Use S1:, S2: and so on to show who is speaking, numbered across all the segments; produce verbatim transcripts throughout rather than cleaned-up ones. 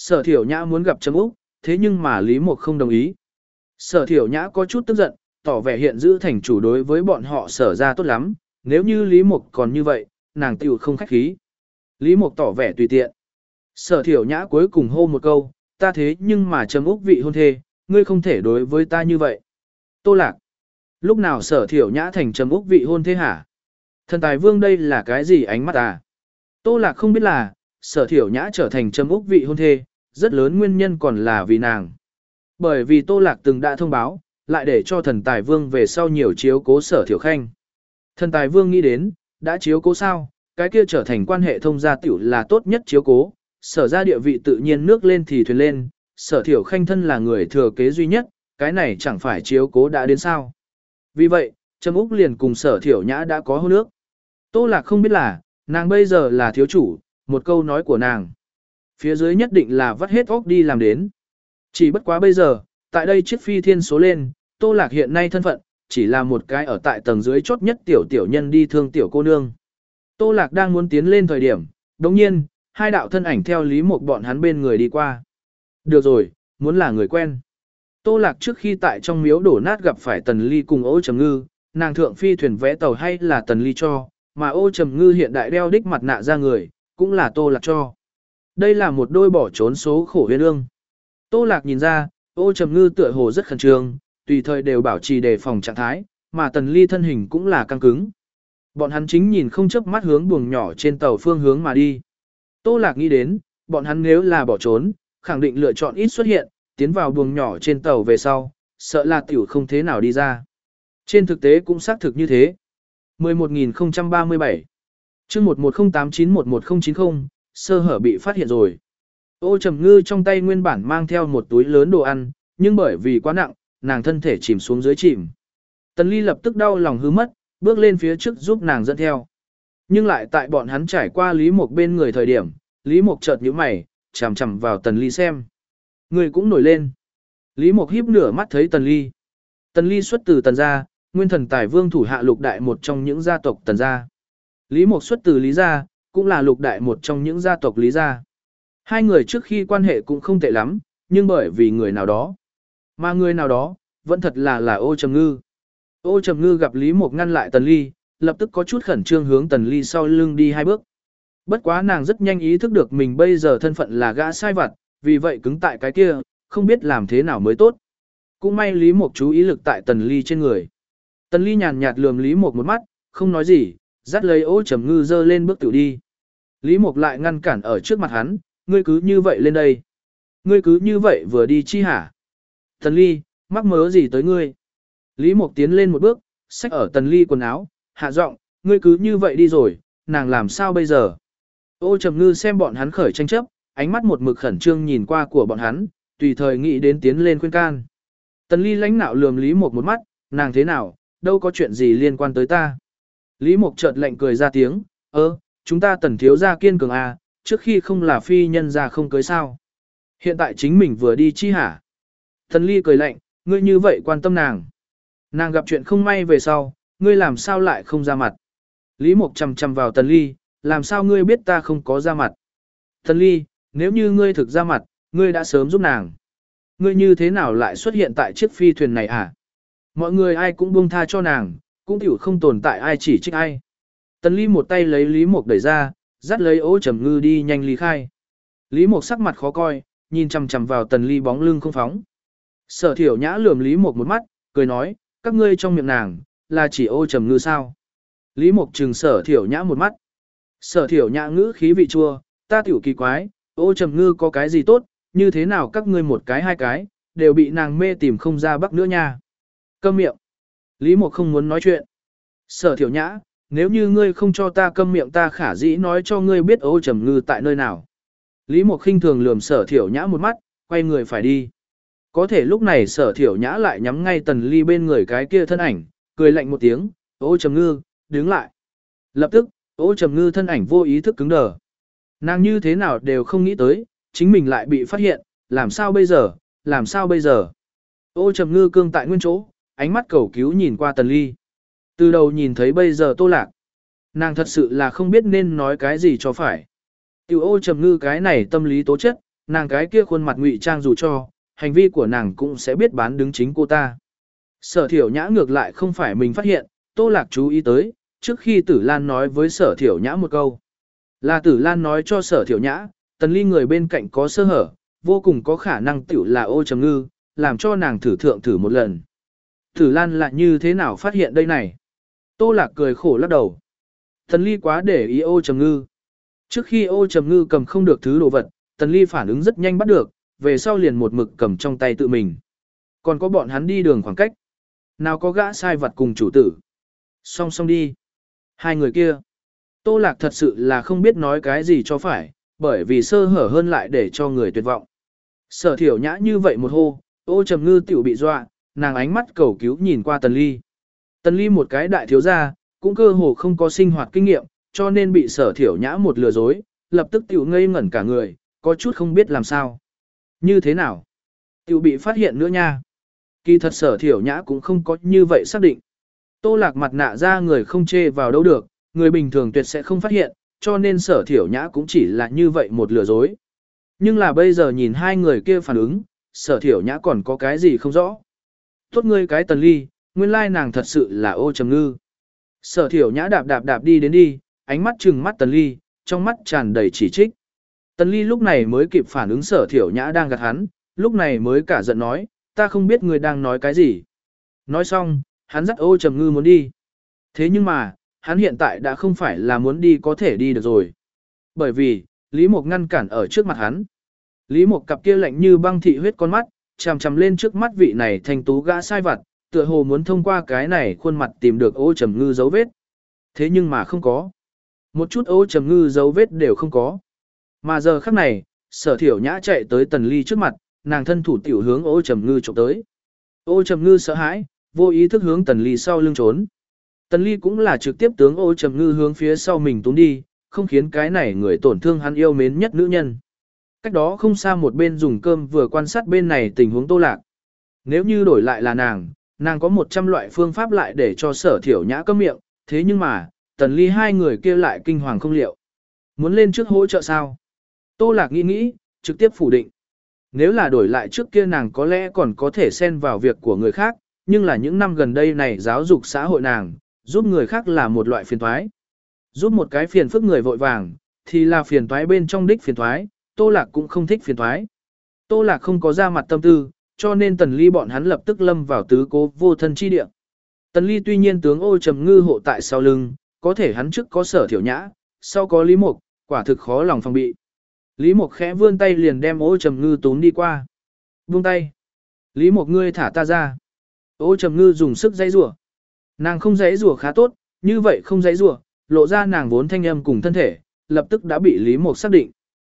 S1: Sở Thiểu Nhã muốn gặp Trầm Úc, thế nhưng mà Lý Mộc không đồng ý. Sở Thiểu Nhã có chút tức giận, tỏ vẻ hiện giữ thành chủ đối với bọn họ sở ra tốt lắm, nếu như Lý Mộc còn như vậy, nàng tiểu không khách khí. Lý Mộc tỏ vẻ tùy tiện. Sở Thiểu Nhã cuối cùng hô một câu, ta thế nhưng mà Trầm Úc vị hôn thê, ngươi không thể đối với ta như vậy. Tô Lạc. Lúc nào Sở Thiểu Nhã thành Trầm Úc vị hôn thê hả? Thần Tài Vương đây là cái gì ánh mắt à? Tô Lạc không biết là, Sở Thiểu Nhã trở thành Trầm Úc vị hôn thê, rất lớn nguyên nhân còn là vì nàng. Bởi vì Tô Lạc từng đã thông báo, lại để cho Thần Tài Vương về sau nhiều chiếu cố Sở Thiểu Khanh. Thần Tài Vương nghĩ đến, đã chiếu cố sao, cái kia trở thành quan hệ thông gia tiểu là tốt nhất chiếu cố, Sở ra địa vị tự nhiên nước lên thì thuyền lên, Sở Thiểu Khanh thân là người thừa kế duy nhất, cái này chẳng phải chiếu cố đã đến sao. Vì vậy, Trầm Úc liền cùng Sở Thiểu Nhã đã có hôn ước. Tô Lạc không biết là, nàng bây giờ là thiếu chủ, một câu nói của nàng. Phía dưới nhất định là vắt hết óc đi làm đến. Chỉ bất quá bây giờ, tại đây chiếc phi thiên số lên, Tô Lạc hiện nay thân phận, chỉ là một cái ở tại tầng dưới chốt nhất tiểu tiểu nhân đi thương tiểu cô nương. Tô Lạc đang muốn tiến lên thời điểm, đồng nhiên, hai đạo thân ảnh theo Lý Mộc bọn hắn bên người đi qua. Được rồi, muốn là người quen. Tô Lạc trước khi tại trong miếu đổ nát gặp phải Tần Ly cùng Ô Trầm Ngư, nàng thượng phi thuyền vẽ tàu hay là Tần Ly cho, mà Ô Trầm Ngư hiện đại đeo đích mặt nạ ra người, cũng là Tô Lạc cho. Đây là một đôi bỏ trốn số khổ huyên ương. Tô Lạc nhìn ra, Ô Trầm Ngư tựa hồ rất khẩn trương, tùy thời đều bảo trì đề phòng trạng thái, mà Tần Ly thân hình cũng là căng cứng. Bọn hắn chính nhìn không chớp mắt hướng buồng nhỏ trên tàu phương hướng mà đi. Tô Lạc nghĩ đến, bọn hắn nếu là bỏ trốn, khẳng định lựa chọn ít xuất hiện, tiến vào buồng nhỏ trên tàu về sau, sợ là tiểu không thế nào đi ra. Trên thực tế cũng xác thực như thế. mười một nghìn không trăm ba mươi bảy chương một một không tám chín một một không chín không, sơ hở bị phát hiện rồi. Ô Trầm Ngư trong tay nguyên bản mang theo một túi lớn đồ ăn, nhưng bởi vì quá nặng, nàng thân thể chìm xuống dưới chìm. Tần Ly lập tức đau lòng hứ mất, bước lên phía trước giúp nàng dẫn theo. Nhưng lại tại bọn hắn trải qua Lý Mộc bên người thời điểm, Lý Mộc chợt nhíu mày, chằm chằm vào Tần Ly xem. Người cũng nổi lên. Lý Mộc híp nửa mắt thấy Tần Ly. Tần Ly xuất từ Tần gia, nguyên thần tài vương thủ hạ lục đại một trong những gia tộc Tần gia. Lý Mộc xuất từ Lý gia, cũng là lục đại một trong những gia tộc Lý gia. Hai người trước khi quan hệ cũng không tệ lắm, nhưng bởi vì người nào đó. Mà người nào đó, vẫn thật là là Ô Trầm Ngư. Ô Trầm Ngư gặp Lý Mộc ngăn lại Tần Ly, lập tức có chút khẩn trương hướng Tần Ly sau lưng đi hai bước. Bất quá nàng rất nhanh ý thức được mình bây giờ thân phận là gã sai vặt, vì vậy cứng tại cái kia, không biết làm thế nào mới tốt. Cũng may Lý Mộc chú ý lực tại Tần Ly trên người. Tần Ly nhàn nhạt lườm Lý Mộc một mắt, không nói gì, dắt lấy Ô Trầm Ngư dơ lên bước tiểu đi. Lý Mộc lại ngăn cản ở trước mặt hắn, ngươi cứ như vậy lên đây. Ngươi cứ như vậy vừa đi chi hả? Tần Ly, mắc mớ gì tới ngươi? Lý Mộc tiến lên một bước, xách ở Tần Ly quần áo, hạ giọng, ngươi cứ như vậy đi rồi, nàng làm sao bây giờ? Ô Trầm Ngư xem bọn hắn khởi tranh chấp, ánh mắt một mực khẩn trương nhìn qua của bọn hắn, tùy thời nghĩ đến tiến lên khuyên can. Tần Ly lãnh nạo lườm Lý Mộc một mắt, nàng thế nào, đâu có chuyện gì liên quan tới ta. Lý Mộc chợt lạnh cười ra tiếng, ơ, chúng ta Tần thiếu gia kiên cường à, trước khi không là phi nhân gia không cưới sao. Hiện tại chính mình vừa đi chi hả? Tần Ly cười lạnh, ngươi như vậy quan tâm nàng. Nàng gặp chuyện không may về sau, ngươi làm sao lại không ra mặt. Lý Mộc chằm chằm vào Tần Ly, làm sao ngươi biết ta không có ra mặt. Tần Ly, nếu như ngươi thực ra mặt, ngươi đã sớm giúp nàng. Ngươi như thế nào lại xuất hiện tại chiếc phi thuyền này à? Mọi người ai cũng buông tha cho nàng, cũng hiểu không tồn tại ai chỉ trích ai. Tần Ly một tay lấy Lý Mộc đẩy ra, dắt lấy Ô Trầm Ngư đi nhanh ly khai. Lý Mộc sắc mặt khó coi, nhìn chằm chằm vào Tần Ly bóng lưng không phóng. Sở Thiểu Nhã lườm Lý Mộc một mắt, cười nói, các ngươi trong miệng nàng, là chỉ Ô Trầm Ngư sao? Lý Mộc trừng Sở Thiểu Nhã một mắt. Sở Thiểu Nhã ngữ khí vị chua, ta tiểu kỳ quái, Ô Trầm Ngư có cái gì tốt, như thế nào các ngươi một cái hai cái, đều bị nàng mê tìm không ra bắc nữa nha. Câm miệng. Lý Mộc không muốn nói chuyện. Sở Thiểu Nhã, nếu như ngươi không cho ta câm miệng ta khả dĩ nói cho ngươi biết Ô Trầm Ngư tại nơi nào. Lý Mộc khinh thường lườm Sở Thiểu Nhã một mắt, quay người phải đi. Có thể lúc này Sở Thiểu Nhã lại nhắm ngay Tần Ly bên người cái kia thân ảnh, cười lạnh một tiếng, Ô Trầm Ngư, đứng lại. Lập tức, Ô Trầm Ngư thân ảnh vô ý thức cứng đờ. Nàng như thế nào đều không nghĩ tới, chính mình lại bị phát hiện, làm sao bây giờ, làm sao bây giờ. Ô Trầm Ngư cương tại nguyên chỗ, ánh mắt cầu cứu nhìn qua Tần Ly. Từ đầu nhìn thấy bây giờ Tô Lạc. Nàng thật sự là không biết nên nói cái gì cho phải. Tiểu Ô Trầm Ngư cái này tâm lý tố chất, nàng cái kia khuôn mặt ngụy trang dù cho, hành vi của nàng cũng sẽ biết bán đứng chính cô ta. Sở Thiểu Nhã ngược lại không phải mình phát hiện, Tô Lạc chú ý tới, trước khi Tử Lan nói với Sở Thiểu Nhã một câu. Là Tử Lan nói cho Sở Thiểu Nhã, Tần Ly người bên cạnh có sơ hở, vô cùng có khả năng tiểu là Ô Trầm Ngư, làm cho nàng thử thượng thử một lần. Tử Lan lại như thế nào phát hiện đây này? Tô Lạc cười khổ lắc đầu. Tần Ly quá để ý Ô Trầm Ngư. Trước khi Ô Trầm Ngư cầm không được thứ đồ vật, Tần Ly phản ứng rất nhanh bắt được, về sau liền một mực cầm trong tay tự mình. Còn có bọn hắn đi đường khoảng cách. Nào có gã sai vật cùng chủ tử. Song song đi. Hai người kia. Tô Lạc thật sự là không biết nói cái gì cho phải, bởi vì sơ hở hơn lại để cho người tuyệt vọng. Sở Thiểu Nhã như vậy một hô, Ô Trầm Ngư tiểu bị dọa, nàng ánh mắt cầu cứu nhìn qua Tần Ly. Tần Ly một cái đại thiếu gia, cũng cơ hồ không có sinh hoạt kinh nghiệm, cho nên bị Sở Thiểu Nhã một lừa dối, lập tức tiểu ngây ngẩn cả người, có chút không biết làm sao. Như thế nào? Tiểu bị phát hiện nữa nha. Kỳ thật Sở Thiểu Nhã cũng không có như vậy xác định. Tô Lạc mặt nạ ra người không chê vào đâu được, người bình thường tuyệt sẽ không phát hiện, cho nên Sở Thiểu Nhã cũng chỉ là như vậy một lừa dối. Nhưng là bây giờ nhìn hai người kia phản ứng, Sở Thiểu Nhã còn có cái gì không rõ. Tốt ngươi cái Tần Ly, nguyên lai nàng thật sự là Ô Trầm Ngư. Sở Thiểu Nhã đạp đạp đạp đi đến đi, ánh mắt trừng mắt Tần Ly, trong mắt tràn đầy chỉ trích. Tần Ly lúc này mới kịp phản ứng Sở Thiểu Nhã đang gạt hắn, lúc này mới cả giận nói, ta không biết ngươi đang nói cái gì. Nói xong, hắn dắt Ô Trầm Ngư muốn đi. Thế nhưng mà, hắn hiện tại đã không phải là muốn đi có thể đi được rồi. Bởi vì, Lý Mộc ngăn cản ở trước mặt hắn. Lý Mộc cặp kia lạnh như băng thị huyết con mắt, chằm chằm lên trước mắt vị này thành tú gã sai vặt, tựa hồ muốn thông qua cái này khuôn mặt tìm được Ô Trầm Ngư dấu vết. Thế nhưng mà không có. Một chút Ô Trầm Ngư dấu vết đều không có. Mà giờ khắc này, Sở Thiểu Nhã chạy tới Tần Ly trước mặt, nàng thân thủ tiểu hướng Ô Trầm Ngư chụp tới. Ô Trầm Ngư sợ hãi, vô ý thức hướng Tần Ly sau lưng trốn. Tần Ly cũng là trực tiếp tướng Ô Trầm Ngư hướng phía sau mình túm đi, không khiến cái này người tổn thương hắn yêu mến nhất nữ nhân. Cách đó không xa một bên dùng cơm vừa quan sát bên này tình huống Tô Lạc. Nếu như đổi lại là nàng, nàng có một trăm loại phương pháp lại để cho Sở Thiểu Nhã câm miệng, thế nhưng mà, Tần Ly hai người kia lại kinh hoàng không liệu. Muốn lên trước hỗ trợ sao? Tô Lạc nghĩ nghĩ, trực tiếp phủ định. Nếu là đổi lại trước kia nàng có lẽ còn có thể xen vào việc của người khác, nhưng là những năm gần đây này giáo dục xã hội nàng, giúp người khác là một loại phiền toái. Giúp một cái phiền phức người vội vàng, thì là phiền toái bên trong đích phiền toái, Tô Lạc cũng không thích phiền toái. Tô Lạc không có ra mặt tâm tư, cho nên Tần Ly bọn hắn lập tức lâm vào tứ cố vô thân chi địa. Tần Ly tuy nhiên tướng Ô Trầm Ngư hộ tại sau lưng, có thể hắn trước có Sở Thiểu Nhã, sau có Lý Mộc, quả thực khó lòng phòng bị. Lý Mộc khẽ vươn tay liền đem Ô Trầm Ngư túm đi qua. Buông tay. Lý Mộc ngươi thả ta ra. Ô Trầm Ngư dùng sức giãy giụa. Nàng không giãy giụa khá tốt, như vậy không giãy giụa, lộ ra nàng vốn thanh âm cùng thân thể, lập tức đã bị Lý Mộc xác định.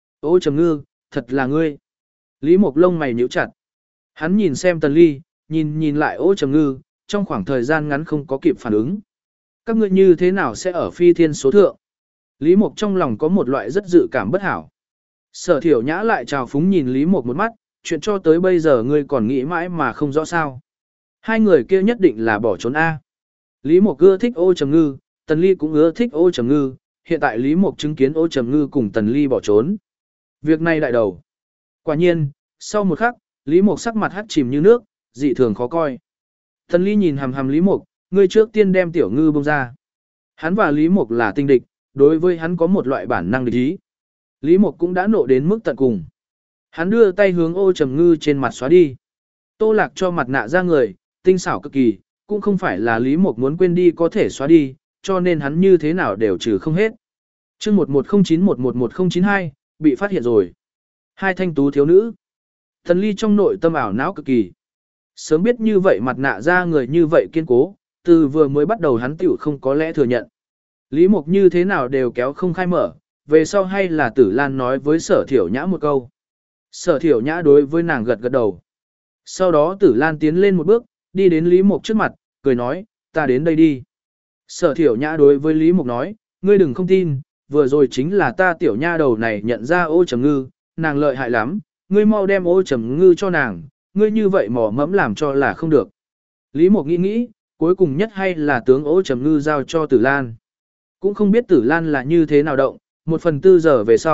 S1: Ô Trầm Ngư, thật là ngươi. Lý Mộc lông mày nhíu chặt. Hắn nhìn xem Tần Ly, nhìn nhìn lại Ô Trầm Ngư, trong khoảng thời gian ngắn không có kịp phản ứng. Các ngươi như thế nào sẽ ở phi thiên số thượng? Lý Mộc trong lòng có một loại rất dự cảm bất hảo. Sở Thiểu Nhã lại trào phúng nhìn Lý Mộc một mắt, chuyện cho tới bây giờ ngươi còn nghĩ mãi mà không rõ sao. Hai người kia nhất định là bỏ trốn A. Lý Mộc ưa thích Ô Trầm Ngư, Tần Ly cũng ưa thích Ô Trầm Ngư, hiện tại Lý Mộc chứng kiến Ô Trầm Ngư cùng Tần Ly bỏ trốn. Việc này đại đầu. Quả nhiên, sau một khắc, Lý Mộc sắc mặt hắt chìm như nước, dị thường khó coi. Tần Ly nhìn hằm hằm Lý Mộc, ngươi trước tiên đem Tiểu Ngư bông ra. Hắn và Lý Mộc là tinh địch, đối với hắn có một loại bản năng địch ý. Lý Mộc cũng đã nộ đến mức tận cùng. Hắn đưa tay hướng Ô Trầm Ngư trên mặt xóa đi. Tô Lạc cho mặt nạ ra người, tinh xảo cực kỳ, cũng không phải là Lý Mộc muốn quên đi có thể xóa đi, cho nên hắn như thế nào đều trừ không hết. chương một một không chín một một một không chín hai, bị phát hiện rồi. Hai thanh tú thiếu nữ. Tần Ly trong nội tâm ảo não cực kỳ. Sớm biết như vậy mặt nạ ra người như vậy kiên cố, từ vừa mới bắt đầu hắn tiểu không có lẽ thừa nhận. Lý Mộc như thế nào đều kéo không khai mở, về sau hay là Tử Lan nói với Sở Thiểu Nhã một câu. Sở Thiểu Nhã đối với nàng gật gật đầu. Sau đó Tử Lan tiến lên một bước, đi đến Lý Mộc trước mặt, cười nói, ta đến đây đi. Sở Thiểu Nhã đối với Lý Mộc nói, ngươi đừng không tin, vừa rồi chính là ta tiểu nha đầu này nhận ra Ô Trầm Ngư, nàng lợi hại lắm, ngươi mau đem Ô Trầm Ngư cho nàng, ngươi như vậy mỏ mẫm làm cho là không được. Lý Mộc nghĩ nghĩ, cuối cùng nhất hay là tướng Ô Trầm Ngư giao cho Tử Lan. Cũng không biết Tử Lan là như thế nào động, một phần tư giờ về sau,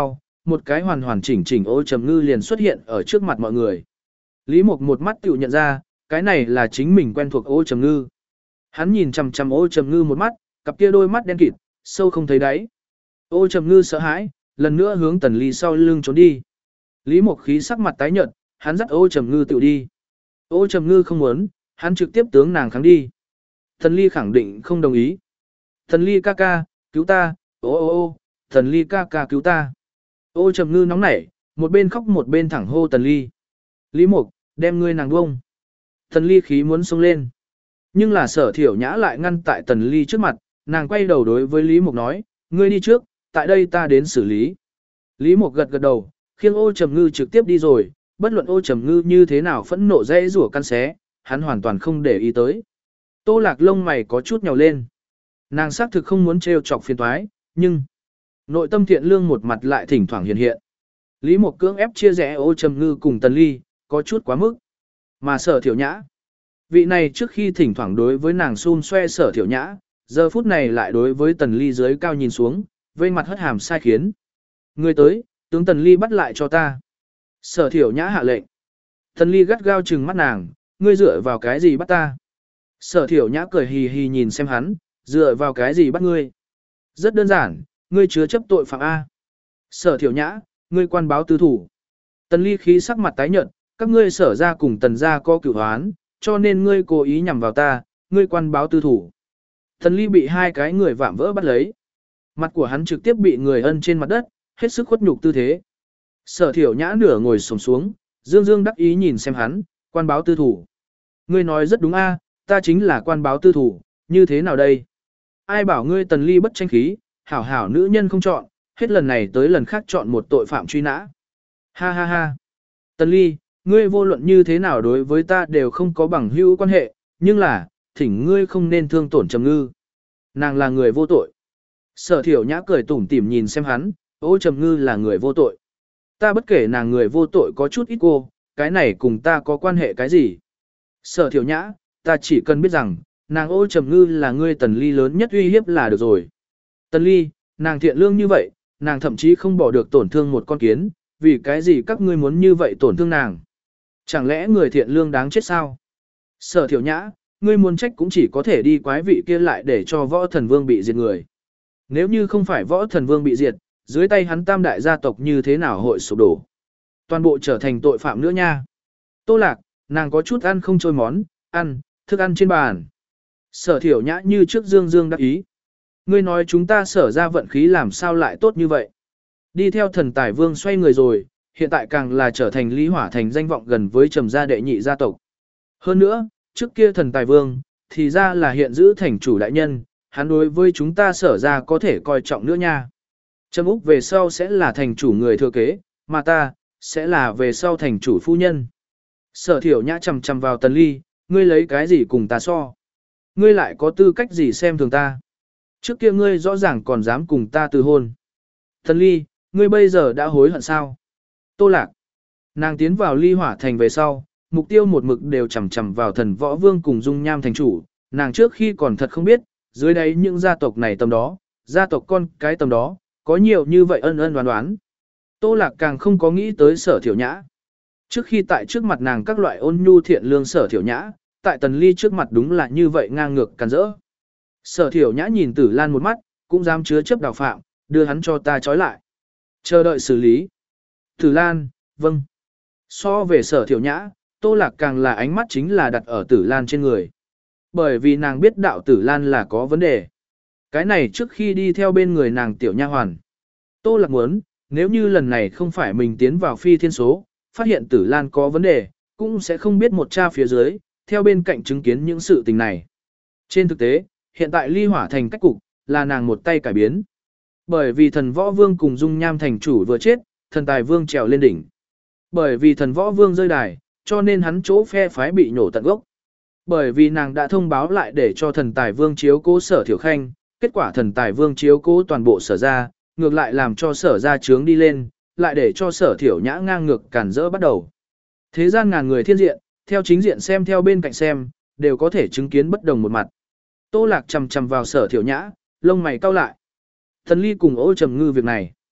S1: một cái hoàn hoàn chỉnh chỉnh Ô Trầm Ngư liền xuất hiện ở trước mặt mọi người. Lý Mộc một mắt tự nhận ra, cái này là chính mình quen thuộc Ô Trầm Ngư. Hắn nhìn chằm chằm Ô Trầm Ngư một mắt, cặp kia đôi mắt đen kịt, sâu không thấy đáy. Ô Trầm Ngư sợ hãi, lần nữa hướng Tần Ly sau lưng trốn đi. Lý Mộc khí sắc mặt tái nhợt, hắn dắt Ô Trầm Ngư tự đi. Ô Trầm Ngư không muốn, hắn trực tiếp tướng nàng kháng đi. Tần Ly khẳng định không đồng ý. Tần Ly ca ca, cứu ta, ô ô ô, Tần Ly ca ca cứu ta. Ô Trầm Ngư nóng nảy, một bên khóc một bên thẳng hô Tần Ly. Lý Mộc, đem ngươi nàng buông. Tần Ly khí muốn xông lên. Nhưng là Sở Thiểu Nhã lại ngăn tại Tần Ly trước mặt, nàng quay đầu đối với Lý Mộc nói, ngươi đi trước, tại đây ta đến xử lý. Lý Mộc gật gật đầu, khiêng Ô Trầm Ngư trực tiếp đi rồi, bất luận Ô Trầm Ngư như thế nào phẫn nộ dễ rủa căn xé, hắn hoàn toàn không để ý tới. Tô Lạc lông mày có chút nhào lên. Nàng xác thực không muốn trêu chọc phiền toái, nhưng nội tâm thiện lương một mặt lại thỉnh thoảng hiện hiện. Lý Mộc cưỡng ép chia rẽ Ô Trầm Ngư cùng Tần Ly, có chút quá mức. Mà Sở Thiểu Nhã, vị này trước khi thỉnh thoảng đối với nàng xun xoe Sở Thiểu Nhã, giờ phút này lại đối với Tần Ly dưới cao nhìn xuống, vây mặt hất hàm sai khiến. Người tới, tướng Tần Ly bắt lại cho ta. Sở Thiểu Nhã hạ lệnh. Tần Ly gắt gao trừng mắt nàng, ngươi dựa vào cái gì bắt ta? Sở Thiểu Nhã cười hì hì nhìn xem hắn, dựa vào cái gì bắt ngươi? Rất đơn giản, ngươi chứa chấp tội phạm A. Sở Thiểu Nhã, ngươi quan báo tư thủ. Tần Ly khí sắc mặt tái nhợt, các ngươi sở ra cùng Tần gia có cửu hoán, cho nên ngươi cố ý nhằm vào ta, ngươi quan báo tư thủ. Tần Ly bị hai cái người vạm vỡ bắt lấy. Mặt của hắn trực tiếp bị người ân trên mặt đất, hết sức khuất nhục tư thế. Sở Thiểu Nhã nửa ngồi xổm xuống, dương dương đắc ý nhìn xem hắn, quan báo tư thủ. Ngươi nói rất đúng a, ta chính là quan báo tư thủ, như thế nào đây? Ai bảo ngươi Tần Ly bất tranh khí, hảo hảo nữ nhân không chọn, hết lần này tới lần khác chọn một tội phạm truy nã. Ha ha ha. Tần Ly, ngươi vô luận như thế nào đối với ta đều không có bằng hữu quan hệ, nhưng là, thỉnh ngươi không nên thương tổn Trầm Ngư. Nàng là người vô tội. Sở Thiểu Nhã cười tủm tỉm nhìn xem hắn, Ô Trầm Ngư là người vô tội. Ta bất kể nàng người vô tội có chút ít cô, cái này cùng ta có quan hệ cái gì? Sở Thiểu Nhã, ta chỉ cần biết rằng, nàng Ô Trầm Ngư là ngươi Tần Ly lớn nhất uy hiếp là được rồi. Tần Ly, nàng thiện lương như vậy, nàng thậm chí không bỏ được tổn thương một con kiến, vì cái gì các ngươi muốn như vậy tổn thương nàng? Chẳng lẽ người thiện lương đáng chết sao? Sở Thiểu Nhã, ngươi muốn trách cũng chỉ có thể đi quái vị kia lại để cho Võ Thần Vương bị diệt người. Nếu như không phải Võ Thần Vương bị diệt, dưới tay hắn tam đại gia tộc như thế nào hội sụp đổ? Toàn bộ trở thành tội phạm nữa nha. Tô Lạc, nàng có chút ăn không trôi món, ăn, thức ăn trên bàn. Sở Thiểu Nhã như trước dương dương đắc ý. Ngươi nói chúng ta sở ra vận khí làm sao lại tốt như vậy? Đi theo Thần Tài Vương xoay người rồi, hiện tại càng là trở thành Lý Hỏa Thành danh vọng gần với Trầm gia đệ nhị gia tộc. Hơn nữa, trước kia Thần Tài Vương, thì ra là hiện giữ thành chủ đại nhân, hắn đối với chúng ta sở ra có thể coi trọng nữa nha. Trầm Úc về sau sẽ là thành chủ người thừa kế, mà ta, sẽ là về sau thành chủ phu nhân. Sở Thiểu Nhã chầm chầm vào Tần Ly, ngươi lấy cái gì cùng ta so? Ngươi lại có tư cách gì xem thường ta? Trước kia ngươi rõ ràng còn dám cùng ta từ hôn. Tần Ly, ngươi bây giờ đã hối hận sao? Tô Lạc. Nàng tiến vào Ly Hỏa Thành về sau, mục tiêu một mực đều chầm chầm vào Thần Võ Vương cùng Dung Nham thành chủ, nàng trước khi còn thật không biết, dưới đáy những gia tộc này tầm đó, gia tộc con cái tầm đó, có nhiều như vậy ân ân đoán đoán. Tô Lạc càng không có nghĩ tới Sở Thiểu Nhã. Trước khi tại trước mặt nàng các loại ôn nhu thiện lương Sở Thiểu Nhã, tại Tần Ly trước mặt đúng là như vậy ngang ngược càn rỡ. Sở Thiểu Nhã nhìn Tử Lan một mắt, cũng dám chứa chấp đào phạm, đưa hắn cho ta trói lại. Chờ đợi xử lý. Tử Lan, vâng. So về Sở Thiểu Nhã, Tô Lạc càng là ánh mắt chính là đặt ở Tử Lan trên người. Bởi vì nàng biết đạo Tử Lan là có vấn đề. Cái này trước khi đi theo bên người nàng tiểu nha hoàn. Tô Lạc muốn, nếu như lần này không phải mình tiến vào phi thiên số, phát hiện Tử Lan có vấn đề, cũng sẽ không biết một cha phía dưới, theo bên cạnh chứng kiến những sự tình này. Trên thực tế, hiện tại Ly Hỏa Thành cách cục, là nàng một tay cải biến. Bởi vì Thần Võ Vương cùng Dung Nham thành chủ vừa chết, Thần Tài Vương trèo lên đỉnh. Bởi vì Thần Võ Vương rơi đài, cho nên hắn chỗ phe phái bị nổ tận gốc. Bởi vì nàng đã thông báo lại để cho Thần Tài Vương chiếu cố Sở Thiểu Khanh, kết quả Thần Tài Vương chiếu cố toàn bộ Sở ra, ngược lại làm cho Sở ra trướng đi lên, lại để cho Sở Thiểu Nhã ngang ngược cản rỡ bắt đầu. Thế gian ngàn người thiên diện, theo chính diện xem theo bên cạnh xem, đều có thể chứng kiến bất đồng một mặt. Tô Lạc chầm chầm vào Sở Thiểu Nhã, lông mày cau lại. Tần Ly cùng Ô Trầm Ngư việc này,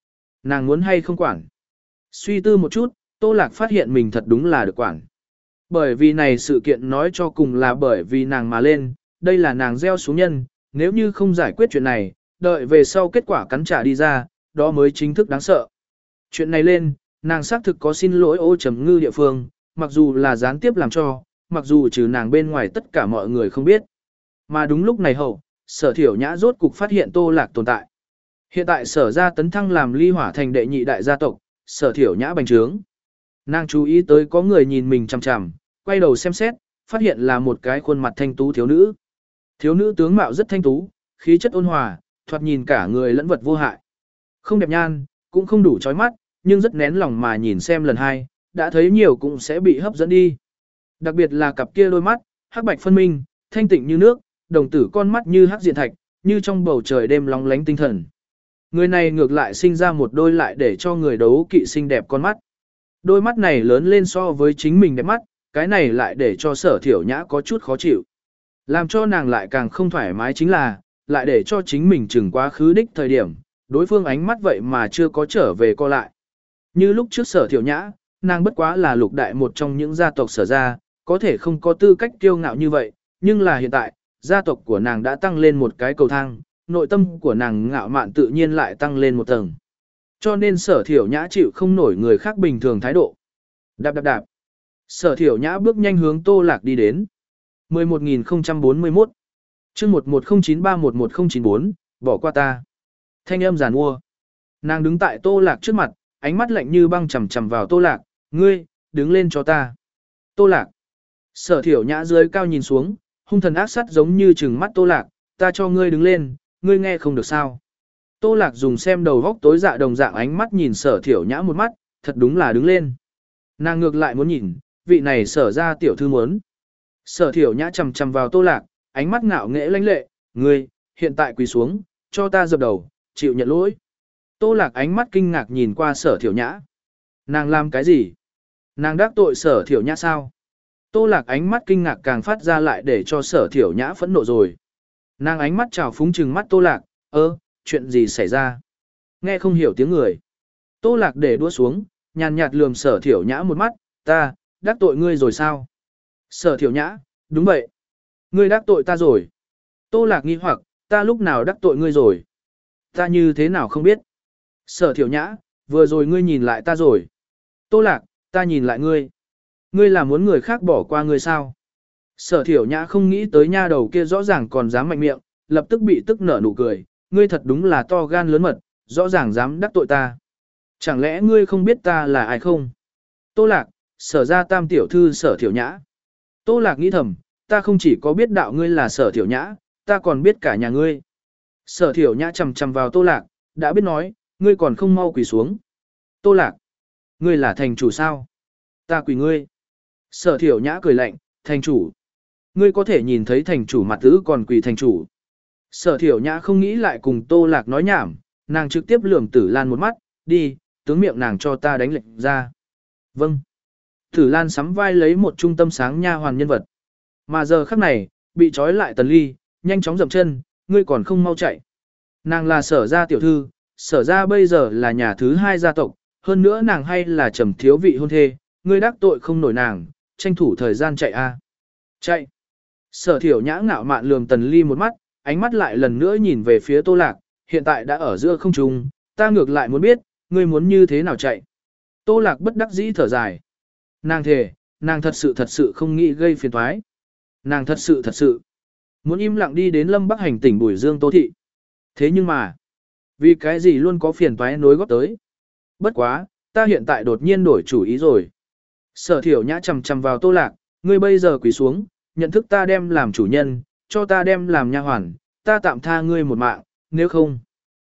S1: Nàng muốn hay không quản. Suy tư một chút, Tô Lạc phát hiện mình thật đúng là được quản. Bởi vì này sự kiện nói cho cùng là bởi vì nàng mà lên, đây là nàng gieo xuống nhân, nếu như không giải quyết chuyện này, đợi về sau kết quả cắn trả đi ra, đó mới chính thức đáng sợ. Chuyện này lên, nàng xác thực có xin lỗi Ô Trầm Ngư địa phương, mặc dù là gián tiếp làm cho, mặc dù trừ nàng bên ngoài tất cả mọi người không biết. Mà đúng lúc này hậu, Sở Thiểu Nhã rốt cục phát hiện Tô Lạc tồn tại. Hiện tại Sở gia tấn thăng làm Ly Hỏa thành đệ nhị đại gia tộc, Sở Thiểu Nhã bành trướng. Nàng chú ý tới có người nhìn mình chằm chằm, quay đầu xem xét, phát hiện là một cái khuôn mặt thanh tú thiếu nữ. Thiếu nữ tướng mạo rất thanh tú, khí chất ôn hòa, thoạt nhìn cả người lẫn vật vô hại. Không đẹp nhan, cũng không đủ chói mắt, nhưng rất nén lòng mà nhìn xem lần hai, đã thấy nhiều cũng sẽ bị hấp dẫn đi. Đặc biệt là cặp kia đôi mắt, hắc bạch phân minh, thanh tịnh như nước, đồng tử con mắt như hắc diện thạch, như trong bầu trời đêm lóng lánh tinh thần. Người này ngược lại sinh ra một đôi lại để cho người đấu kỵ xinh đẹp con mắt. Đôi mắt này lớn lên so với chính mình đẹp mắt, cái này lại để cho Sở Thiểu Nhã có chút khó chịu. Làm cho nàng lại càng không thoải mái chính là, lại để cho chính mình chừng quá khứ đích thời điểm, đối phương ánh mắt vậy mà chưa có trở về co lại. Như lúc trước Sở Thiểu Nhã, nàng bất quá là lục đại một trong những gia tộc Sở gia, có thể không có tư cách kiêu ngạo như vậy, nhưng là hiện tại, gia tộc của nàng đã tăng lên một cái cầu thang, nội tâm của nàng ngạo mạn tự nhiên lại tăng lên một tầng. Cho nên Sở Thiểu Nhã chịu không nổi người khác bình thường thái độ. Đạp đạp đạp. Sở Thiểu Nhã bước nhanh hướng Tô Lạc đi đến. mười một nghìn không trăm bốn mươi mốt chương một một không chín ba một một không chín bốn, bỏ qua ta. Thanh âm giàn mua. Nàng đứng tại Tô Lạc trước mặt, ánh mắt lạnh như băng chằm chằm vào Tô Lạc, ngươi, đứng lên cho ta. Tô Lạc. Sở Thiểu Nhã dưới cao nhìn xuống, hung thần ác sát giống như trừng mắt Tô Lạc, ta cho ngươi đứng lên, ngươi nghe không được sao. Tô Lạc dùng xem đầu góc tối dạ đồng dạng ánh mắt nhìn Sở Thiểu Nhã một mắt, thật đúng là đứng lên. Nàng ngược lại muốn nhìn, vị này Sở ra tiểu thư muốn. Sở Thiểu Nhã chằm chằm vào Tô Lạc, ánh mắt ngạo nghễ lãnh lệ, ngươi, hiện tại quỳ xuống, cho ta dập đầu, chịu nhận lỗi. Tô Lạc ánh mắt kinh ngạc nhìn qua Sở Thiểu Nhã. Nàng làm cái gì? Nàng đắc tội Sở Thiểu Nhã sao? Tô Lạc ánh mắt kinh ngạc càng phát ra lại để cho Sở Thiểu Nhã phẫn nộ rồi. Nàng ánh mắt trào phúng trừng mắt Tô Lạc, ơ, chuyện gì xảy ra? Nghe không hiểu tiếng người. Tô Lạc để đũa xuống, nhàn nhạt lườm Sở Thiểu Nhã một mắt, ta, đắc tội ngươi rồi sao? Sở Thiểu Nhã, đúng vậy. Ngươi đắc tội ta rồi. Tô Lạc nghi hoặc, ta lúc nào đắc tội ngươi rồi? Ta như thế nào không biết? Sở Thiểu Nhã, vừa rồi ngươi nhìn lại ta rồi. Tô Lạc, ta nhìn lại ngươi. Ngươi là muốn người khác bỏ qua ngươi sao? Sở Thiểu Nhã không nghĩ tới nha đầu kia rõ ràng còn dám mạnh miệng, lập tức bị tức nở nụ cười. Ngươi thật đúng là to gan lớn mật, rõ ràng dám đắc tội ta. Chẳng lẽ ngươi không biết ta là ai không? Tô Lạc, Sở ra tam tiểu thư Sở Thiểu Nhã. Tô Lạc nghĩ thầm, ta không chỉ có biết đạo ngươi là Sở Thiểu Nhã, ta còn biết cả nhà ngươi. Sở Thiểu Nhã chầm chầm vào Tô Lạc, đã biết nói, ngươi còn không mau quỳ xuống. Tô Lạc, ngươi là thành chủ sao? Ta quỳ ngươi. Sở Thiểu Nhã cười lạnh, thành chủ. Ngươi có thể nhìn thấy thành chủ mặt tử còn quỳ thành chủ. Sở Thiểu Nhã không nghĩ lại cùng Tô Lạc nói nhảm, nàng trực tiếp lườm Tử Lan một mắt, đi, tướng miệng nàng cho ta đánh lệnh ra. Vâng. Tử Lan sắm vai lấy một trung tâm sáng nha hoàn nhân vật. Mà giờ khắc này, bị trói lại Tần Ly, nhanh chóng dậm chân, ngươi còn không mau chạy. Nàng là Sở gia tiểu thư, Sở gia bây giờ là nhà thứ hai gia tộc, hơn nữa nàng hay là trầm thiếu vị hôn thê, ngươi đắc tội không nổi nàng, tranh thủ thời gian chạy a. Chạy. Sở Thiểu Nhã ngạo mạn lườm Tần Ly một mắt, ánh mắt lại lần nữa nhìn về phía Tô Lạc, hiện tại đã ở giữa không trung, ta ngược lại muốn biết, ngươi muốn như thế nào chạy. Tô Lạc bất đắc dĩ thở dài. Nàng thề, nàng thật sự thật sự không nghĩ gây phiền toái. Nàng thật sự thật sự muốn im lặng đi đến Lâm Bắc hành tỉnh Bùi Dương Tô Thị. Thế nhưng mà, vì cái gì luôn có phiền toái nối góp tới. Bất quá, ta hiện tại đột nhiên đổi chủ ý rồi. Sở Thiểu Nhã chầm chầm vào Tô Lạc, ngươi bây giờ quỳ xuống, nhận thức ta đem làm chủ nhân, cho ta đem làm nha hoàn, ta tạm tha ngươi một mạng, nếu không.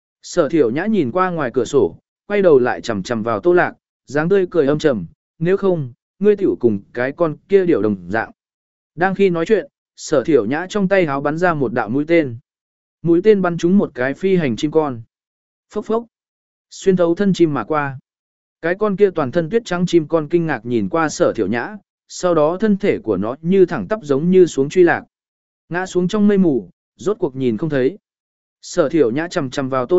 S1: Sở Thiểu Nhã nhìn qua ngoài cửa sổ, quay đầu lại chầm chầm vào Tô Lạc, dáng tươi cười âm trầm, nếu không, ngươi tiểu cùng cái con kia điểu đồng dạng. Đang khi nói chuyện, Sở Thiểu Nhã trong tay háo bắn ra một đạo mũi tên. Mũi tên bắn trúng một cái phi hành chim con. Phốc phốc. Xuyên thấu thân chim mà qua. Cái con kia toàn thân tuyết trắng chim con kinh ngạc nhìn qua Sở Thiểu Nhã, sau đó thân thể của nó như thẳng tắp giống như xuống truy lạc. Ngã xuống trong mây mù, rốt cuộc nhìn không thấy. Sở Thiểu Nhã chầm chầm vào Tô Lạc,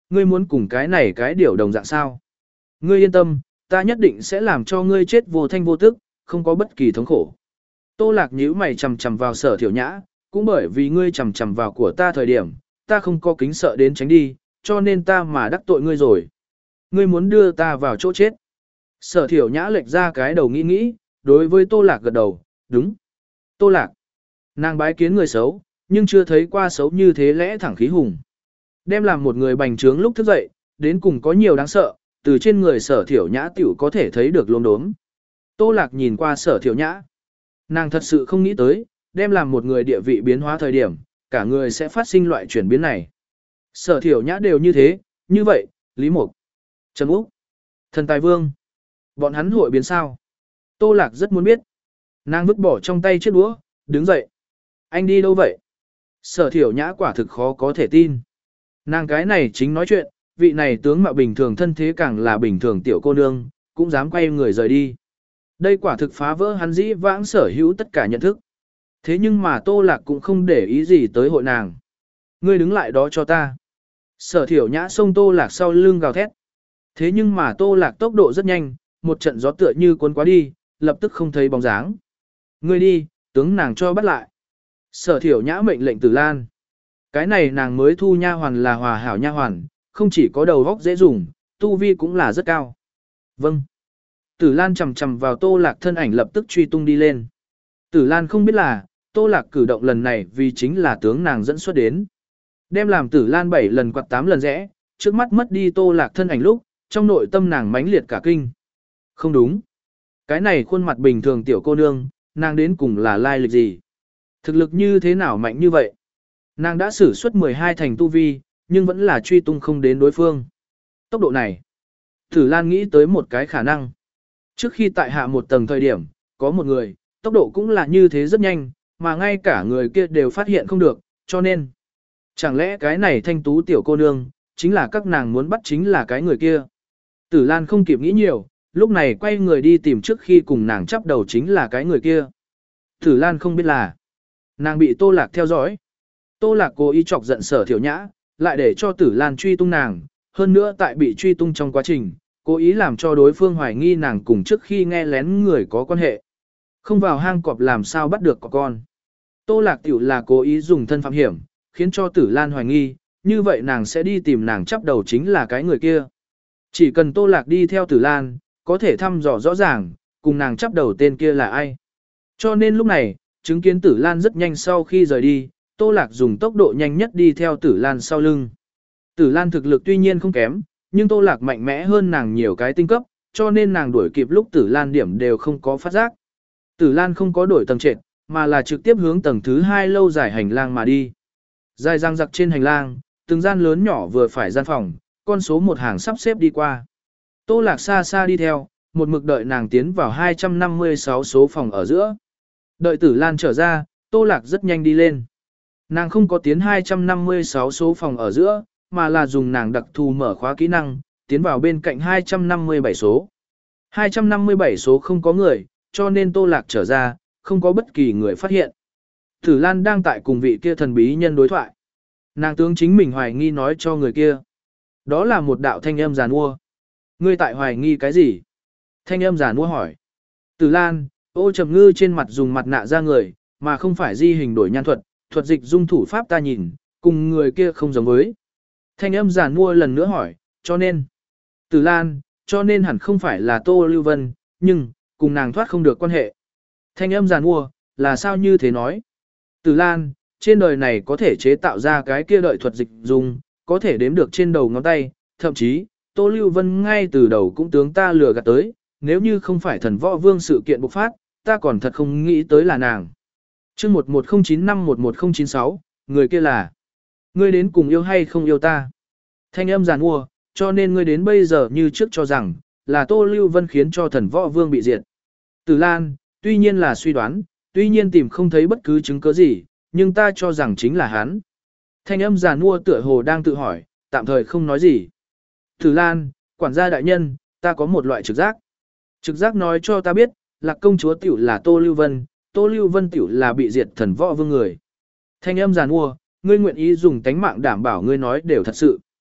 S1: ngươi muốn cùng cái này cái điều đồng dạng sao? Ngươi yên tâm, ta nhất định sẽ làm cho ngươi chết vô thanh vô tức, không có bất kỳ thống khổ. Tô Lạc nhíu mày chằm chằm vào Sở Thiểu Nhã, cũng bởi vì ngươi chằm chằm vào của ta thời điểm, ta không có kính sợ đến tránh đi, cho nên ta mà đắc tội ngươi rồi. Ngươi muốn đưa ta vào chỗ chết. Sở Thiểu Nhã lệch ra cái đầu nghĩ nghĩ, đối với Tô Lạc gật đầu, đúng. Tô Lạc, nàng bái kiến người xấu, nhưng chưa thấy qua xấu như thế lẽ thẳng khí hùng. Đem làm một người bành trướng lúc thức dậy, đến cùng có nhiều đáng sợ, từ trên người Sở Thiểu Nhã tiểu có thể thấy được lốm đốm. Tô Lạc nhìn qua Sở Thiểu Nhã. Nàng thật sự không nghĩ tới, đem làm một người địa vị biến hóa thời điểm, cả người sẽ phát sinh loại chuyển biến này. Sở Thiểu Nhã đều như thế, như vậy, Lý Mục, Trần Úc, Thần Tài Vương, bọn hắn hội biến sao? Tô Lạc rất muốn biết. Nàng vứt bỏ trong tay chiếc đũa, đứng dậy. Anh đi đâu vậy? Sở Thiểu Nhã quả thực khó có thể tin. Nàng cái này chính nói chuyện, vị này tướng mạo bình thường thân thế càng là bình thường tiểu cô nương, cũng dám quay người rời đi. Đây quả thực phá vỡ hắn dĩ vãng sở hữu tất cả nhận thức. Thế nhưng mà Tô Lạc cũng không để ý gì tới hội nàng. Ngươi đứng lại đó cho ta. Sở Thiểu Nhã xông Tô Lạc sau lưng gào thét. Thế nhưng mà Tô Lạc tốc độ rất nhanh, một trận gió tựa như cuốn quá đi, lập tức không thấy bóng dáng. Ngươi đi, tướng nàng cho bắt lại. Sở Thiểu Nhã mệnh lệnh Tử Lan. Cái này nàng mới thu nha hoàn là hòa hảo nha hoàn, không chỉ có đầu óc dễ dùng, tu vi cũng là rất cao. Vâng. Tử Lan chầm chầm vào Tô Lạc thân ảnh lập tức truy tung đi lên. Tử Lan không biết là, Tô Lạc cử động lần này vì chính là tướng nàng dẫn xuất đến. Đem làm Tử Lan bảy lần quạt tám lần rẽ, trước mắt mất đi Tô Lạc thân ảnh lúc, trong nội tâm nàng mãnh liệt cả kinh. Không đúng. Cái này khuôn mặt bình thường tiểu cô nương, nàng đến cùng là lai lịch gì? Thực lực như thế nào mạnh như vậy? Nàng đã sử xuất mười hai thành tu vi, nhưng vẫn là truy tung không đến đối phương. Tốc độ này. Tử Lan nghĩ tới một cái khả năng. Trước khi tại hạ một tầng thời điểm, có một người, tốc độ cũng là như thế rất nhanh, mà ngay cả người kia đều phát hiện không được, cho nên. Chẳng lẽ cái này thanh tú tiểu cô nương, chính là các nàng muốn bắt chính là cái người kia. Tử Lan không kịp nghĩ nhiều, lúc này quay người đi tìm trước khi cùng nàng chắp đầu chính là cái người kia. Tử Lan không biết là, nàng bị Tô Lạc theo dõi. Tô Lạc cố ý chọc giận Sở Thiểu Nhã, lại để cho Tử Lan truy tung nàng, hơn nữa tại bị truy tung trong quá trình, cố ý làm cho đối phương hoài nghi nàng cùng trước khi nghe lén người có quan hệ. Không vào hang cọp làm sao bắt được có con. Tô Lạc tiểu là cố ý dùng thân phạm hiểm, khiến cho Tử Lan hoài nghi, như vậy nàng sẽ đi tìm nàng chắp đầu chính là cái người kia. Chỉ cần Tô Lạc đi theo Tử Lan, có thể thăm dò rõ ràng, cùng nàng chắp đầu tên kia là ai. Cho nên lúc này, chứng kiến Tử Lan rất nhanh sau khi rời đi, Tô Lạc dùng tốc độ nhanh nhất đi theo Tử Lan sau lưng. Tử Lan thực lực tuy nhiên không kém, nhưng Tô Lạc mạnh mẽ hơn nàng nhiều cái tinh cấp, cho nên nàng đuổi kịp lúc Tử Lan điểm đều không có phát giác. Tử Lan không có đổi tầng trệt, mà là trực tiếp hướng tầng thứ hai lâu dài hành lang mà đi. Dài răng rặc trên hành lang, từng gian lớn nhỏ vừa phải gian phòng, con số một hàng sắp xếp đi qua. Tô Lạc xa xa đi theo, một mực đợi nàng tiến vào hai trăm năm mươi sáu số phòng ở giữa. Đợi Tử Lan trở ra, Tô Lạc rất nhanh đi lên. Nàng không có tiến hai trăm năm mươi sáu số phòng ở giữa, mà là dùng nàng đặc thù mở khóa kỹ năng, tiến vào bên cạnh hai trăm năm mươi bảy số. hai trăm năm mươi bảy số không có người, cho nên Tô Lạc trở ra, không có bất kỳ người phát hiện. Tử Lan đang tại cùng vị kia thần bí nhân đối thoại. Nàng tướng chính mình hoài nghi nói cho người kia. Đó là một đạo thanh âm giàn mua. Ngươi tại hoài nghi cái gì? Thanh âm giàn mua hỏi. Tử Lan, Ô Trầm Ngư trên mặt dùng mặt nạ ra người, mà không phải di hình đổi nhan thuật, thuật dịch dung thủ pháp ta nhìn, cùng người kia không giống với. Thanh âm giàn mua lần nữa hỏi, cho nên. Tử Lan, cho nên hẳn không phải là Tô Lưu Vân, nhưng, cùng nàng thoát không được quan hệ. Thanh âm giàn mua, là sao như thế nói? Tử Lan, trên đời này có thể chế tạo ra cái kia đợi thuật dịch dung, có thể đếm được trên đầu ngón tay, thậm chí, Tô Lưu Vân ngay từ đầu cũng tướng ta lừa gạt tới, nếu như không phải thần võ vương sự kiện bộc phát, ta còn thật không nghĩ tới là nàng. chương một một không chín năm một một không chín sáu, người kia là, ngươi đến cùng yêu hay không yêu ta? Thanh âm giàn mua, cho nên ngươi đến bây giờ như trước cho rằng, là Tô Lưu Vân khiến cho thần võ vương bị diệt. Tử Lan, tuy nhiên là suy đoán, tuy nhiên tìm không thấy bất cứ chứng cứ gì, nhưng ta cho rằng chính là hắn. Thanh âm giàn mua tựa hồ đang tự hỏi, tạm thời không nói gì. Tử Lan, quản gia đại nhân, ta có một loại trực giác. Trực giác nói cho ta biết, Lạc công chúa tiểu là Tô Lưu Vân, Tô Lưu Vân tiểu là bị diệt thần võ vương người. Thanh âm giàn mua, ngươi nguyện ý dùng tánh mạng đảm bảo ngươi nói đều thật sự.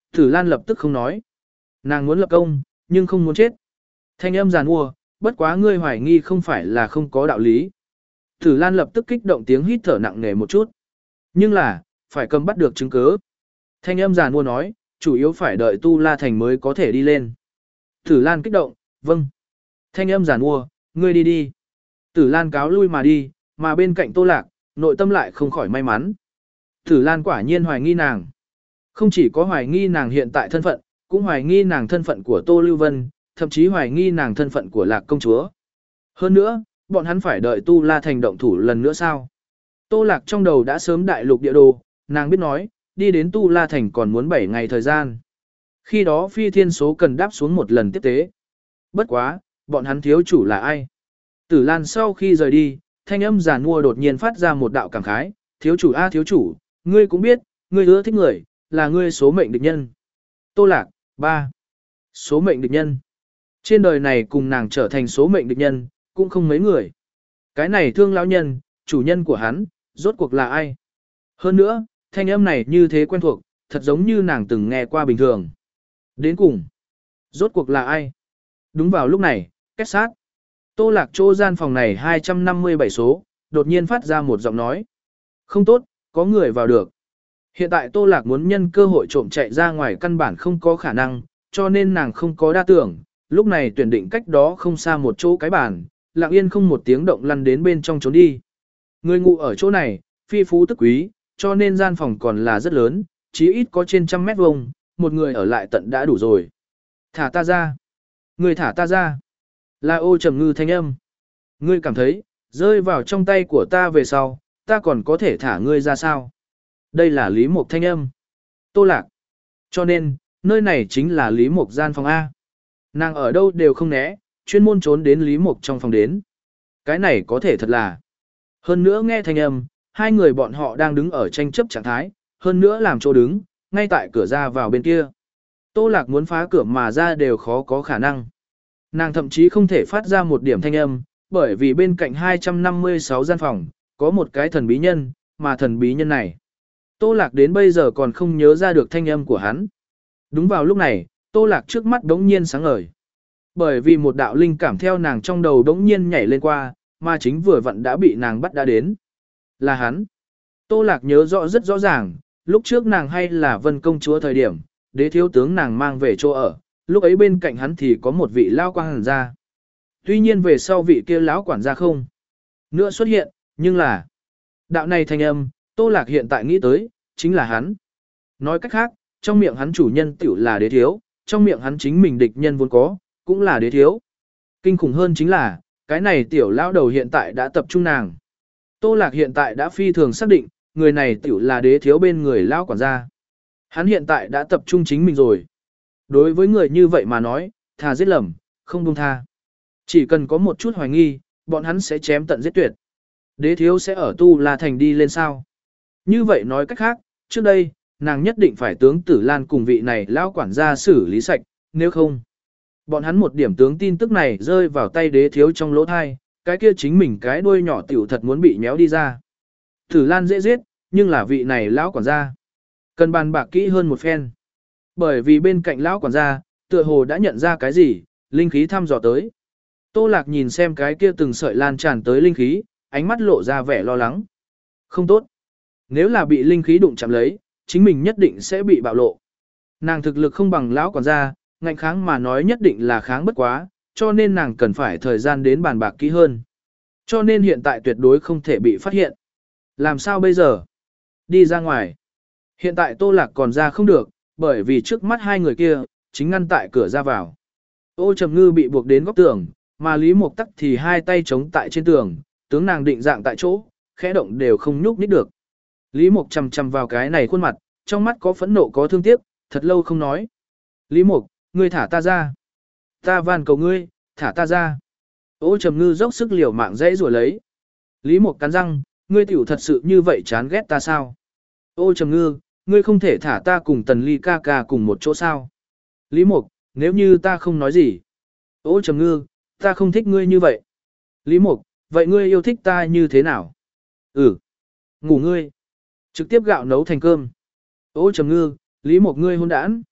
S1: Tử Lan lập tức không nói. Nàng muốn lập công, nhưng không muốn chết. Thanh âm giàn mua, bất quá ngươi hoài nghi không phải là không có đạo lý. Tử Lan lập tức kích động tiếng hít thở nặng nề một chút. Nhưng là, phải cầm bắt được chứng cứ. Thanh âm giàn mua nói, chủ yếu phải đợi Tu La Thành mới có thể đi lên. Tử Lan kích động, vâng. Thanh âm giàn mua, ngươi đi đi. Tử Lan cáo lui mà đi, mà bên cạnh Tô Lạc, nội tâm lại không khỏi may mắn. Tử Lan quả nhiên hoài nghi nàng. Không chỉ có hoài nghi nàng hiện tại thân phận, cũng hoài nghi nàng thân phận của Tô Lưu Vân, thậm chí hoài nghi nàng thân phận của Lạc công chúa. Hơn nữa, bọn hắn phải đợi Tu La Thành động thủ lần nữa sao? Tô Lạc trong đầu đã sớm đại lục địa đồ, nàng biết nói, đi đến Tu La Thành còn muốn bảy ngày thời gian. Khi đó phi thiên số cần đáp xuống một lần tiếp tế. Bất quá, bọn hắn thiếu chủ là ai? Tử Lan sau khi rời đi, thanh âm giàn mua đột nhiên phát ra một đạo cảm khái, thiếu chủ a thiếu chủ, ngươi cũng biết, ngươi ưa thích người, là ngươi số mệnh địch nhân. Tô Lạc, ba. Số mệnh địch nhân. Trên đời này cùng nàng trở thành số mệnh địch nhân, cũng không mấy người. Cái này thương lão nhân, chủ nhân của hắn, rốt cuộc là ai? Hơn nữa, thanh âm này như thế quen thuộc, thật giống như nàng từng nghe qua bình thường. Đến cùng, rốt cuộc là ai? Đúng vào lúc này, kết sát. Tô Lạc chỗ gian phòng này hai trăm năm mươi bảy số, đột nhiên phát ra một giọng nói. Không tốt, có người vào được. Hiện tại Tô Lạc muốn nhân cơ hội trộm chạy ra ngoài căn bản không có khả năng, cho nên nàng không có đa tưởng, lúc này tuyển định cách đó không xa một chỗ cái bàn, lặng yên không một tiếng động lăn đến bên trong trốn đi. Người ngủ ở chỗ này, phi phú tức quý, cho nên gian phòng còn là rất lớn, chí ít có trên trăm mét vuông, một người ở lại tận đã đủ rồi. Thả ta ra. Người thả ta ra. Là Ô Trầm Ngư thanh âm. Ngươi cảm thấy, rơi vào trong tay của ta về sau, ta còn có thể thả ngươi ra sao? Đây là Lý Mộc thanh âm. Tô Lạc. Cho nên, nơi này chính là Lý Mộc gian phòng A. Nàng ở đâu đều không né, chuyên môn trốn đến Lý Mộc trong phòng đến. Cái này có thể thật là. Hơn nữa nghe thanh âm, hai người bọn họ đang đứng ở tranh chấp trạng thái, hơn nữa làm chỗ đứng, ngay tại cửa ra vào bên kia. Tô Lạc muốn phá cửa mà ra đều khó có khả năng. Nàng thậm chí không thể phát ra một điểm thanh âm, bởi vì bên cạnh hai trăm năm mươi sáu gian phòng, có một cái thần bí nhân, mà thần bí nhân này. Tô Lạc đến bây giờ còn không nhớ ra được thanh âm của hắn. Đúng vào lúc này, Tô Lạc trước mắt đống nhiên sáng ngời. Bởi vì một đạo linh cảm theo nàng trong đầu đống nhiên nhảy lên qua, mà chính vừa vặn đã bị nàng bắt đã đến. Là hắn. Tô Lạc nhớ rõ rất rõ ràng, lúc trước nàng hay là Vân công chúa thời điểm, đế thiếu tướng nàng mang về chỗ ở, lúc ấy bên cạnh hắn thì có một vị lão quản gia. Tuy nhiên về sau vị kia lão quản gia không nữa xuất hiện, nhưng là đạo này thanh âm, Tô Lạc hiện tại nghĩ tới, chính là hắn. Nói cách khác, trong miệng hắn chủ nhân tiểu là đế thiếu, trong miệng hắn chính mình địch nhân vốn có, cũng là đế thiếu. Kinh khủng hơn chính là, cái này tiểu lão đầu hiện tại đã tập trung nàng. Tô Lạc hiện tại đã phi thường xác định, người này tiểu là đế thiếu bên người lão quản gia. Hắn hiện tại đã tập trung chính mình rồi. Đối với người như vậy mà nói, thà giết lầm, không buông tha. Chỉ cần có một chút hoài nghi, bọn hắn sẽ chém tận giết tuyệt. Đế thiếu sẽ ở Tu La Thành đi lên sao? Như vậy nói cách khác, trước đây, nàng nhất định phải tướng Tử Lan cùng vị này lão quản gia xử lý sạch, nếu không. Bọn hắn một điểm tướng tin tức này rơi vào tay đế thiếu trong lỗ thai, cái kia chính mình cái đuôi nhỏ tiểu thật muốn bị méo đi ra. Tử Lan dễ giết, nhưng là vị này lão quản gia. Cần bàn bạc kỹ hơn một phen. Bởi vì bên cạnh lão quản gia, tựa hồ đã nhận ra cái gì, linh khí thăm dò tới. Tô Lạc nhìn xem cái kia từng sợi lan tràn tới linh khí, ánh mắt lộ ra vẻ lo lắng. Không tốt. Nếu là bị linh khí đụng chạm lấy, chính mình nhất định sẽ bị bạo lộ. Nàng thực lực không bằng lão quản gia, ngạnh kháng mà nói nhất định là kháng bất quá, cho nên nàng cần phải thời gian đến bàn bạc kỹ hơn. Cho nên hiện tại tuyệt đối không thể bị phát hiện. Làm sao bây giờ? Đi ra ngoài. Hiện tại Tô Lạc còn ra không được, bởi vì trước mắt hai người kia, chính ngăn tại cửa ra vào. Ô Trầm Ngư bị buộc đến góc tường, mà Lý Mộc Tắc thì hai tay chống tại trên tường, tướng nàng định dạng tại chỗ, khẽ động đều không nhúc nhích được. Lý Mộc chằm chằm vào cái này khuôn mặt, trong mắt có phẫn nộ có thương tiếc, thật lâu không nói. Lý Mộc, ngươi thả ta ra. Ta van cầu ngươi, thả ta ra. Ô Trầm Ngư dốc sức liều mạng dãy rủa lấy. Lý Mộc cắn răng, ngươi tiểu thật sự như vậy chán ghét ta sao? Ô Trầm Ngư, ngươi không thể thả ta cùng Tần Ly ca ca cùng một chỗ sao? Lý Mộc, nếu như ta không nói gì. Ô Trầm Ngư, ta không thích ngươi như vậy. Lý Mộc, vậy ngươi yêu thích ta như thế nào? Ừ. Ngủ ngươi. Trực tiếp gạo nấu thành cơm. Ô Trầm Ngư, Lý Mộc ngươi hôn đản.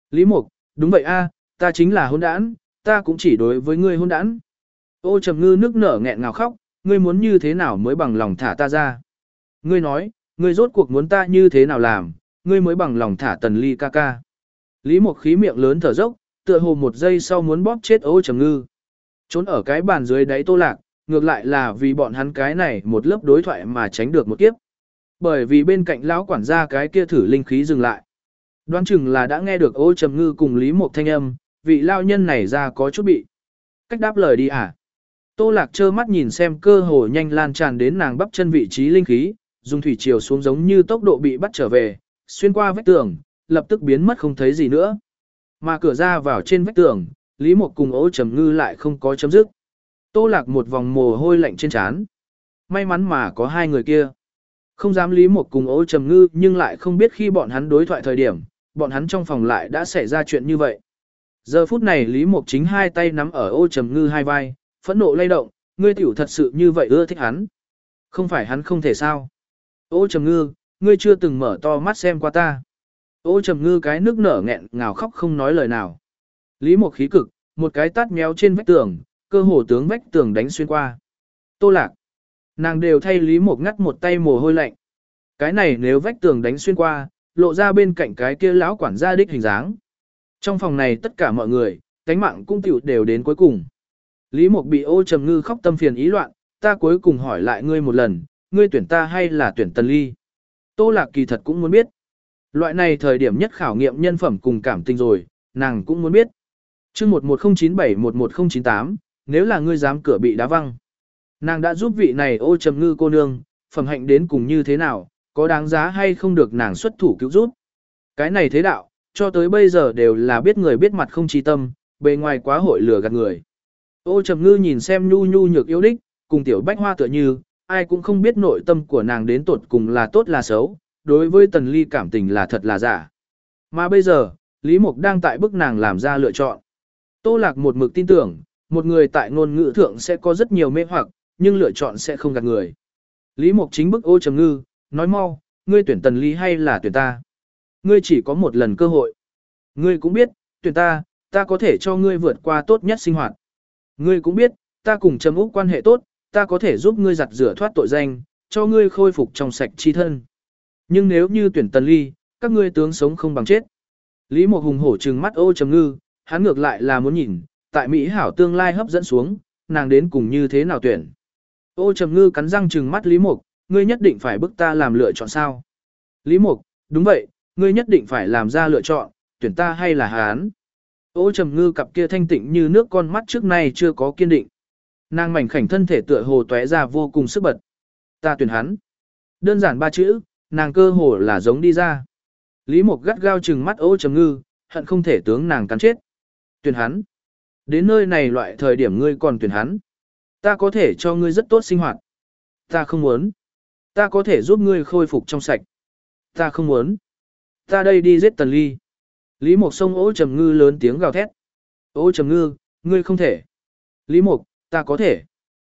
S1: Lý Mục, đúng vậy a, ta chính là hôn đản, ta cũng chỉ đối với ngươi hôn đản. Ô Trầm Ngư nước nở nghẹn ngào khóc, ngươi muốn như thế nào mới bằng lòng thả ta ra? Ngươi nói, ngươi rốt cuộc muốn ta như thế nào làm, ngươi mới bằng lòng thả Tần Ly ca ca. Lý Mục khí miệng lớn thở dốc, tựa hồ một giây sau muốn bóp chết Ô Trầm Ngư. Trốn ở cái bàn dưới đáy Tô Lạc, ngược lại là vì bọn hắn cái này một lớp đối thoại mà tránh được một kiếp. Bởi vì bên cạnh lão quản gia cái kia thử linh khí dừng lại. Đoán chừng là đã nghe được Ô Trầm Ngư cùng Lý Mục thanh âm, vị lao nhân này ra có chút bị. Cách đáp lời đi à? Tô Lạc trơ mắt nhìn xem cơ hồ nhanh lan tràn đến nàng bắp chân vị trí linh khí, dùng thủy chiều xuống giống như tốc độ bị bắt trở về, xuyên qua vách tường, lập tức biến mất không thấy gì nữa. Mà cửa ra vào trên vách tường, Lý Mục cùng Ô Trầm Ngư lại không có chấm dứt. Tô Lạc một vòng mồ hôi lạnh trên trán. May mắn mà có hai người kia. Không dám Lý Mục cùng Ô Trầm Ngư nhưng lại không biết khi bọn hắn đối thoại thời điểm, bọn hắn trong phòng lại đã xảy ra chuyện như vậy. Giờ phút này Lý Mục chính hai tay nắm ở Ô Trầm Ngư hai vai, phẫn nộ lay động, ngươi tiểu thật sự như vậy ưa thích hắn. Không phải hắn không thể sao. Ô Trầm Ngư, ngươi chưa từng mở to mắt xem qua ta. Ô Trầm Ngư cái nước nở nghẹn ngào khóc không nói lời nào. Lý Mục khí cực, một cái tát méo trên vách tường, cơ hồ tướng vách tường đánh xuyên qua. Tô Lạc. Nàng đều thay Lý Mục ngắt một tay mồ hôi lạnh. Cái này nếu vách tường đánh xuyên qua, lộ ra bên cạnh cái kia lão quản gia đích hình dáng. Trong phòng này tất cả mọi người, cánh mạng cũng tiểu đều đến cuối cùng. Lý Mục bị Ô Trầm Ngư khóc tâm phiền ý loạn, ta cuối cùng hỏi lại ngươi một lần, ngươi tuyển ta hay là tuyển Tần Ly? Tô Lạc kỳ thật cũng muốn biết. Loại này thời điểm nhất khảo nghiệm nhân phẩm cùng cảm tình rồi, nàng cũng muốn biết. Chương một một không chín bảy một một không chín tám, nếu là ngươi dám cửa bị đá văng. Nàng đã giúp vị này Ô Trầm Ngư cô nương, phẩm hạnh đến cùng như thế nào, có đáng giá hay không được nàng xuất thủ cứu giúp. Cái này thế đạo, cho tới bây giờ đều là biết người biết mặt không trí tâm, bề ngoài quá hội lừa gạt người. Ô Trầm Ngư nhìn xem nhu nhu nhược yếu đích, cùng tiểu bách hoa tựa như, ai cũng không biết nội tâm của nàng đến tột cùng là tốt là xấu, đối với Tần Ly cảm tình là thật là giả. Mà bây giờ, Lý Mục đang tại bức nàng làm ra lựa chọn. Tô Lạc một mực tin tưởng, một người tại ngôn ngữ thượng sẽ có rất nhiều mê hoặc, nhưng lựa chọn sẽ không gạt người. Lý Mục chính bức Ô Trầm Ngư, nói mau, ngươi tuyển Tần Ly hay là tuyển ta? Ngươi chỉ có một lần cơ hội. Ngươi cũng biết, tuyển ta, ta có thể cho ngươi vượt qua tốt nhất sinh hoạt. Ngươi cũng biết, ta cùng Trầm Úc quan hệ tốt, ta có thể giúp ngươi giặt rửa thoát tội danh, cho ngươi khôi phục trong sạch chi thân. Nhưng nếu như tuyển Tần Ly, các ngươi tướng sống không bằng chết. Lý Mục hùng hổ trừng mắt Ô Trầm Ngư, hắn ngược lại là muốn nhìn, tại Mỹ hảo tương lai hấp dẫn xuống, nàng đến cùng như thế nào tuyển. Ô Trầm Ngư cắn răng trừng mắt Lý Mục, ngươi nhất định phải bức ta làm lựa chọn sao? Lý Mục, đúng vậy, ngươi nhất định phải làm ra lựa chọn, tuyển ta hay là hắn? Ô Trầm Ngư cặp kia thanh tịnh như nước con mắt trước nay chưa có kiên định. Nàng mảnh khảnh thân thể tựa hồ tóe ra vô cùng sức bật. Ta tuyển hắn. Đơn giản ba chữ, nàng cơ hồ là giống đi ra. Lý Mục gắt gao trừng mắt Ô Trầm Ngư, hận không thể tướng nàng cắn chết. Tuyển hắn. Đến nơi này loại thời điểm ngươi còn tuyển hắn. Ta có thể cho ngươi rất tốt sinh hoạt. Ta không muốn. Ta có thể giúp ngươi khôi phục trong sạch. Ta không muốn. Ta đây đi giết Tần Ly. Lý Mục xông Ô Trầm Ngư lớn tiếng gào thét. Ô Trầm Ngư, ngươi không thể. Lý Mục, ta có thể.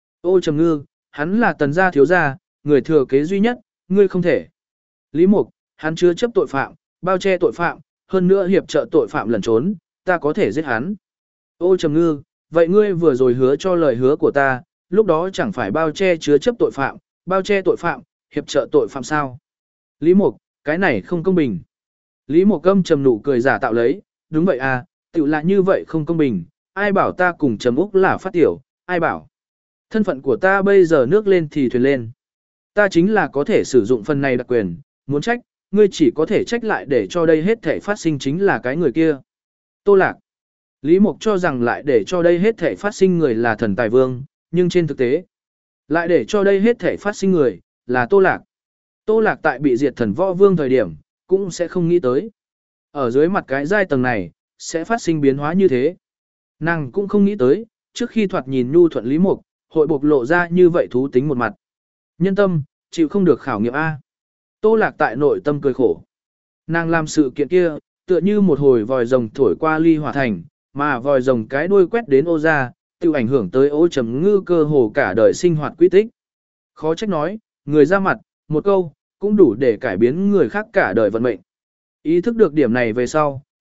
S1: Ô Trầm Ngư, hắn là Tần gia thiếu gia, người thừa kế duy nhất, ngươi không thể. Lý Mục, hắn chứa chấp tội phạm, bao che tội phạm, hơn nữa hiệp trợ tội phạm lẩn trốn, ta có thể giết hắn. Ô Trầm Ngư, vậy ngươi vừa rồi hứa cho lời hứa của ta, lúc đó chẳng phải bao che chứa chấp tội phạm, bao che tội phạm, hiệp trợ tội phạm sao? Lý Mục, cái này không công bình. Lý Mục Câm trầm nụ cười giả tạo lấy, đúng vậy à, tự là như vậy không công bình, ai bảo ta cùng Trầm Úc là phát tiểu, ai bảo. Thân phận của ta bây giờ nước lên thì thuyền lên. Ta chính là có thể sử dụng phần này đặc quyền, muốn trách, ngươi chỉ có thể trách lại để cho đây hết thể phát sinh chính là cái người kia. Tô Lạc. Lý Mục cho rằng lại để cho đây hết thể phát sinh người là thần tài vương, nhưng trên thực tế, lại để cho đây hết thể phát sinh người, là Tô Lạc. Tô Lạc tại bị diệt thần võ vương thời điểm, cũng sẽ không nghĩ tới. Ở dưới mặt cái giai tầng này, sẽ phát sinh biến hóa như thế. Nàng cũng không nghĩ tới, trước khi thoạt nhìn nhu thuận Lý Mục, hội bộc lộ ra như vậy thú tính một mặt. Nhân tâm, chịu không được khảo nghiệm A. Tô Lạc tại nội tâm cười khổ. Nàng làm sự kiện kia, tựa như một hồi vòi rồng thổi qua ly hỏa thành, mà vòi rồng cái đuôi quét đến Ô ra, tiêu ảnh hưởng tới Ô Trầm Ngư cơ hồ cả đời sinh hoạt quy tích. Khó trách nói, người ra mặt, một câu, cũng đủ để cải biến người khác cả đời vận mệnh. Ý thức được điểm này về sau,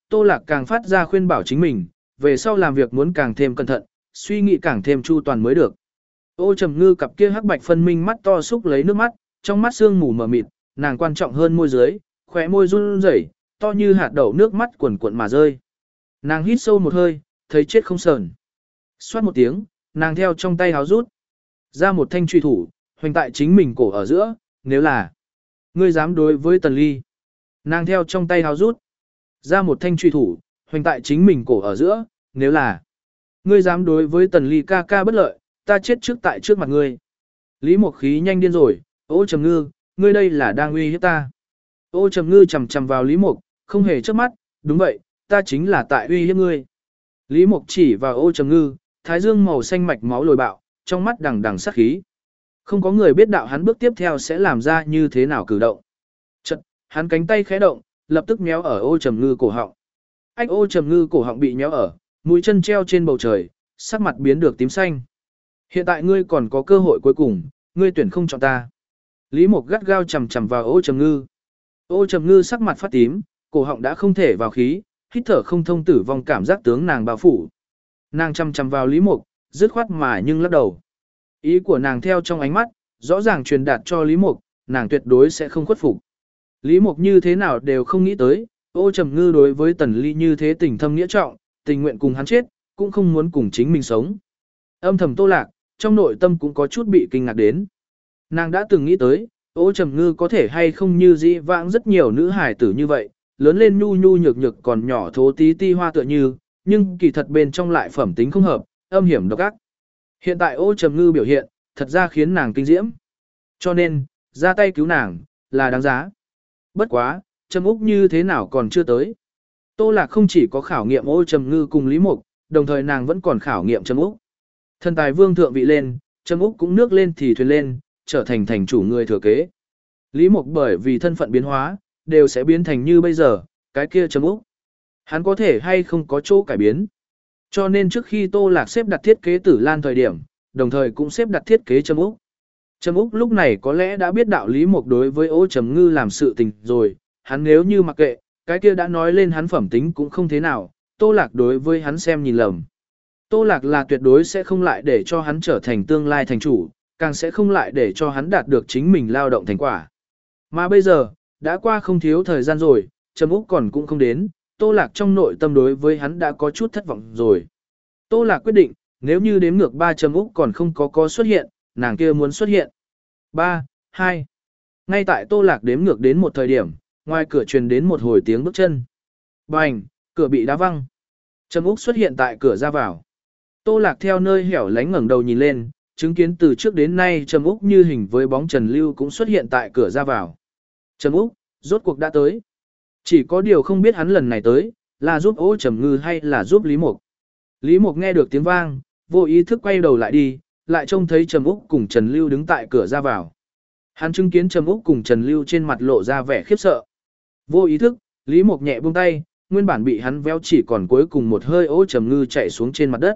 S1: Tô Lạc càng phát ra khuyên bảo chính mình, về sau làm việc muốn càng thêm cẩn thận, suy nghĩ càng thêm chu toàn mới được. Ô Trầm Ngư cặp kia hắc bạch phân minh mắt to xúc lấy nước mắt, trong mắt sương mù mờ mịt, nàng quan trọng hơn môi dưới, khóe môi run rẩy, to như hạt đậu nước mắt quần cuộn mà rơi. Nàng hít sâu một hơi, thấy chết không sờn. Xoát một tiếng, nàng theo trong tay háo rút ra một thanh truy thủ, hoành tại chính mình cổ ở giữa, nếu là ngươi dám đối với Tần Ly. Nàng theo trong tay háo rút ra một thanh truy thủ, hoành tại chính mình cổ ở giữa, nếu là ngươi dám đối với Tần Ly ca ca bất lợi, ta chết trước tại trước mặt ngươi. Lý Mộc khí nhanh điên rồi, Ô Trầm Ngư, ngươi đây là đang uy hiếp ta. Ô Trầm Ngư chầm chầm vào Lý Mộc, không hề chớp mắt, đúng vậy, ta chính là tại uy hiếp ngươi. Lý Mộc chỉ vào Ô Trầm Ngư, thái dương màu xanh mạch máu lồi bạo, trong mắt đằng đằng sát khí. Không có người biết đạo hắn bước tiếp theo sẽ làm ra như thế nào cử động. Chật, hắn cánh tay khẽ động, lập tức méo ở Ô Trầm Ngư cổ họng. Ách, Ô Trầm Ngư cổ họng bị méo ở, mũi chân treo trên bầu trời, sắc mặt biến được tím xanh. Hiện tại ngươi còn có cơ hội cuối cùng, ngươi tuyển không chọn ta. Lý Mộc gắt gao chầm chầm vào Ô Trầm Ngư. Ô Trầm Ngư sắc mặt phát tím, cổ họng đã không thể vào khí, hít thở không thông, tử vong cảm giác tướng nàng bao phủ. Nàng chầm chầm vào Lý Mộc, dứt khoát mà nhưng lắc đầu. Ý của nàng theo trong ánh mắt, rõ ràng truyền đạt cho Lý Mộc, nàng tuyệt đối sẽ không khuất phục. Lý Mộc như thế nào đều không nghĩ tới, Ô Trầm Ngư đối với Tần Ly như thế tình thâm nghĩa trọng, tình nguyện cùng hắn chết, cũng không muốn cùng chính mình sống. Âm thầm Tô Lạc, trong nội tâm cũng có chút bị kinh ngạc đến. Nàng đã từng nghĩ tới, Ô Trầm Ngư có thể hay không như dĩ vãng rất nhiều nữ hải tử như vậy, lớn lên nhu nhu nhược nhược còn nhỏ thố tí ti hoa tựa như, nhưng kỳ thật bên trong lại phẩm tính không hợp, âm hiểm độc ác. Hiện tại Ô Trầm Ngư biểu hiện, thật ra khiến nàng kinh diễm. Cho nên, ra tay cứu nàng, là đáng giá. Bất quá, Trầm Úc như thế nào còn chưa tới. Tô Lạc không chỉ có khảo nghiệm Ô Trầm Ngư cùng Lý Mộc, đồng thời nàng vẫn còn khảo nghiệm Trầm Úc. Thần tài vương thượng vị lên, Trầm Úc cũng nước lên thì thuyền lên, trở thành thành chủ người thừa kế. Lý Mộc bởi vì thân phận biến hóa, đều sẽ biến thành như bây giờ, cái kia Trầm Úc. Hắn có thể hay không có chỗ cải biến. Cho nên trước khi Tô Lạc xếp đặt thiết kế Tử Lan thời điểm, đồng thời cũng xếp đặt thiết kế Trầm Úc. Trầm Úc lúc này có lẽ đã biết đạo Lý Mộc đối với Ô Trầm Ngư làm sự tình rồi, hắn nếu như mặc kệ, cái kia đã nói lên hắn phẩm tính cũng không thế nào, Tô Lạc đối với hắn xem nhìn lầm. Tô Lạc là tuyệt đối sẽ không lại để cho hắn trở thành tương lai thành chủ, càng sẽ không lại để cho hắn đạt được chính mình lao động thành quả. Mà bây giờ, đã qua không thiếu thời gian rồi, Trầm Úc còn cũng không đến, Tô Lạc trong nội tâm đối với hắn đã có chút thất vọng rồi. Tô Lạc quyết định, nếu như đếm ngược ba Trầm Úc còn không có có xuất hiện, nàng kia muốn xuất hiện. ba, hai. Ngay tại Tô Lạc đếm ngược đến một thời điểm, ngoài cửa truyền đến một hồi tiếng bước chân. Bành, cửa bị đá văng. Trầm Úc xuất hiện tại cửa ra vào. Tô Lạc theo nơi hẻo lánh ngẩng đầu nhìn lên, chứng kiến từ trước đến nay Trầm Úc như hình với bóng Trần Lưu cũng xuất hiện tại cửa ra vào. Trầm Úc, rốt cuộc đã tới. Chỉ có điều không biết hắn lần này tới, là giúp Ô Trầm Ngư hay là giúp Lý Mộc. Lý Mộc nghe được tiếng vang, vô ý thức quay đầu lại đi, lại trông thấy Trầm Úc cùng Trần Lưu đứng tại cửa ra vào. Hắn chứng kiến Trầm Úc cùng Trần Lưu trên mặt lộ ra vẻ khiếp sợ. Vô ý thức, Lý Mộc nhẹ buông tay, nguyên bản bị hắn véo chỉ còn cuối cùng một hơi Ô Trầm Ngư chạy xuống trên mặt đất.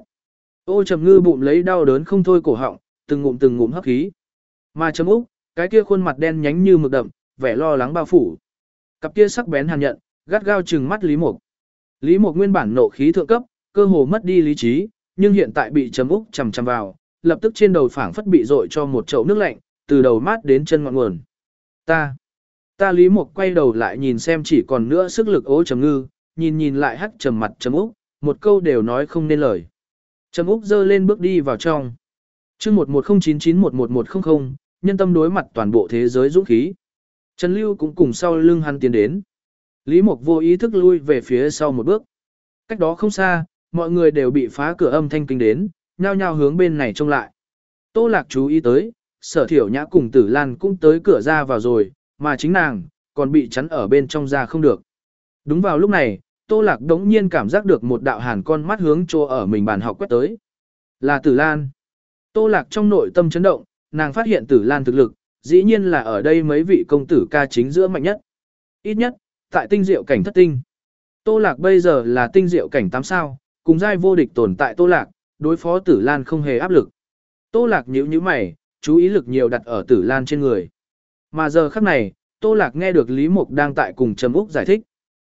S1: Ô Trầm Ngư bụng lấy đau đớn không thôi cổ họng, từng ngụm từng ngụm hấp khí. Mà Trầm Úc, cái kia khuôn mặt đen nhánh như mực đậm, vẻ lo lắng bao phủ. Cặp kia sắc bén hàn nhận, gắt gao trừng mắt Lý Mộc. Lý Mộc nguyên bản nộ khí thượng cấp, cơ hồ mất đi lý trí, nhưng hiện tại bị Trầm Úc chằm chằm vào, lập tức trên đầu phảng phất bị dội cho một chậu nước lạnh, từ đầu mát đến chân ngọn nguồn. Ta, ta Lý Mộc quay đầu lại nhìn xem chỉ còn nữa sức lực Ô Trầm Ngư, nhìn nhìn lại hắc trầm mặt Trầm Úc, một câu đều nói không nên lời. Trầm Úc giơ lên bước đi vào trong. Chương một một không chín chín một một một không không, nhân tâm đối mặt toàn bộ thế giới dũng khí. Trần Lưu cũng cùng sau lưng hắn tiến đến. Lý Mộc vô ý thức lui về phía sau một bước. Cách đó không xa, mọi người đều bị phá cửa âm thanh kinh đến, nhao nhao hướng bên này trông lại. Tô Lạc chú ý tới, Sở Thiểu Nhã cùng Tử Lan cũng tới cửa ra vào rồi, mà chính nàng còn bị chắn ở bên trong ra không được. Đúng vào lúc này, Tô Lạc đống nhiên cảm giác được một đạo hàn con mắt hướng chỗ ở mình bàn học quét tới. Là Tử Lan. Tô Lạc trong nội tâm chấn động, nàng phát hiện Tử Lan thực lực, dĩ nhiên là ở đây mấy vị công tử ca chính giữa mạnh nhất. Ít nhất, tại tinh diệu cảnh thất tinh. Tô Lạc bây giờ là tinh diệu cảnh tám sao, cùng giai vô địch tồn tại Tô Lạc, đối phó Tử Lan không hề áp lực. Tô Lạc nhíu nhíu mày, chú ý lực nhiều đặt ở Tử Lan trên người. Mà giờ khắc này, Tô Lạc nghe được Lý Mộc đang tại cùng Trầm Úc giải thích.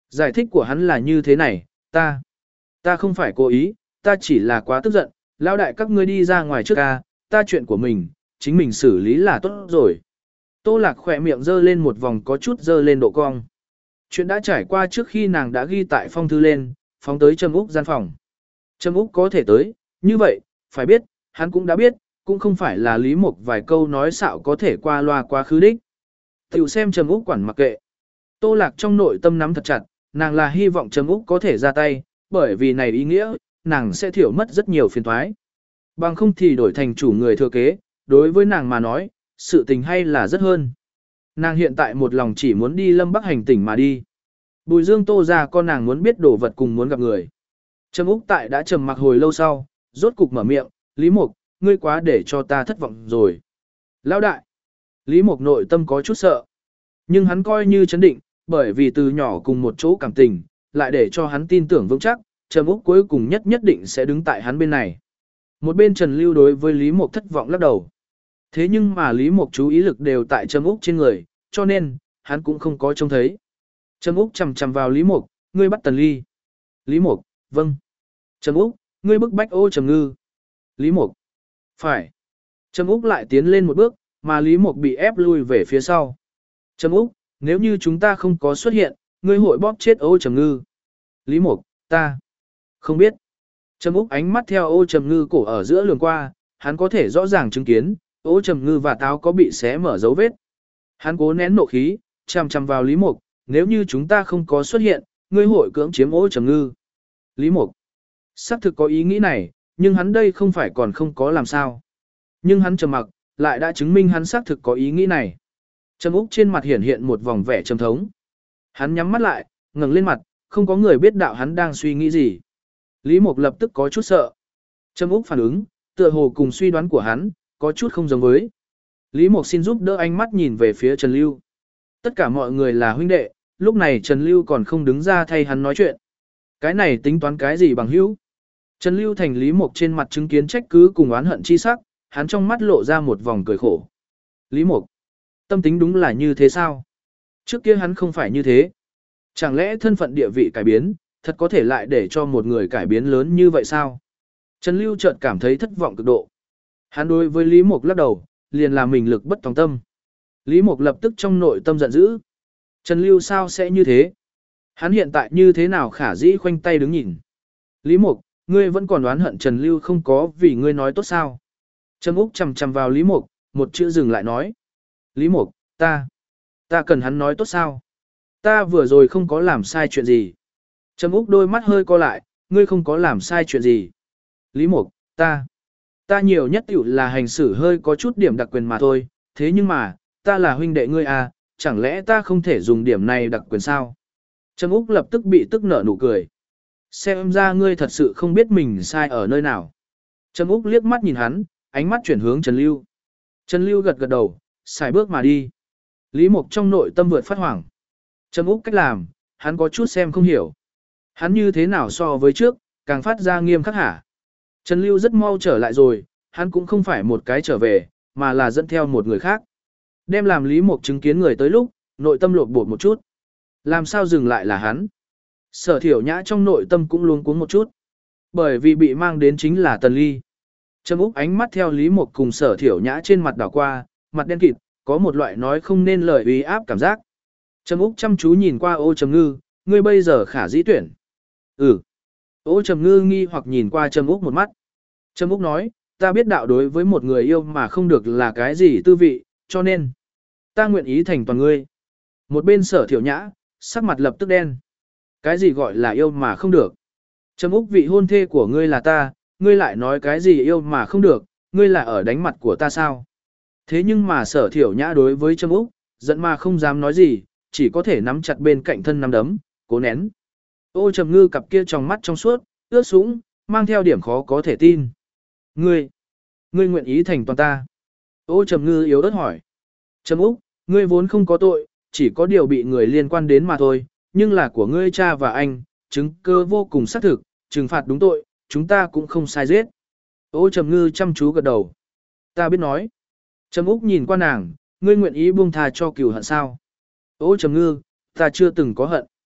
S1: Giải thích của hắn là như thế này, ta, ta không phải cố ý, ta chỉ là quá tức giận, lão đại các ngươi đi ra ngoài trước ca, ta chuyện của mình, chính mình xử lý là tốt rồi. Tô Lạc khỏe miệng dơ lên một vòng có chút dơ lên độ cong. Chuyện đã trải qua trước khi nàng đã ghi tại phong thư lên, phóng tới Trâm Úc gian phòng. Trâm Úc có thể tới, như vậy, phải biết, hắn cũng đã biết, cũng không phải là Lý Mục vài câu nói xạo có thể qua loa quá khứ đích. Tiểu xem Trâm Úc quản mặc kệ. Tô Lạc trong nội tâm nắm thật chặt, nàng là hy vọng Trâm Úc có thể ra tay, bởi vì này ý nghĩa, nàng sẽ thiểu mất rất nhiều phiền toái. Bằng không thì đổi thành chủ người thừa kế, đối với nàng mà nói, sự tình hay là rất hơn. Nàng hiện tại một lòng chỉ muốn đi Lâm Bắc hành tỉnh mà đi. Bùi Dương Tô ra con nàng muốn biết đồ vật cùng muốn gặp người. Trâm Úc tại đã trầm mặc hồi lâu sau, rốt cục mở miệng, Lý Mục, ngươi quá để cho ta thất vọng rồi. Lão đại, Lý Mục nội tâm có chút sợ. Nhưng hắn coi như chấn định, bởi vì từ nhỏ cùng một chỗ cảm tình, lại để cho hắn tin tưởng vững chắc, Trâm Úc cuối cùng nhất nhất định sẽ đứng tại hắn bên này. Một bên Trần Lưu đối với Lý Mục thất vọng lắc đầu. Thế nhưng mà Lý Mục chú ý lực đều tại Trâm Úc trên người, cho nên, hắn cũng không có trông thấy. Trâm Úc chầm chầm vào Lý Mục, ngươi bắt Tần Ly. Lý Mục, vâng. Trâm Úc, ngươi bức bách Ô Trầm Ngư. Lý Mục, phải. Trâm Úc lại tiến lên một bước, mà Lý Mục bị ép lui về phía sau. Trâm Úc, nếu như chúng ta không có xuất hiện, ngươi hội bóp chết Ô Trầm Ngư. Lý Mục, ta không biết. Trâm Úc ánh mắt theo Ô Trầm Ngư cổ ở giữa lường qua, hắn có thể rõ ràng chứng kiến, Ô Trầm Ngư và táo có bị xé mở dấu vết. Hắn cố nén nộ khí, chằm chằm vào Lý Mục, nếu như chúng ta không có xuất hiện, ngươi hội cưỡng chiếm Ô Trầm Ngư. Lý Mục, xác thực có ý nghĩ này, nhưng hắn đây không phải còn không có làm sao. Nhưng hắn trầm mặc, lại đã chứng minh hắn xác thực có ý nghĩ này. Trâm Úc trên mặt hiển hiện một vòng vẻ trầm thống. Hắn nhắm mắt lại, ngẩng lên mặt, không có người biết đạo hắn đang suy nghĩ gì. Lý Mục lập tức có chút sợ. Trâm Úc phản ứng, tựa hồ cùng suy đoán của hắn, có chút không giống với. Lý Mục xin giúp đỡ ánh mắt nhìn về phía Trần Lưu. Tất cả mọi người là huynh đệ, lúc này Trần Lưu còn không đứng ra thay hắn nói chuyện. Cái này tính toán cái gì bằng hữu? Trần Lưu thành Lý Mục trên mặt chứng kiến trách cứ cùng oán hận chi sắc, hắn trong mắt lộ ra một vòng cười khổ. Lý Mục, tâm tính đúng là như thế sao? Trước kia hắn không phải như thế. Chẳng lẽ thân phận địa vị cải biến, thật có thể lại để cho một người cải biến lớn như vậy sao? Trần Lưu chợt cảm thấy thất vọng cực độ. Hắn đối với Lý Mục lắc đầu, liền làm mình lực bất tòng tâm. Lý Mục lập tức trong nội tâm giận dữ. Trần Lưu sao sẽ như thế? Hắn hiện tại như thế nào khả dĩ khoanh tay đứng nhìn? Lý Mục, ngươi vẫn còn đoán hận Trần Lưu không có vì ngươi nói tốt sao? Trâm Úc chầm chầm vào Lý Mục, một chữ dừng lại nói. Lý Mục, ta, ta cần hắn nói tốt sao? Ta vừa rồi không có làm sai chuyện gì. Trâm Úc đôi mắt hơi co lại, ngươi không có làm sai chuyện gì. Lý Mục, ta, ta nhiều nhất tiểu là hành xử hơi có chút điểm đặc quyền mà thôi, thế nhưng mà, ta là huynh đệ ngươi à, chẳng lẽ ta không thể dùng điểm này đặc quyền sao? Trâm Úc lập tức bị tức nở nụ cười. Xem ra ngươi thật sự không biết mình sai ở nơi nào. Trâm Úc liếc mắt nhìn hắn, ánh mắt chuyển hướng Trần Lưu. Trần Lưu gật gật đầu, xài bước mà đi. Lý Mục trong nội tâm vượt phát hoảng. Trâm Úc cách làm, hắn có chút xem không hiểu. Hắn như thế nào so với trước, càng phát ra nghiêm khắc hả. Trần Lưu rất mau trở lại rồi, hắn cũng không phải một cái trở về, mà là dẫn theo một người khác. Đem làm Lý Mục chứng kiến người tới lúc, nội tâm lột bột một chút. Làm sao dừng lại là hắn? Sở Thiểu Nhã trong nội tâm cũng luống cuống một chút. Bởi vì bị mang đến chính là Tần Ly. Trâm Úc ánh mắt theo Lý Mục cùng Sở Thiểu Nhã trên mặt đảo qua, mặt đen kịt, có một loại nói không nên lời uy áp cảm giác. Trâm Úc chăm chú nhìn qua Ô Trầm Ngư, ngươi bây giờ khả dĩ tuyển. Ừ. Ô Trầm Ngư nghi hoặc nhìn qua Trâm Úc một mắt. Trâm Úc nói, ta biết đạo đối với một người yêu mà không được là cái gì tư vị, cho nên, ta nguyện ý thành toàn ngươi. Một bên Sở Thiểu Nhã, sắc mặt lập tức đen. Cái gì gọi là yêu mà không được? Trâm Úc, vị hôn thê của ngươi là ta, ngươi lại nói cái gì yêu mà không được, ngươi là ở đánh mặt của ta sao? Thế nhưng mà Sở Thiểu Nhã đối với Trâm Úc, giận mà không dám nói gì, chỉ có thể nắm chặt bên cạnh thân nắm đấm, cố nén. Ô Trầm Ngư cặp kia trong mắt trong suốt, ướt sũng, mang theo điểm khó có thể tin. Ngươi, ngươi nguyện ý thành toàn ta. Ô Trầm Ngư yếu ớt hỏi. Trâm Úc, ngươi vốn không có tội, chỉ có điều bị người liên quan đến mà thôi, nhưng là của ngươi cha và anh, chứng cơ vô cùng xác thực, trừng phạt đúng tội, chúng ta cũng không sai giết. Ô Trầm Ngư chăm chú gật đầu. Ta biết nói. Trâm Úc nhìn qua nàng, ngươi nguyện ý buông tha cho cừu hận sao? Ô Trầm Ngư, ta chưa từng có hận.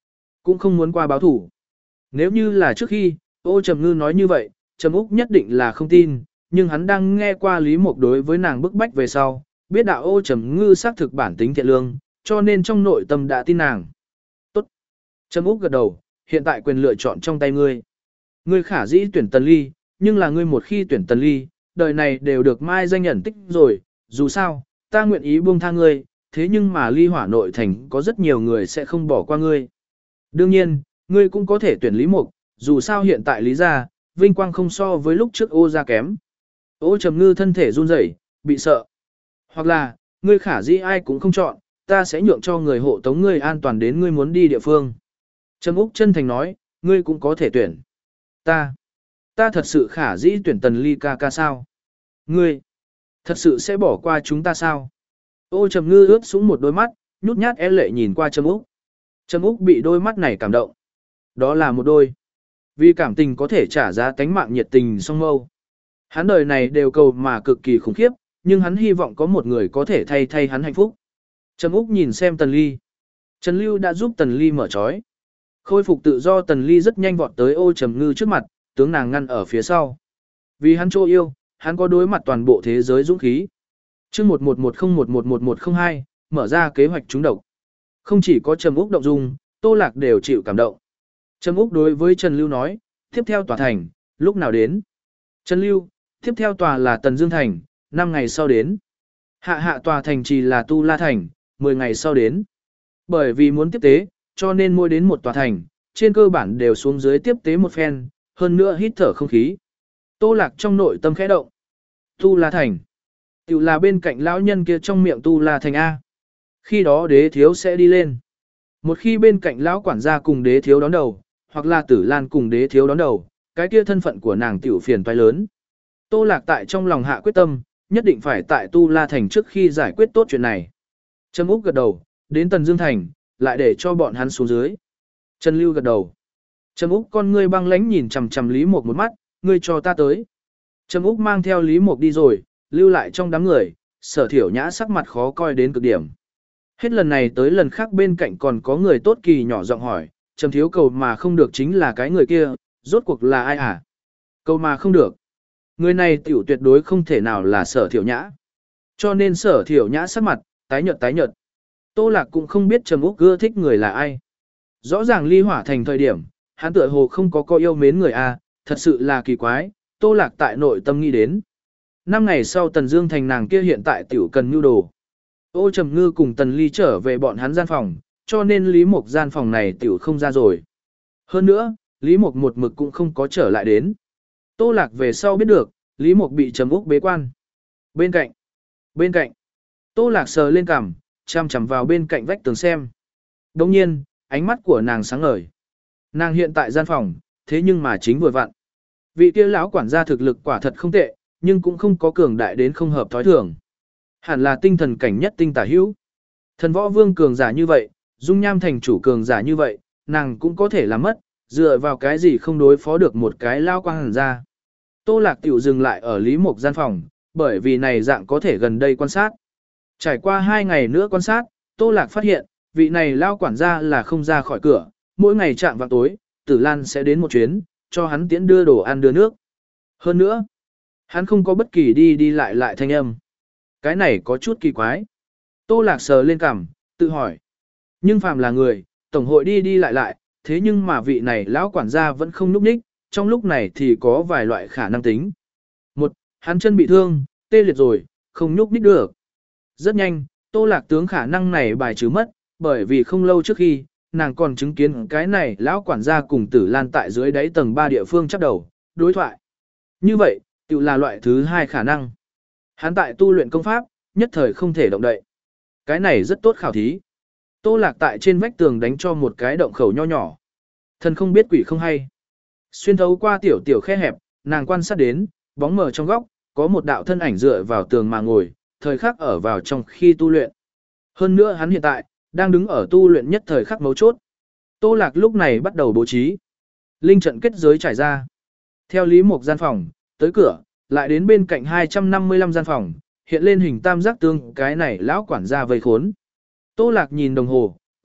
S1: cũng không muốn qua báo thủ. Nếu như là trước khi, Ô Trầm Ngư nói như vậy, Trầm Úc nhất định là không tin, nhưng hắn đang nghe qua Lý Mộc đối với nàng bức bách về sau, biết đạo Ô Trầm Ngư xác thực bản tính thiện lương, cho nên trong nội tâm đã tin nàng. Tốt. Trầm Úc gật đầu, hiện tại quyền lựa chọn trong tay ngươi. Ngươi khả dĩ tuyển Tần Ly, nhưng là ngươi một khi tuyển Tần Ly, đời này đều được mai danh nhận tích rồi, dù sao, ta nguyện ý buông tha ngươi, thế nhưng mà Ly Hỏa nội thành có rất nhiều người sẽ không bỏ qua ngươi. Đương nhiên, ngươi cũng có thể tuyển Lý Mục, dù sao hiện tại Lý gia, vinh quang không so với lúc trước Ô gia kém. Ô Trầm Ngư thân thể run rẩy, bị sợ. Hoặc là, ngươi khả dĩ ai cũng không chọn, ta sẽ nhượng cho người hộ tống ngươi an toàn đến ngươi muốn đi địa phương. Trầm Úc chân thành nói, ngươi cũng có thể tuyển. Ta, ta thật sự khả dĩ tuyển Tần Ly ca ca sao? Ngươi, thật sự sẽ bỏ qua chúng ta sao? Ô Trầm Ngư ướt sũng một đôi mắt, nhút nhát e lệ nhìn qua Trầm Úc. Trầm Úc bị đôi mắt này cảm động. Đó là một đôi. Vì cảm tình có thể trả giá tánh mạng nhiệt tình song mâu. Hắn đời này đều cầu mà cực kỳ khủng khiếp, nhưng hắn hy vọng có một người có thể thay thay hắn hạnh phúc. Trầm Úc nhìn xem Tần Ly. Trần Lưu đã giúp Tần Ly mở trói. Khôi phục tự do Tần Ly rất nhanh vọt tới Ô Trầm Ngư trước mặt, tướng nàng ngăn ở phía sau. Vì hắn chỗ yêu, hắn có đối mặt toàn bộ thế giới dũng khí. Chương một một một không một một một một không hai, mở ra kế hoạch trúng độc. Không chỉ có Trầm Úc động dung, Tô Lạc đều chịu cảm động. Trầm Úc đối với Trần Lưu nói, tiếp theo tòa thành, lúc nào đến? Trần Lưu, tiếp theo tòa là Tần Dương Thành, năm ngày sau đến. Hạ hạ tòa thành chỉ là Tu La Thành, mười ngày sau đến. Bởi vì muốn tiếp tế, cho nên mỗi đến một tòa thành, trên cơ bản đều xuống dưới tiếp tế một phen, hơn nữa hít thở không khí. Tô Lạc trong nội tâm khẽ động. Tu La Thành. Tiểu là bên cạnh lão nhân kia trong miệng Tu La Thành A. Khi đó đế thiếu sẽ đi lên. Một khi bên cạnh lão quản gia cùng đế thiếu đón đầu, hoặc là Tử Lan cùng đế thiếu đón đầu, cái kia thân phận của nàng tiểu phiền toái lớn. Tô Lạc tại trong lòng hạ quyết tâm, nhất định phải tại Tu La Thành trước khi giải quyết tốt chuyện này. Trầm Úc gật đầu, đến Tần Dương Thành, lại để cho bọn hắn xuống dưới. Trần Lưu gật đầu. Trầm Úc con ngươi băng lãnh nhìn chằm chằm Lý Mộc một mắt, ngươi cho ta tới. Trầm Úc mang theo Lý Mộc đi rồi, lưu lại trong đám người, Sở Thiểu Nhã sắc mặt khó coi đến cực điểm. Hết lần này tới lần khác bên cạnh còn có người tốt kỳ nhỏ giọng hỏi, Trầm thiếu cầu mà không được chính là cái người kia, rốt cuộc là ai à? Cầu mà không được. Người này tiểu tuyệt đối không thể nào là Sở Thiểu Nhã. Cho nên Sở Thiểu Nhã sắc mặt, tái nhợt tái nhợt. Tô Lạc cũng không biết Trầm Úc ưa thích người là ai. Rõ ràng Ly Hỏa thành thời điểm, hắn tựa hồ không có có yêu mến người a, thật sự là kỳ quái, Tô Lạc tại nội tâm nghĩ đến. Năm ngày sau Tần Dương thành nàng kia hiện tại tiểu cần nhu đồ. Ô Trầm Ngư cùng Tần Ly trở về bọn hắn gian phòng, cho nên Lý Mộc gian phòng này tiểu không ra rồi. Hơn nữa, Lý Mộc một mực cũng không có trở lại đến. Tô Lạc về sau biết được, Lý Mộc bị Trầm Úc bế quan. Bên cạnh, bên cạnh, Tô Lạc sờ lên cằm, chăm chằm vào bên cạnh vách tường xem. Đồng nhiên, ánh mắt của nàng sáng ngời. Nàng hiện tại gian phòng, thế nhưng mà chính vừa vặn. Vị kia lão quản gia thực lực quả thật không tệ, nhưng cũng không có cường đại đến không hợp thói thường. Hẳn là tinh thần cảnh nhất tinh tả hữu. Thần võ vương cường giả như vậy, dung nham thành chủ cường giả như vậy, nàng cũng có thể làm mất, dựa vào cái gì không đối phó được một cái lao quang hẳn ra. Tô Lạc tiểu dừng lại ở Lý Mộc gian phòng, bởi vì này dạng có thể gần đây quan sát. Trải qua hai ngày nữa quan sát, Tô Lạc phát hiện, vị này lao quản gia là không ra khỏi cửa, mỗi ngày chạm vào tối, Tử Lan sẽ đến một chuyến, cho hắn tiễn đưa đồ ăn đưa nước. Hơn nữa, hắn không có bất kỳ đi đi lại lại thanh âm. Cái này có chút kỳ quái. Tô Lạc sờ lên cằm, tự hỏi. Nhưng phàm là người, tổng hội đi đi lại lại, thế nhưng mà vị này lão quản gia vẫn không núp ních, trong lúc này thì có vài loại khả năng tính. Một, hắn chân bị thương, tê liệt rồi, không nhúc ních được. Rất nhanh, Tô Lạc tướng khả năng này bài trừ mất, bởi vì không lâu trước khi, nàng còn chứng kiến cái này lão quản gia cùng Tử Lan tại dưới đáy tầng ba địa phương chắp đầu, đối thoại. Như vậy, tự là loại thứ hai khả năng. Hắn tại tu luyện công pháp, nhất thời không thể động đậy. Cái này rất tốt khảo thí. Tô Lạc tại trên vách tường đánh cho một cái động khẩu nho nhỏ. Thần không biết quỷ không hay. Xuyên thấu qua tiểu tiểu khe hẹp, nàng quan sát đến, bóng mờ trong góc, có một đạo thân ảnh dựa vào tường mà ngồi, thời khắc ở vào trong khi tu luyện. Hơn nữa hắn hiện tại, đang đứng ở tu luyện nhất thời khắc mấu chốt. Tô Lạc lúc này bắt đầu bố trí. Linh trận kết giới trải ra. Theo Lý Mộc gian phòng, tới cửa, lại đến bên cạnh hai trăm năm mươi lăm gian phòng, hiện lên hình tam giác tương cái này lão quản gia vây khốn. Tô Lạc nhìn đồng hồ,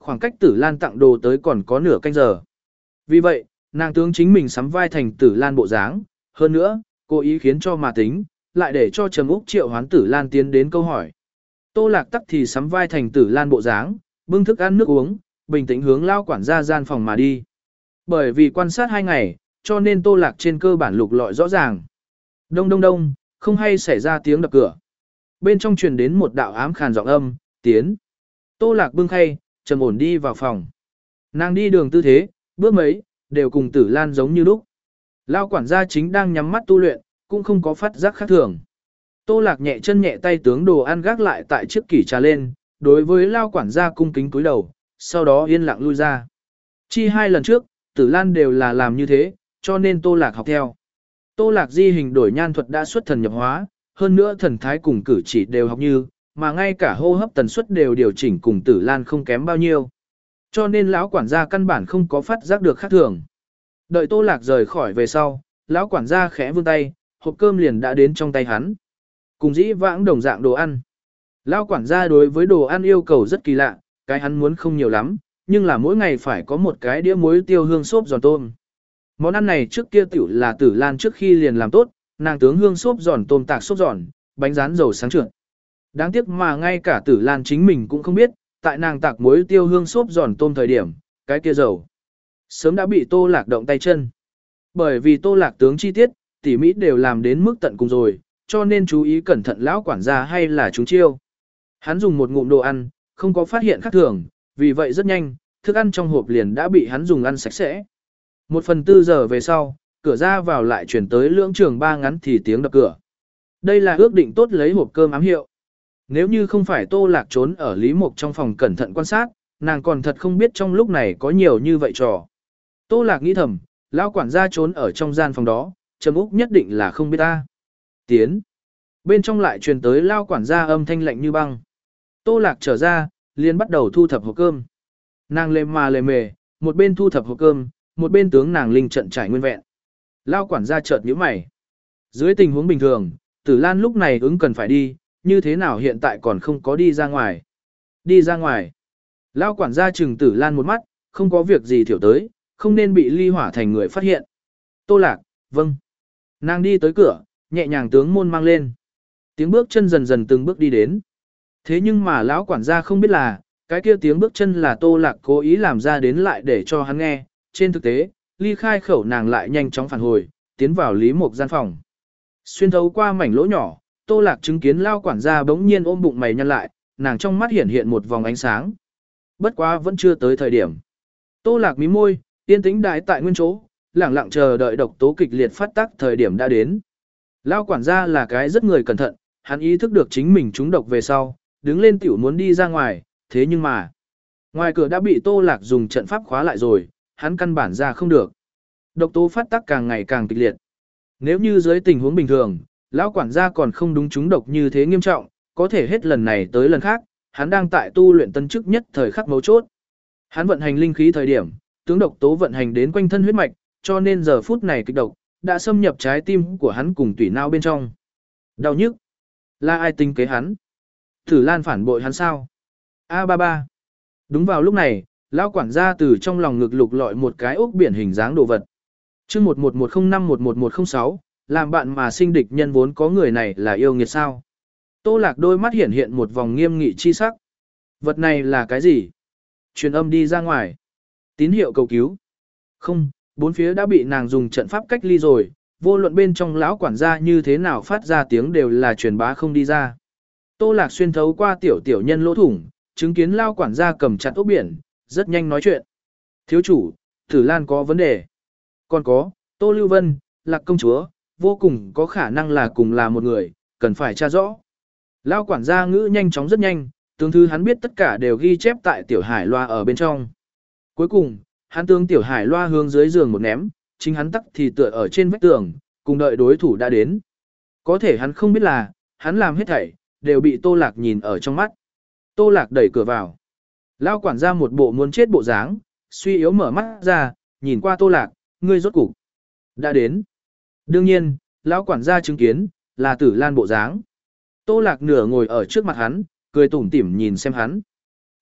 S1: khoảng cách Tử Lan tặng đồ tới còn có nửa canh giờ. Vì vậy, nàng tướng chính mình sắm vai thành Tử Lan bộ dáng, hơn nữa, cố ý khiến cho mà tính, lại để cho Trầm Úc triệu hoán Tử Lan tiến đến câu hỏi. Tô Lạc tắc thì sắm vai thành Tử Lan bộ dáng, bưng thức ăn nước uống, bình tĩnh hướng lao quản gia gian phòng mà đi. Bởi vì quan sát hai ngày, cho nên Tô Lạc trên cơ bản lục lọi rõ ràng. Đông đông đông, không hay xảy ra tiếng đập cửa. Bên trong truyền đến một đạo ám khàn giọng âm, tiến. Tô Lạc bưng khay, trầm ổn đi vào phòng. Nàng đi đường tư thế, bước mấy, đều cùng Tử Lan giống như lúc. Lao quản gia chính đang nhắm mắt tu luyện, cũng không có phát giác khác thường. Tô Lạc nhẹ chân nhẹ tay tướng đồ ăn gác lại tại chiếc kỷ trà lên, đối với Lao quản gia cung kính cúi đầu, sau đó yên lặng lui ra. Chi hai lần trước, Tử Lan đều là làm như thế, cho nên Tô Lạc học theo. Tô Lạc di hình đổi nhan thuật đã xuất thần nhập hóa, hơn nữa thần thái cùng cử chỉ đều học như, mà ngay cả hô hấp tần suất đều điều chỉnh cùng Tử Lan không kém bao nhiêu. Cho nên lão quản gia căn bản không có phát giác được khác thường. Đợi Tô Lạc rời khỏi về sau, lão quản gia khẽ vươn tay, hộp cơm liền đã đến trong tay hắn. Cùng dĩ vãng đồng dạng đồ ăn. Lão quản gia đối với đồ ăn yêu cầu rất kỳ lạ, cái hắn muốn không nhiều lắm, nhưng là mỗi ngày phải có một cái đĩa muối tiêu hương xốp giòn tôm. Món ăn này trước kia tiểu là Tử Lan trước khi liền làm tốt, nàng tướng hương xốp giòn tôm tạc xốp giòn, bánh rán dầu sáng trượt. Đáng tiếc mà ngay cả Tử Lan chính mình cũng không biết, tại nàng tạc muối tiêu hương xốp giòn tôm thời điểm, cái kia dầu sớm đã bị Tô Lạc động tay chân. Bởi vì Tô Lạc tướng chi tiết, tỉ mỹ đều làm đến mức tận cùng rồi, cho nên chú ý cẩn thận lão quản gia hay là chúng chiêu. Hắn dùng một ngụm đồ ăn, không có phát hiện khác thường, vì vậy rất nhanh, thức ăn trong hộp liền đã bị hắn dùng ăn sạch sẽ. Một phần tư giờ về sau, cửa ra vào lại chuyển tới lưỡng trường ba ngắn thì tiếng đập cửa. Đây là ước định tốt lấy hộp cơm ám hiệu. Nếu như không phải Tô Lạc trốn ở Lý Mục trong phòng cẩn thận quan sát, nàng còn thật không biết trong lúc này có nhiều như vậy trò. Tô Lạc nghĩ thầm, lão quản gia trốn ở trong gian phòng đó, Trầm Úc nhất định là không biết ta. Tiến. Bên trong lại truyền tới lão quản gia âm thanh lạnh như băng. Tô Lạc trở ra, liền bắt đầu thu thập hộp cơm. Nàng lề mà lề mề, một bên thu thập hộp cơm, một bên tướng nàng linh trận trải nguyên vẹn. Lão quản gia chợt nhíu mày. Dưới tình huống bình thường, Tử Lan lúc này ứng cần phải đi, như thế nào hiện tại còn không có đi ra ngoài. Đi ra ngoài. Lão quản gia chừng Tử Lan một mắt, không có việc gì thiểu tới, không nên bị ly hỏa thành người phát hiện. Tô Lạc, vâng. Nàng đi tới cửa, nhẹ nhàng tướng môn mang lên. Tiếng bước chân dần dần từng bước đi đến. Thế nhưng mà lão quản gia không biết là, cái kia tiếng bước chân là Tô Lạc cố ý làm ra đến lại để cho hắn nghe. Trên thực tế, ly khai khẩu nàng lại nhanh chóng phản hồi, tiến vào Lý Mục gian phòng. Xuyên thấu qua mảnh lỗ nhỏ, Tô Lạc chứng kiến lão quản gia bỗng nhiên ôm bụng mày nhăn lại, nàng trong mắt hiện hiện một vòng ánh sáng. Bất quá vẫn chưa tới thời điểm. Tô Lạc mím môi, yên tĩnh đái tại nguyên chỗ, lẳng lặng chờ đợi độc tố kịch liệt phát tác thời điểm đã đến. Lão quản gia là cái rất người cẩn thận, hắn ý thức được chính mình trúng độc về sau, đứng lên tiểu muốn đi ra ngoài, thế nhưng mà, ngoài cửa đã bị Tô Lạc dùng trận pháp khóa lại rồi, hắn căn bản ra không được. Độc tố phát tác càng ngày càng kịch liệt. Nếu như dưới tình huống bình thường, lão quản gia còn không đúng trúng độc như thế nghiêm trọng, có thể hết lần này tới lần khác, hắn đang tại tu luyện tân chức nhất thời khắc mấu chốt. Hắn vận hành linh khí thời điểm, tướng độc tố vận hành đến quanh thân huyết mạch, cho nên giờ phút này kịch độc đã xâm nhập trái tim của hắn cùng tủy não bên trong. Đau nhức. Là ai tính kế hắn? Tử Lan phản bội hắn sao? A ba ba. Đúng vào lúc này, lão quản gia từ trong lòng ngực lục lọi một cái ốc biển hình dáng đồ vật. Chương một một một không năm một một một không sáu, làm bạn mà sinh địch nhân vốn có người này là yêu nghiệt sao? Tô Lạc đôi mắt hiện hiện một vòng nghiêm nghị chi sắc. Vật này là cái gì? Truyền âm đi ra ngoài. Tín hiệu cầu cứu. Không, bốn phía đã bị nàng dùng trận pháp cách ly rồi, vô luận bên trong lão quản gia như thế nào phát ra tiếng đều là truyền bá không đi ra. Tô Lạc xuyên thấu qua tiểu tiểu nhân lỗ thủng, chứng kiến lão quản gia cầm chặt ốc biển, rất nhanh nói chuyện. Thiếu chủ, Tử Lan có vấn đề. Còn có, Tô Lưu Vân, Lạc công chúa, vô cùng có khả năng là cùng là một người, cần phải tra rõ. Lão quản gia ngữ nhanh chóng rất nhanh, tướng thứ hắn biết tất cả đều ghi chép tại tiểu hải loa ở bên trong. Cuối cùng, hắn tướng tiểu hải loa hướng dưới giường một ném, chính hắn tắc thì tựa ở trên vách tường, cùng đợi đối thủ đã đến. Có thể hắn không biết là, hắn làm hết thảy, đều bị Tô Lạc nhìn ở trong mắt. Tô Lạc đẩy cửa vào. Lão quản gia một bộ muốn chết bộ dáng, suy yếu mở mắt ra, nhìn qua Tô Lạc, ngươi rốt cục đã đến. Đương nhiên, lão quản gia chứng kiến, là Tử Lan bộ dáng. Tô Lạc nửa ngồi ở trước mặt hắn, cười tủm tỉm nhìn xem hắn.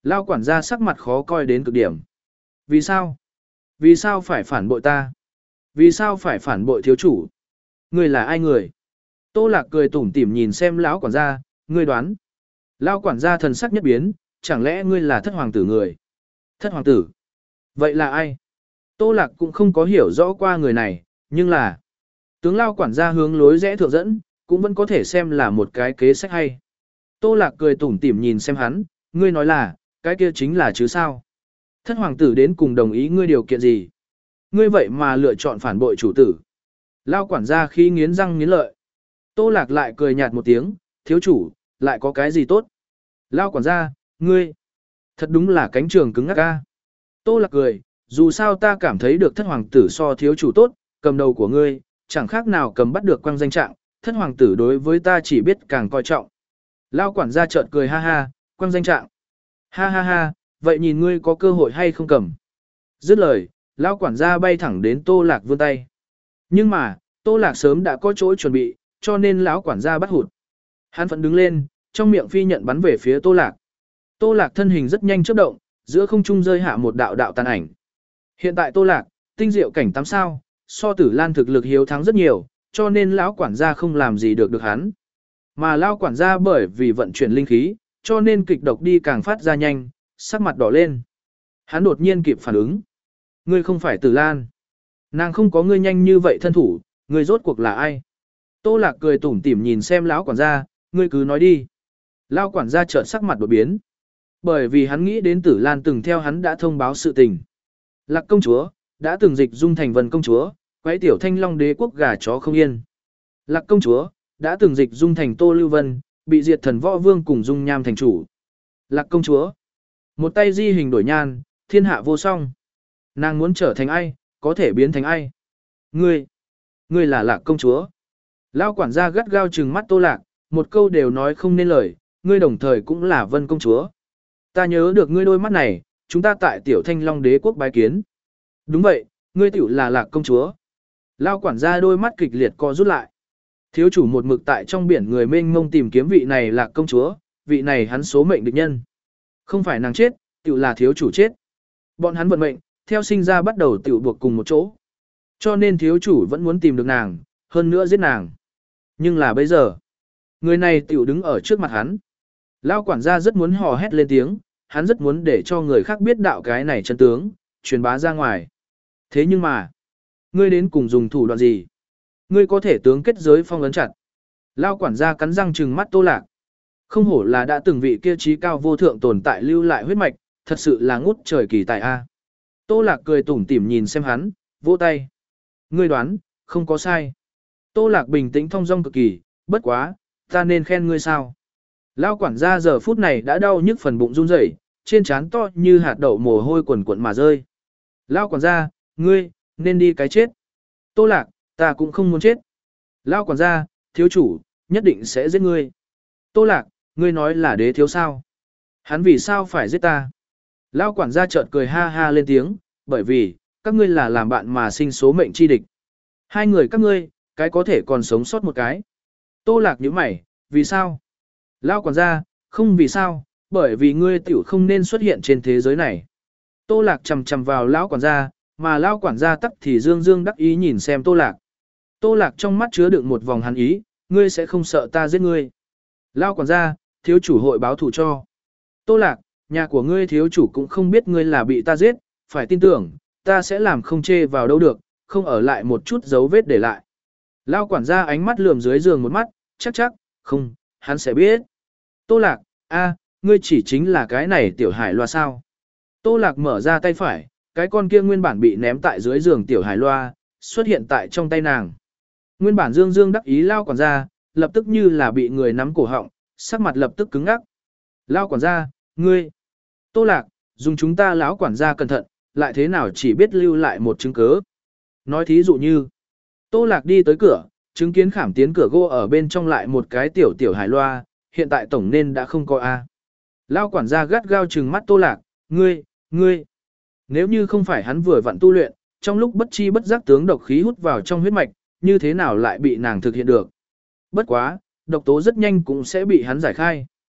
S1: Lao quản gia sắc mặt khó coi đến cực điểm. Vì sao? Vì sao phải phản bội ta? Vì sao phải phản bội thiếu chủ? Ngươi là ai người? Tô Lạc cười tủm tỉm nhìn xem lão quản gia, ngươi đoán. Lão quản gia thần sắc nhất biến, chẳng lẽ ngươi là thất hoàng tử người? Thất hoàng tử? Vậy là ai? Tô Lạc cũng không có hiểu rõ qua người này, nhưng là tướng lão quản gia hướng lối rẽ thượng dẫn, cũng vẫn có thể xem là một cái kế sách hay. Tô Lạc cười tủm tỉm nhìn xem hắn, ngươi nói là, cái kia chính là chứ sao? Thất hoàng tử đến cùng đồng ý ngươi điều kiện gì? Ngươi vậy mà lựa chọn phản bội chủ tử. Lão quản gia khi nghiến răng nghiến lợi. Tô Lạc lại cười nhạt một tiếng, thiếu chủ, lại có cái gì tốt? Lão quản gia, ngươi, thật đúng là cánh trường cứng ngắc ca. Tô Lạc cười, dù sao ta cảm thấy được thất hoàng tử so thiếu chủ tốt, cầm đầu của ngươi, chẳng khác nào cầm bắt được quang danh trạng, thất hoàng tử đối với ta chỉ biết càng coi trọng. Lão quản gia chợt cười ha ha, quang danh trạng. Ha ha ha, vậy nhìn ngươi có cơ hội hay không cầm. Dứt lời, lão quản gia bay thẳng đến Tô Lạc vươn tay. Nhưng mà, Tô Lạc sớm đã có chỗ chuẩn bị, cho nên lão quản gia bắt hụt. Hắn vẫn đứng lên, trong miệng phi nhận bắn về phía Tô Lạc. Tô Lạc thân hình rất nhanh chớp động, giữa không trung rơi hạ một đạo đạo tàn ảnh. Hiện tại Tô Lạc, tinh diệu cảnh tám sao, so Tử Lan thực lực hiếu thắng rất nhiều, cho nên lão quản gia không làm gì được được hắn. Mà lão quản gia bởi vì vận chuyển linh khí, cho nên kịch độc đi càng phát ra nhanh, sắc mặt đỏ lên. Hắn đột nhiên kịp phản ứng. Ngươi không phải Tử Lan. Nàng không có ngươi nhanh như vậy thân thủ, ngươi rốt cuộc là ai? Tô Lạc cười tủm tỉm nhìn xem lão quản gia, ngươi cứ nói đi. Lão quản gia chợt sắc mặt đột biến. Bởi vì hắn nghĩ đến Tử Lan từng theo hắn đã thông báo sự tình. Lạc công chúa, đã từng dịch dung thành Vân công chúa, quấy tiểu Thanh Long đế quốc gà chó không yên. Lạc công chúa, đã từng dịch dung thành Tô Lưu Vân, bị diệt thần võ vương cùng dung nham thành chủ. Lạc công chúa, một tay di hình đổi nhan, thiên hạ vô song. Nàng muốn trở thành ai, có thể biến thành ai. Ngươi, ngươi là Lạc công chúa. Lão quản gia gắt gao trừng mắt Tô Lạc, một câu đều nói không nên lời, ngươi đồng thời cũng là Vân công chúa. Ta nhớ được ngươi đôi mắt này, chúng ta tại tiểu Thanh Long đế quốc bái kiến. Đúng vậy, ngươi tiểu là Lạc công chúa. Lão quản gia đôi mắt kịch liệt co rút lại. Thiếu chủ một mực tại trong biển người mênh mông tìm kiếm vị này Lạc công chúa, vị này hắn số mệnh địch nhân. Không phải nàng chết, tiểu là thiếu chủ chết. Bọn hắn vận mệnh, theo sinh ra bắt đầu tiểu buộc cùng một chỗ. Cho nên thiếu chủ vẫn muốn tìm được nàng, hơn nữa giết nàng. Nhưng là bây giờ, người này tiểu đứng ở trước mặt hắn. Lão quản gia rất muốn hò hét lên tiếng, hắn rất muốn để cho người khác biết đạo cái này chân tướng, truyền bá ra ngoài. Thế nhưng mà, ngươi đến cùng dùng thủ đoạn gì? Ngươi có thể tướng kết giới phong ấn chặt. Lão quản gia cắn răng trừng mắt Tô Lạc. Không hổ là đã từng vị kia trí cao vô thượng tồn tại lưu lại huyết mạch, thật sự là ngút trời kỳ tài a. Tô Lạc cười tủm tỉm nhìn xem hắn, vỗ tay. Ngươi đoán, không có sai. Tô Lạc bình tĩnh thong dong cực kỳ, bất quá, ta nên khen ngươi sao? Lão quản gia giờ phút này đã đau nhức phần bụng run rẩy, trên trán to như hạt đậu mồ hôi quần quần mà rơi. Lão quản gia, ngươi, nên đi cái chết. Tô Lạc, ta cũng không muốn chết. Lão quản gia, thiếu chủ, nhất định sẽ giết ngươi. Tô Lạc, ngươi nói là đế thiếu sao? Hắn vì sao phải giết ta? Lão quản gia chợt cười ha ha lên tiếng, bởi vì, các ngươi là làm bạn mà sinh số mệnh chi địch. Hai người các ngươi, cái có thể còn sống sót một cái. Tô Lạc nhíu mày, vì sao? Lão quản gia, không vì sao, bởi vì ngươi tiểu không nên xuất hiện trên thế giới này. Tô Lạc chầm chầm vào lão quản gia, mà lão quản gia tắc thì dương dương đắc ý nhìn xem Tô Lạc. Tô Lạc trong mắt chứa đựng một vòng hắn ý, ngươi sẽ không sợ ta giết ngươi. Lão quản gia, thiếu chủ hội báo thù cho. Tô Lạc, nhà của ngươi thiếu chủ cũng không biết ngươi là bị ta giết, phải tin tưởng, ta sẽ làm không chê vào đâu được, không ở lại một chút dấu vết để lại. Lão quản gia ánh mắt lườm dưới giường một mắt, chắc chắc, không, hắn sẽ biết. Tô Lạc, a, ngươi chỉ chính là cái này tiểu hải loa sao. Tô Lạc mở ra tay phải, cái con kia nguyên bản bị ném tại dưới giường tiểu hải loa, xuất hiện tại trong tay nàng. Nguyên bản dương dương đắc ý Lão quản gia, lập tức như là bị người nắm cổ họng, sắc mặt lập tức cứng ngắc. Lão quản gia, ngươi. Tô Lạc, dùng chúng ta lão quản gia cẩn thận, lại thế nào chỉ biết lưu lại một chứng cớ. Nói thí dụ như, Tô Lạc đi tới cửa, chứng kiến khảm tiến cửa gỗ ở bên trong lại một cái tiểu tiểu hải loa, hiện tại tổng nên đã không có A. Lão quản gia gắt gao trừng mắt Tô Lạc, ngươi, ngươi. Nếu như không phải hắn vừa vặn tu luyện, trong lúc bất chi bất giác tướng độc khí hút vào trong huyết mạch, như thế nào lại bị nàng thực hiện được. Bất quá, độc tố rất nhanh cũng sẽ bị hắn giải khai.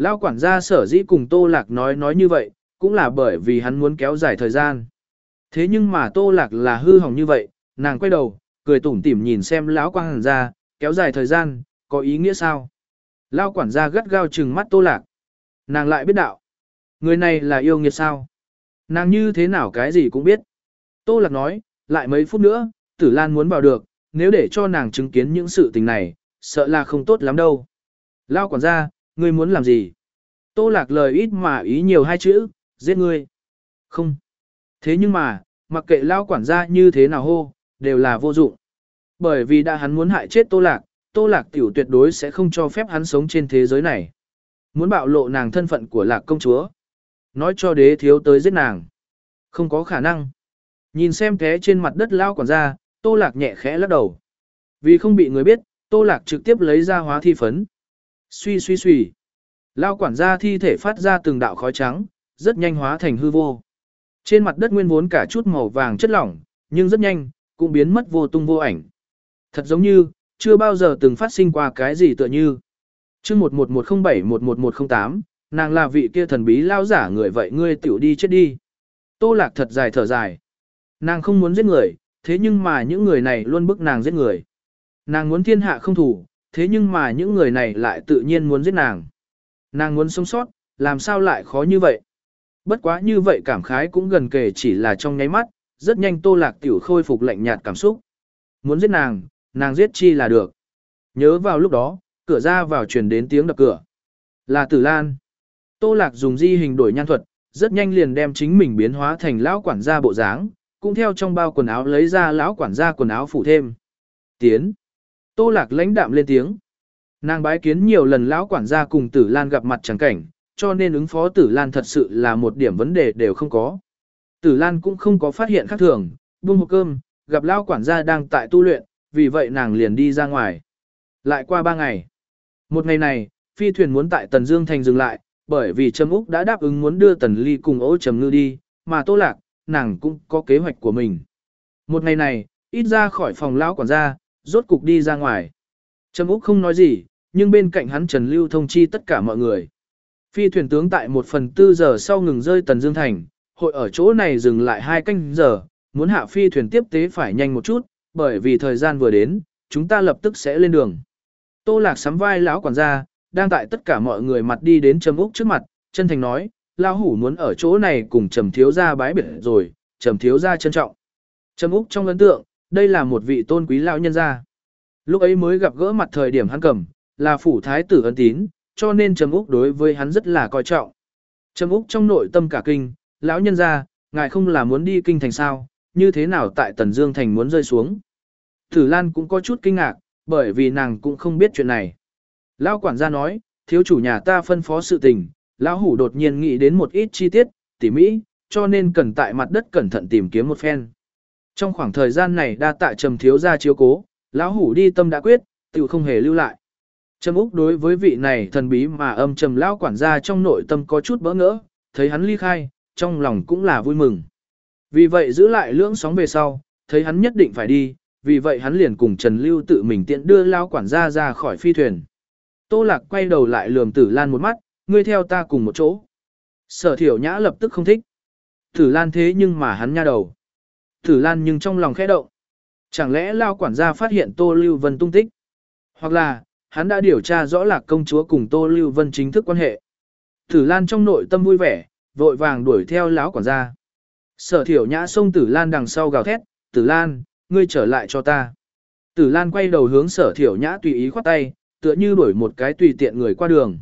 S1: Lão quản gia sở dĩ cùng Tô Lạc nói nói như vậy, cũng là bởi vì hắn muốn kéo dài thời gian. Thế nhưng mà Tô Lạc là hư hỏng như vậy, nàng quay đầu, cười tủm tỉm nhìn xem lão quản gia, kéo dài thời gian, có ý nghĩa sao? Lão quản gia gắt gao trừng mắt Tô Lạc. Nàng lại biết đạo. Người này là yêu nghiệt sao? Nàng như thế nào cái gì cũng biết. Tô Lạc nói, lại mấy phút nữa, Tử Lan muốn vào được, nếu để cho nàng chứng kiến những sự tình này, sợ là không tốt lắm đâu. Lão quản gia, ngươi muốn làm gì? Tô Lạc lời ít mà ý nhiều hai chữ, giết ngươi. Không. Thế nhưng mà, mặc kệ lão quản gia như thế nào hô, đều là vô dụng. Bởi vì đã hắn muốn hại chết Tô Lạc, Tô Lạc tiểu tuyệt đối sẽ không cho phép hắn sống trên thế giới này. Muốn bạo lộ nàng thân phận của Lạc công chúa. Nói cho đế thiếu tới giết nàng. Không có khả năng. Nhìn xem té trên mặt đất lão quản gia, Tô Lạc nhẹ khẽ lắc đầu. Vì không bị người biết, Tô Lạc trực tiếp lấy ra hóa thi phấn. Suy suy suy. Lão quản gia thi thể phát ra từng đạo khói trắng, rất nhanh hóa thành hư vô. Trên mặt đất nguyên vốn cả chút màu vàng chất lỏng, nhưng rất nhanh, cũng biến mất vô tung vô ảnh. Thật giống như, chưa bao giờ từng phát sinh qua cái gì tựa như. chương một một một không bảy một một một không tám, nàng là vị kia thần bí lao giả người vậy ngươi tiểu đi chết đi. Tô Lạc thật dài thở dài. Nàng không muốn giết người, thế nhưng mà những người này luôn bức nàng giết người. Nàng muốn thiên hạ không thủ, thế nhưng mà những người này lại tự nhiên muốn giết nàng. Nàng muốn sống sót, làm sao lại khó như vậy? Bất quá như vậy cảm khái cũng gần kề chỉ là trong nháy mắt, rất nhanh Tô Lạc tiểu khôi phục lạnh nhạt cảm xúc. Muốn giết nàng, nàng giết chi là được. Nhớ vào lúc đó, cửa ra vào truyền đến tiếng đập cửa. Là Tử Lan. Tô Lạc dùng di hình đổi nhan thuật, rất nhanh liền đem chính mình biến hóa thành lão quản gia bộ dáng, cũng theo trong bao quần áo lấy ra lão quản gia quần áo phủ thêm. Tiến. Tô Lạc lãnh đạm lên tiếng. Nàng bái kiến nhiều lần lão quản gia cùng Tử Lan gặp mặt chẳng cảnh, cho nên ứng phó Tử Lan thật sự là một điểm vấn đề đều không có. Tử Lan cũng không có phát hiện khác thường, buông hộp cơm, gặp lão quản gia đang tại tu luyện, vì vậy nàng liền đi ra ngoài. Lại qua ba ngày. Một ngày này, phi thuyền muốn tại Tần Dương Thành dừng lại, bởi vì Trâm Úc đã đáp ứng muốn đưa Tần Ly cùng Ô Trầm Ngư đi, mà Tô Lạc, nàng cũng có kế hoạch của mình. Một ngày này, ít ra khỏi phòng lão quản gia, rốt cục đi ra ngoài. Trâm Úc không nói gì, nhưng bên cạnh hắn Trần Lưu thông chi tất cả mọi người. Phi thuyền tướng tại một phần tư giờ sau ngừng rơi Tần Dương Thành, hội ở chỗ này dừng lại hai canh giờ, muốn hạ phi thuyền tiếp tế phải nhanh một chút, bởi vì thời gian vừa đến, chúng ta lập tức sẽ lên đường. Tô Lạc sắm vai lão quản gia, đang tại tất cả mọi người mặt đi đến Trầm Úc trước mặt, chân thành nói, lão hủ muốn ở chỗ này cùng Trầm thiếu gia bái biệt rồi, Trầm thiếu gia trân trọng. Trầm Úc trong ấn tượng, đây là một vị tôn quý lão nhân gia. Lúc ấy mới gặp gỡ mặt thời điểm hắn cầm, là phủ thái tử ân tín, cho nên Trầm Úc đối với hắn rất là coi trọng. Trầm Úc trong nội tâm cả kinh, lão nhân gia, ngài không là muốn đi kinh thành sao, như thế nào tại Tần Dương Thành muốn rơi xuống. Tử Lan cũng có chút kinh ngạc, bởi vì nàng cũng không biết chuyện này. Lão quản gia nói, thiếu chủ nhà ta phân phó sự tình, lão hủ đột nhiên nghĩ đến một ít chi tiết, tỉ mỹ, cho nên cần tại mặt đất cẩn thận tìm kiếm một phen. Trong khoảng thời gian này đa tạ Trầm thiếu gia chiếu cố, lão hủ đi tâm đã quyết, tự không hề lưu lại. Trầm Úc đối với vị này thần bí mà âm trầm lão quản gia trong nội tâm có chút bỡ ngỡ, thấy hắn ly khai, trong lòng cũng là vui mừng. Vì vậy giữ lại lưỡng sóng về sau, thấy hắn nhất định phải đi, vì vậy hắn liền cùng Trần Lưu tự mình tiện đưa lão quản gia ra khỏi phi thuyền. Tô Lạc quay đầu lại lườm Tử Lan một mắt, ngươi theo ta cùng một chỗ. Sở Thiểu Nhã lập tức không thích. Tử Lan thế nhưng mà hắn nha đầu. Tử Lan nhưng trong lòng khẽ động. Chẳng lẽ lão quản gia phát hiện Tô Lưu Vân tung tích? Hoặc là, hắn đã điều tra rõ Lạc công chúa cùng Tô Lưu Vân chính thức quan hệ. Tử Lan trong nội tâm vui vẻ, vội vàng đuổi theo lão quản gia. Sở Thiểu Nhã xông Tử Lan đằng sau gào thét, Tử Lan, ngươi trở lại cho ta. Tử Lan quay đầu hướng Sở Thiểu Nhã tùy ý khoát tay, tựa như đuổi một cái tùy tiện người qua đường.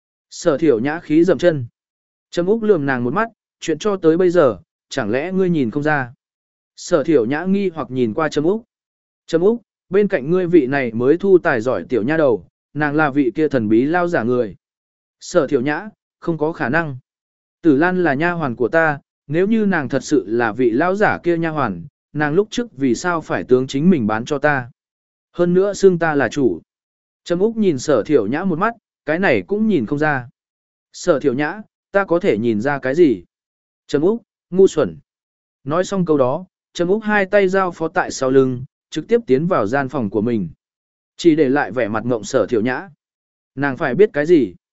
S1: Sở Thiểu Nhã khí dậm chân. Trầm Úc lườm nàng một mắt, chuyện cho tới bây giờ, chẳng lẽ ngươi nhìn không ra. Sở Thiểu Nhã nghi hoặc nhìn qua Trầm Úc. Trầm Úc, bên cạnh ngươi vị này mới thu tài giỏi tiểu nha đầu, nàng là vị kia thần bí lao giả người. Sở Thiểu Nhã, không có khả năng. Tử Lan là nha hoàn của ta, nếu như nàng thật sự là vị lão giả kia nha hoàn, nàng lúc trước vì sao phải tướng chính mình bán cho ta. Hơn nữa xưng ta là chủ. Trầm Úc nhìn Sở Thiểu Nhã một mắt, cái này cũng nhìn không ra. Sở Thiểu Nhã, ta có thể nhìn ra cái gì? Trầm Úc, ngu xuẩn. Nói xong câu đó, Trầm Úc hai tay giao phó tại sau lưng, trực tiếp tiến vào gian phòng của mình. Chỉ để lại vẻ mặt ngộng Sở Thiểu Nhã. Nàng phải biết cái gì?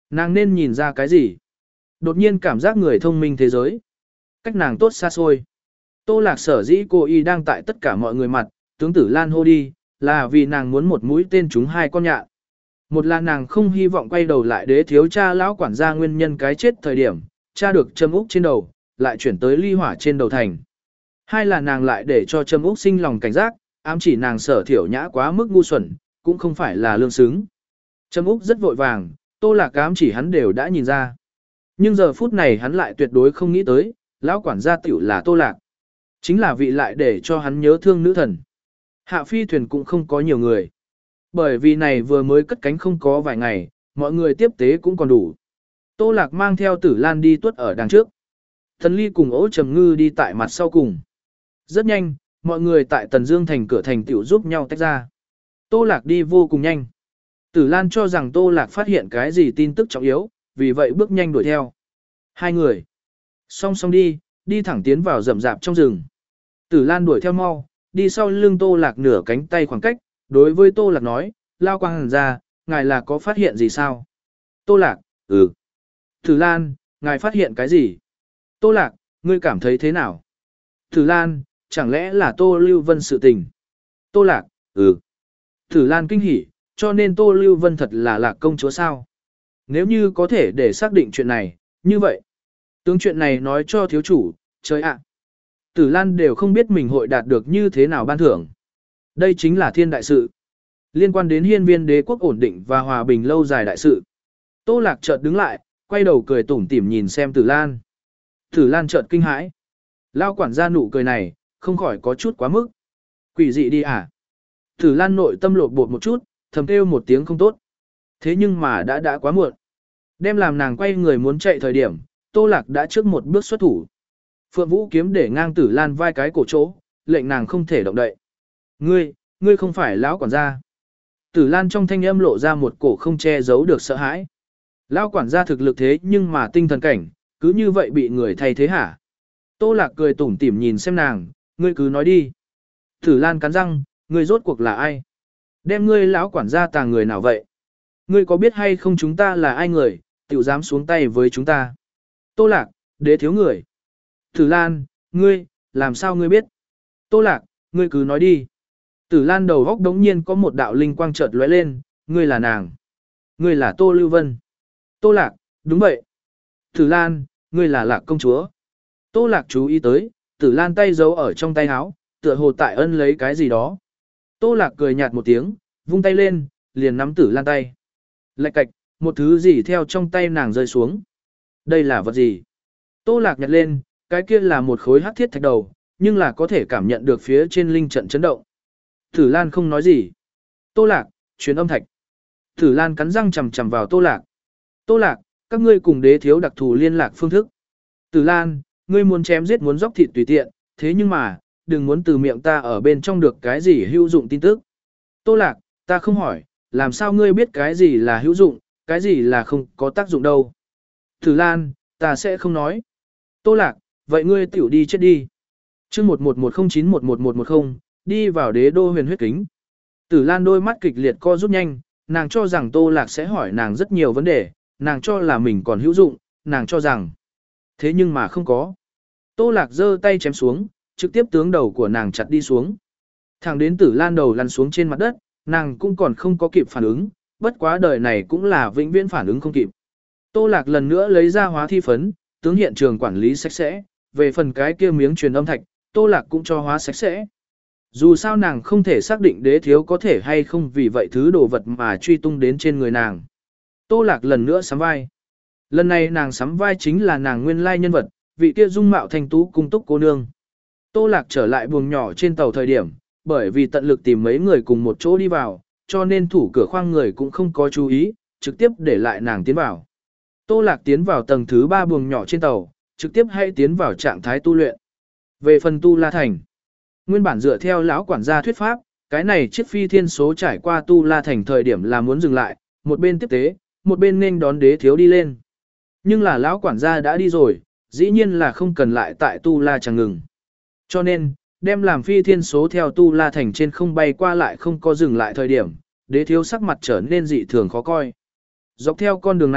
S1: Nàng nên nhìn ra cái gì? Đột nhiên cảm giác người thông minh thế giới. Cách nàng tốt xa xôi. Tô Lạc sở dĩ cô y đang tại tất cả mọi người mặt, tướng tử Lan hô đi, là vì nàng muốn một mũi tên trúng hai con nhạn. Một là nàng không hy vọng quay đầu lại đế thiếu cha lão quản gia nguyên nhân cái chết thời điểm, cha được châm úc trên đầu, lại chuyển tới ly hỏa trên đầu thành. Hai là nàng lại để cho châm úc sinh lòng cảnh giác, ám chỉ nàng sở thiểu nhã quá mức ngu xuẩn, cũng không phải là lương xứng. Châm úc rất vội vàng, Tô Lạc ám chỉ hắn đều đã nhìn ra. Nhưng giờ phút này hắn lại tuyệt đối không nghĩ tới, lão quản gia tiểu là Tô Lạc. Chính là vị lại để cho hắn nhớ thương nữ thần. Hạ phi thuyền cũng không có nhiều người. Bởi vì này vừa mới cất cánh không có vài ngày, mọi người tiếp tế cũng còn đủ. Tô Lạc mang theo Tử Lan đi tuất ở đằng trước. Thần Ly cùng Ỗ Trầm Ngư đi tại mặt sau cùng. Rất nhanh, mọi người tại Tần Dương thành cửa thành tiểu giúp nhau tách ra. Tô Lạc đi vô cùng nhanh. Tử Lan cho rằng Tô Lạc phát hiện cái gì tin tức trọng yếu, vì vậy bước nhanh đuổi theo. Hai người song song đi, đi thẳng tiến vào rậm rạp trong rừng. Tử Lan đuổi theo mau, đi sau lưng Tô Lạc nửa cánh tay khoảng cách, đối với Tô Lạc nói, lao quang hàn ra, ngài là có phát hiện gì sao? Tô Lạc, ừ. Tử Lan, ngài phát hiện cái gì? Tô Lạc, ngươi cảm thấy thế nào? Tử Lan, chẳng lẽ là Tô Lưu Vân sự tình? Tô Lạc, ừ. Tử Lan kinh hỉ, cho nên Tô Lưu Vân thật là Lạc công chúa sao? Nếu như có thể để xác định chuyện này, như vậy. Tướng chuyện này nói cho thiếu chủ, trời ạ. Tử Lan đều không biết mình hội đạt được như thế nào ban thưởng. Đây chính là thiên đại sự. Liên quan đến hiên viên đế quốc ổn định và hòa bình lâu dài đại sự. Tô Lạc chợt đứng lại, quay đầu cười tủm tỉm nhìn xem Tử Lan. Tử Lan chợt kinh hãi. Lao quản gia nụ cười này, không khỏi có chút quá mức. Quỷ dị đi à? Tử Lan nội tâm lột bột một chút, thầm kêu một tiếng không tốt. Thế nhưng mà đã đã quá muộn. Đem làm nàng quay người muốn chạy thời điểm, Tô Lạc đã trước một bước xuất thủ. Phượng Vũ kiếm để ngang Tử Lan vai cái cổ chỗ, lệnh nàng không thể động đậy. Ngươi, ngươi không phải lão quản gia. Tử Lan trong thanh âm lộ ra một cổ không che giấu được sợ hãi. Lão quản gia thực lực thế nhưng mà tinh thần cảnh, cứ như vậy bị người thay thế hả? Tô Lạc cười tủm tỉm nhìn xem nàng, ngươi cứ nói đi. Tử Lan cắn răng, ngươi rốt cuộc là ai? Đem ngươi lão quản gia tàng người nào vậy? Ngươi có biết hay không chúng ta là ai người, tiểu dám xuống tay với chúng ta? Tô Lạc, đế thiếu người. Tử Lan, ngươi, làm sao ngươi biết? Tô Lạc, ngươi cứ nói đi. Tử Lan đầu góc đống nhiên có một đạo linh quang chợt lóe lên, ngươi là nàng. Ngươi là Tô Lưu Vân. Tô Lạc, đúng vậy. Tử Lan, ngươi là Lạc công chúa. Tô Lạc chú ý tới, Tử Lan tay giấu ở trong tay áo, tựa hồ tại ân lấy cái gì đó. Tô Lạc cười nhạt một tiếng, vung tay lên, liền nắm Tử Lan tay. Lạch cạch, một thứ gì theo trong tay nàng rơi xuống. Đây là vật gì? Tô Lạc nhặt lên, cái kia là một khối hắc thiết thạch đầu, nhưng là có thể cảm nhận được phía trên linh trận chấn động. Tử Lan không nói gì. Tô Lạc, truyền âm thạch. Tử Lan cắn răng chằm chằm vào Tô Lạc. Tô Lạc, các ngươi cùng đế thiếu đặc thù liên lạc phương thức. Tử Lan, ngươi muốn chém giết muốn dốc thịt tùy tiện, thế nhưng mà, đừng muốn từ miệng ta ở bên trong được cái gì hữu dụng tin tức. Tô Lạc, ta không hỏi, làm sao ngươi biết cái gì là hữu dụng, cái gì là không có tác dụng đâu. Tử Lan, ta sẽ không nói. Tô Lạc, vậy ngươi tiểu đi chết đi. chương một một một không chín một một một một không, đi vào đế đô huyền huyết kính. Tử Lan đôi mắt kịch liệt co rút nhanh, nàng cho rằng Tô Lạc sẽ hỏi nàng rất nhiều vấn đề, nàng cho là mình còn hữu dụng, nàng cho rằng. Thế nhưng mà không có. Tô Lạc giơ tay chém xuống, trực tiếp tướng đầu của nàng chặt đi xuống. Thẳng đến Tử Lan đầu lăn xuống trên mặt đất, nàng cũng còn không có kịp phản ứng, bất quá đời này cũng là vĩnh viễn phản ứng không kịp. Tô Lạc lần nữa lấy ra hóa thi phấn, tướng hiện trường quản lý sạch sẽ, về phần cái kia miếng truyền âm thạch, Tô Lạc cũng cho hóa sạch sẽ. Dù sao nàng không thể xác định đế thiếu có thể hay không vì vậy thứ đồ vật mà truy tung đến trên người nàng. Tô Lạc lần nữa sắm vai. Lần này nàng sắm vai chính là nàng nguyên lai nhân vật, vị kia dung mạo thanh tú cung túc cô nương. Tô Lạc trở lại buồng nhỏ trên tàu thời điểm, bởi vì tận lực tìm mấy người cùng một chỗ đi vào, cho nên thủ cửa khoang người cũng không có chú ý, trực tiếp để lại nàng tiến vào. Tô Lạc tiến vào tầng thứ ba buồng nhỏ trên tàu, trực tiếp hay tiến vào trạng thái tu luyện. Về phần Tu La Thành, nguyên bản dựa theo lão quản gia thuyết pháp, cái này chiếc phi thiên số trải qua Tu La Thành thời điểm là muốn dừng lại, một bên tiếp tế, một bên nên đón đế thiếu đi lên. Nhưng là lão quản gia đã đi rồi, dĩ nhiên là không cần lại tại Tu La chẳng ngừng. Cho nên, đem làm phi thiên số theo Tu La Thành trên không bay qua lại không có dừng lại thời điểm, đế thiếu sắc mặt trở nên dị thường khó coi. Dọc theo con đường này,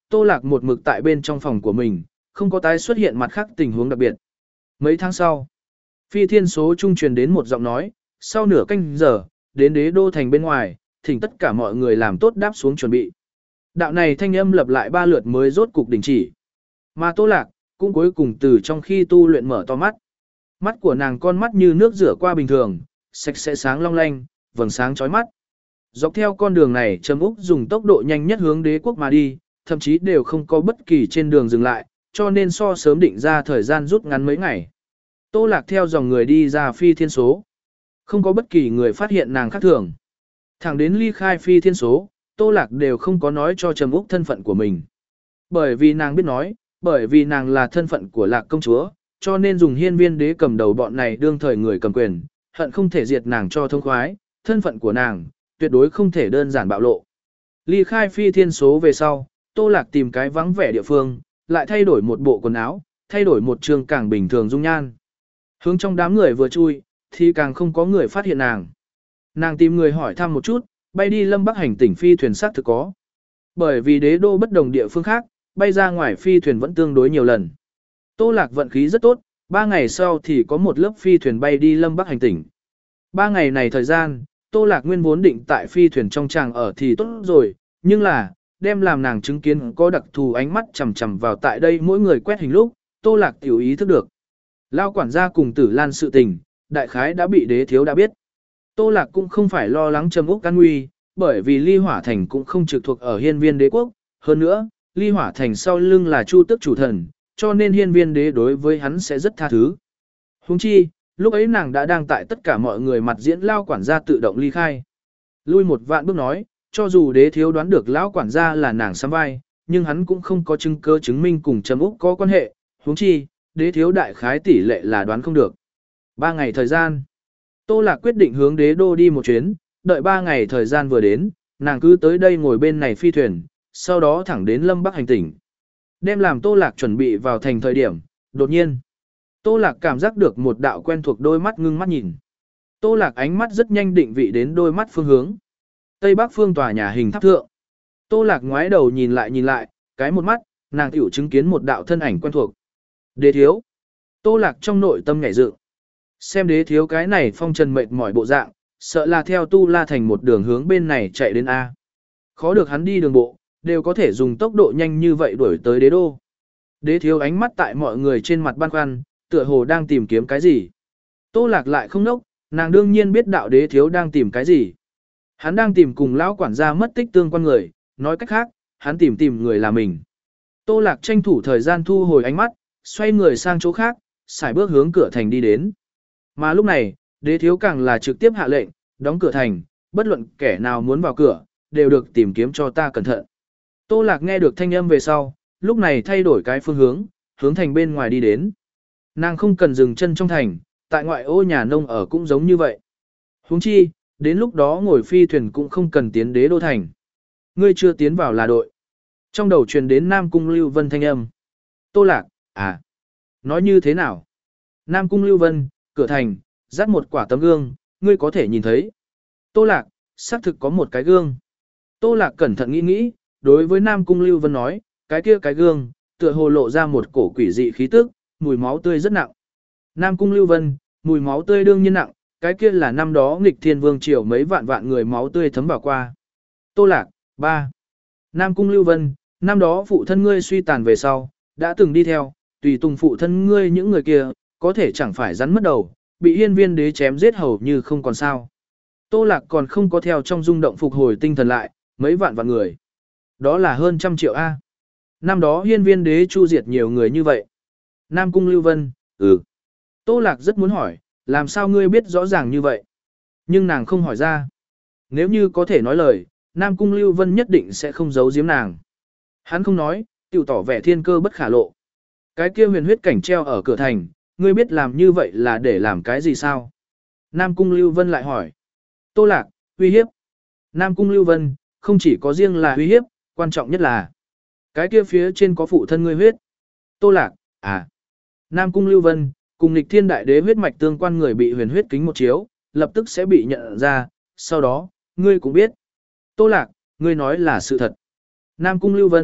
S1: Tô Lạc một mực tại bên trong phòng của mình, không có tái xuất hiện mặt khác tình huống đặc biệt. Mấy tháng sau, phi thiên số trung truyền đến một giọng nói, sau nửa canh giờ, đến đế đô thành bên ngoài, thỉnh tất cả mọi người làm tốt đáp xuống chuẩn bị. Đạo này thanh âm lặp lại ba lượt mới rốt cục đình chỉ. Mà Tô Lạc, cũng cuối cùng từ trong khi tu luyện mở to mắt. Mắt của nàng con mắt như nước rửa qua bình thường, sạch sẽ sáng long lanh, vầng sáng chói mắt. Dọc theo con đường này Trầm Úc dùng tốc độ nhanh nhất hướng đế quốc mà đi, thậm chí đều không có bất kỳ trên đường dừng lại, cho nên so sớm định ra thời gian rút ngắn mấy ngày. Tô Lạc theo dòng người đi ra phi thiên số. Không có bất kỳ người phát hiện nàng khác thường. Thẳng đến ly khai phi thiên số, Tô Lạc đều không có nói cho Trầm Úc thân phận của mình. Bởi vì nàng biết nói, bởi vì nàng là thân phận của Lạc công chúa, cho nên dùng hiên viên đế cầm đầu bọn này đương thời người cầm quyền, hận không thể diệt nàng cho thông khoái, thân phận của nàng, tuyệt đối không thể đơn giản bạo lộ. Ly khai phi thiên số về sau, Tô Lạc tìm cái vắng vẻ địa phương, lại thay đổi một bộ quần áo, thay đổi một trường càng bình thường dung nhan. Hướng trong đám người vừa chui, thì càng không có người phát hiện nàng. Nàng tìm người hỏi thăm một chút, bay đi Lâm Bắc hành tỉnh phi thuyền xác thực có. Bởi vì đế đô bất đồng địa phương khác, bay ra ngoài phi thuyền vẫn tương đối nhiều lần. Tô Lạc vận khí rất tốt, ba ngày sau thì có một lớp phi thuyền bay đi Lâm Bắc hành tỉnh. Ba ngày này thời gian, Tô Lạc nguyên vốn định tại phi thuyền trong tràng ở thì tốt rồi, nhưng là, đem làm nàng chứng kiến có đặc thù ánh mắt chằm chằm vào tại đây mỗi người quét hình lúc, Tô Lạc tiểu ý thức được. Lao quản gia cùng Tử Lan sự tình, đại khái đã bị đế thiếu đã biết. Tô Lạc cũng không phải lo lắng Trầm Úc an nguy, bởi vì Ly Hỏa Thành cũng không trực thuộc ở hiên viên đế quốc, hơn nữa, Ly Hỏa Thành sau lưng là Chu Tước chủ thần, cho nên hiên viên đế đối với hắn sẽ rất tha thứ. Huống chi, lúc ấy nàng đã đang tại tất cả mọi người mặt diễn Lao quản gia tự động ly khai. Lui một vạn bước nói, cho dù đế thiếu đoán được lão quản gia là nàng sắm vai, nhưng hắn cũng không có chứng cơ chứng minh cùng Trầm Úc có quan hệ, huống chi, đế thiếu đại khái tỷ lệ là đoán không được. Ba ngày thời gian, Tô Lạc quyết định hướng đế đô đi một chuyến, đợi ba ngày thời gian vừa đến, nàng cứ tới đây ngồi bên này phi thuyền, sau đó thẳng đến Lâm Bắc hành tỉnh. Đem làm Tô Lạc chuẩn bị vào thành thời điểm, đột nhiên, Tô Lạc cảm giác được một đạo quen thuộc đôi mắt ngưng mắt nhìn. Tô Lạc ánh mắt rất nhanh định vị đến đôi mắt phương hướng. Tây Bắc phương tòa nhà hình tháp thượng. Tô Lạc ngoái đầu nhìn lại nhìn lại, cái một mắt, nàng tiểu chứng kiến một đạo thân ảnh quen thuộc. Đế thiếu. Tô Lạc trong nội tâm nhảy dựng. Xem đế thiếu cái này phong trần mệt mỏi bộ dạng, sợ là theo Tu La Thành một đường hướng bên này chạy đến A. Khó được hắn đi đường bộ, đều có thể dùng tốc độ nhanh như vậy đuổi tới đế đô. Đế thiếu ánh mắt tại mọi người trên mặt băn khoăn, tựa hồ đang tìm kiếm cái gì. Tô Lạc lại không nốc, nàng đương nhiên biết đạo đế thiếu đang tìm cái gì. Hắn đang tìm cùng lão quản gia mất tích tương quan người, nói cách khác, hắn tìm tìm người là mình. Tô Lạc tranh thủ thời gian thu hồi ánh mắt, xoay người sang chỗ khác, xài bước hướng cửa thành đi đến. Mà lúc này, đế thiếu càng là trực tiếp hạ lệnh, đóng cửa thành, bất luận kẻ nào muốn vào cửa, đều được tìm kiếm cho ta cẩn thận. Tô Lạc nghe được thanh âm về sau, lúc này thay đổi cái phương hướng, hướng thành bên ngoài đi đến. Nàng không cần dừng chân trong thành, tại ngoại ô nhà nông ở cũng giống như vậy. Huống chi, đến lúc đó ngồi phi thuyền cũng không cần tiến đế đô thành. Ngươi chưa tiến vào là đội. Trong đầu truyền đến Nam Cung Lưu Vân thanh âm. Tô Lạc, à, nói như thế nào? Nam Cung Lưu Vân, cửa thành, dắt một quả tấm gương, ngươi có thể nhìn thấy. Tô Lạc, xác thực có một cái gương. Tô Lạc cẩn thận nghĩ nghĩ, đối với Nam Cung Lưu Vân nói, cái kia cái gương, tựa hồ lộ ra một cổ quỷ dị khí tức, mùi máu tươi rất nặng. Nam Cung Lưu Vân, mùi máu tươi đương nhiên nặng, cái kia là năm đó nghịch thiên vương triều mấy vạn vạn người máu tươi thấm vào qua. Tô Lạc, ba. Nam Cung Lưu Vân, năm đó phụ thân ngươi suy tàn về sau, đã từng đi theo, tùy tùng phụ thân ngươi những người kia, có thể chẳng phải rắn mất đầu, bị hiên viên đế chém giết hầu như không còn sao. Tô Lạc còn không có theo trong rung động phục hồi tinh thần lại, mấy vạn vạn người. Đó là hơn trăm triệu A. Năm đó hiên viên đế chu diệt nhiều người như vậy. Nam Cung Lưu Vân, ừ. Tô Lạc rất muốn hỏi, làm sao ngươi biết rõ ràng như vậy? Nhưng nàng không hỏi ra. Nếu như có thể nói lời, Nam Cung Lưu Vân nhất định sẽ không giấu giếm nàng. Hắn không nói, tiểu tỏ vẻ thiên cơ bất khả lộ. Cái kia huyền huyết cảnh treo ở cửa thành, ngươi biết làm như vậy là để làm cái gì sao? Nam Cung Lưu Vân lại hỏi. Tô Lạc, uy hiếp. Nam Cung Lưu Vân, không chỉ có riêng là uy hiếp, quan trọng nhất là cái kia phía trên có phụ thân ngươi huyết. Tô Lạc, à. Nam Cung Lưu Vân, cùng nghịch thiên đại đế huyết mạch tương quan người bị huyền huyết kính một chiếu, lập tức sẽ bị nhận ra, sau đó, ngươi cũng biết. Tô Lạc, ngươi nói là sự thật. Nam Cung Lưu Vân,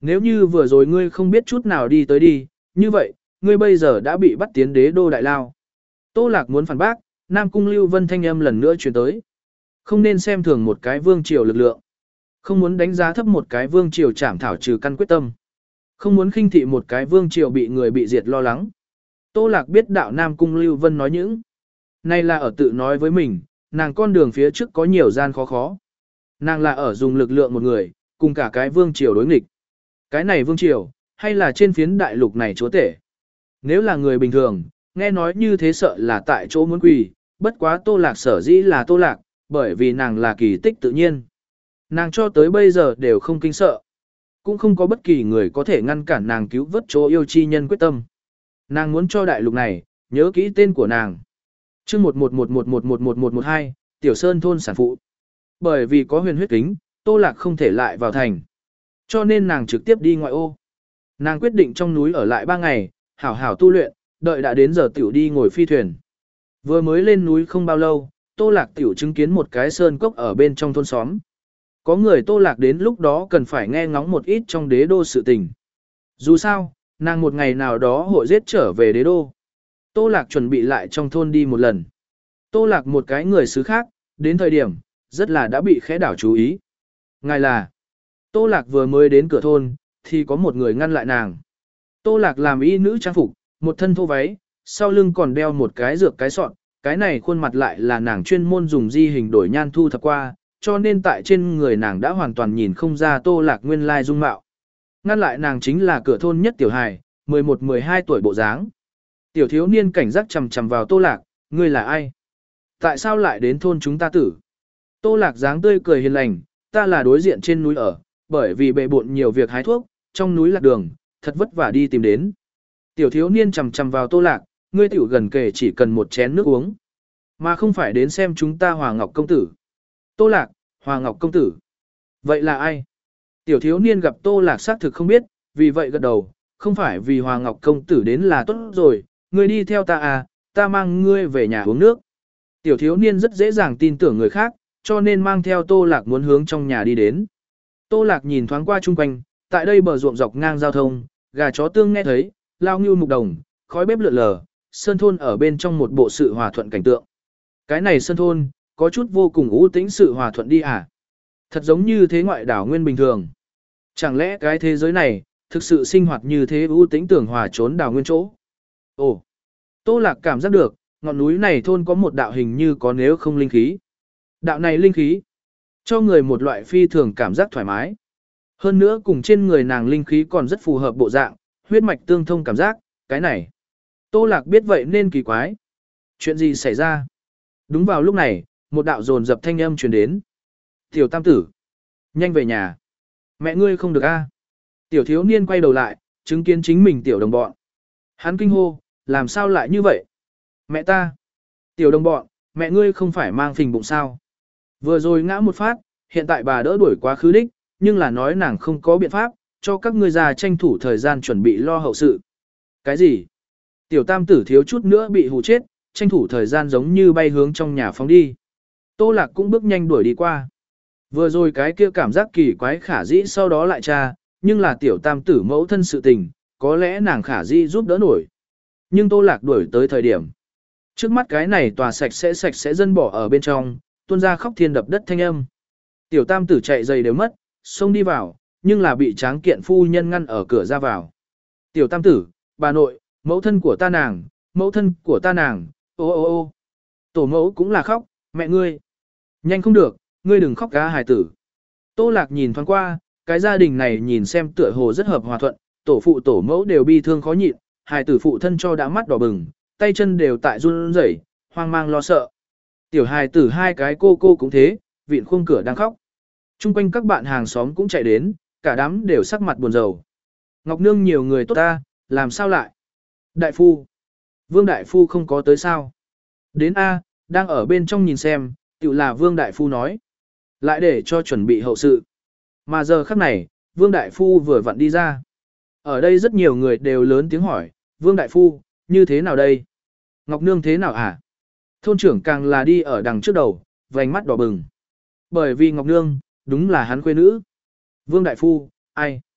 S1: Nếu như vừa rồi ngươi không biết chút nào đi tới đi, như vậy, ngươi bây giờ đã bị bắt tiến đế đô đại lao. Tô Lạc muốn phản bác, Nam Cung Lưu Vân thanh âm lần nữa truyền tới. Không nên xem thường một cái vương triều lực lượng. Không muốn đánh giá thấp một cái vương triều chảm thảo trừ căn quyết tâm. Không muốn khinh thị một cái vương triều bị người bị diệt lo lắng. Tô Lạc biết đạo Nam Cung Lưu Vân nói những. Này là ở tự nói với mình, nàng con đường phía trước có nhiều gian khó khó. Nàng là ở dùng lực lượng một người, cùng cả cái vương triều đối nghịch. Cái này vương triều, hay là trên phiến đại lục này chúa tể. Nếu là người bình thường, nghe nói như thế sợ là tại chỗ muốn quỳ, bất quá Tô Lạc sở dĩ là Tô Lạc, bởi vì nàng là kỳ tích tự nhiên. Nàng cho tới bây giờ đều không kinh sợ. Cũng không có bất kỳ người có thể ngăn cản nàng cứu vớt chỗ yêu chi nhân quyết tâm. Nàng muốn cho đại lục này, nhớ kỹ tên của nàng. chương một một một một một một một một một hai, Tiểu Sơn thôn sản phụ. Bởi vì có huyền huyết kính, Tô Lạc không thể lại vào thành. Cho nên nàng trực tiếp đi ngoại ô. Nàng quyết định trong núi ở lại ba ngày, hảo hảo tu luyện, đợi đã đến giờ tiểu đi ngồi phi thuyền. Vừa mới lên núi không bao lâu, Tô Lạc tiểu chứng kiến một cái sơn cốc ở bên trong thôn xóm. Có người Tô Lạc đến lúc đó cần phải nghe ngóng một ít trong đế đô sự tình. Dù sao, nàng một ngày nào đó hội giết trở về đế đô. Tô Lạc chuẩn bị lại trong thôn đi một lần. Tô Lạc một cái người xứ khác, đến thời điểm, rất là đã bị khẽ đảo chú ý. Ngài là, Tô Lạc vừa mới đến cửa thôn, thì có một người ngăn lại nàng. Tô Lạc làm y nữ trang phục, một thân thô váy, sau lưng còn đeo một cái dược cái sọn, cái này khuôn mặt lại là nàng chuyên môn dùng di hình đổi nhan thu thập qua, cho nên tại trên người nàng đã hoàn toàn nhìn không ra Tô Lạc nguyên lai dung mạo. Ngăn lại nàng chính là cửa thôn nhất tiểu hài, mười một mười hai tuổi bộ dáng. Tiểu thiếu niên cảnh giác chằm chằm vào Tô Lạc, ngươi là ai? Tại sao lại đến thôn chúng ta tử? Tô Lạc dáng tươi cười hiền lành, ta là đối diện trên núi ở, bởi vì bệ bộn nhiều việc hái thuốc, trong núi lạc đường, thật vất vả đi tìm đến. Tiểu thiếu niên chằm chằm vào Tô Lạc, ngươi tiểu gần kề chỉ cần một chén nước uống, mà không phải đến xem chúng ta Hòa Ngọc công tử. Tô Lạc, Hòa Ngọc công tử. Vậy là ai? Tiểu thiếu niên gặp Tô Lạc xác thực không biết, vì vậy gật đầu, không phải vì Hòa Ngọc công tử đến là tốt rồi, ngươi đi theo ta à, ta mang ngươi về nhà uống nước. Tiểu thiếu niên rất dễ dàng tin tưởng người khác, cho nên mang theo Tô Lạc muốn hướng trong nhà đi đến. Tô Lạc nhìn thoáng qua chung quanh, tại đây bờ ruộng dọc ngang giao thông, gà chó tương nghe thấy, lao ngưu mục đồng, khói bếp lượn lờ, sơn thôn ở bên trong một bộ sự hòa thuận cảnh tượng. Cái này sơn thôn, có chút vô cùng ưu tĩnh sự hòa thuận đi à? Thật giống như thế ngoại đảo nguyên bình thường. Chẳng lẽ cái thế giới này, thực sự sinh hoạt như thế ưu tĩnh tưởng hòa trốn đảo nguyên chỗ? Ồ! Tô Lạc cảm giác được, ngọn núi này thôn có một đạo hình như có nếu không linh khí. Đạo này linh khí, cho người một loại phi thường cảm giác thoải mái. Hơn nữa cùng trên người nàng linh khí còn rất phù hợp bộ dạng, huyết mạch tương thông cảm giác, cái này. Tô Lạc biết vậy nên kỳ quái. Chuyện gì xảy ra? Đúng vào lúc này, một đạo dồn dập thanh âm truyền đến. Tiểu tam tử, nhanh về nhà. Mẹ ngươi không được a? Tiểu thiếu niên quay đầu lại, chứng kiến chính mình tiểu đồng bọn. Hắn kinh hô, làm sao lại như vậy? Mẹ ta. Tiểu đồng bọn, mẹ ngươi không phải mang phình bụng sao? Vừa rồi ngã một phát, hiện tại bà đỡ đuổi quá khứ đích, nhưng là nói nàng không có biện pháp, cho các ngươi già tranh thủ thời gian chuẩn bị lo hậu sự. Cái gì? Tiểu tam tử thiếu chút nữa bị hù chết, tranh thủ thời gian giống như bay hướng trong nhà phóng đi. Tô Lạc cũng bước nhanh đuổi đi qua. Vừa rồi cái kia cảm giác kỳ quái khả dĩ sau đó lại tra, nhưng là tiểu tam tử mẫu thân sự tình, có lẽ nàng khả dĩ giúp đỡ nổi. Nhưng Tô Lạc đuổi tới thời điểm. Trước mắt cái này tòa sạch sẽ sạch sẽ dân bỏ ở bên trong, tuôn ra khóc thiên đập đất thanh âm. Tiểu tam tử chạy giày đều mất, xông đi vào, nhưng là bị tráng kiện phu nhân ngăn ở cửa ra vào. Tiểu tam tử, bà nội, mẫu thân của ta nàng, mẫu thân của ta nàng, ô ô ô. Tổ mẫu cũng là khóc, mẹ ngươi. Nhanh không được, ngươi đừng khóc cá hài tử. Tô Lạc nhìn thoáng qua, cái gia đình này nhìn xem tựa hồ rất hợp hòa thuận, tổ phụ tổ mẫu đều bi thương khó nhịn, hài tử phụ thân cho đã mắt đỏ bừng, tay chân đều tại run rẩy, hoang mang lo sợ. Tiểu hài tử hai cái cô cô cũng thế, vịn khung cửa đang khóc. Trung quanh các bạn hàng xóm cũng chạy đến, cả đám đều sắc mặt buồn rầu. Ngọc Nương nhiều người tốt ta, làm sao lại? Đại phu. Vương Đại Phu không có tới sao? Đến A, đang ở bên trong nhìn xem, tự là Vương Đại Phu nói. Lại để cho chuẩn bị hậu sự. Mà giờ khắc này, Vương Đại Phu vừa vặn đi ra. Ở đây rất nhiều người đều lớn tiếng hỏi, Vương Đại Phu, như thế nào đây? Ngọc Nương thế nào hả? Thôn trưởng càng là đi ở đằng trước đầu, vành mắt đỏ bừng. Bởi vì Ngọc Nương, đúng là hắn quê nữ. Vương Đại Phu, ai?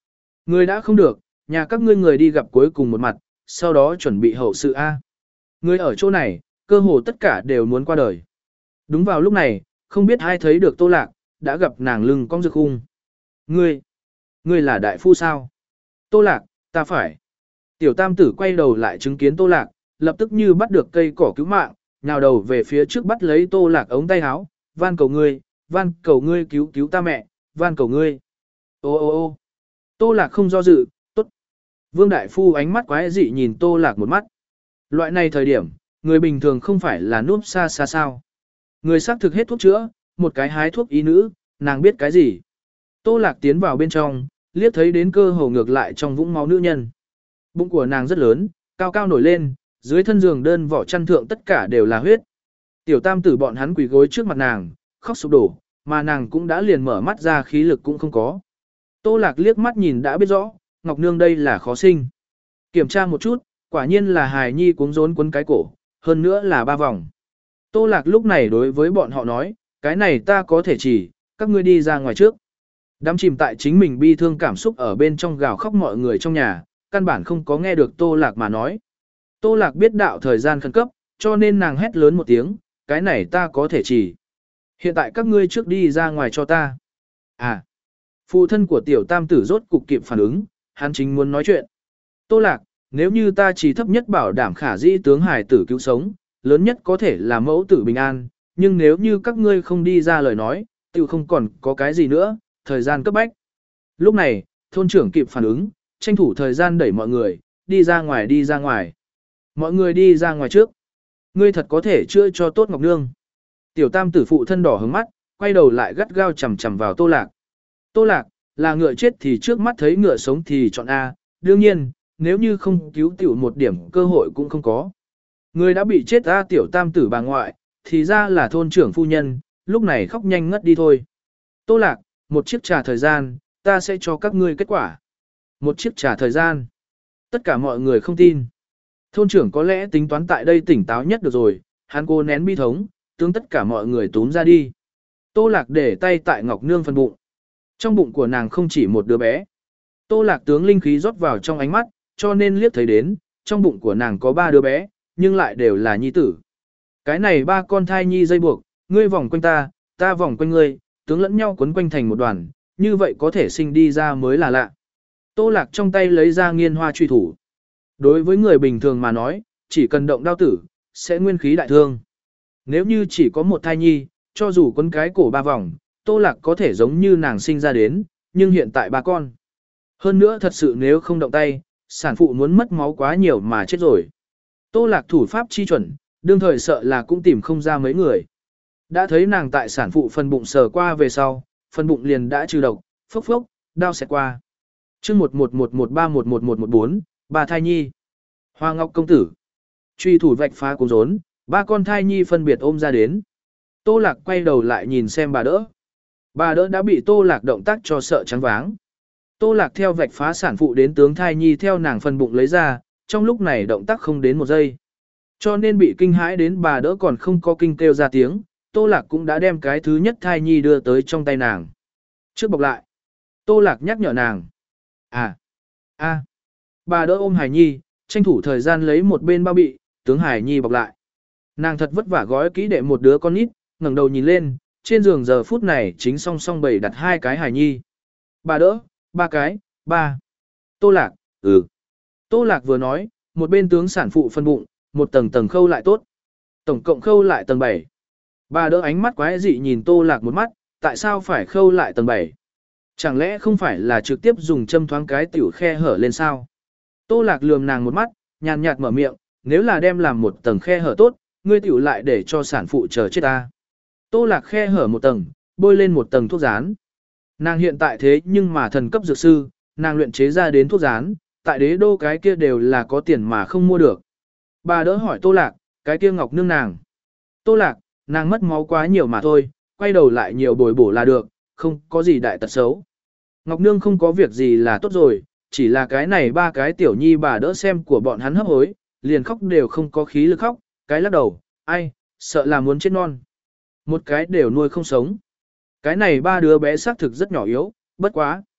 S1: Người đã không được, nhà các ngươi người đi gặp cuối cùng một mặt, sau đó chuẩn bị hậu sự A. Người ở chỗ này, cơ hồ tất cả đều muốn qua đời. Đúng vào lúc này, không biết ai thấy được Tô Lạc, đã gặp nàng lưng cong rực khung. Ngươi, ngươi là đại phu sao? Tô Lạc, ta phải. Tiểu tam tử quay đầu lại chứng kiến Tô Lạc, lập tức như bắt được cây cỏ cứu mạng, nhào đầu về phía trước bắt lấy Tô Lạc ống tay áo, van cầu ngươi, van cầu ngươi cứu cứu ta mẹ, van cầu ngươi. Ô ô ô Tô Lạc không do dự, tốt. Vương Đại Phu ánh mắt quái dị nhìn Tô Lạc một mắt. Loại này thời điểm, người bình thường không phải là núp xa xa sao. Người xác thực hết thuốc chữa, một cái hái thuốc ý nữ, nàng biết cái gì. Tô Lạc tiến vào bên trong, liếc thấy đến cơ hồ ngược lại trong vũng máu nữ nhân. Bụng của nàng rất lớn, cao cao nổi lên, dưới thân giường đơn vỏ chăn thượng tất cả đều là huyết. Tiểu tam tử bọn hắn quỳ gối trước mặt nàng, khóc sụp đổ, mà nàng cũng đã liền mở mắt ra khí lực cũng không có. Tô Lạc liếc mắt nhìn đã biết rõ, Ngọc Nương đây là khó sinh. Kiểm tra một chút, quả nhiên là hài nhi cuống rốn quấn cái cổ, hơn nữa là ba vòng. Tô Lạc lúc này đối với bọn họ nói, cái này ta có thể chỉ, các ngươi đi ra ngoài trước. Đắm chìm tại chính mình bi thương cảm xúc ở bên trong gào khóc mọi người trong nhà, căn bản không có nghe được Tô Lạc mà nói. Tô Lạc biết đạo thời gian khẩn cấp, cho nên nàng hét lớn một tiếng, cái này ta có thể chỉ. Hiện tại các ngươi trước đi ra ngoài cho ta. À, phụ thân của tiểu tam tử rốt cục kịp phản ứng, hắn chính muốn nói chuyện. Tô Lạc, nếu như ta chỉ thấp nhất bảo đảm khả dĩ tướng hải tử cứu sống, lớn nhất có thể là mẫu tử bình an, nhưng nếu như các ngươi không đi ra lời nói, tiểu không còn có cái gì nữa, thời gian cấp bách. Lúc này, thôn trưởng kịp phản ứng, tranh thủ thời gian đẩy mọi người, đi ra ngoài đi ra ngoài. Mọi người đi ra ngoài trước. Ngươi thật có thể chữa cho tốt Ngọc Nương. Tiểu tam tử phụ thân đỏ hứng mắt, quay đầu lại gắt gao chầm chầm vào Tô Lạc. Tô Lạc, là ngựa chết thì trước mắt thấy ngựa sống thì chọn A, đương nhiên, nếu như không cứu tiểu một điểm cơ hội cũng không có. Người đã bị chết A tiểu tam tử bà ngoại, thì ra là thôn trưởng phu nhân, lúc này khóc nhanh ngất đi thôi. Tô Lạc, một chiếc trà thời gian, ta sẽ cho các ngươi kết quả. Một chiếc trà thời gian. Tất cả mọi người không tin. Thôn trưởng có lẽ tính toán tại đây tỉnh táo nhất được rồi, hắn cô nén bi thống, tướng tất cả mọi người túm ra đi. Tô Lạc để tay tại Ngọc Nương phần bụng. Trong bụng của nàng không chỉ một đứa bé. Tô Lạc tướng linh khí rót vào trong ánh mắt, cho nên liếc thấy đến, trong bụng của nàng có ba đứa bé, nhưng lại đều là nhi tử. Cái này ba con thai nhi dây buộc, ngươi vòng quanh ta, ta vòng quanh ngươi, tướng lẫn nhau quấn quanh thành một đoàn, như vậy có thể sinh đi ra mới là lạ. Tô Lạc trong tay lấy ra nghiên hoa truy thủ. Đối với người bình thường mà nói, chỉ cần động đao tử, sẽ nguyên khí đại thương. Nếu như chỉ có một thai nhi, cho dù quấn cái cổ ba vòng, Tô Lạc có thể giống như nàng sinh ra đến, nhưng hiện tại ba con. Hơn nữa thật sự nếu không động tay, sản phụ muốn mất máu quá nhiều mà chết rồi. Tô Lạc thủ pháp chi chuẩn, đương thời sợ là cũng tìm không ra mấy người. Đã thấy nàng tại sản phụ phần bụng sờ qua về sau, phần bụng liền đã trừ độc, phốc phốc, đao xẹt qua. chương một một một một ba một một một một bốn, ba thai nhi. Hoa Ngọc công tử. Truy thủ vạch phá cuống rốn, ba con thai nhi phân biệt ôm ra đến. Tô Lạc quay đầu lại nhìn xem bà đỡ. Bà đỡ đã bị Tô Lạc động tác cho sợ trắng váng. Tô Lạc theo vạch phá sản phụ đến tướng thai nhi theo nàng phần bụng lấy ra, trong lúc này động tác không đến một giây. Cho nên bị kinh hãi đến bà đỡ còn không có kinh kêu ra tiếng, Tô Lạc cũng đã đem cái thứ nhất thai nhi đưa tới trong tay nàng. Trước bọc lại, Tô Lạc nhắc nhở nàng. À, a, bà đỡ ôm Hải Nhi, tranh thủ thời gian lấy một bên bao bị, tướng Hải Nhi bọc lại. Nàng thật vất vả gói kỹ để một đứa con nít, ngẩng đầu nhìn lên, trên giường giờ phút này chính song song bày đặt hai cái Hải Nhi. Bà đỡ, ba cái, ba. Tô Lạc, ừ. Tô Lạc vừa nói, một bên tướng sản phụ phân bụng, một tầng tầng khâu lại tốt. Tổng cộng khâu lại tầng bảy. Bà đỡ ánh mắt quái dị nhìn Tô Lạc một mắt, tại sao phải khâu lại tầng bảy? Chẳng lẽ không phải là trực tiếp dùng châm thoáng cái tiểu khe hở lên sao? Tô Lạc lườm nàng một mắt, nhàn nhạt mở miệng, nếu là đem làm một tầng khe hở tốt, ngươi tiểu lại để cho sản phụ chờ chết ta. Tô Lạc khe hở một tầng, bôi lên một tầng thuốc rán. Nàng hiện tại thế nhưng mà thần cấp dược sư, nàng luyện chế ra đến thuốc rán, tại đế đô cái kia đều là có tiền mà không mua được. Bà đỡ hỏi Tô Lạc, cái kia Ngọc Nương nàng. Tô Lạc, nàng mất máu quá nhiều mà thôi, quay đầu lại nhiều bồi bổ là được, không có gì đại tật xấu. Ngọc Nương không có việc gì là tốt rồi, chỉ là cái này ba cái tiểu nhi bà đỡ xem của bọn hắn hấp hối, liền khóc đều không có khí lực khóc, cái lắc đầu, ai, sợ là muốn chết non. Một cái đều nuôi không sống. Cái này ba đứa bé xác thực rất nhỏ yếu, bất quá.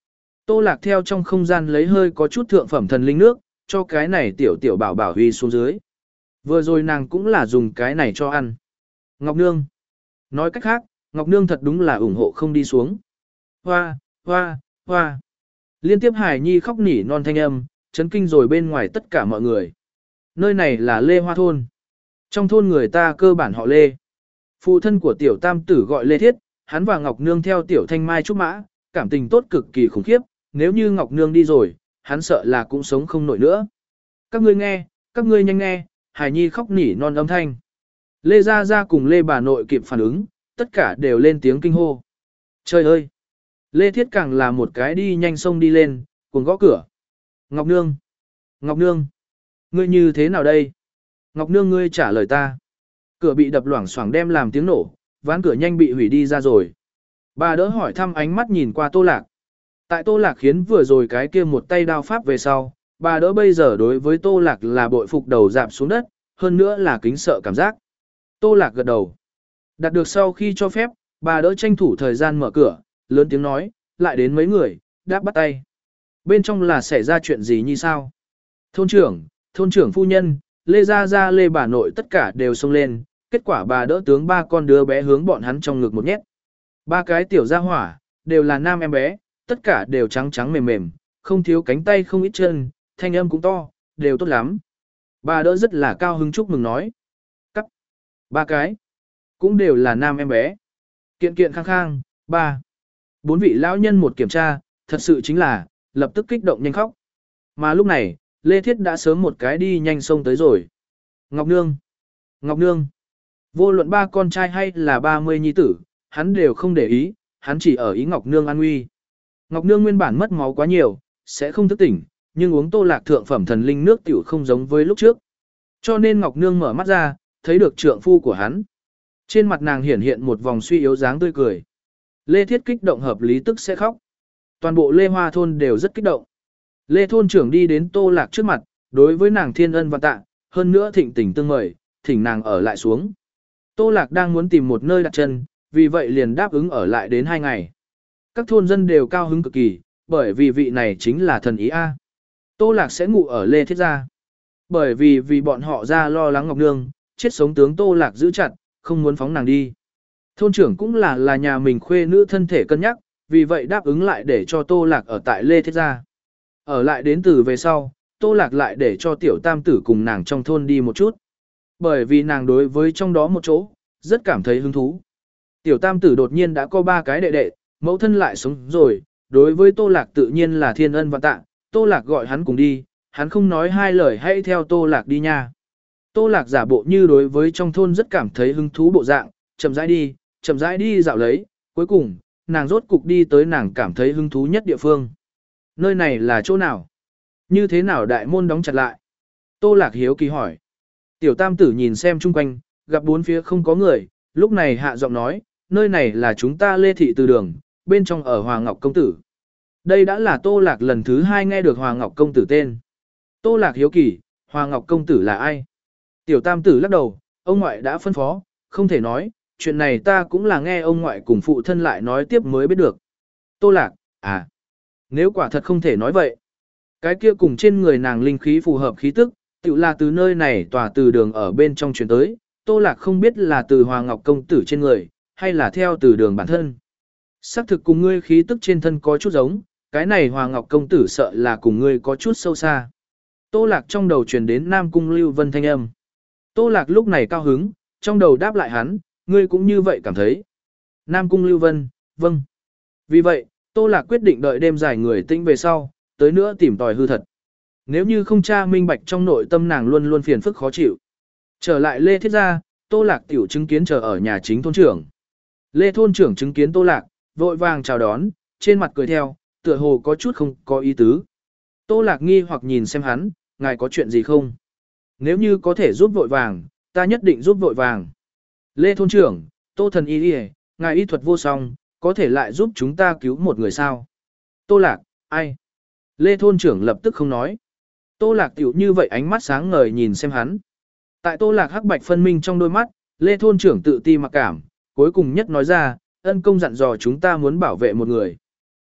S1: Tô Lạc theo trong không gian lấy hơi có chút thượng phẩm thần linh nước, cho cái này tiểu tiểu bảo bảo huy xuống dưới. Vừa rồi nàng cũng là dùng cái này cho ăn. Ngọc Nương. Nói cách khác, Ngọc Nương thật đúng là ủng hộ không đi xuống. Hoa, hoa, hoa. Liên tiếp Hải Nhi khóc nỉ non thanh âm, chấn kinh rồi bên ngoài tất cả mọi người. Nơi này là Lê Hoa Thôn. Trong thôn người ta cơ bản họ Lê. Phụ thân của tiểu tam tử gọi Lê Thiết, hắn và Ngọc Nương theo tiểu thanh mai trúc mã, cảm tình tốt cực kỳ khủng khiếp, nếu như Ngọc Nương đi rồi, hắn sợ là cũng sống không nổi nữa. Các ngươi nghe, các ngươi nhanh nghe, Hải Nhi khóc nỉ non âm thanh. Lê Gia Gia cùng Lê bà nội kịp phản ứng, tất cả đều lên tiếng kinh hô. Trời ơi! Lê Thiết càng là một cái đi nhanh sông đi lên, cuồng gõ cửa. Ngọc Nương! Ngọc Nương! Ngươi như thế nào đây? Ngọc Nương ngươi trả lời ta. Cửa bị đập loảng xoảng đem làm tiếng nổ, ván cửa nhanh bị hủy đi ra rồi. Bà đỡ hỏi thăm ánh mắt nhìn qua Tô Lạc. Tại Tô Lạc khiến vừa rồi cái kia một tay đao pháp về sau, bà đỡ bây giờ đối với Tô Lạc là bội phục đầu dạp xuống đất, hơn nữa là kính sợ cảm giác. Tô Lạc gật đầu. Đạt được sau khi cho phép, bà đỡ tranh thủ thời gian mở cửa, lớn tiếng nói, lại đến mấy người, đáp bắt tay. Bên trong là xảy ra chuyện gì như sao? Thôn trưởng, thôn trưởng phu nhân, Lê Gia Gia Lê bà nội tất cả đều xông lên, kết quả bà đỡ tướng ba con đứa bé hướng bọn hắn trong ngực một nhét. Ba cái tiểu gia hỏa, đều là nam em bé, tất cả đều trắng trắng mềm mềm, không thiếu cánh tay không ít chân, thanh âm cũng to, đều tốt lắm. Bà đỡ rất là cao hứng chúc mừng nói. Cắt. Ba cái. Cũng đều là nam em bé. Kiện kiện khang khang, ba. Bốn vị lão nhân một kiểm tra, thật sự chính là, lập tức kích động nhanh khóc. Mà lúc này, Lê Thiết đã sớm một cái đi nhanh xông tới rồi. Ngọc Nương. Ngọc Nương. Vô luận ba con trai hay là ba mươi nhi tử, hắn đều không để ý, hắn chỉ ở ý Ngọc Nương an nguy. Ngọc Nương nguyên bản mất máu quá nhiều, sẽ không thức tỉnh, nhưng uống Tô Lạc thượng phẩm thần linh nước tiểu không giống với lúc trước. Cho nên Ngọc Nương mở mắt ra, thấy được trượng phu của hắn. Trên mặt nàng hiển hiện một vòng suy yếu dáng tươi cười. Lê Thiết kích động hợp lý tức sẽ khóc. Toàn bộ Lê Hoa thôn đều rất kích động. Lê thôn trưởng đi đến Tô Lạc trước mặt, đối với nàng thiên ân và tạ, hơn nữa thịnh tình tương mời, thỉnh nàng ở lại xuống. Tô Lạc đang muốn tìm một nơi đặt chân, vì vậy liền đáp ứng ở lại đến hai ngày. Các thôn dân đều cao hứng cực kỳ, bởi vì vị này chính là thần ý A. Tô Lạc sẽ ngủ ở Lê Thiết gia. Bởi vì vì bọn họ ra lo lắng Ngọc Nương, chết sống tướng Tô Lạc giữ chặt, không muốn phóng nàng đi. Thôn trưởng cũng là là nhà mình khuê nữ thân thể cân nhắc, vì vậy đáp ứng lại để cho Tô Lạc ở tại Lê Thiết gia. Ở lại đến từ về sau, Tô Lạc lại để cho tiểu tam tử cùng nàng trong thôn đi một chút. Bởi vì nàng đối với trong đó một chỗ, rất cảm thấy hứng thú. Tiểu tam tử đột nhiên đã có ba cái đệ đệ, mẫu thân lại sống rồi, đối với Tô Lạc tự nhiên là thiên ân và tạ, Tô Lạc gọi hắn cùng đi, hắn không nói hai lời hãy theo Tô Lạc đi nha. Tô Lạc giả bộ như đối với trong thôn rất cảm thấy hứng thú bộ dạng, chậm rãi đi, chậm rãi đi dạo lấy, cuối cùng, nàng rốt cục đi tới nàng cảm thấy hứng thú nhất địa phương. Nơi này là chỗ nào? Như thế nào đại môn đóng chặt lại? Tô Lạc hiếu kỳ hỏi. Tiểu tam tử nhìn xem chung quanh, gặp bốn phía không có người, lúc này hạ giọng nói, nơi này là chúng ta Lê Thị từ đường, bên trong ở Hoàng Ngọc Công Tử. Đây đã là Tô Lạc lần thứ hai nghe được Hoàng Ngọc Công Tử tên. Tô Lạc hiếu kỳ, Hoàng Ngọc Công Tử là ai? Tiểu tam tử lắc đầu, ông ngoại đã phân phó, không thể nói, chuyện này ta cũng là nghe ông ngoại cùng phụ thân lại nói tiếp mới biết được. Tô Lạc, à, nếu quả thật không thể nói vậy. Cái kia cùng trên người nàng linh khí phù hợp khí tức, tự là từ nơi này tòa từ đường ở bên trong chuyển tới, Tô Lạc không biết là từ Hoàng Ngọc Công Tử trên người, hay là theo từ đường bản thân. Sắc thực cùng ngươi khí tức trên thân có chút giống, cái này Hoàng Ngọc Công Tử sợ là cùng ngươi có chút sâu xa. Tô Lạc trong đầu truyền đến Nam Cung Lưu Vân thanh âm. Tô Lạc lúc này cao hứng, trong đầu đáp lại hắn, ngươi cũng như vậy cảm thấy. Nam Cung Lưu Vân, vâng. Vì vậy, Tô Lạc quyết định đợi đêm dài người tĩnh về sau, tới nữa tìm tòi hư thật. Nếu như không tra minh bạch trong nội tâm nàng luôn luôn phiền phức khó chịu. Trở lại Lê Thiết gia, Tô Lạc tiểu chứng kiến chờ ở nhà chính thôn trưởng. Lê thôn trưởng chứng kiến Tô Lạc, vội vàng chào đón, trên mặt cười theo, tựa hồ có chút không có ý tứ. Tô Lạc nghi hoặc nhìn xem hắn, ngài có chuyện gì không? Nếu như có thể giúp vội vàng, ta nhất định giúp vội vàng. Lê thôn trưởng, Tô thần y y, ngài y thuật vô song, có thể lại giúp chúng ta cứu một người sao? Tô Lạc, ai? Lê thôn trưởng lập tức không nói. Tô Lạc tiểu như vậy ánh mắt sáng ngời nhìn xem hắn. Tại Tô Lạc hắc bạch phân minh trong đôi mắt, Lê thôn trưởng tự ti mặc cảm, cuối cùng nhất nói ra, ân công dặn dò chúng ta muốn bảo vệ một người.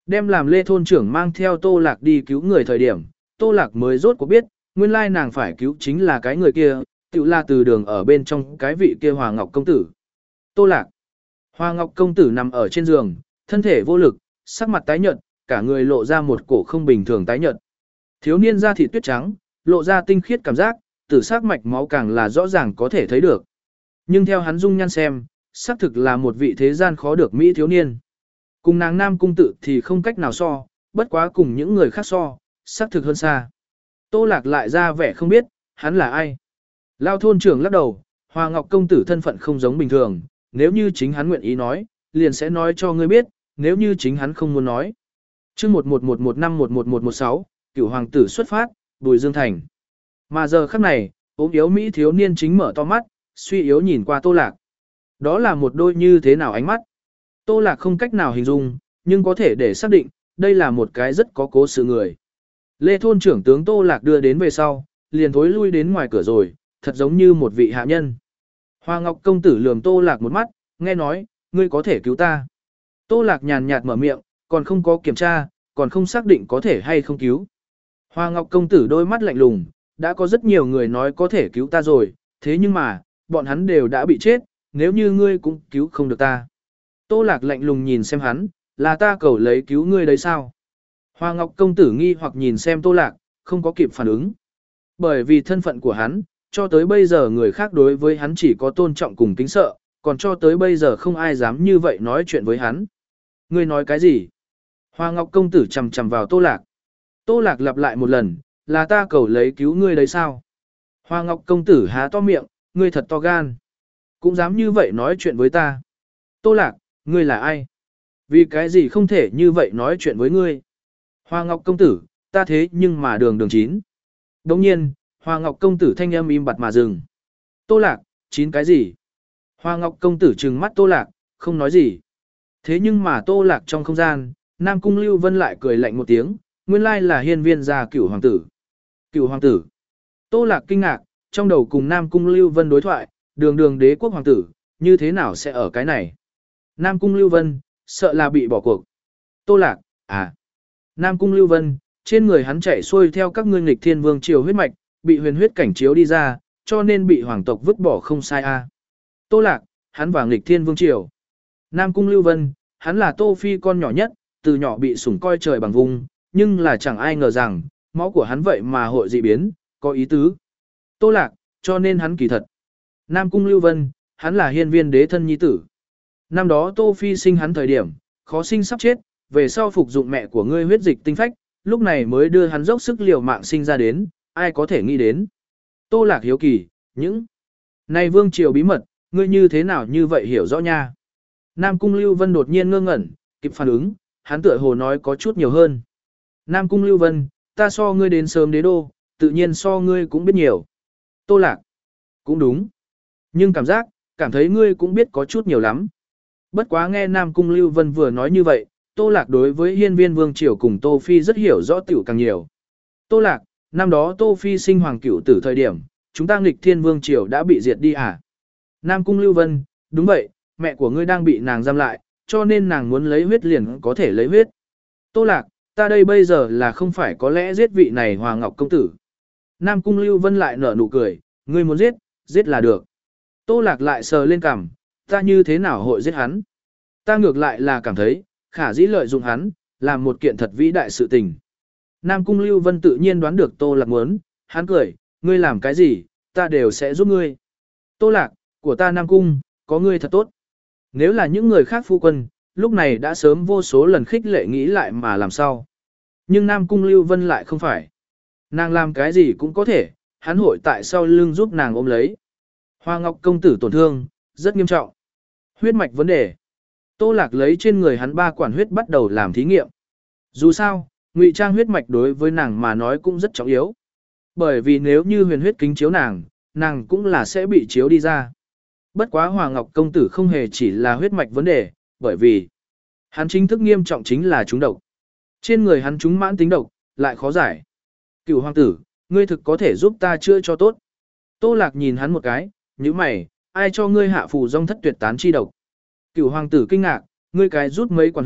S1: Đem làm Lê thôn trưởng mang theo Tô Lạc đi cứu người thời điểm, Tô Lạc mới rốt cuộc biết, nguyên lai nàng phải cứu chính là cái người kia, tự là từ đường ở bên trong cái vị kia Hòa Ngọc công tử. Tô Lạc. Hòa Ngọc công tử nằm ở trên giường, thân thể vô lực, sắc mặt tái nhợt, cả người lộ ra một cổ không bình thường tái nhợt. Thiếu niên da thịt tuyết trắng, lộ ra tinh khiết cảm giác, tử sắc mạch máu càng là rõ ràng có thể thấy được. Nhưng theo hắn dung nhan xem, xác thực là một vị thế gian khó được mỹ thiếu niên. Cùng nàng nam cung tự thì không cách nào so, bất quá cùng những người khác so, xác thực hơn xa. Tô Lạc lại ra vẻ không biết, hắn là ai. Lao thôn trưởng lắc đầu, Hòa Ngọc công tử thân phận không giống bình thường, nếu như chính hắn nguyện ý nói, liền sẽ nói cho ngươi biết, nếu như chính hắn không muốn nói. Chương một một một một năm một một một một sáu, Cửu hoàng tử xuất phát, Bùi Dương thành. Mà giờ khắc này, ốm yếu mỹ thiếu niên chính mở to mắt, suy yếu nhìn qua Tô Lạc. Đó là một đôi như thế nào ánh mắt? Tô Lạc không cách nào hình dung, nhưng có thể để xác định, đây là một cái rất có cố sự người. Lê thôn trưởng tướng Tô Lạc đưa đến về sau, liền thối lui đến ngoài cửa rồi, thật giống như một vị hạ nhân. Hoa Ngọc công tử lườm Tô Lạc một mắt, nghe nói, ngươi có thể cứu ta. Tô Lạc nhàn nhạt mở miệng, còn không có kiểm tra, còn không xác định có thể hay không cứu. Hoa Ngọc công tử đôi mắt lạnh lùng, đã có rất nhiều người nói có thể cứu ta rồi, thế nhưng mà, bọn hắn đều đã bị chết, nếu như ngươi cũng cứu không được ta. Tô Lạc lạnh lùng nhìn xem hắn, là ta cầu lấy cứu ngươi đấy sao? Hoa Ngọc công tử nghi hoặc nhìn xem Tô Lạc, không có kịp phản ứng. Bởi vì thân phận của hắn, cho tới bây giờ người khác đối với hắn chỉ có tôn trọng cùng kính sợ, còn cho tới bây giờ không ai dám như vậy nói chuyện với hắn. Ngươi nói cái gì? Hoa Ngọc công tử chầm chầm vào Tô Lạc. Tô Lạc lặp lại một lần, là ta cầu lấy cứu ngươi đấy sao? Hoa Ngọc công tử há to miệng, ngươi thật to gan. Cũng dám như vậy nói chuyện với ta. Tô Lạc, ngươi là ai? Vì cái gì không thể như vậy nói chuyện với ngươi? Hoa Ngọc công tử, ta thế nhưng mà đường đường chín. Đồng nhiên, Hoa Ngọc công tử thanh âm im bặt mà dừng. Tô Lạc, chín cái gì? Hoa Ngọc công tử trừng mắt Tô Lạc, không nói gì. Thế nhưng mà Tô Lạc trong không gian, Nam Cung Lưu Vân lại cười lạnh một tiếng, nguyên lai là hiên viên gia Cửu hoàng tử. Cửu hoàng tử. Tô Lạc kinh ngạc, trong đầu cùng Nam Cung Lưu Vân đối thoại, đường đường đế quốc hoàng tử, như thế nào sẽ ở cái này? Nam Cung Lưu Vân, sợ là bị bỏ cuộc. Tô Lạc, à. Nam Cung Lưu Vân, trên người hắn chạy xuôi theo các ngươi nghịch thiên vương triều huyết mạch, bị huyền huyết cảnh chiếu đi ra, cho nên bị hoàng tộc vứt bỏ không sai a. À. Tô Lạc, hắn và nghịch thiên vương triều. Nam Cung Lưu Vân, hắn là Tô Phi con nhỏ nhất, từ nhỏ bị sủng coi trời bằng vùng, nhưng là chẳng ai ngờ rằng, máu của hắn vậy mà hội dị biến, có ý tứ. Tô Lạc, cho nên hắn kỳ thật. Nam Cung Lưu Vân, hắn là hiên viên đế thân nhi tử. Năm đó Tô Phi sinh hắn thời điểm, khó sinh sắp chết, về sau phục dụng mẹ của ngươi huyết dịch tinh phách, lúc này mới đưa hắn dốc sức liều mạng sinh ra đến, ai có thể nghĩ đến. Tô Lạc hiếu kỳ, những này vương triều bí mật, ngươi như thế nào như vậy hiểu rõ nha. Nam Cung Lưu Vân đột nhiên ngơ ngẩn, kịp phản ứng, hắn tựa hồ nói có chút nhiều hơn. Nam Cung Lưu Vân, ta so ngươi đến sớm đế đô, tự nhiên so ngươi cũng biết nhiều. Tô Lạc, cũng đúng. Nhưng cảm giác, cảm thấy ngươi cũng biết có chút nhiều lắm. Bất quá nghe Nam Cung Lưu Vân vừa nói như vậy, Tô Lạc đối với hiên viên vương triều cùng Tô Phi rất hiểu rõ tiểu càng nhiều. Tô Lạc, năm đó Tô Phi sinh hoàng cửu tử thời điểm, chúng ta nghịch thiên vương triều đã bị diệt đi à? Nam Cung Lưu Vân, đúng vậy, mẹ của ngươi đang bị nàng giam lại, cho nên nàng muốn lấy huyết liền có thể lấy huyết. Tô Lạc, ta đây bây giờ là không phải có lẽ giết vị này Hoàng Ngọc công tử. Nam Cung Lưu Vân lại nở nụ cười, ngươi muốn giết, giết là được. Tô Lạc lại sờ lên cằm, ta như thế nào hội giết hắn? Ta ngược lại là cảm thấy, khả dĩ lợi dụng hắn, làm một kiện thật vĩ đại sự tình. Nam Cung Lưu Vân tự nhiên đoán được Tô Lạc muốn, hắn cười, ngươi làm cái gì, ta đều sẽ giúp ngươi. Tô Lạc, của ta Nam Cung, có ngươi thật tốt. Nếu là những người khác phu quân, lúc này đã sớm vô số lần khích lệ nghĩ lại mà làm sao. Nhưng Nam Cung Lưu Vân lại không phải. Nàng làm cái gì cũng có thể, hắn hội tại sau lưng giúp nàng ôm lấy. Hoa Ngọc công tử tổn thương, rất nghiêm trọng. Huyết mạch vấn đề. Tô Lạc lấy trên người hắn ba quản huyết bắt đầu làm thí nghiệm. Dù sao, ngụy trang huyết mạch đối với nàng mà nói cũng rất trọng yếu. Bởi vì nếu như huyền huyết kính chiếu nàng, nàng cũng là sẽ bị chiếu đi ra. Bất quá Hoa Ngọc công tử không hề chỉ là huyết mạch vấn đề, bởi vì hắn chính thức nghiêm trọng chính là trúng độc. Trên người hắn trúng mãn tính độc, lại khó giải. Cửu hoàng tử, ngươi thực có thể giúp ta chữa cho tốt. Tô Lạc nhìn hắn một cái, nhíu mày, ai cho ngươi hạ phù dòng thất tuyệt tán chi độc. Cửu hoàng tử kinh ngạc, ngươi cái rút mấy quản huyết,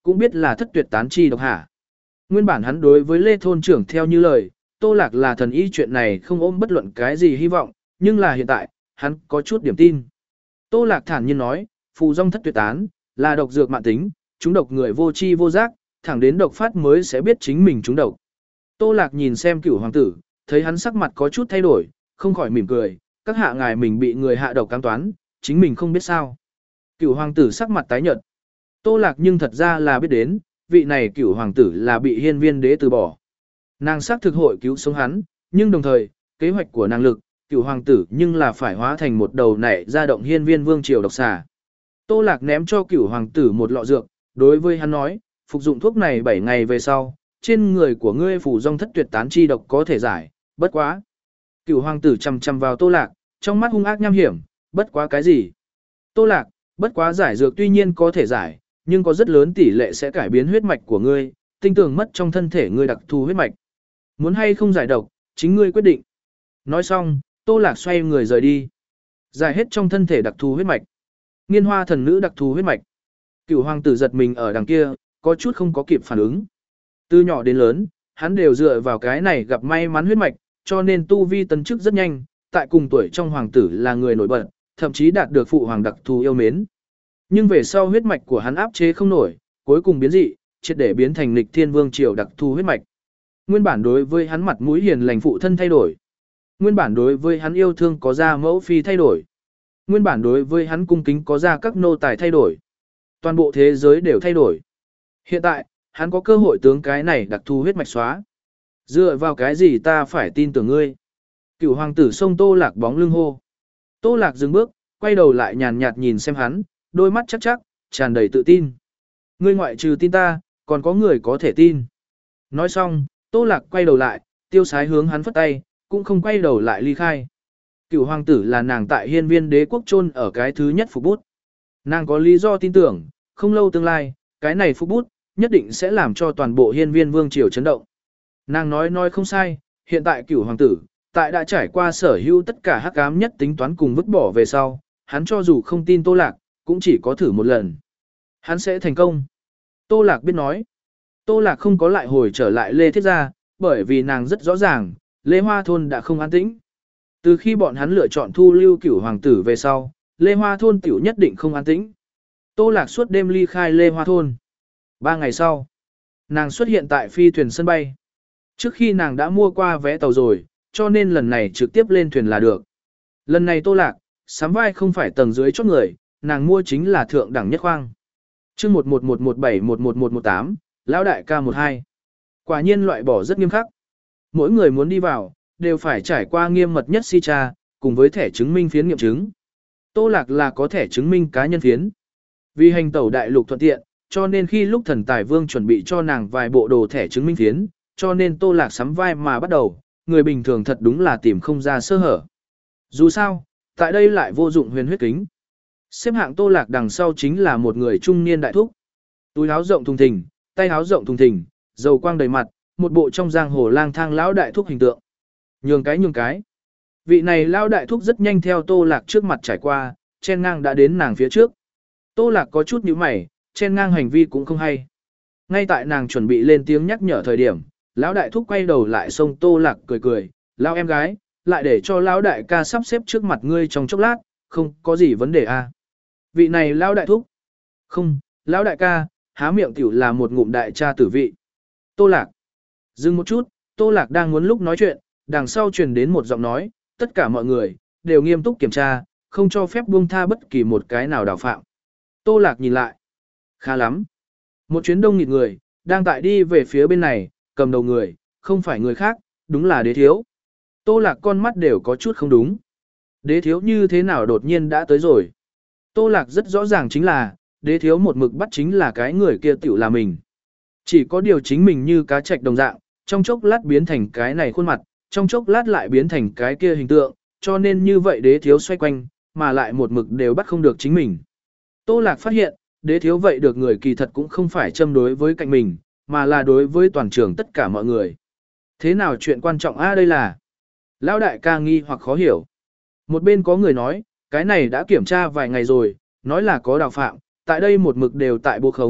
S1: cũng biết là thất tuyệt tán chi độc hả. Nguyên bản hắn đối với Lê thôn trưởng theo như lời, Tô Lạc là thần y chuyện này không ôm bất luận cái gì hy vọng, nhưng là hiện tại, hắn có chút điểm tin. Tô Lạc thản nhiên nói, phù dong thất tuyệt tán, là độc dược mạn tính, chúng độc người vô tri vô giác, thẳng đến độc phát mới sẽ biết chính mình chúng độc. Tô Lạc nhìn xem Cửu hoàng tử, thấy hắn sắc mặt có chút thay đổi, không khỏi mỉm cười, các hạ ngài mình bị người hạ độc cám toán, chính mình không biết sao. Cửu hoàng tử sắc mặt tái nhợt. Tô Lạc nhưng thật ra là biết đến, vị này Cửu hoàng tử là bị hiên viên đế từ bỏ. Nàng sắc thực hội cứu sống hắn, nhưng đồng thời, kế hoạch của nàng lực, Cửu hoàng tử nhưng là phải hóa thành một đầu nảy ra động hiên viên vương triều độc xà. Tô Lạc ném cho Cửu hoàng tử một lọ dược, đối với hắn nói, phục dụng thuốc này bảy ngày về sau, trên người của ngươi phủ dòng thất tuyệt tán chi độc có thể giải, bất quá. Cửu hoàng tử chằm chằm vào Tô Lạc, trong mắt hung ác nham hiểm, bất quá cái gì? Tô Lạc, bất quá giải dược tuy nhiên có thể giải, nhưng có rất lớn tỷ lệ sẽ cải biến huyết mạch của ngươi, tinh tưởng mất trong thân thể ngươi đặc thù huyết mạch. Muốn hay không giải độc, chính ngươi quyết định. Nói xong, Tô Lạc xoay người rời đi. Giải hết trong thân thể đặc thù huyết mạch. Nghiên hoa thần nữ đặc thù huyết mạch. Cửu hoàng tử giật mình ở đằng kia, có chút không có kịp phản ứng. Từ nhỏ đến lớn, hắn đều dựa vào cái này gặp may mắn huyết mạch, cho nên tu vi tấn chức rất nhanh, tại cùng tuổi trong hoàng tử là người nổi bật, thậm chí đạt được phụ hoàng đặc thù yêu mến. Nhưng về sau huyết mạch của hắn áp chế không nổi, cuối cùng biến dị, triệt để biến thành Lịch Thiên Vương triều đặc thù huyết mạch. Nguyên bản đối với hắn mặt mũi hiền lành phụ thân thay đổi. Nguyên bản đối với hắn yêu thương có ra mẫu phi thay đổi. Nguyên bản đối với hắn cung kính có ra các nô tài thay đổi. Toàn bộ thế giới đều thay đổi. Hiện tại, hắn có cơ hội tướng cái này đặc thù huyết mạch xóa. Dựa vào cái gì ta phải tin tưởng ngươi? Cửu hoàng tử xông Tô Lạc bóng lưng hô. Tô Lạc dừng bước, quay đầu lại nhàn nhạt nhìn xem hắn, đôi mắt chắc chắc, tràn đầy tự tin. Ngươi ngoại trừ tin ta, còn có người có thể tin. Nói xong, Tô Lạc quay đầu lại, tiêu sái hướng hắn phất tay, cũng không quay đầu lại ly khai. Cửu hoàng tử là nàng tại hiên viên đế quốc chôn ở cái thứ nhất phục bút. Nàng có lý do tin tưởng, không lâu tương lai, cái này phục bút, nhất định sẽ làm cho toàn bộ hiên viên vương triều chấn động. Nàng nói nói không sai, hiện tại Cửu hoàng tử, tại đã trải qua sở hữu tất cả hắc ám nhất tính toán cùng vứt bỏ về sau, hắn cho dù không tin Tô Lạc, cũng chỉ có thử một lần. Hắn sẽ thành công. Tô Lạc biết nói. Tô Lạc không có lại hồi trở lại Lê Thiết Gia, bởi vì nàng rất rõ ràng, Lê Hoa Thôn đã không an tĩnh. Từ khi bọn hắn lựa chọn thu lưu Cửu hoàng tử về sau, Lê Hoa Thôn tiểu nhất định không an tĩnh. Tô Lạc suốt đêm ly khai Lê Hoa Thôn. Ba ngày sau, nàng xuất hiện tại phi thuyền sân bay. Trước khi nàng đã mua qua vé tàu rồi, cho nên lần này trực tiếp lên thuyền là được. Lần này Tô Lạc, sắm vai không phải tầng dưới chót người, nàng mua chính là thượng đẳng nhất khoang. Chương một một một một bảy một một một một tám, lão đại ca một hai. Quả nhiên loại bỏ rất nghiêm khắc. Mỗi người muốn đi vào, đều phải trải qua nghiêm mật nhất si tra, cùng với thẻ chứng minh phiến nghiệm chứng. Tô Lạc là có thẻ chứng minh cá nhân phiến. Vì hành tẩu đại lục thuận tiện, cho nên khi lúc thần tài vương chuẩn bị cho nàng vài bộ đồ thẻ chứng minh phiến, cho nên Tô Lạc sắm vai mà bắt đầu, người bình thường thật đúng là tìm không ra sơ hở. Dù sao, tại đây lại vô dụng huyền huyết kính. Xếp hạng Tô Lạc đằng sau chính là một người trung niên đại thúc. Túi áo rộng thùng thình, tay áo rộng thùng thình, dầu quang đầy mặt, một bộ trong giang hồ lang thang lão đại thúc hình tượng. Nhường cái nhường cái. Vị này lão đại thúc rất nhanh theo Tô Lạc trước mặt trải qua, chen ngang đã đến nàng phía trước. Tô Lạc có chút nhíu mày, chen ngang hành vi cũng không hay. Ngay tại nàng chuẩn bị lên tiếng nhắc nhở thời điểm, lão đại thúc quay đầu lại xông Tô Lạc cười cười, lão em gái, lại để cho lão đại ca sắp xếp trước mặt ngươi trong chốc lát, không có gì vấn đề à. Vị này lão đại thúc. Không, lão đại ca, há miệng tiểu là một ngụm đại cha tử vị. Tô Lạc. Dừng một chút, Tô Lạc đang muốn lúc nói chuyện, đằng sau truyền đến một giọng nói, tất cả mọi người, đều nghiêm túc kiểm tra, không cho phép buông tha bất kỳ một cái nào đào phạm. Tô Lạc nhìn lại. Khá lắm. Một chuyến đông nghịt người, đang tại đi về phía bên này, cầm đầu người, không phải người khác, đúng là đế thiếu. Tô Lạc con mắt đều có chút không đúng. Đế thiếu như thế nào đột nhiên đã tới rồi. Tô Lạc rất rõ ràng chính là, đế thiếu một mực bắt chính là cái người kia tiểu là mình. Chỉ có điều chính mình như cá trạch đồng dạng, trong chốc lát biến thành cái này khuôn mặt, trong chốc lát lại biến thành cái kia hình tượng, cho nên như vậy đế thiếu xoay quanh, mà lại một mực đều bắt không được chính mình. Tô Lạc phát hiện, đế thiếu vậy được người kỳ thật cũng không phải châm đối với cạnh mình, mà là đối với toàn trường tất cả mọi người. Thế nào chuyện quan trọng a đây là? Lão đại ca nghi hoặc khó hiểu. Một bên có người nói, cái này đã kiểm tra vài ngày rồi, nói là có đào phạm, tại đây một mực đều tại bộ khống,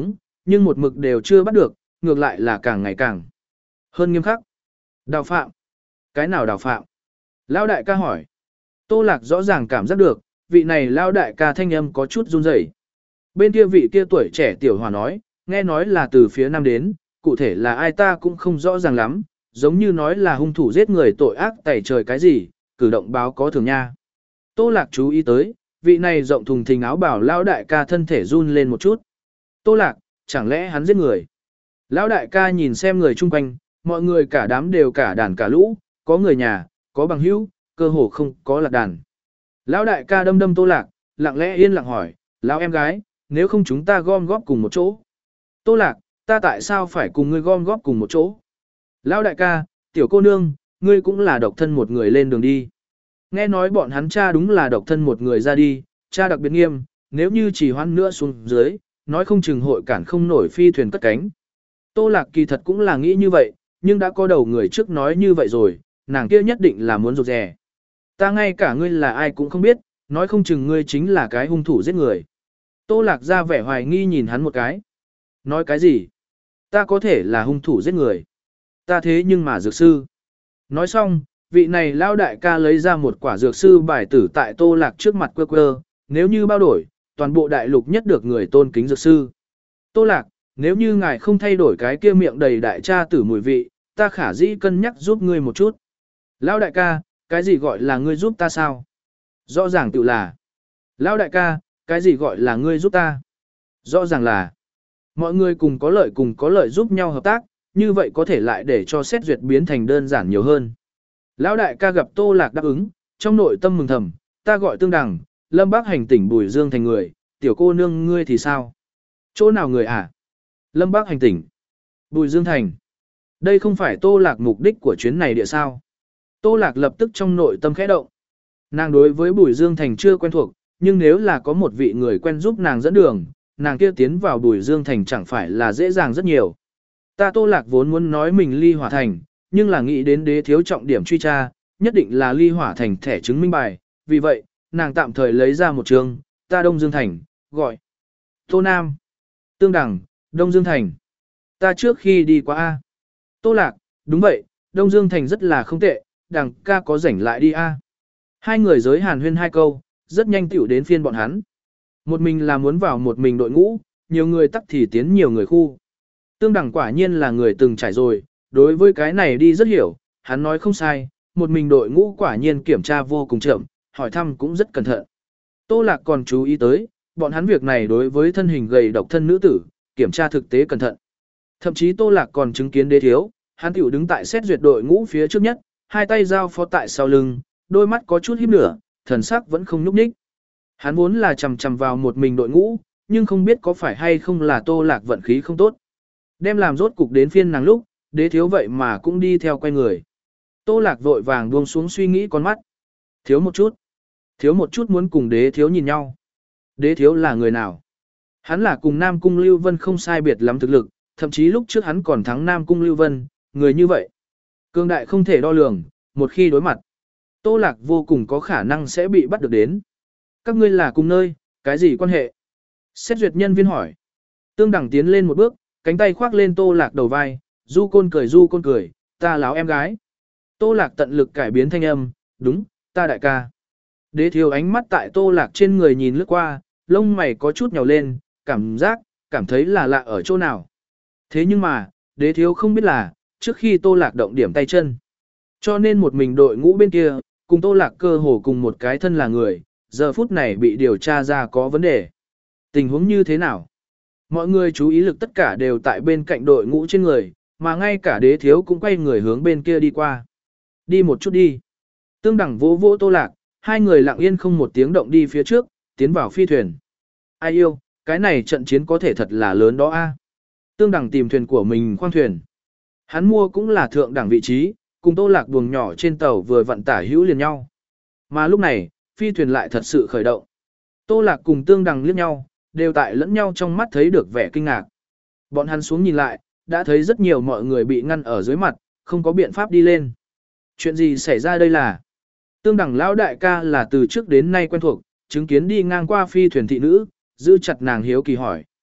S1: nhưng một mực đều chưa bắt được, ngược lại là càng ngày càng hơn nghiêm khắc. Đào phạm. Cái nào đào phạm? Lão đại ca hỏi. Tô Lạc rõ ràng cảm giác được, vị này lão đại ca thanh âm có chút run rẩy. Bên kia vị kia tuổi trẻ tiểu hòa nói, nghe nói là từ phía nam đến, cụ thể là ai ta cũng không rõ ràng lắm, giống như nói là hung thủ giết người tội ác tẩy trời cái gì, cử động báo có thường nha. Tô Lạc chú ý tới, vị này rộng thùng thình áo bảo lão đại ca thân thể run lên một chút. Tô Lạc, chẳng lẽ hắn giết người? Lão đại ca nhìn xem người chung quanh, mọi người cả đám đều cả đàn cả lũ, có người nhà, có bằng hữu, cơ hồ không có lạc đàn. Lão đại ca đâm đâm Tô Lạc, lặng lẽ yên lặng hỏi, lão em gái, nếu không chúng ta gom góp cùng một chỗ. Tô Lạc, ta tại sao phải cùng ngươi gom góp cùng một chỗ? Lão đại ca, tiểu cô nương, ngươi cũng là độc thân một người lên đường đi. Nghe nói bọn hắn cha đúng là độc thân một người ra đi, cha đặc biệt nghiêm, nếu như chỉ hoãn nữa xuống dưới, nói không chừng hội cản không nổi phi thuyền cất cánh. Tô Lạc kỳ thật cũng là nghĩ như vậy, nhưng đã có đầu người trước nói như vậy rồi, nàng kia nhất định là muốn rụt rè. Ta ngay cả ngươi là ai cũng không biết, nói không chừng ngươi chính là cái hung thủ giết người. Tô Lạc ra vẻ hoài nghi nhìn hắn một cái. Nói cái gì? Ta có thể là hung thủ giết người. Ta thế nhưng mà dược sư. Nói xong, vị này lao đại ca lấy ra một quả dược sư bài tử tại Tô Lạc trước mặt quơ quơ, nếu như bao đổi, toàn bộ đại lục nhất được người tôn kính dược sư. Tô Lạc, nếu như ngài không thay đổi cái kia miệng đầy đại cha tử mùi vị, ta khả dĩ cân nhắc giúp ngươi một chút. Lão đại ca, cái gì gọi là ngươi giúp ta sao? Rõ ràng tự là. Lão đại ca, cái gì gọi là ngươi giúp ta? Rõ ràng là. Mọi người cùng có lợi cùng có lợi giúp nhau hợp tác, như vậy có thể lại để cho xét duyệt biến thành đơn giản nhiều hơn. Lão đại ca gặp Tô Lạc đáp ứng, trong nội tâm mừng thầm, ta gọi Tương Đằng, Lâm Bắc hành tỉnh Bùi Dương thành người, tiểu cô nương ngươi thì sao? Chỗ nào người à? Lâm Bắc hành tỉnh. Bùi Dương thành. Đây không phải Tô Lạc mục đích của chuyến này địa sao? Tô Lạc lập tức trong nội tâm khẽ động. Nàng đối với Bùi Dương thành chưa quen thuộc, nhưng nếu là có một vị người quen giúp nàng dẫn đường, nàng kia tiến vào Bùi Dương thành chẳng phải là dễ dàng rất nhiều. Ta Tô Lạc vốn muốn nói mình ly hỏa thành, nhưng là nghĩ đến đế thiếu trọng điểm truy tra, nhất định là ly hỏa thành thẻ chứng minh bài, vì vậy, nàng tạm thời lấy ra một trường, ta Đông Dương thành, gọi Tô Nam, Tương Đằng, Đông Dương thành. Ta trước khi đi qua A. Tô Lạc, đúng vậy, Đông Dương thành rất là không tệ, Đằng ca có rảnh lại đi A. Hai người giới hàn huyên hai câu, rất nhanh tiểu đến phiên bọn hắn. Một mình là muốn vào một mình đội ngũ, nhiều người tắc thì tiến nhiều người khu. Tương Đằng quả nhiên là người từng trải rồi, đối với cái này đi rất hiểu, hắn nói không sai, một mình đội ngũ quả nhiên kiểm tra vô cùng chậm, hỏi thăm cũng rất cẩn thận. Tô Lạc còn chú ý tới, bọn hắn việc này đối với thân hình gầy độc thân nữ tử, kiểm tra thực tế cẩn thận. Thậm chí Tô Lạc còn chứng kiến đế thiếu, hắn tiểu đứng tại xét duyệt đội ngũ phía trước nhất, hai tay giao phó tại sau lưng, đôi mắt có chút híp lửa, thần sắc vẫn không nhúc nhích. Hắn vốn là chằm chằm vào một mình đội ngũ, nhưng không biết có phải hay không là Tô Lạc vận khí không tốt. Đem làm rốt cục đến phiên nàng lúc, đế thiếu vậy mà cũng đi theo quay người. Tô Lạc vội vàng buông xuống suy nghĩ con mắt. Thiếu một chút. Thiếu một chút muốn cùng đế thiếu nhìn nhau. Đế thiếu là người nào? Hắn là cùng Nam Cung Lưu Vân không sai biệt lắm thực lực, thậm chí lúc trước hắn còn thắng Nam Cung Lưu Vân, người như vậy. Cương đại không thể đo lường, một khi đối mặt. Tô Lạc vô cùng có khả năng sẽ bị bắt được đến. Các ngươi là cùng nơi, cái gì quan hệ? Xét duyệt nhân viên hỏi. Tương Đằng tiến lên một bước, cánh tay khoác lên Tô Lạc đầu vai, du côn cười du côn cười, ta láo em gái. Tô Lạc tận lực cải biến thanh âm, đúng, ta đại ca. Đế thiếu ánh mắt tại Tô Lạc trên người nhìn lướt qua, lông mày có chút nhào lên, cảm giác, cảm thấy là lạ ở chỗ nào. Thế nhưng mà, đế thiếu không biết là, trước khi Tô Lạc động điểm tay chân. Cho nên một mình đội ngũ bên kia, cùng Tô Lạc cơ hồ cùng một cái thân là người, giờ phút này bị điều tra ra có vấn đề. Tình huống như thế nào? Mọi người chú ý lực tất cả đều tại bên cạnh đội ngũ trên người, mà ngay cả đế thiếu cũng quay người hướng bên kia đi qua. Đi một chút đi. Tương Đằng vỗ vỗ Tô Lạc, hai người lặng yên không một tiếng động đi phía trước, tiến vào phi thuyền. Ai yêu, cái này trận chiến có thể thật là lớn đó a. Tương Đằng tìm thuyền của mình khoang thuyền. Hắn mua cũng là thượng đẳng vị trí, cùng Tô Lạc buồng nhỏ trên tàu vừa vặn tả hữu liền nhau. Mà lúc này, phi thuyền lại thật sự khởi động. Tô Lạc cùng Tương Đằng liếc nhau, đều tại lẫn nhau trong mắt thấy được vẻ kinh ngạc. Bọn hắn xuống nhìn lại, đã thấy rất nhiều mọi người bị ngăn ở dưới mặt, không có biện pháp đi lên. Chuyện gì xảy ra đây là? Tương Đằng lão đại ca là từ trước đến nay quen thuộc, chứng kiến đi ngang qua phi thuyền thị nữ, giữ chặt nàng hiếu kỳ hỏi.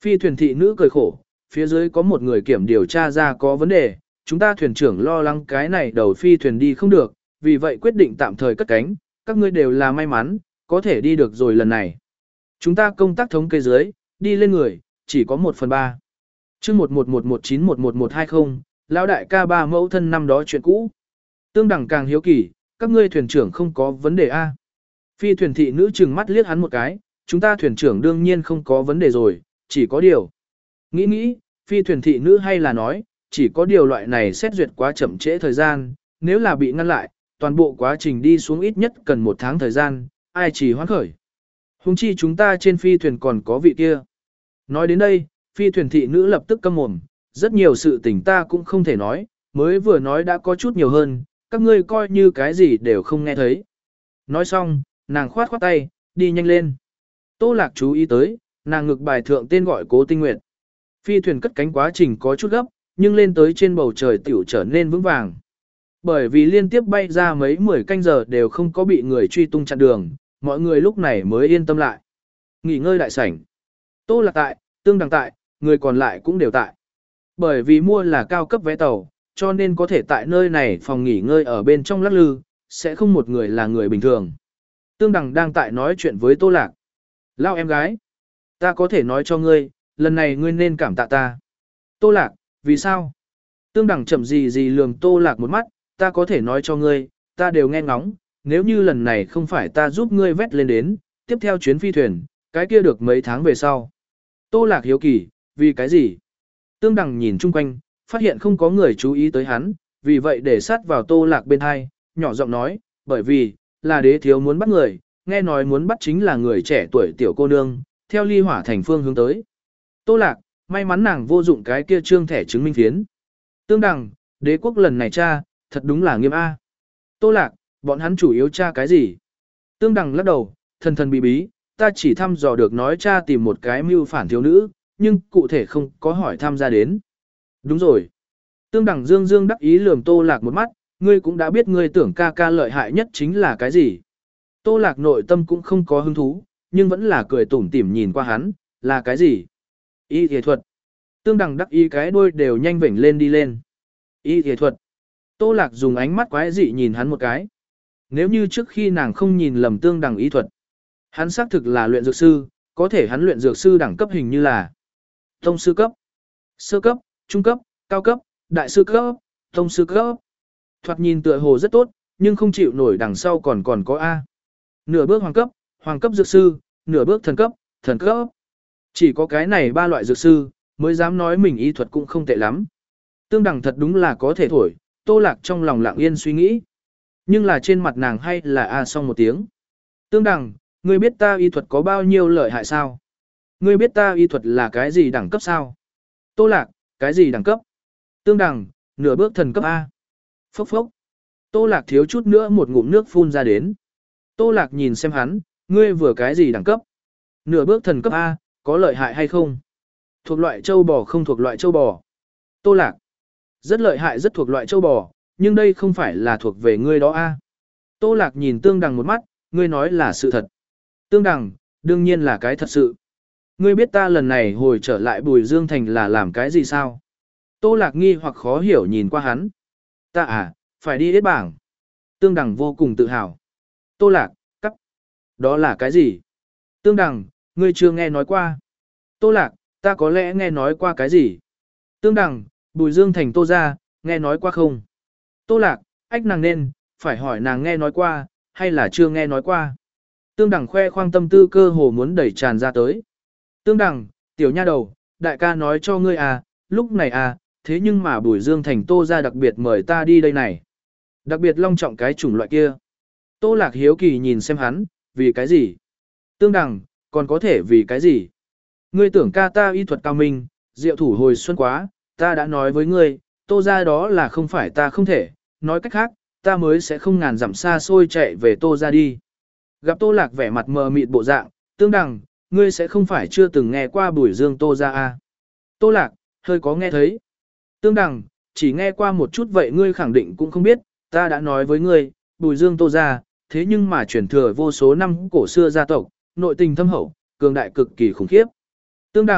S1: Phi thuyền thị nữ cười khổ, phía dưới có một người kiểm điều tra ra có vấn đề, chúng ta thuyền trưởng lo lắng cái này đầu phi thuyền đi không được, vì vậy quyết định tạm thời cất cánh, các ngươi đều là may mắn, có thể đi được rồi lần này. Chúng ta công tác thống kê dưới, đi lên người, chỉ có một phần ba. chương một một một một chín một một một hai không, lão đại ca ba mẫu thân năm đó chuyện cũ. Tương Đằng càng hiếu kỳ, các ngươi thuyền trưởng không có vấn đề a? Phi thuyền thị nữ trừng mắt liếc hắn một cái, chúng ta thuyền trưởng đương nhiên không có vấn đề rồi, chỉ có điều. Nghĩ nghĩ, phi thuyền thị nữ hay là nói, chỉ có điều loại này xét duyệt quá chậm trễ thời gian, nếu là bị ngăn lại, toàn bộ quá trình đi xuống ít nhất cần một tháng thời gian, ai chỉ hoãn khởi. Hùng chi chúng ta trên phi thuyền còn có vị kia. Nói đến đây, phi thuyền thị nữ lập tức câm mồm, rất nhiều sự tình ta cũng không thể nói, mới vừa nói đã có chút nhiều hơn, các ngươi coi như cái gì đều không nghe thấy. Nói xong, nàng khoát khoát tay, đi nhanh lên. Tô Lạc chú ý tới, nàng ngực bài thượng tên gọi Cố Tinh Nguyệt. Phi thuyền cất cánh quá trình có chút gấp, nhưng lên tới trên bầu trời tiểu trở nên vững vàng. Bởi vì liên tiếp bay ra mấy mười canh giờ đều không có bị người truy tung chặn đường, mọi người lúc này mới yên tâm lại. Nghỉ ngơi đại sảnh. Tô Lạc tại, Tương Đằng tại, người còn lại cũng đều tại. Bởi vì mua là cao cấp vé tàu, cho nên có thể tại nơi này phòng nghỉ ngơi ở bên trong lắc lư, sẽ không một người là người bình thường. Tương Đằng đang tại nói chuyện với Tô Lạc. Lao em gái, ta có thể nói cho ngươi, lần này ngươi nên cảm tạ ta. Tô Lạc, vì sao? Tương Đằng chậm gì gì lườm Tô Lạc một mắt, ta có thể nói cho ngươi, ta đều nghe ngóng, nếu như lần này không phải ta giúp ngươi vét lên đến, tiếp theo chuyến phi thuyền, cái kia được mấy tháng về sau. Tô Lạc hiếu kỳ, vì cái gì? Tương Đằng nhìn chung quanh, phát hiện không có người chú ý tới hắn, vì vậy để sát vào Tô Lạc bên hai, nhỏ giọng nói, bởi vì, là đế thiếu muốn bắt người, nghe nói muốn bắt chính là người trẻ tuổi tiểu cô nương, theo ly hỏa thành phương hướng tới. Tô Lạc, may mắn nàng vô dụng cái kia trương thẻ chứng minh phiến. Tương Đằng, đế quốc lần này tra, thật đúng là nghiêm A. Tô Lạc, bọn hắn chủ yếu tra cái gì? Tương Đằng lắc đầu, thần thần bí bí, ta chỉ thăm dò được nói cha tìm một cái mưu phản thiếu nữ, nhưng cụ thể không có hỏi tham gia đến. Đúng rồi. Tương Đằng dương dương đắc ý lườm Tô Lạc một mắt, ngươi cũng đã biết ngươi tưởng ca ca lợi hại nhất chính là cái gì. Tô Lạc nội tâm cũng không có hứng thú, nhưng vẫn là cười tủm tỉm nhìn qua hắn, là cái gì? Y y thuật. Tương Đằng đắc ý cái đuôi đều nhanh vểnh lên đi lên. Y y thuật. Tô Lạc dùng ánh mắt quái dị nhìn hắn một cái. Nếu như trước khi nàng không nhìn lầm Tương Đằng y thuật, hắn xác thực là luyện dược sư, có thể hắn luyện dược sư đẳng cấp hình như là tông sư cấp, sơ cấp, trung cấp, cao cấp, đại sư cấp, tông sư cấp. Thoạt nhìn tựa hồ rất tốt, nhưng không chịu nổi đằng sau còn còn có A. Nửa bước hoàng cấp, hoàng cấp dược sư, nửa bước thần cấp, thần cấp. Chỉ có cái này ba loại dược sư, mới dám nói mình y thuật cũng không tệ lắm. Tương Đằng thật đúng là có thể thổi, Tô Lạc trong lòng lặng yên suy nghĩ. Nhưng là trên mặt nàng hay là A xong một tiếng. Tương Đằng, ngươi biết ta y thuật có bao nhiêu lợi hại sao? Ngươi biết ta y thuật là cái gì đẳng cấp sao? Tô Lạc, cái gì đẳng cấp? Tương Đằng, nửa bước thần cấp A. Phốc phốc. Tô Lạc thiếu chút nữa một ngụm nước phun ra đến. Tô Lạc nhìn xem hắn, ngươi vừa cái gì đẳng cấp? Nửa bước thần cấp A, có lợi hại hay không? Thuộc loại châu bò không thuộc loại châu bò. Tô Lạc, rất lợi hại rất thuộc loại châu bò, nhưng đây không phải là thuộc về ngươi đó A. Tô Lạc nhìn Tương Đằng một mắt, ngươi nói là sự thật. Tương Đằng, đương nhiên là cái thật sự. Ngươi biết ta lần này hồi trở lại Bùi Dương Thành là làm cái gì sao? Tô Lạc nghi hoặc khó hiểu nhìn qua hắn. Ta à, phải đi hết bảng. Tương Đằng vô cùng tự hào. Tô Lạc, cắt. Đó là cái gì? Tương Đằng, ngươi chưa nghe nói qua. Tô Lạc, ta có lẽ nghe nói qua cái gì? Tương Đằng, Bùi Dương Thành Tô gia, nghe nói qua không? Tô Lạc, ách nàng nên, phải hỏi nàng nghe nói qua, hay là chưa nghe nói qua? Tương Đằng khoe khoang tâm tư cơ hồ muốn đẩy tràn ra tới. Tương Đằng, tiểu nha đầu, đại ca nói cho ngươi à, lúc này à, thế nhưng mà Bùi Dương Thành Tô gia đặc biệt mời ta đi đây này. Đặc biệt long trọng cái chủng loại kia. Tô Lạc hiếu kỳ nhìn xem hắn, vì cái gì? Tương Đằng, còn có thể vì cái gì? Ngươi tưởng ca ta y thuật cao minh, diệu thủ hồi xuân quá, ta đã nói với ngươi, Tô gia đó là không phải ta không thể, nói cách khác, ta mới sẽ không ngàn dặm xa xôi chạy về Tô gia đi. Gặp Tô Lạc vẻ mặt mờ mịt bộ dạng, Tương Đằng, ngươi sẽ không phải chưa từng nghe qua Bùi Dương Tô gia à? Tô Lạc, hơi có nghe thấy. Tương Đằng, chỉ nghe qua một chút vậy ngươi khẳng định cũng không biết, ta đã nói với ngươi, Bùi Dương Tô gia, thế nhưng mà truyền thừa vô số năm cổ xưa gia tộc, nội tình thâm hậu, cường đại cực kỳ khủng khiếp. Tương Đằng,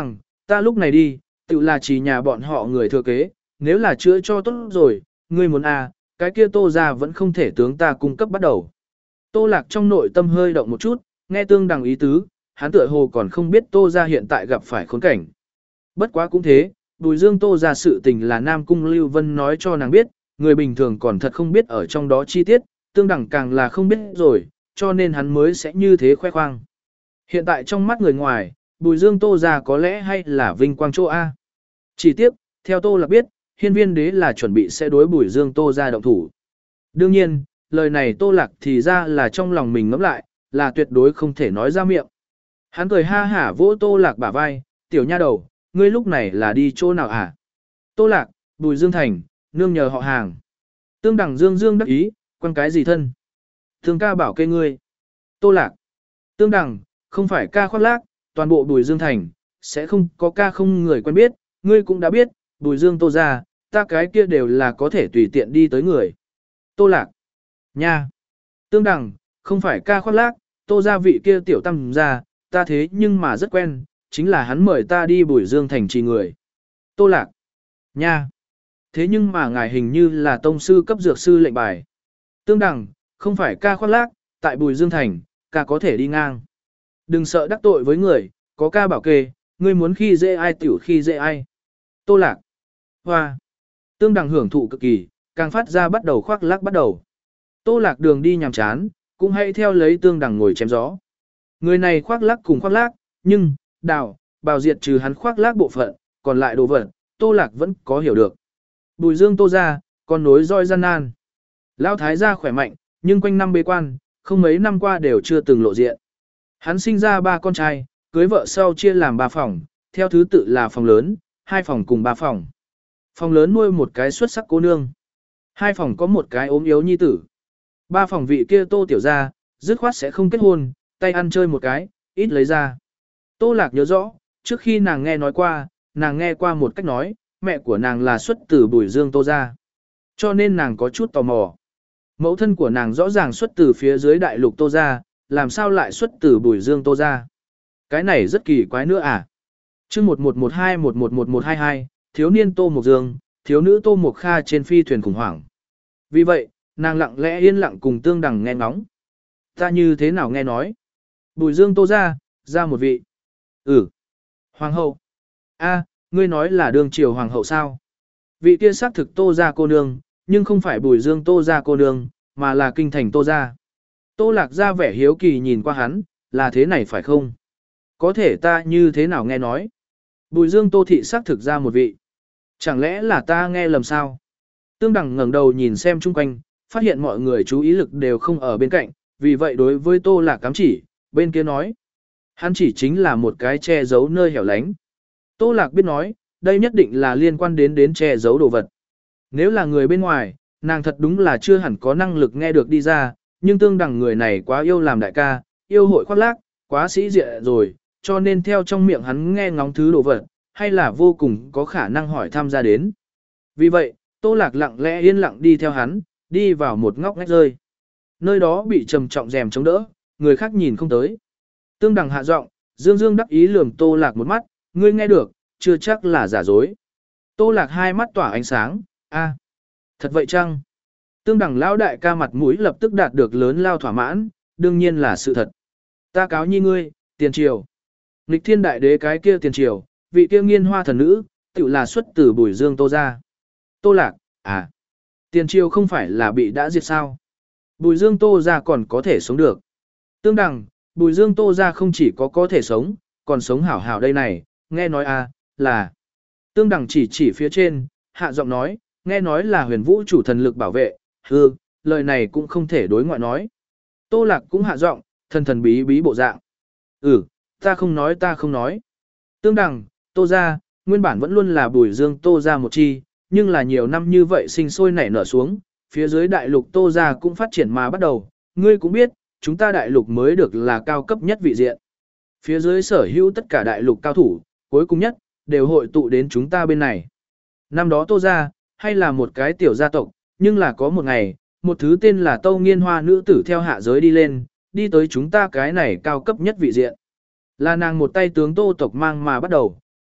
S1: ta lúc này đi, tự là chỉ nhà bọn họ người thừa kế, nếu là chữa cho tốt rồi, ngươi muốn à, cái kia Tô gia vẫn không thể tướng ta cung cấp bắt đầu. Tô Lạc trong nội tâm hơi động một chút, nghe Tương Đằng ý tứ, hắn tựa hồ còn không biết Tô gia hiện tại gặp phải khốn cảnh. Bất quá cũng thế, Bùi Dương Tô gia sự tình là Nam Cung Lưu Vân nói cho nàng biết, người bình thường còn thật không biết ở trong đó chi tiết, Tương Đằng càng là không biết rồi, cho nên hắn mới sẽ như thế khoe khoang. Hiện tại trong mắt người ngoài, Bùi Dương Tô gia có lẽ hay là vinh quang chỗ A. Chỉ tiếc, theo Tô Lạc biết, Hiên Viên Đế là chuẩn bị sẽ đối Bùi Dương Tô gia động thủ. Đương nhiên, lời này Tô Lạc thì ra là trong lòng mình ngẫm lại, là tuyệt đối không thể nói ra miệng. Hắn cười ha hả vỗ Tô Lạc bả vai, tiểu nha đầu, ngươi lúc này là đi chỗ nào hả? Tô Lạc, Bùi Dương Thành, nương nhờ họ hàng. Tương Đằng Dương Dương đắc ý, quan cái gì thân? Thương ca bảo kê ngươi. Tô Lạc, Tương Đằng, không phải ca khoác lác, toàn bộ Bùi Dương Thành, sẽ không có ca không người quen biết, ngươi cũng đã biết, Bùi Dương Tô gia, ta cái kia đều là có thể tùy tiện đi tới người. Tô Lạc, nha, Tương Đằng, không phải ca khoác lác, Tô gia vị kia tiểu tam gia, ta thế nhưng mà rất quen, chính là hắn mời ta đi Bùi Dương Thành trì người. Tô Lạc, nha, thế nhưng mà ngài hình như là tông sư cấp dược sư lệnh bài. Tương Đằng, không phải ca khoác lác, tại Bùi Dương Thành, ca có thể đi ngang. Đừng sợ đắc tội với người, có ca bảo kê, ngươi muốn khi dễ ai tiểu khi dễ ai. Tô Lạc, hoa, Tương Đằng hưởng thụ cực kỳ, càng phát ra bắt đầu khoác lác bắt đầu. Tô Lạc đường đi nhàm chán, cũng hãy theo lấy Tương Đằng ngồi chém gió. Người này khoác lác cùng khoác lác, nhưng, đào, bào diệt trừ hắn khoác lác bộ phận, còn lại đồ vật, Tô Lạc vẫn có hiểu được. Bùi Dương Tô gia, con nối roi gian nan. Lão thái gia khỏe mạnh, nhưng quanh năm bế quan, không mấy năm qua đều chưa từng lộ diện. Hắn sinh ra ba con trai, cưới vợ sau chia làm ba phòng, theo thứ tự là phòng lớn, hai phòng cùng ba phòng. Phòng lớn nuôi một cái xuất sắc cô nương. Hai phòng có một cái ốm yếu nhi tử. Ba phòng vị kia Tô tiểu gia, dứt khoát sẽ không kết hôn, tay ăn chơi một cái, ít lấy ra. Tô Lạc nhớ rõ, trước khi nàng nghe nói qua, nàng nghe qua một cách nói, mẹ của nàng là xuất từ Bùi Dương Tô gia. Cho nên nàng có chút tò mò. Mẫu thân của nàng rõ ràng xuất từ phía dưới đại lục Tô gia, làm sao lại xuất từ Bùi Dương Tô gia? Cái này rất kỳ quái nữa à? Chương một một một hai một một một một hai hai, thiếu niên Tô Mộc Dương, thiếu nữ Tô Mộc Kha trên phi thuyền khủng hoảng. Vì vậy, nàng lặng lẽ yên lặng cùng Tương Đằng nghe ngóng. Ta như thế nào nghe nói? Bùi Dương Tô gia, ra một vị. Ừ. Hoàng hậu. A, ngươi nói là đường triều hoàng hậu sao? Vị kia xác thực Tô gia cô nương, nhưng không phải Bùi Dương Tô gia cô nương, mà là kinh thành Tô gia. Tô Lạc ra vẻ hiếu kỳ nhìn qua hắn, là thế này phải không? Có thể ta như thế nào nghe nói? Bùi Dương Tô thị xác thực ra một vị. Chẳng lẽ là ta nghe lầm sao? Tương Đằng ngẩng đầu nhìn xem chung quanh, phát hiện mọi người chú ý lực đều không ở bên cạnh, vì vậy đối với Tô Lạc cắm chỉ, bên kia nói. Hắn chỉ chính là một cái che giấu nơi hẻo lánh. Tô Lạc biết nói, đây nhất định là liên quan đến đến che giấu đồ vật. Nếu là người bên ngoài, nàng thật đúng là chưa hẳn có năng lực nghe được đi ra, nhưng Tương Đằng người này quá yêu làm đại ca, yêu hội khoác lác, quá sĩ diện rồi, cho nên theo trong miệng hắn nghe ngóng thứ đồ vật, hay là vô cùng có khả năng hỏi tham gia đến. Vì vậy, Tô Lạc lặng lẽ yên lặng đi theo hắn, đi vào một ngóc ngách rơi. Nơi đó bị trầm trọng rèm chống đỡ, người khác nhìn không tới. Tương Đằng hạ giọng, Dương Dương đắc ý lườm Tô Lạc một mắt, ngươi nghe được, chưa chắc là giả dối. Tô Lạc hai mắt tỏa ánh sáng, a, thật vậy chăng? Tương Đằng lão đại ca mặt mũi lập tức đạt được lớn lao thỏa mãn, đương nhiên là sự thật. Ta cáo nhi ngươi, tiền triều. Nghịch thiên đại đế cái kia tiền triều, vị kia nghiên hoa thần nữ, tự là xuất từ Bùi Dương Tô gia. Tô Lạc, à, tiền triều không phải là bị đã diệt sao? Bùi Dương Tô gia còn có thể sống được. Tương Đằng, Bùi Dương Tô gia không chỉ có có thể sống, còn sống hảo hảo đây này, nghe nói à, là. Tương Đằng chỉ chỉ phía trên, hạ giọng nói, nghe nói là huyền vũ chủ thần lực bảo vệ, hư, lời này cũng không thể đối ngoại nói. Tô Lạc cũng hạ giọng, thần thần bí bí bộ dạng. Ừ, ta không nói ta không nói. Tương Đằng, Tô gia, nguyên bản vẫn luôn là Bùi Dương Tô gia một chi, nhưng là nhiều năm như vậy sinh sôi nảy nở xuống, phía dưới đại lục Tô gia cũng phát triển mà bắt đầu, ngươi cũng biết, chúng ta đại lục mới được là cao cấp nhất vị diện. Phía dưới sở hữu tất cả đại lục cao thủ, cuối cùng nhất, đều hội tụ đến chúng ta bên này. Năm đó Tô gia, hay là một cái tiểu gia tộc, nhưng là có một ngày, một thứ tên là Tâu Nghiên Hoa nữ tử theo hạ giới đi lên, đi tới chúng ta cái này cao cấp nhất vị diện. Là nàng một tay tướng Tô tộc mang mà bắt đầu,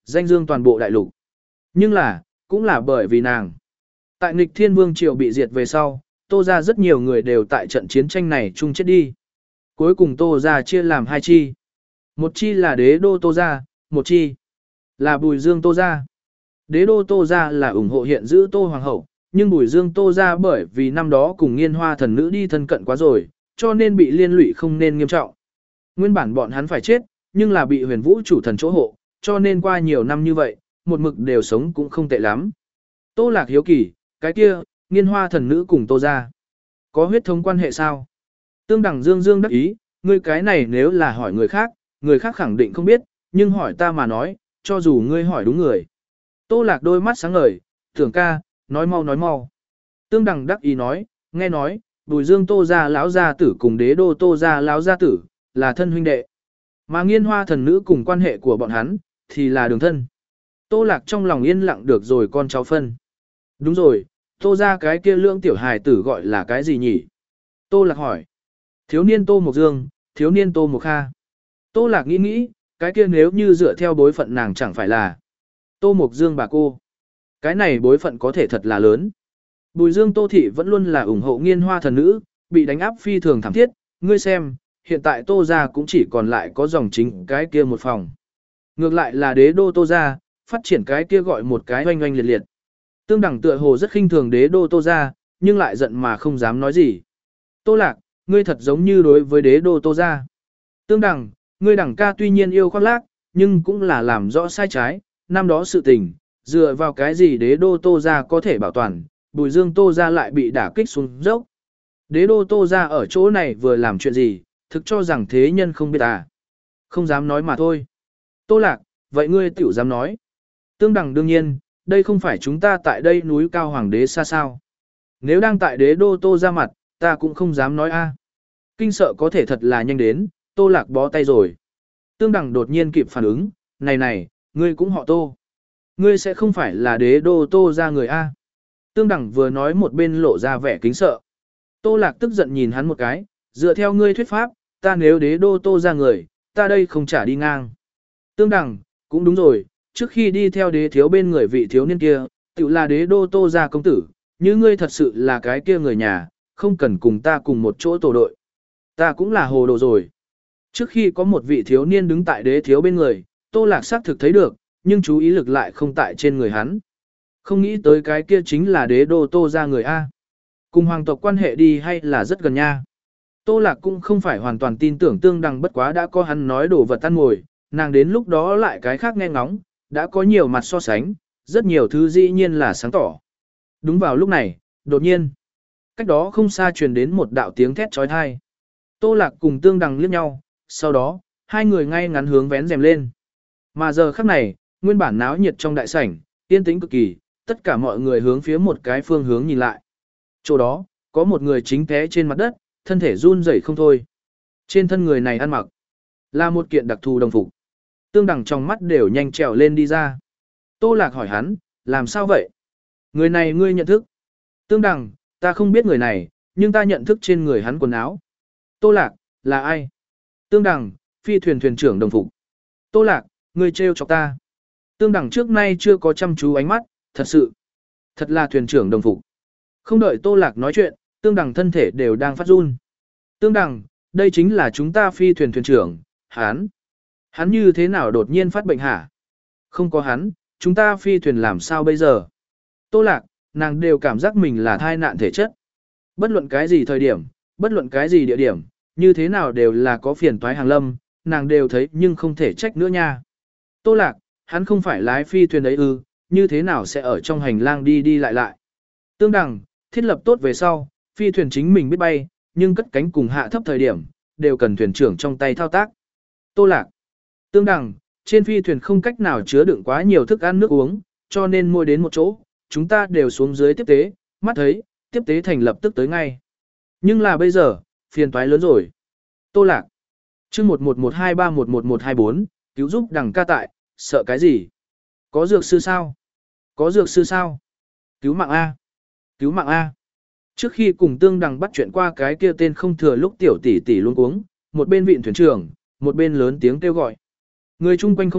S1: danh dương toàn bộ đại lục. Nhưng là, cũng là bởi vì nàng. Tại nghịch thiên vương triều bị diệt về sau, Tô gia rất nhiều người đều tại trận chiến tranh này chung chết đi. Cuối cùng Tô gia chia làm hai chi. Một chi là đế đô Tô gia, một chi là Bùi Dương Tô gia. Đế đô Tô gia là ủng hộ hiện giữ Tô Hoàng hậu, nhưng Bùi Dương Tô gia bởi vì năm đó cùng Nghiên Hoa thần nữ đi thân cận quá rồi, cho nên bị liên lụy không nên nghiêm trọng. Nguyên bản bọn hắn phải chết, nhưng là bị huyền vũ chủ thần chỗ hộ, cho nên qua nhiều năm như vậy, một mực đều sống cũng không tệ lắm. Tô Lạc hiếu kỳ, cái kia, Nghiên Hoa thần nữ cùng Tô gia có huyết thống quan hệ sao? Tương Đằng Dương Dương đắc ý, ngươi cái này nếu là hỏi người khác, người khác khẳng định không biết, nhưng hỏi ta mà nói, cho dù ngươi hỏi đúng người. Tô Lạc đôi mắt sáng ngời, tưởng ca, nói mau nói mau. Tương Đằng đắc ý nói, nghe nói, Bùi Dương Tô gia lão gia tử cùng đế đô Tô gia lão gia tử là thân huynh đệ. Mà Nghiên Hoa thần nữ cùng quan hệ của bọn hắn thì là đường thân. Tô Lạc trong lòng yên lặng được rồi con cháu phân. Đúng rồi, Tô gia cái kia lưỡng tiểu hài tử gọi là cái gì nhỉ? Tô Lạc hỏi. Thiếu niên Tô Mộc Dương, thiếu niên Tô Mộc Kha. Tô Lạc nghĩ nghĩ, cái kia nếu như dựa theo bối phận nàng chẳng phải là Tô Mộc Dương bà cô. Cái này bối phận có thể thật là lớn. Bùi Dương Tô Thị vẫn luôn là ủng hộ Nghiên Hoa thần nữ, bị đánh áp phi thường thảm thiết, ngươi xem, hiện tại Tô gia cũng chỉ còn lại có dòng chính cái kia một phòng. Ngược lại là đế đô Tô gia, phát triển cái kia gọi một cái oanh oanh liệt liệt. Tương Đằng tựa hồ rất khinh thường đế đô Tô gia, nhưng lại giận mà không dám nói gì. Tô Lạc, ngươi thật giống như đối với đế đô Tô gia. Tương Đằng, ngươi Đằng ca tuy nhiên yêu khoác lác, nhưng cũng là làm rõ sai trái, năm đó sự tình, dựa vào cái gì đế đô Tô gia có thể bảo toàn, Bùi Dương Tô gia lại bị đả kích xuống dốc. Đế đô Tô gia ở chỗ này vừa làm chuyện gì, thực cho rằng thế nhân không biết à. Không dám nói mà thôi. Tô Lạc, vậy ngươi tiểu dám nói. Tương Đằng đương nhiên, đây không phải chúng ta tại đây núi cao hoàng đế xa sao. Nếu đang tại đế đô Tô ra mặt, ta cũng không dám nói a. Kinh sợ có thể thật là nhanh đến, Tô Lạc bó tay rồi. Tương Đằng đột nhiên kịp phản ứng, này này, ngươi cũng họ Tô. Ngươi sẽ không phải là đế đô Tô ra người a. Tương Đằng vừa nói một bên lộ ra vẻ kính sợ. Tô Lạc tức giận nhìn hắn một cái, dựa theo ngươi thuyết pháp, ta nếu đế đô Tô ra người, ta đây không trả đi ngang. Tương Đằng, cũng đúng rồi, trước khi đi theo đế thiếu bên người vị thiếu niên kia, tự là đế đô Tô gia công tử, như ngươi thật sự là cái kia người nhà, không cần cùng ta cùng một chỗ tổ đội. Ta cũng là hồ đồ rồi. Trước khi có một vị thiếu niên đứng tại đế thiếu bên người, Tô Lạc xác thực thấy được, nhưng chú ý lực lại không tại trên người hắn. Không nghĩ tới cái kia chính là đế đô Tô gia người A. Cùng hoàng tộc quan hệ đi hay là rất gần nha. Tô Lạc cũng không phải hoàn toàn tin tưởng Tương Đằng, bất quá đã có hắn nói đồ vật ăn ngồi, nàng đến lúc đó lại cái khác nghe ngóng, đã có nhiều mặt so sánh, rất nhiều thứ dĩ nhiên là sáng tỏ. Đúng vào lúc này, đột nhiên, cách đó không xa truyền đến một đạo tiếng thét trói thai. Tô Lạc cùng Tương Đằng liếc nhau, sau đó, hai người ngay ngắn hướng vén rèm lên. Mà giờ khắc này, nguyên bản náo nhiệt trong đại sảnh, yên tĩnh cực kỳ, tất cả mọi người hướng phía một cái phương hướng nhìn lại. Chỗ đó, có một người chính té trên mặt đất, thân thể run rẩy không thôi. Trên thân người này ăn mặc là một kiện đặc thù đồng phục. Tương Đằng trong mắt đều nhanh trèo lên đi ra. Tô Lạc hỏi hắn, làm sao vậy? Người này ngươi nhận thức? Tương Đằng, ta không biết người này, nhưng ta nhận thức trên người hắn quần áo. Tô Lạc, là ai? Tương Đằng, phi thuyền thuyền trưởng đồng phục. Tô Lạc, ngươi trêu chọc ta. Tương Đằng trước nay chưa có chăm chú ánh mắt, thật sự. Thật là thuyền trưởng đồng phục. Không đợi Tô Lạc nói chuyện, Tương Đằng thân thể đều đang phát run. Tương Đằng, đây chính là chúng ta phi thuyền thuyền trưởng, hắn. Hắn như thế nào đột nhiên phát bệnh hả? Không có hắn, chúng ta phi thuyền làm sao bây giờ? Tô Lạc, nàng đều cảm giác mình là thai nạn thể chất. Bất luận cái gì thời điểm, bất luận cái gì địa điểm, như thế nào đều là có phiền toái hàng lâm, nàng đều thấy nhưng không thể trách nữa nha. Tô Lạc, hắn không phải lái phi thuyền đấy ư, như thế nào sẽ ở trong hành lang đi đi lại lại. Tương Đằng, thiết lập tốt về sau, phi thuyền chính mình biết bay, nhưng cất cánh cùng hạ thấp thời điểm, đều cần thuyền trưởng trong tay thao tác. Tô Lạc, Tương Đằng, trên phi thuyền không cách nào chứa đựng quá nhiều thức ăn nước uống, cho nên mua đến một chỗ, chúng ta đều xuống dưới tiếp tế, mắt thấy, tiếp tế thành lập tức tới ngay. Nhưng là bây giờ, phiền toái lớn rồi. Tô Lạc, chương một một một hai ba một một một hai bốn, cứu giúp Đằng ca tại, sợ cái gì? Có dược sư sao? Có dược sư sao? Cứu mạng A. Cứu mạng A. Trước khi cùng Tương Đằng bắt chuyện qua cái kia tên không thừa lúc tiểu tỷ tỷ luôn cuống, một bên vịn thuyền trưởng, một bên lớn tiếng kêu gọi. Người chung quanh không ít,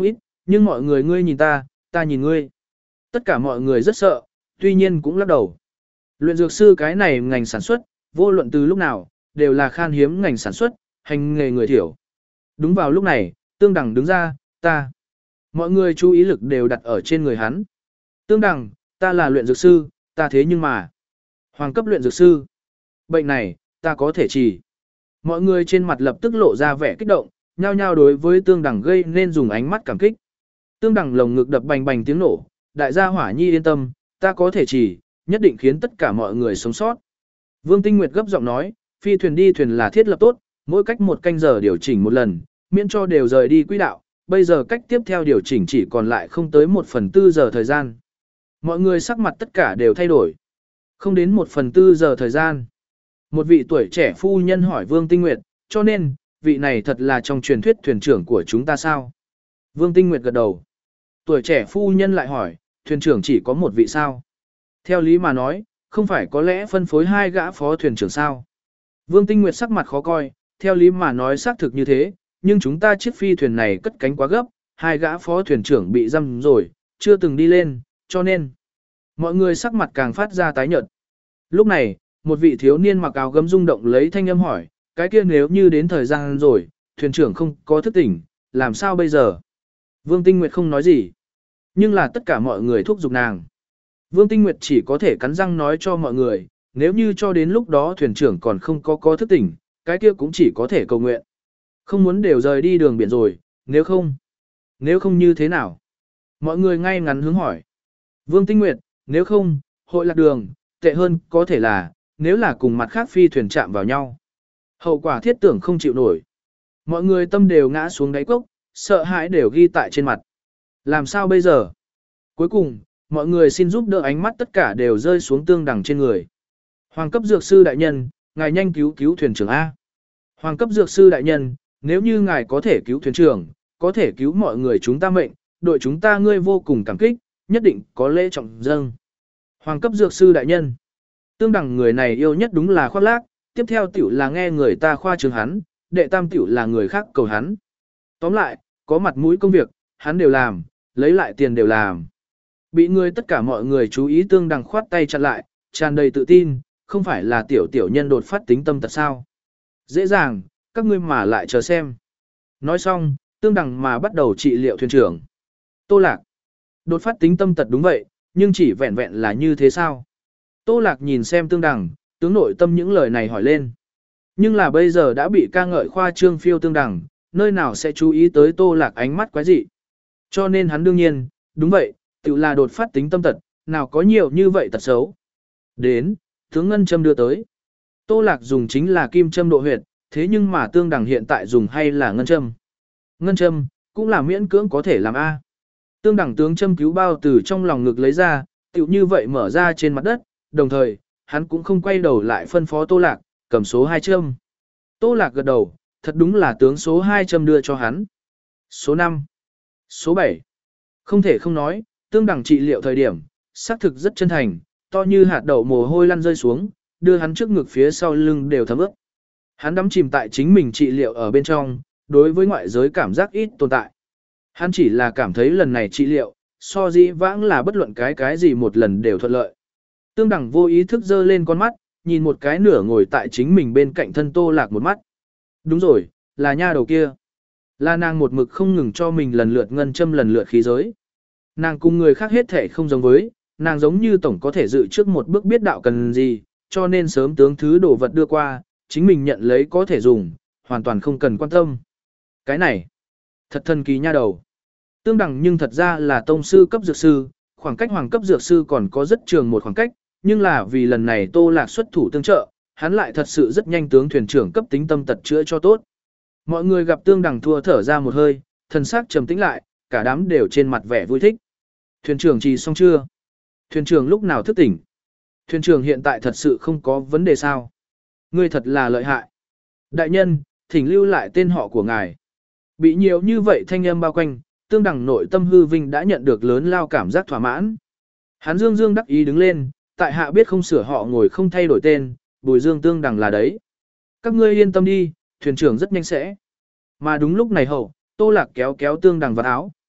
S1: Nhưng mọi người ngươi nhìn ta, ta nhìn ngươi. Tất cả mọi người rất sợ, tuy nhiên cũng lắc đầu. Luyện dược sư cái này ngành sản xuất, vô luận từ lúc nào, đều là khan hiếm ngành sản xuất, hành nghề người thiểu. Đúng vào lúc này, Tương Đằng đứng ra, ta. Mọi người chú ý lực đều đặt ở trên người hắn. Tương Đằng, ta là luyện dược sư, ta thế nhưng mà. Hoàng cấp luyện dược sư. Bệnh này, ta có thể trị. Mọi người trên mặt lập tức lộ ra vẻ kích động, nhao nhao đối với Tương Đằng gây nên dùng ánh mắt cảm kích. Tương Đằng lồng ngực đập bành bành tiếng nổ, đại gia Hỏa Nhi yên tâm, ta có thể trị, nhất định khiến tất cả mọi người sống sót. Vương Tinh Nguyệt gấp giọng nói, phi thuyền đi thuyền là thiết lập tốt, mỗi cách một canh giờ điều chỉnh một lần, miễn cho đều rời đi quỹ đạo, bây giờ cách tiếp theo điều chỉnh chỉ còn lại không tới một phần tư giờ thời gian. Mọi người sắc mặt tất cả đều thay đổi. Không đến một phần tư giờ thời gian. Một vị tuổi trẻ phu nhân hỏi Vương Tinh Nguyệt, cho nên, vị này thật là trong truyền thuyết thuyền trưởng của chúng ta sao? Vương Tinh Nguyệt gật đầu. Tuổi trẻ phu nhân lại hỏi, thuyền trưởng chỉ có một vị sao? Theo lý mà nói, không phải có lẽ phân phối hai gã phó thuyền trưởng sao? Vương Tinh Nguyệt sắc mặt khó coi, theo lý mà nói xác thực như thế, nhưng chúng ta chiếc phi thuyền này cất cánh quá gấp, hai gã phó thuyền trưởng bị giam rồi, chưa từng đi lên, cho nên mọi người sắc mặt càng phát ra tái nhợt. Lúc này, một vị thiếu niên mặc áo gấm rung động lấy thanh âm hỏi, cái kia nếu như đến thời gian rồi, thuyền trưởng không có thức tỉnh, làm sao bây giờ? Vương Tinh Nguyệt không nói gì, nhưng là tất cả mọi người thúc giục nàng. Vương Tinh Nguyệt chỉ có thể cắn răng nói cho mọi người, nếu như cho đến lúc đó thuyền trưởng còn không có có thức tỉnh, cái kia cũng chỉ có thể cầu nguyện. Không muốn đều rời đi đường biển rồi, nếu không, nếu không như thế nào? Mọi người ngay ngắn hướng hỏi. Vương Tinh Nguyệt, nếu không, hội lạc đường, tệ hơn có thể là, nếu là cùng mặt khác phi thuyền chạm vào nhau. Hậu quả thiết tưởng không chịu nổi. Mọi người tâm đều ngã xuống đáy cốc, sợ hãi đều ghi tại trên mặt. Làm sao bây giờ? Cuối cùng, mọi người xin giúp đỡ ánh mắt tất cả đều rơi xuống Tương Đằng trên người. Hoàng cấp dược sư đại nhân, ngài nhanh cứu cứu thuyền trưởng A. Hoàng cấp dược sư đại nhân, nếu như ngài có thể cứu thuyền trưởng, có thể cứu mọi người chúng ta mệnh, đội chúng ta ngươi vô cùng cảm kích, nhất định có lễ trọng dâng. Hoàng cấp dược sư đại nhân. Tương Đằng người này yêu nhất đúng là khoác lác, tiếp theo tiểu là nghe người ta khoa trương hắn, đệ tam tiểu là người khác cầu hắn. Tóm lại, có mặt mũi công việc, hắn đều làm, lấy lại tiền đều làm. Bị người tất cả mọi người chú ý Tương Đằng khoát tay chặn lại, tràn đầy tự tin, không phải là tiểu tiểu nhân đột phát tính tâm tật sao. Dễ dàng, các ngươi mà lại chờ xem. Nói xong, Tương Đằng mà bắt đầu trị liệu thuyền trưởng. Tô Lạc. Đột phát tính tâm tật đúng vậy, nhưng chỉ vẹn vẹn là như thế sao? Tô Lạc nhìn xem Tương Đằng, tướng nội tâm những lời này hỏi lên. Nhưng là bây giờ đã bị ca ngợi khoa trương phiêu Tương Đằng, nơi nào sẽ chú ý tới Tô Lạc ánh mắt quái dị. Cho nên hắn đương nhiên, đúng vậy, tự là đột phát tính tâm tật, nào có nhiều như vậy tật xấu. Đến, tướng ngân châm đưa tới. Tô Lạc dùng chính là kim châm độ huyệt, thế nhưng mà Tương Đằng hiện tại dùng hay là ngân châm. Ngân châm, cũng là miễn cưỡng có thể làm A. Tương Đằng tướng châm cứu bao từ trong lòng ngực lấy ra, tựu như vậy mở ra trên mặt đất, đồng thời, hắn cũng không quay đầu lại phân phó Tô Lạc, cầm số hai châm. Tô Lạc gật đầu, thật đúng là tướng số hai châm đưa cho hắn. Số năm, số bảy. Không thể không nói, Tương Đằng trị liệu thời điểm, xác thực rất chân thành, to như hạt đậu mồ hôi lăn rơi xuống, đưa hắn trước ngực phía sau lưng đều thấm ướt. Hắn đắm chìm tại chính mình trị liệu ở bên trong, đối với ngoại giới cảm giác ít tồn tại. Hắn chỉ là cảm thấy lần này trị liệu, so dĩ vãng là bất luận cái cái gì một lần đều thuận lợi. Tương Đằng vô ý thức giơ lên con mắt, nhìn một cái nửa ngồi tại chính mình bên cạnh thân Tô Lạc một mắt. Đúng rồi, là nha đầu kia. Là nàng một mực không ngừng cho mình lần lượt ngân châm lần lượt khí giới. Nàng cùng người khác hết thể không giống với, nàng giống như tổng có thể dự trước một bước biết đạo cần gì, cho nên sớm tướng thứ đồ vật đưa qua, chính mình nhận lấy có thể dùng, hoàn toàn không cần quan tâm. Cái này, thật thần kỳ nha đầu. Tương Đằng nhưng thật ra là tông sư cấp dược sư, khoảng cách hoàng cấp dược sư còn có rất trường một khoảng cách, nhưng là vì lần này Tô Lạc xuất thủ tương trợ, hắn lại thật sự rất nhanh tướng thuyền trưởng cấp tính tâm tật chữa cho tốt. Mọi người gặp Tương Đằng thua thở ra một hơi, thần sắc trầm tĩnh lại, cả đám đều trên mặt vẻ vui thích. Thuyền trưởng trì xong chưa? Thuyền trưởng lúc nào thức tỉnh? Thuyền trưởng hiện tại thật sự không có vấn đề sao? Ngươi thật là lợi hại. Đại nhân, thỉnh lưu lại tên họ của ngài. Bị nhiều như vậy thanh âm bao quanh, Tương Đằng nội tâm hư vinh đã nhận được lớn lao cảm giác thỏa mãn. Hắn dương dương đắc ý đứng lên, tại hạ biết không sửa họ ngồi không thay đổi tên, Bùi Dương Tương Đằng là đấy. Các ngươi yên tâm đi, thuyền trưởng rất nhanh sẽ. Mà đúng lúc này hậu, Tô Lạc kéo kéo Tương Đằng vào áo.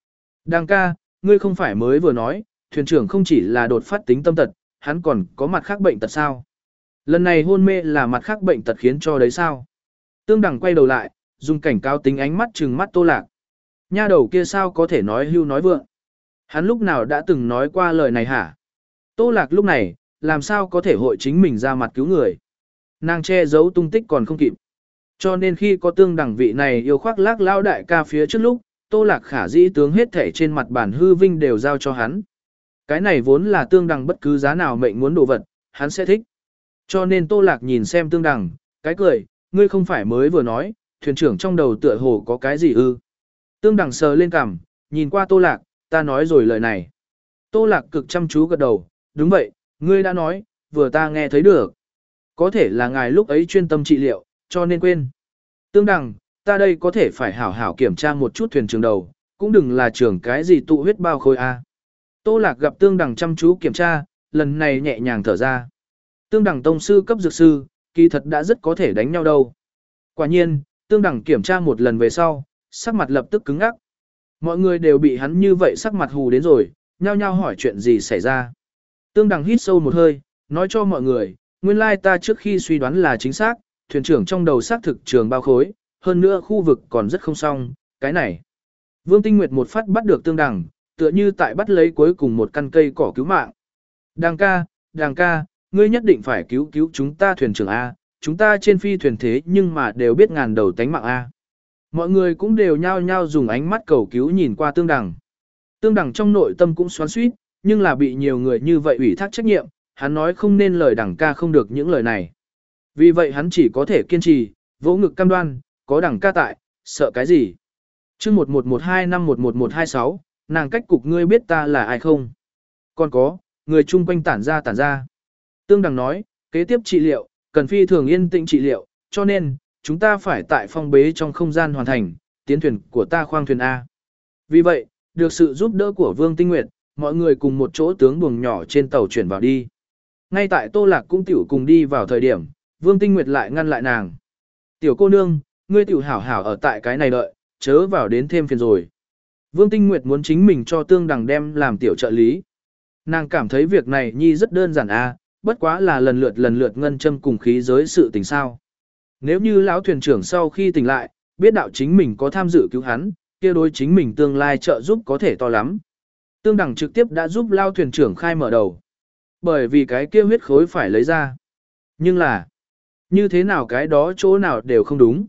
S1: Đàng ca, ngươi không phải mới vừa nói, thuyền trưởng không chỉ là đột phát tính tâm tật, hắn còn có mặt khác bệnh tật sao? Lần này hôn mê là mặt khác bệnh tật khiến cho đấy sao? Tương Đằng quay đầu lại, dùng cảnh cáo tính ánh mắt trừng mắt Tô Lạc. Nha đầu kia sao có thể nói hưu nói vượng? Hắn lúc nào đã từng nói qua lời này hả? Tô Lạc lúc này, làm sao có thể hội chính mình ra mặt cứu người? Nàng che giấu tung tích còn không kịp. Cho nên khi có Tương Đằng vị này yêu khoác lác lao đại ca phía trước lúc, Tô Lạc khả dĩ tướng hết thể trên mặt bản hư vinh đều giao cho hắn. Cái này vốn là Tương Đằng bất cứ giá nào mệnh muốn đồ vật, hắn sẽ thích. Cho nên Tô Lạc nhìn xem Tương Đằng, cái cười, ngươi không phải mới vừa nói, thuyền trưởng trong đầu tựa hồ có cái gì ư. Tương Đằng sờ lên cằm, nhìn qua Tô Lạc, ta nói rồi lời này. Tô Lạc cực chăm chú gật đầu, đúng vậy, ngươi đã nói, vừa ta nghe thấy được. Có thể là ngài lúc ấy chuyên tâm trị liệu, cho nên quên. Tương Đằng, ta đây có thể phải hảo hảo kiểm tra một chút thuyền trưởng đầu, cũng đừng là trưởng cái gì tụ huyết bao khối a. Tô Lạc gặp Tương Đằng chăm chú kiểm tra, lần này nhẹ nhàng thở ra. Tương Đằng tông sư cấp dược sư, kỳ thật đã rất có thể đánh nhau đâu. Quả nhiên, Tương Đằng kiểm tra một lần về sau, sắc mặt lập tức cứng ngắc. Mọi người đều bị hắn như vậy sắc mặt hù đến rồi, nhao nhao hỏi chuyện gì xảy ra. Tương Đằng hít sâu một hơi, nói cho mọi người, nguyên lai ta trước khi suy đoán là chính xác, thuyền trưởng trong đầu xác thực trường bao khối, hơn nữa khu vực còn rất không xong, cái này. Vương Tinh Nguyệt một phát bắt được Tương Đằng, tựa như tại bắt lấy cuối cùng một căn cây cỏ cứu mạng. Đàng ca, đàng ca, ngươi nhất định phải cứu cứu chúng ta thuyền trưởng A, chúng ta trên phi thuyền thế nhưng mà đều biết ngàn đầu tánh mạng A. Mọi người cũng đều nhao nhao dùng ánh mắt cầu cứu nhìn qua Tương Đằng. Tương Đằng trong nội tâm cũng xoắn xuýt, nhưng là bị nhiều người như vậy ủy thác trách nhiệm, hắn nói không nên lời Đằng ca không được những lời này. Vì vậy hắn chỉ có thể kiên trì, vỗ ngực cam đoan, có Đằng ca tại, sợ cái gì. Chương một một một hai năm một một một hai sáu, nàng cách cục ngươi biết ta là ai không? Còn có, người chung quanh tản ra tản ra. Tương Đằng nói, kế tiếp trị liệu, cần phi thường yên tĩnh trị liệu, cho nên, chúng ta phải tại phong bế trong không gian hoàn thành, tiến thuyền của ta khoang thuyền A. Vì vậy, được sự giúp đỡ của Vương Tinh Nguyệt, mọi người cùng một chỗ tướng buồng nhỏ trên tàu chuyển vào đi. Ngay tại Tô Lạc cũng tiểu cùng đi vào thời điểm, Vương Tinh Nguyệt lại ngăn lại nàng. Tiểu cô nương, ngươi tiểu hảo hảo ở tại cái này đợi, chớ vào đến thêm phiền rồi. Vương Tinh Nguyệt muốn chính mình cho Tương Đằng đem làm tiểu trợ lý. Nàng cảm thấy việc này nhi rất đơn giản a, bất quá là lần lượt lần lượt ngân châm cùng khí giới sự tình sao. Nếu như lão thuyền trưởng sau khi tỉnh lại, biết đạo chính mình có tham dự cứu hắn, kia đối chính mình tương lai trợ giúp có thể to lắm. Tương Đằng trực tiếp đã giúp lão thuyền trưởng khai mở đầu. Bởi vì cái kia huyết khối phải lấy ra. Nhưng là, như thế nào cái đó chỗ nào đều không đúng.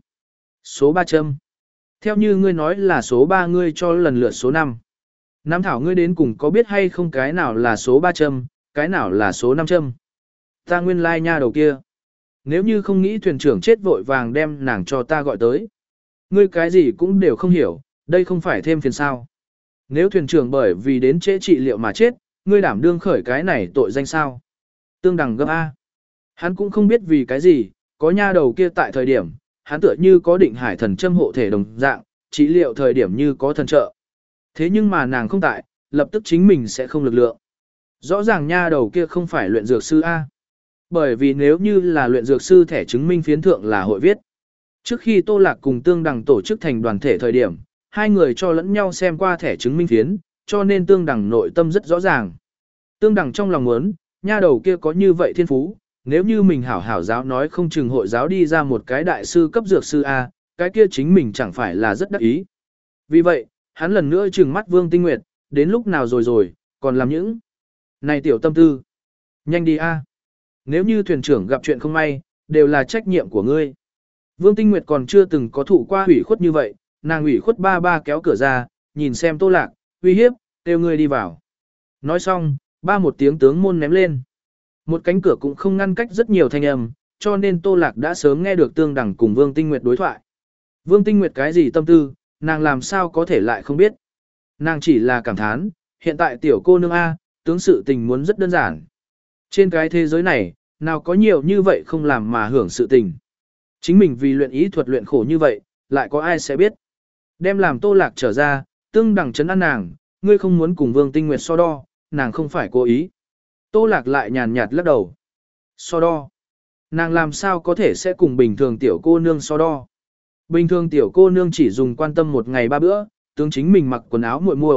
S1: Số ba châm. Theo như ngươi nói là số ba ngươi cho lần lượt số năm. Nam thảo ngươi đến cùng có biết hay không cái nào là số ba châm, cái nào là số năm châm. Ta nguyên lai like nha đầu kia. Nếu như không nghĩ thuyền trưởng chết vội vàng đem nàng cho ta gọi tới. Ngươi cái gì cũng đều không hiểu, đây không phải thêm phiền sao. Nếu thuyền trưởng bởi vì đến trễ trị liệu mà chết, ngươi đảm đương khởi cái này tội danh sao. Tương Đằng gấp A. Hắn cũng không biết vì cái gì, có nha đầu kia tại thời điểm, hắn tựa như có định hải thần châm hộ thể đồng dạng, trị liệu thời điểm như có thần trợ. Thế nhưng mà nàng không tại, lập tức chính mình sẽ không lực lượng. Rõ ràng nha đầu kia không phải luyện dược sư A. Bởi vì nếu như là luyện dược sư thẻ chứng minh phiến thượng là hội viết. Trước khi Tô Lạc cùng Tương Đằng tổ chức thành đoàn thể thời điểm, hai người cho lẫn nhau xem qua thẻ chứng minh phiến, cho nên Tương Đằng nội tâm rất rõ ràng. Tương Đằng trong lòng muốn, nha đầu kia có như vậy thiên phú, nếu như mình hảo hảo giáo nói không chừng hội giáo đi ra một cái đại sư cấp dược sư A, cái kia chính mình chẳng phải là rất đắc ý. Vì vậy, hắn lần nữa trừng mắt Vương Tinh Nguyệt, đến lúc nào rồi rồi, còn làm những này tiểu tâm tư. Nhanh đi A. Nếu như thuyền trưởng gặp chuyện không may, đều là trách nhiệm của ngươi. Vương Tinh Nguyệt còn chưa từng có thụ qua ủy khuất như vậy, nàng ủy khuất ba ba kéo cửa ra, nhìn xem Tô Lạc, uy hiếp, kêu ngươi đi vào. Nói xong, ba một tiếng tướng môn ném lên. Một cánh cửa cũng không ngăn cách rất nhiều thanh âm, cho nên Tô Lạc đã sớm nghe được Tương Đằng cùng Vương Tinh Nguyệt đối thoại. Vương Tinh Nguyệt cái gì tâm tư, nàng làm sao có thể lại không biết. Nàng chỉ là cảm thán, hiện tại tiểu cô nương A, tướng sự tình muốn rất đơn giản. Trên cái thế giới này, nào có nhiều như vậy không làm mà hưởng sự tình. Chính mình vì luyện ý thuật luyện khổ như vậy, lại có ai sẽ biết. Đem làm Tô Lạc trở ra, Tương Đằng chấn an nàng, ngươi không muốn cùng Vương Tinh Nguyệt so đo, nàng không phải cố ý. Tô Lạc lại nhàn nhạt lắc đầu. So đo. Nàng làm sao có thể sẽ cùng bình thường tiểu cô nương so đo. Bình thường tiểu cô nương chỉ dùng quan tâm một ngày ba bữa, tướng chính mình mặc quần áo muội muội,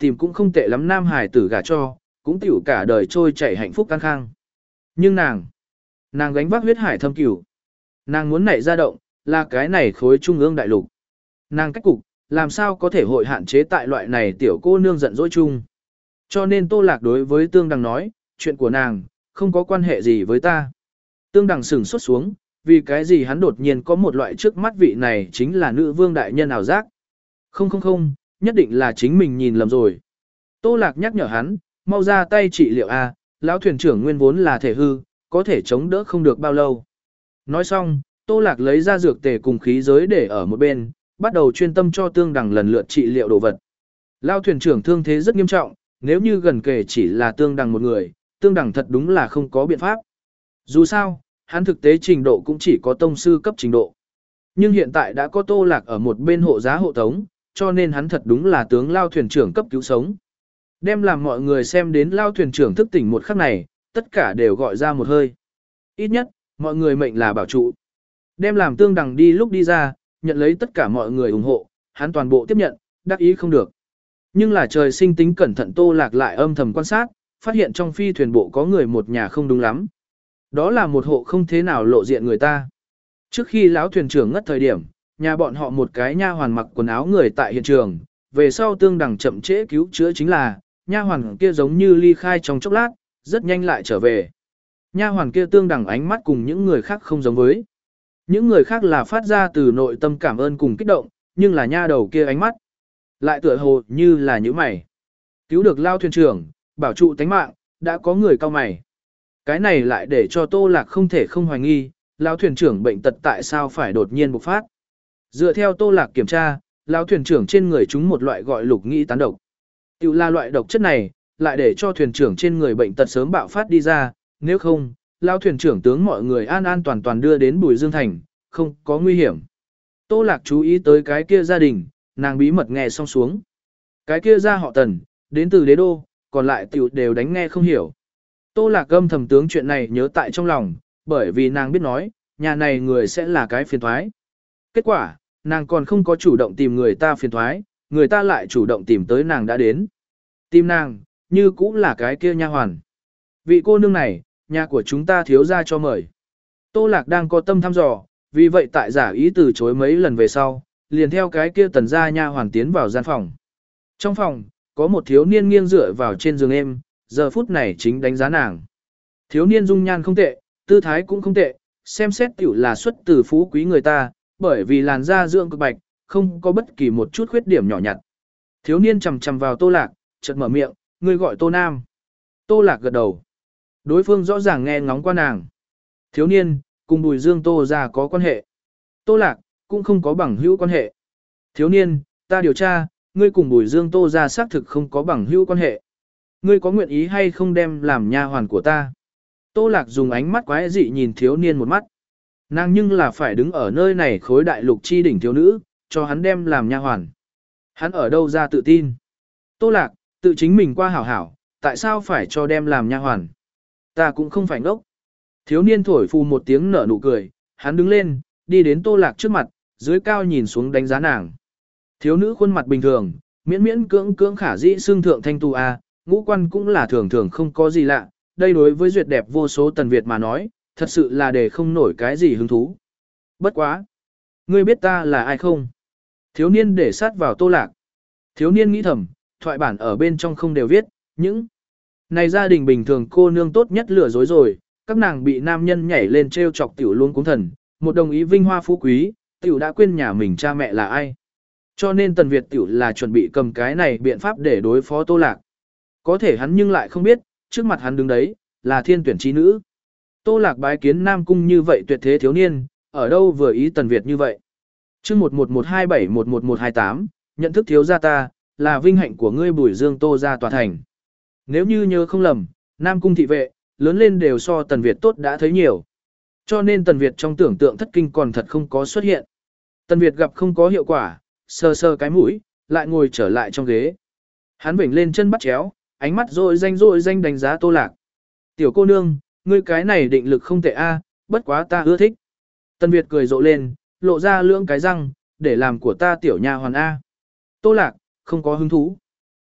S1: tìm cũng không tệ lắm nam hải tử gả cho, cũng tiểu cả đời trôi chảy hạnh phúc căng khang. Nhưng nàng, nàng gánh vác huyết hải thâm cửu. Nàng muốn nảy ra động, là cái này khối trung ương đại lục. Nàng cách cục, làm sao có thể hội hạn chế tại loại này tiểu cô nương giận dỗi chung. Cho nên Tô Lạc đối với Tương Đằng nói, chuyện của nàng, không có quan hệ gì với ta. Tương Đằng sửng xuất xuống, vì cái gì hắn đột nhiên có một loại trước mắt vị này chính là nữ vương đại nhân ảo giác. Không không không, nhất định là chính mình nhìn lầm rồi. Tô Lạc nhắc nhở hắn, mau ra tay trị liệu A, lão thuyền trưởng nguyên vốn là thể hư, có thể chống đỡ không được bao lâu. Nói xong, Tô Lạc lấy ra dược tề cùng khí giới để ở một bên, bắt đầu chuyên tâm cho Tương Đằng lần lượt trị liệu đồ vật. Lão thuyền trưởng thương thế rất nghiêm trọng, nếu như gần kề chỉ là Tương Đằng một người, Tương Đằng thật đúng là không có biện pháp. Dù sao, hắn thực tế trình độ cũng chỉ có tông sư cấp trình độ. Nhưng hiện tại đã có Tô Lạc ở một bên hộ giá hộ tống, cho nên hắn thật đúng là tướng Lao thuyền trưởng cấp cứu sống. Đem làm mọi người xem đến Lao thuyền trưởng thức tỉnh một khắc này, tất cả đều gọi ra một hơi. Ít nhất, mọi người mệnh là bảo trụ. Đem làm Tương Đằng đi lúc đi ra, nhận lấy tất cả mọi người ủng hộ, hắn toàn bộ tiếp nhận, đắc ý không được. Nhưng là trời sinh tính cẩn thận Tô Lạc lại âm thầm quan sát, phát hiện trong phi thuyền bộ có người một nhà không đúng lắm. Đó là một hộ không thế nào lộ diện người ta. Trước khi lão thuyền trưởng ngất thời điểm, nhà bọn họ một cái nha hoàn mặc quần áo người tại hiện trường, về sau Tương Đằng chậm trễ cứu chữa chính là, nha hoàn kia giống như ly khai trong chốc lát, rất nhanh lại trở về. Nha hoàn kia Tương Đằng ánh mắt cùng những người khác không giống với. Những người khác là phát ra từ nội tâm cảm ơn cùng kích động, nhưng là nha đầu kia ánh mắt. Lại tựa hồ như là những mày. Cứu được lao thuyền trưởng, bảo trụ tánh mạng, đã có người cao mày. Cái này lại để cho Tô Lạc không thể không hoài nghi, lao thuyền trưởng bệnh tật tại sao phải đột nhiên bộc phát. Dựa theo Tô Lạc kiểm tra, lao thuyền trưởng trên người chúng một loại gọi lục nghĩ tán độc. Tiểu là loại độc chất này, lại để cho thuyền trưởng trên người bệnh tật sớm bạo phát đi ra, nếu không, lao thuyền trưởng tướng mọi người an an toàn toàn đưa đến Bùi Dương Thành, không có nguy hiểm. Tô Lạc chú ý tới cái kia gia đình, nàng bí mật nghe xong xuống. Cái kia ra họ Tần, đến từ đế đô, còn lại tiểu đều đánh nghe không hiểu. Tô Lạc âm thầm tướng chuyện này nhớ tại trong lòng, bởi vì nàng biết nói, nhà này người sẽ là cái phiền thoái. Kết quả, nàng còn không có chủ động tìm người ta phiền thoái, người ta lại chủ động tìm tới nàng đã đến. Tìm nàng, như cũng là cái kia nha hoàn. Vị cô nương này, nhà của chúng ta thiếu ra cho mời. Tô Lạc đang có tâm thăm dò, vì vậy tại giả ý từ chối mấy lần về sau, liền theo cái kia Tần gia nha hoàn tiến vào gian phòng. Trong phòng, có một thiếu niên nghiêng dựa vào trên giường êm, giờ phút này chính đánh giá nàng. Thiếu niên dung nhan không tệ, tư thái cũng không tệ, xem xét tiểu là xuất từ phú quý người ta, bởi vì làn da dưỡng cực bạch, không có bất kỳ một chút khuyết điểm nhỏ nhặt. Thiếu niên chầm chầm vào Tô Lạc, chợt mở miệng, người gọi Tô Nam. Tô Lạc gật đầu. Đối phương rõ ràng nghe ngóng qua nàng. Thiếu niên, cùng Bùi Dương Tô ra có quan hệ. Tô Lạc, cũng không có bằng hữu quan hệ. Thiếu niên, ta điều tra, ngươi cùng Bùi Dương Tô ra xác thực không có bằng hữu quan hệ. Ngươi có nguyện ý hay không đem làm nha hoàn của ta? Tô Lạc dùng ánh mắt quái dị nhìn thiếu niên một mắt. Nàng nhưng là phải đứng ở nơi này khối đại lục chi đỉnh thiếu nữ, cho hắn đem làm nha hoàn. Hắn ở đâu ra tự tin? Tô Lạc, tự chính mình qua hảo hảo, tại sao phải cho đem làm nha hoàn? Ta cũng không phải ngốc. Thiếu niên thổi phù một tiếng nở nụ cười, hắn đứng lên, đi đến Tô Lạc trước mặt, dưới cao nhìn xuống đánh giá nàng. Thiếu nữ khuôn mặt bình thường, miễn miễn cưỡng cưỡng khả dĩ xương thượng thanh tu a, ngũ quan cũng là thường thường không có gì lạ, đây đối với duyệt đẹp vô số tần Việt mà nói, thật sự là để không nổi cái gì hứng thú. Bất quá. Ngươi biết ta là ai không? Thiếu niên để sát vào Tô Lạc. Thiếu niên nghĩ thầm, thoại bản ở bên trong không đều viết, những này gia đình bình thường cô nương tốt nhất lừa dối rồi, các nàng bị nam nhân nhảy lên treo chọc tiểu luôn cúng thần, một đồng ý vinh hoa phú quý, tiểu đã quên nhà mình cha mẹ là ai. Cho nên Tần Việt tiểu là chuẩn bị cầm cái này biện pháp để đối phó Tô Lạc. Có thể hắn nhưng lại không biết, trước mặt hắn đứng đấy, là thiên tuyển trí nữ. Tô Lạc bái kiến Nam Cung như vậy tuyệt thế thiếu niên, ở đâu vừa ý Tần Việt như vậy. chương một một một hai bảy một một một hai tám, nhận thức thiếu gia ta, là vinh hạnh của ngươi Bùi Dương Tô gia tòa thành. Nếu như nhớ không lầm, Nam Cung thị vệ, lớn lên đều so Tần Việt tốt đã thấy nhiều. Cho nên Tần Việt trong tưởng tượng thất kinh còn thật không có xuất hiện. Tần Việt gặp không có hiệu quả, sờ sờ cái mũi, lại ngồi trở lại trong ghế. Hắn vểnh lên chân bắt chéo, ánh mắt rồi danh rồi danh đánh giá Tô Lạc. Tiểu cô nương, ngươi cái này định lực không tệ a, bất quá ta ưa thích. Tần Việt cười rộ lên, lộ ra lưỡng cái răng, để làm của ta tiểu nha hoàn A. Tô Lạc, không có hứng thú.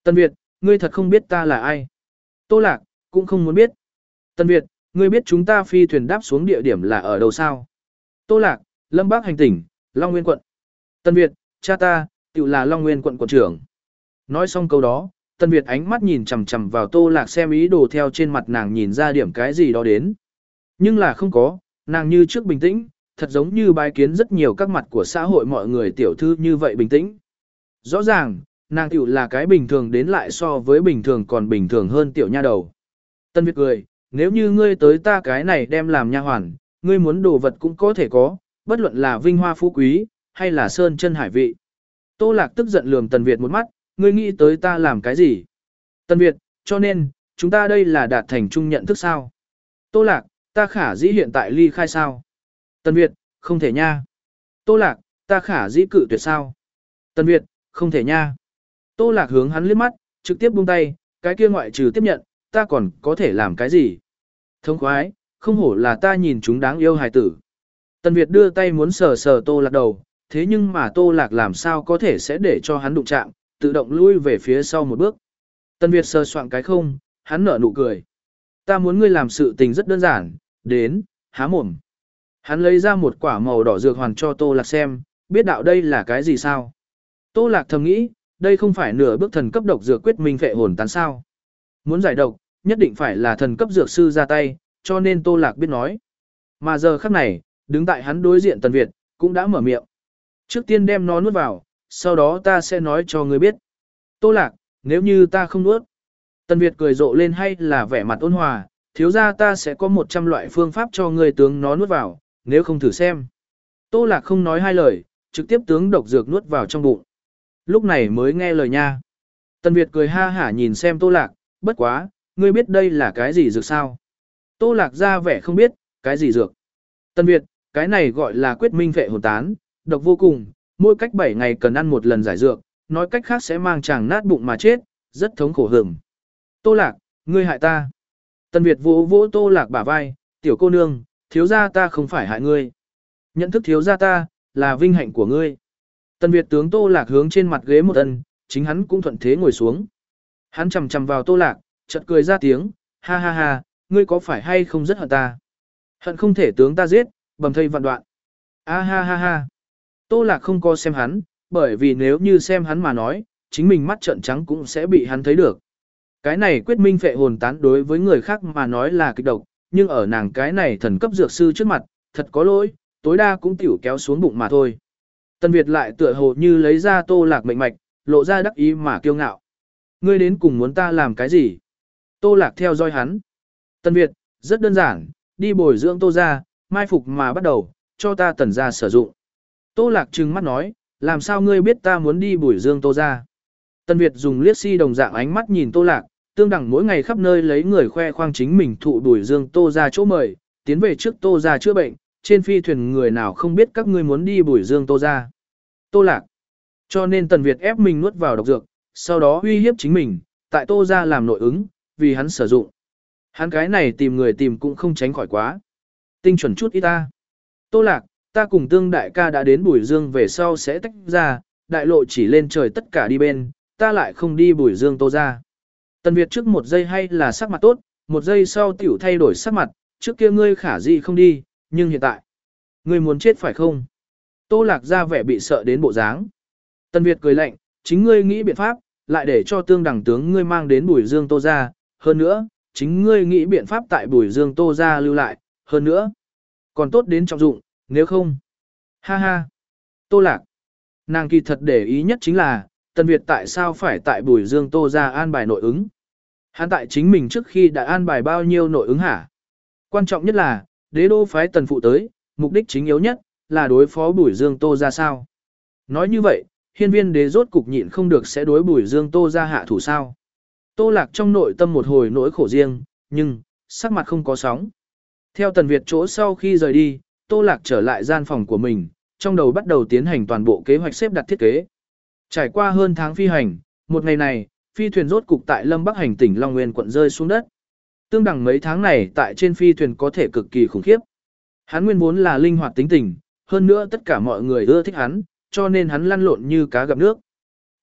S1: Tân Việt, ngươi thật không biết ta là ai. Tô Lạc, cũng không muốn biết. Tân Việt, ngươi biết chúng ta phi thuyền đáp xuống địa điểm là ở đâu sao? Tô Lạc, Lâm Bắc hành tỉnh, Long Nguyên quận. Tân Việt, cha ta, tự là Long Nguyên quận quận trưởng. Nói xong câu đó, Tân Việt ánh mắt nhìn chằm chằm vào Tô Lạc xem ý đồ theo trên mặt nàng nhìn ra điểm cái gì đó đến. Nhưng là không có, nàng như trước bình tĩnh, thật giống như bái kiến rất nhiều các mặt của xã hội mọi người tiểu thư như vậy bình tĩnh. Rõ ràng, nàng tiểu là cái bình thường đến lại so với bình thường còn bình thường hơn tiểu nha đầu. Tân Việt cười, nếu như ngươi tới ta cái này đem làm nha hoàn, ngươi muốn đồ vật cũng có thể có, bất luận là vinh hoa phú quý, hay là sơn chân hải vị. Tô Lạc tức giận lườm Tần Việt một mắt, ngươi nghĩ tới ta làm cái gì? Tần Việt, cho nên, chúng ta đây là đạt thành chung nhận thức sao? Tô Lạc, ta khả dĩ hiện tại ly khai sao? Tần Việt, không thể nha. Tô Lạc, ta khả dĩ cự tuyệt sao? Tần Việt, không thể nha. Tô Lạc hướng hắn liếc mắt, trực tiếp buông tay, cái kia ngoại trừ tiếp nhận, ta còn có thể làm cái gì? Thông khoái, không hổ là ta nhìn chúng đáng yêu hài tử. Tần Việt đưa tay muốn sờ sờ Tô Lạc đầu, thế nhưng mà Tô Lạc làm sao có thể sẽ để cho hắn đụng chạm, tự động lui về phía sau một bước. Tần Việt sờ soạn cái không, hắn nở nụ cười. Ta muốn ngươi làm sự tình rất đơn giản, đến, há mồm. Hắn lấy ra một quả màu đỏ dược hoàn cho Tô Lạc xem, biết đạo đây là cái gì sao? Tô Lạc thầm nghĩ, đây không phải nửa bước thần cấp độc dược quyết minh phệ hồn tán sao? Muốn giải độc, nhất định phải là thần cấp dược sư ra tay, cho nên Tô Lạc biết nói. Mà giờ khắc này, đứng tại hắn đối diện Tần Việt, cũng đã mở miệng. Trước tiên đem nó nuốt vào, sau đó ta sẽ nói cho ngươi biết. Tô Lạc, nếu như ta không nuốt. Tần Việt cười rộ lên hay là vẻ mặt ôn hòa, thiếu ra ta sẽ có một trăm loại phương pháp cho ngươi tướng nó nuốt vào, nếu không thử xem. Tô Lạc không nói hai lời, trực tiếp tướng độc dược nuốt vào trong bụng. Lúc này mới nghe lời nha. Tần Việt cười ha hả nhìn xem Tô Lạc, bất quá, ngươi biết đây là cái gì dược sao? Tô Lạc ra vẻ không biết, cái gì dược. Tần Việt, cái này gọi là quyết minh phệ hồn tán, độc vô cùng, mỗi cách bảy ngày cần ăn một lần giải dược, nói cách khác sẽ mang chàng nát bụng mà chết, rất thống khổ hưởng. Tô Lạc, ngươi hại ta. Tần Việt vỗ vỗ Tô Lạc bả vai, tiểu cô nương, thiếu gia ta không phải hại ngươi. Nhận thức thiếu gia ta, là vinh hạnh của ngươi. Tần Việt tướng Tô Lạc hướng trên mặt ghế một ân, chính hắn cũng thuận thế ngồi xuống. Hắn chầm chầm vào Tô Lạc, chợt cười ra tiếng, ha ha ha, ngươi có phải hay không rất hận ta? Hận không thể tướng ta giết, bầm thây vạn đoạn. A ha ha ha. Tô Lạc không có xem hắn, bởi vì nếu như xem hắn mà nói, chính mình mắt trợn trắng cũng sẽ bị hắn thấy được. Cái này quyết minh phệ hồn tán đối với người khác mà nói là kịch độc, nhưng ở nàng cái này thần cấp dược sư trước mặt, thật có lỗi, tối đa cũng tiểu kéo xuống bụng mà thôi. Tần Việt lại tựa hồ như lấy ra Tô Lạc mệnh mạch, lộ ra đắc ý mà kiêu ngạo. Ngươi đến cùng muốn ta làm cái gì? Tô Lạc theo dõi hắn. Tần Việt, rất đơn giản, đi bồi dưỡng Tô gia, mai phục mà bắt đầu, cho ta Tần gia sử dụng. Tô Lạc trừng mắt nói, làm sao ngươi biết ta muốn đi bồi dưỡng Tô gia? Tần Việt dùng liếc si đồng dạng ánh mắt nhìn Tô Lạc, tương đẳng mỗi ngày khắp nơi lấy người khoe khoang chính mình thụ bồi dưỡng Tô gia chỗ mời, tiến về trước Tô gia chữa bệnh, trên phi thuyền người nào không biết các ngươi muốn đi bồi dưỡng Tô gia. Tô Lạc. Cho nên Tần Việt ép mình nuốt vào độc dược, sau đó uy hiếp chính mình, tại Tô gia làm nội ứng, vì hắn sử dụng. Hắn cái này tìm người tìm cũng không tránh khỏi quá. Tinh chuẩn chút ít ta. Tô Lạc, ta cùng Tương đại ca đã đến Bùi Dương về sau sẽ tách ra, đại lộ chỉ lên trời tất cả đi bên, ta lại không đi Bùi Dương Tô gia. Tần Việt trước một giây hay là sắc mặt tốt, một giây sau tiểu thay đổi sắc mặt, trước kia ngươi khả gì không đi, nhưng hiện tại, ngươi muốn chết phải không? Tô Lạc ra vẻ bị sợ đến bộ dáng. Tần Việt cười lạnh, chính ngươi nghĩ biện pháp, lại để cho Tương đẳng tướng ngươi mang đến Bùi Dương Tô gia, hơn nữa, chính ngươi nghĩ biện pháp tại Bùi Dương Tô gia lưu lại, hơn nữa, còn tốt đến trọng dụng, nếu không. Ha ha. Tô Lạc. Nàng kỳ thật để ý nhất chính là, Tần Việt tại sao phải tại Bùi Dương Tô gia an bài nội ứng. Hắn tại chính mình trước khi đã an bài bao nhiêu nội ứng hả? Quan trọng nhất là, đế đô phái Tần Phụ tới, mục đích chính yếu nhất, là đối phó Bùi Dương Tô gia sao. Nói như vậy, hiên viên đế rốt cục nhịn không được sẽ đối Bùi Dương Tô gia hạ thủ sao. Tô Lạc trong nội tâm một hồi nỗi khổ riêng, nhưng, sắc mặt không có sóng. Theo Tần Việt chỗ sau khi rời đi, Tô Lạc trở lại gian phòng của mình, trong đầu bắt đầu tiến hành toàn bộ kế hoạch xếp đặt thiết kế. Trải qua hơn tháng phi hành, một ngày này, phi thuyền rốt cục tại Lâm Bắc hành tỉnh Long Nguyên quận rơi xuống đất. Tương đẳng mấy tháng này tại trên phi thuyền có thể cực kỳ khủng khiếp. Hắn nguyên vốn là linh hoạt tính tình, hơn nữa tất cả mọi người ưa thích hắn, cho nên hắn lăn lộn như cá gặp nước.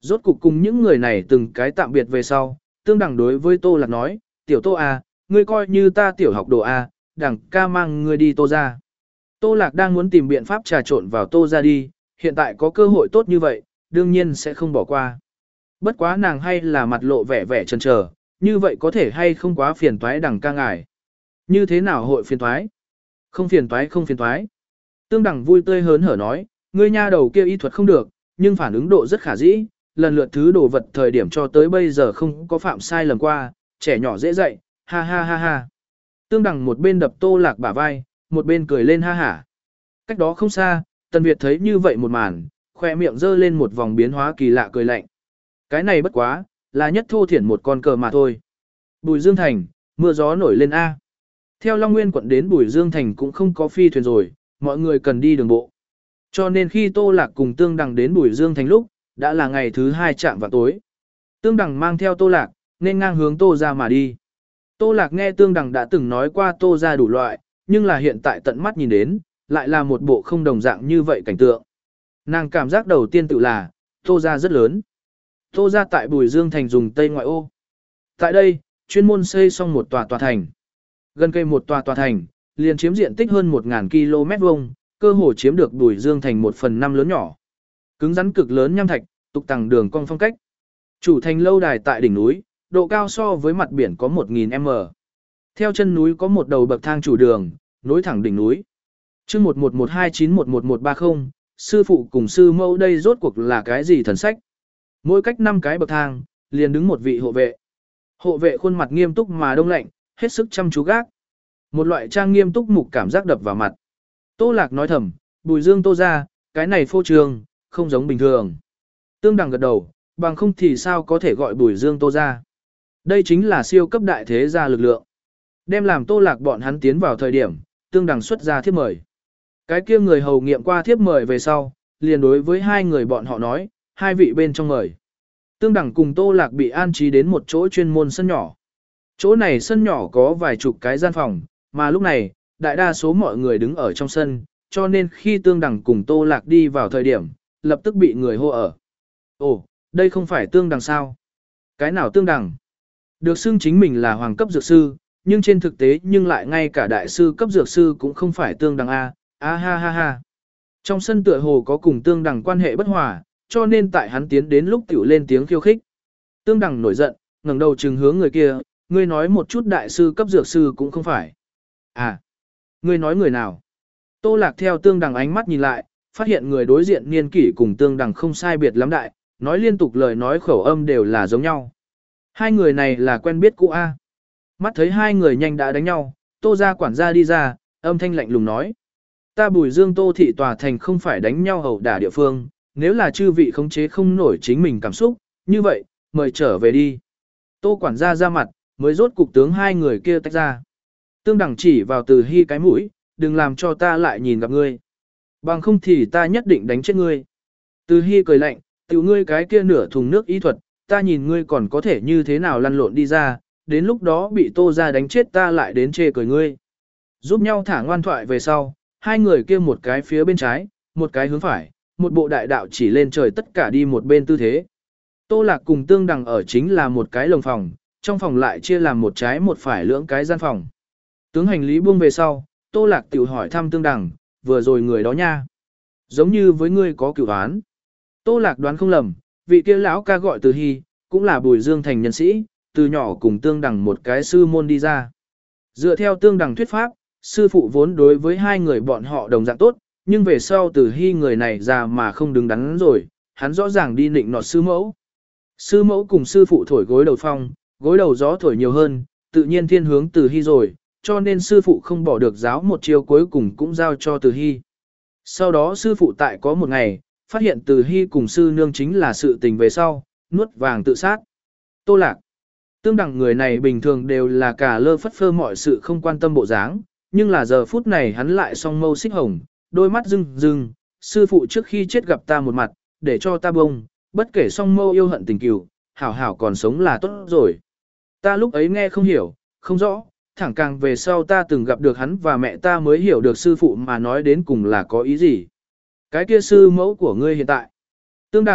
S1: Rốt cục cùng những người này từng cái tạm biệt về sau, Tương Đằng đối với Tô Lạc nói, tiểu Tô à, ngươi coi như ta tiểu học đồ à, đằng ca mang ngươi đi Tô ra. Tô Lạc đang muốn tìm biện pháp trà trộn vào Tô ra đi, hiện tại có cơ hội tốt như vậy, đương nhiên sẽ không bỏ qua. Bất quá nàng hay là mặt lộ vẻ vẻ chần chờ, như vậy có thể hay không quá phiền toái đằng ca ngài. Như thế nào hội phiền toái? Không phiền toái không phiền toái. Tương Đằng vui tươi hớn hở nói, ngươi nha đầu kia y thuật không được, nhưng phản ứng độ rất khả dĩ, lần lượt thứ đồ vật thời điểm cho tới bây giờ không có phạm sai lầm qua, trẻ nhỏ dễ dạy, ha ha ha ha. Tương Đằng một bên đập Tô Lạc bả vai, một bên cười lên ha hả. Cách đó không xa, Tần Việt thấy như vậy một màn, khoe miệng giơ lên một vòng biến hóa kỳ lạ cười lạnh. Cái này bất quá, là nhất thô thiển một con cờ mà thôi. Bùi Dương Thành, mưa gió nổi lên A. Theo Long Nguyên quận đến Bùi Dương Thành cũng không có phi thuyền rồi, mọi người cần đi đường bộ. Cho nên khi Tô Lạc cùng Tương Đằng đến Bùi Dương Thành lúc, đã là ngày thứ hai chạm vào tối. Tương Đằng mang theo Tô Lạc, nên ngang hướng Tô ra mà đi. Tô Lạc nghe Tương Đằng đã từng nói qua Tô ra đủ loại, nhưng là hiện tại tận mắt nhìn đến, lại là một bộ không đồng dạng như vậy cảnh tượng. Nàng cảm giác đầu tiên tự là, Tô ra rất lớn. Tô ra tại Bùi Dương Thành dùng Tây ngoại ô. Tại đây, chuyên môn xây xong một tòa tòa thành. Gần cây một tòa tòa thành, liền chiếm diện tích hơn một nghìn ki lô mét vuông, cơ hồ chiếm được Bùi Dương Thành một phần năm lớn nhỏ. Cứng rắn cực lớn nham thạch, tục tầng đường cong phong cách. Chủ thành lâu đài tại đỉnh núi, độ cao so với mặt biển có một nghìn mét. Theo chân núi có một đầu bậc thang chủ đường, nối thẳng đỉnh núi. Chương một một một hai chín một một một ba không, sư phụ cùng sư mẫu đây rốt cuộc là cái gì thần sách? Mỗi cách năm cái bậc thang, liền đứng một vị hộ vệ. Hộ vệ khuôn mặt nghiêm túc mà đông lạnh, hết sức chăm chú gác. Một loại trang nghiêm túc mục cảm giác đập vào mặt. Tô Lạc nói thầm, Bùi Dương Tô ra, cái này phô trương, không giống bình thường. Tương Đằng gật đầu, bằng không thì sao có thể gọi Bùi Dương Tô ra. Đây chính là siêu cấp đại thế gia lực lượng. Đem làm Tô Lạc bọn hắn tiến vào thời điểm, Tương Đằng xuất ra thiếp mời. Cái kia người hầu nghiệm qua thiếp mời về sau, liền đối với hai người bọn họ nói, hai vị bên trong mời. Tương Đằng cùng Tô Lạc bị an trí đến một chỗ chuyên môn sân nhỏ. Chỗ này sân nhỏ có vài chục cái gian phòng, mà lúc này, đại đa số mọi người đứng ở trong sân, cho nên khi Tương Đằng cùng Tô Lạc đi vào thời điểm, lập tức bị người hô ở. Ồ, đây không phải Tương Đằng sao? Cái nào Tương Đằng? Được xưng chính mình là hoàng cấp dược sư, nhưng trên thực tế nhưng lại ngay cả đại sư cấp dược sư cũng không phải Tương Đằng A, a ha ha ha. Trong sân tựa hồ có cùng Tương Đằng quan hệ bất hòa, cho nên tại hắn tiến đến lúc tiểu lên tiếng khiêu khích. Tương Đằng nổi giận, ngẩng đầu trừng hướng người kia, ngươi nói một chút đại sư cấp dược sư cũng không phải. À, ngươi nói người nào? Tô Lạc theo Tương Đằng ánh mắt nhìn lại, phát hiện người đối diện niên kỷ cùng Tương Đằng không sai biệt lắm đại, nói liên tục lời nói khẩu âm đều là giống nhau. Hai người này là quen biết cũ A. Mắt thấy hai người nhanh đã đánh nhau, Tô gia quản gia đi ra, âm thanh lạnh lùng nói. Ta Bùi Dương Tô thị tòa thành không phải đánh nhau hầu đả địa phương, nếu là chư vị khống chế không nổi chính mình cảm xúc, như vậy, mời trở về đi. Tô quản gia ra mặt, mới rốt cục tướng hai người kia tách ra. Tương Đằng chỉ vào Từ Hy cái mũi, đừng làm cho ta lại nhìn gặp ngươi. Bằng không thì ta nhất định đánh chết ngươi. Từ Hy cười lạnh, tiểu ngươi cái kia nửa thùng nước y thuật, ta nhìn ngươi còn có thể như thế nào lăn lộn đi ra, đến lúc đó bị Tô ra đánh chết ta lại đến chê cười ngươi. Giúp nhau thả ngoan thoại về sau, hai người kia một cái phía bên trái, một cái hướng phải, một bộ đại đạo chỉ lên trời tất cả đi một bên tư thế. Tô Lạc cùng Tương Đằng ở chính là một cái lồng phòng, trong phòng lại chia làm một trái một phải lưỡng cái gian phòng. Tướng hành lý buông về sau, Tô Lạc tiểu hỏi thăm Tương Đằng, vừa rồi người đó nha. Giống như với ngươi có cửu án. Tô Lạc đoán không lầm, vị kia lão ca gọi Từ Hy, cũng là Bùi Dương thành nhân sĩ, từ nhỏ cùng Tương Đằng một cái sư môn đi ra. Dựa theo Tương Đằng thuyết pháp, sư phụ vốn đối với hai người bọn họ đồng dạng tốt, nhưng về sau Từ Hy người này già mà không đứng đắn rồi, hắn rõ ràng đi nịnh nọt sư mẫu. Sư mẫu cùng sư phụ thổi gối đầu phong, gối đầu gió thổi nhiều hơn, tự nhiên thiên hướng Từ Hy rồi, cho nên sư phụ không bỏ được giáo một chiêu cuối cùng cũng giao cho Từ Hy. Sau đó sư phụ tại có một ngày, phát hiện Từ Hy cùng sư nương chính là sự tình về sau, nuốt vàng tự sát. Tô Lạc. Tương Đằng người này bình thường đều là cả lơ phất phơ mọi sự không quan tâm bộ dáng, nhưng là giờ phút này hắn lại song mâu xích hồng, đôi mắt rưng rưng, sư phụ trước khi chết gặp ta một mặt, để cho ta bông, bất kể song mâu yêu hận tình cừu, hảo hảo còn sống là tốt rồi. Ta lúc ấy nghe không hiểu, không rõ, thẳng càng về sau ta từng gặp được hắn và mẹ ta mới hiểu được sư phụ mà nói đến cùng là có ý gì. Cái kia sư mẫu của ngươi hiện tại. Tương Đằng,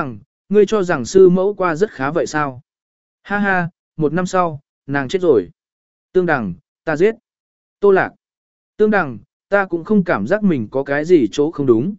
S1: Ngươi cho rằng sư mẫu qua rất khá vậy sao? Ha ha, một năm sau, nàng chết rồi. Tương Đằng, ta giết. Tô Lạc. Tương Đằng, ta cũng không cảm giác mình có cái gì chỗ không đúng.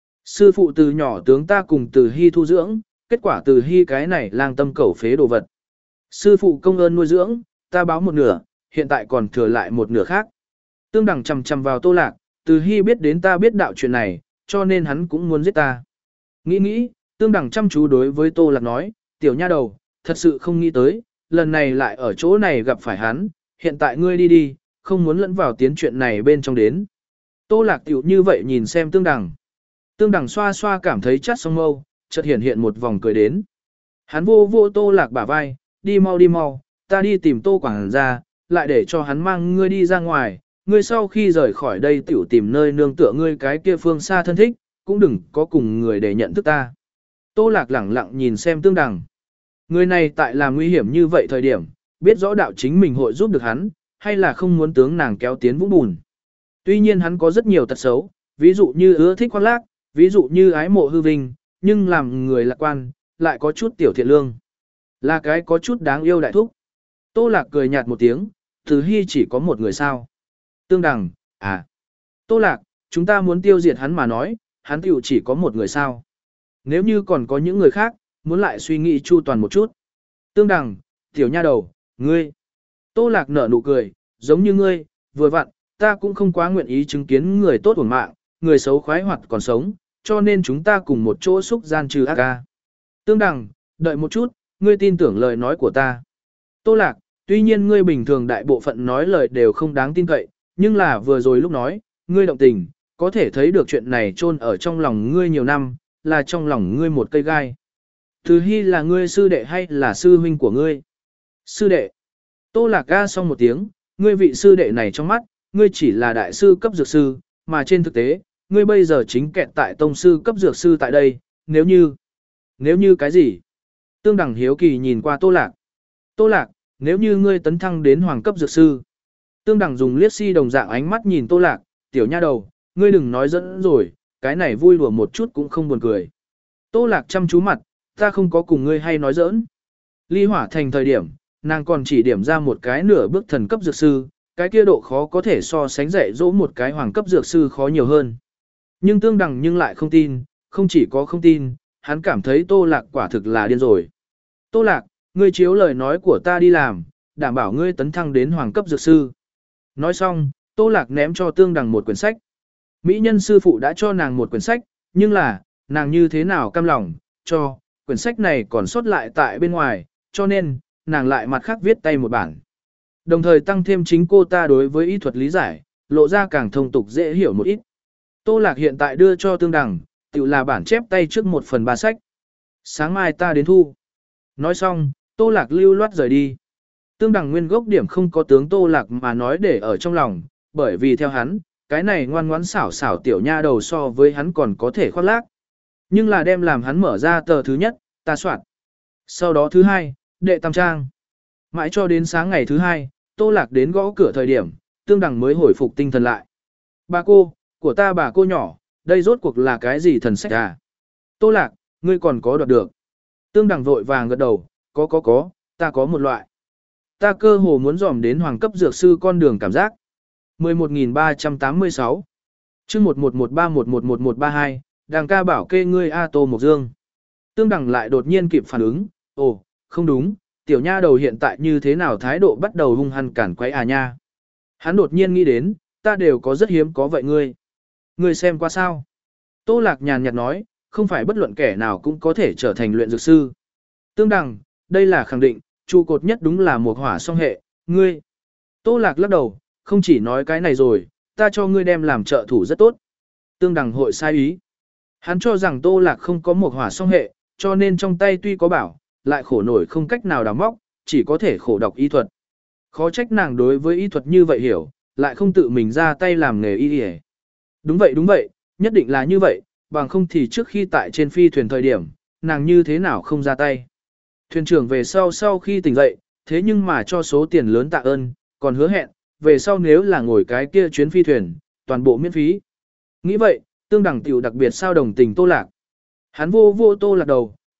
S1: Sư phụ từ nhỏ tướng ta cùng Từ Hy thu dưỡng, kết quả Từ Hy cái này lang tâm cẩu phế đồ vật. Sư phụ công ơn nuôi dưỡng, ta báo một nửa, hiện tại còn thừa lại một nửa khác. Tương Đằng chầm chầm vào Tô Lạc, Từ Hy biết đến ta biết đạo chuyện này, cho nên hắn cũng muốn giết ta. Nghĩ nghĩ, Tương Đằng chăm chú đối với Tô Lạc nói, tiểu nha đầu, thật sự không nghĩ tới, lần này lại ở chỗ này gặp phải hắn, hiện tại ngươi đi đi, không muốn lẫn vào tiến chuyện này bên trong đến. Tô Lạc tiểu như vậy nhìn xem Tương Đằng. Tương Đằng xoa xoa cảm thấy chát song mâu, chợt hiện hiện một vòng cười đến. Hắn vô vô Tô Lạc bả vai, đi mau đi mau, ta đi tìm Tô Quảng ra, lại để cho hắn mang ngươi đi ra ngoài, ngươi sau khi rời khỏi đây tiểu tìm nơi nương tựa ngươi cái kia phương xa thân thích, cũng đừng có cùng người để nhận thức ta. Tô Lạc lẳng lặng nhìn xem Tương Đằng. Người này tại làm nguy hiểm như vậy thời điểm, biết rõ đạo chính mình hội giúp được hắn, hay là không muốn tướng nàng kéo tiến vũng bùn. Tuy nhiên hắn có rất nhiều tật xấu, ví dụ như ưa thích khoác lác, ví dụ như ái mộ hư vinh, nhưng làm người lạc quan, lại có chút tiểu thiện lương. Là cái có chút đáng yêu đại thúc. Tô Lạc cười nhạt một tiếng, Từ Hy chỉ có một người sao. Tương Đằng, à. Tô Lạc, chúng ta muốn tiêu diệt hắn mà nói, hắn tiểu chỉ có một người sao. Nếu như còn có những người khác, muốn lại suy nghĩ chu toàn một chút. Tương Đằng, tiểu nha đầu, ngươi. Tô Lạc nở nụ cười, giống như ngươi, vừa vặn, ta cũng không quá nguyện ý chứng kiến người tốt uổng mạng, người xấu khoái hoạt còn sống, cho nên chúng ta cùng một chỗ xúc gian trừ ác ca. Tương Đằng, đợi một chút, ngươi tin tưởng lời nói của ta. Tô Lạc, tuy nhiên ngươi bình thường đại bộ phận nói lời đều không đáng tin cậy, nhưng là vừa rồi lúc nói, ngươi động tình, có thể thấy được chuyện này chôn ở trong lòng ngươi nhiều năm, là trong lòng ngươi một cây gai. Từ Hy là ngươi sư đệ hay là sư huynh của ngươi? Sư đệ. Tô Lạc ga xong một tiếng, ngươi vị sư đệ này trong mắt, ngươi chỉ là đại sư cấp dược sư, mà trên thực tế, ngươi bây giờ chính kẹt tại tông sư cấp dược sư tại đây, nếu như... Nếu như cái gì? Tương Đằng hiếu kỳ nhìn qua Tô Lạc. Tô Lạc, nếu như ngươi tấn thăng đến hoàng cấp dược sư. Tương Đằng dùng liếc si đồng dạng ánh mắt nhìn Tô Lạc, tiểu nha đầu, ngươi đừng nói dẫn rồi, cái này vui đùa một chút cũng không buồn cười. Tô Lạc chăm chú mặt, ta không có cùng ngươi hay nói giỡn. Ly Hỏa Thành thời điểm, nàng còn chỉ điểm ra một cái nửa bước thần cấp dược sư, cái kia độ khó có thể so sánh dạy dỗ một cái hoàng cấp dược sư khó nhiều hơn. Nhưng Tương Đằng nhưng lại không tin, không chỉ có không tin, hắn cảm thấy Tô Lạc quả thực là điên rồi. Tô Lạc, ngươi chiếu lời nói của ta đi làm, đảm bảo ngươi tấn thăng đến hoàng cấp dược sư. Nói xong, Tô Lạc ném cho Tương Đằng một quyển sách. Mỹ nhân sư phụ đã cho nàng một quyển sách, nhưng là, nàng như thế nào cam lòng, cho, quyển sách này còn sót lại tại bên ngoài, cho nên, nàng lại mặt khác viết tay một bản. Đồng thời tăng thêm chính cô ta đối với y thuật lý giải, lộ ra càng thông tục dễ hiểu một ít. Tô Lạc hiện tại đưa cho Tương Đằng, tự là bản chép tay trước một phần ba sách. Sáng mai ta đến thu. Nói xong, Tô Lạc lưu loát rời đi. Tương Đằng nguyên gốc điểm không có tướng Tô Lạc mà nói để ở trong lòng, bởi vì theo hắn, cái này ngoan ngoãn xảo xảo tiểu nha đầu so với hắn còn có thể khoác lác. Nhưng là đem làm hắn mở ra tờ thứ nhất, ta soạn. Sau đó thứ hai, đệ tam trang. Mãi cho đến sáng ngày thứ hai, Tô Lạc đến gõ cửa thời điểm, Tương Đằng mới hồi phục tinh thần lại. Bà cô, của ta bà cô nhỏ, đây rốt cuộc là cái gì thần sách à? Tô Lạc, ngươi còn có đoạt được. Tương Đằng vội vàng gật đầu, có có có, ta có một loại. Ta cơ hồ muốn dòm đến hoàng cấp dược sư con đường cảm giác. mười một nghìn ba trăm tám mươi sáu chương một một một ba một một một một ba hai, Đằng ca bảo kê ngươi A Tô Mộc Dương. Tương Đằng lại đột nhiên kịp phản ứng, ồ, không đúng, tiểu nha đầu hiện tại như thế nào thái độ bắt đầu hung hăng cản quấy à nha. Hắn đột nhiên nghĩ đến, ta đều có rất hiếm có vậy ngươi. Ngươi xem qua sao? Tô Lạc nhàn nhạt nói, không phải bất luận kẻ nào cũng có thể trở thành luyện dược sư. Tương Đằng, đây là khẳng định, trụ cột nhất đúng là một hỏa song hệ, ngươi. Tô Lạc lắc đầu, không chỉ nói cái này rồi, ta cho ngươi đem làm trợ thủ rất tốt. Tương Đằng hội sai ý. Hắn cho rằng Tô Lạc không có một hỏa song hệ, cho nên trong tay tuy có bảo, lại khổ nổi không cách nào đào móc, chỉ có thể khổ đọc y thuật. Khó trách nàng đối với y thuật như vậy hiểu, lại không tự mình ra tay làm nghề y y. Đúng vậy đúng vậy, nhất định là như vậy, bằng không thì trước khi tại trên phi thuyền thời điểm, nàng như thế nào không ra tay. Thuyền trưởng về sau sau khi tỉnh dậy, thế nhưng mà cho số tiền lớn tạ ơn, còn hứa hẹn, về sau nếu là ngồi cái kia chuyến phi thuyền, toàn bộ miễn phí. Nghĩ vậy, Tương Đằng tiểu đặc biệt sao đồng tình Tô Lạc. Hắn vô vô Tô Lạc đầu,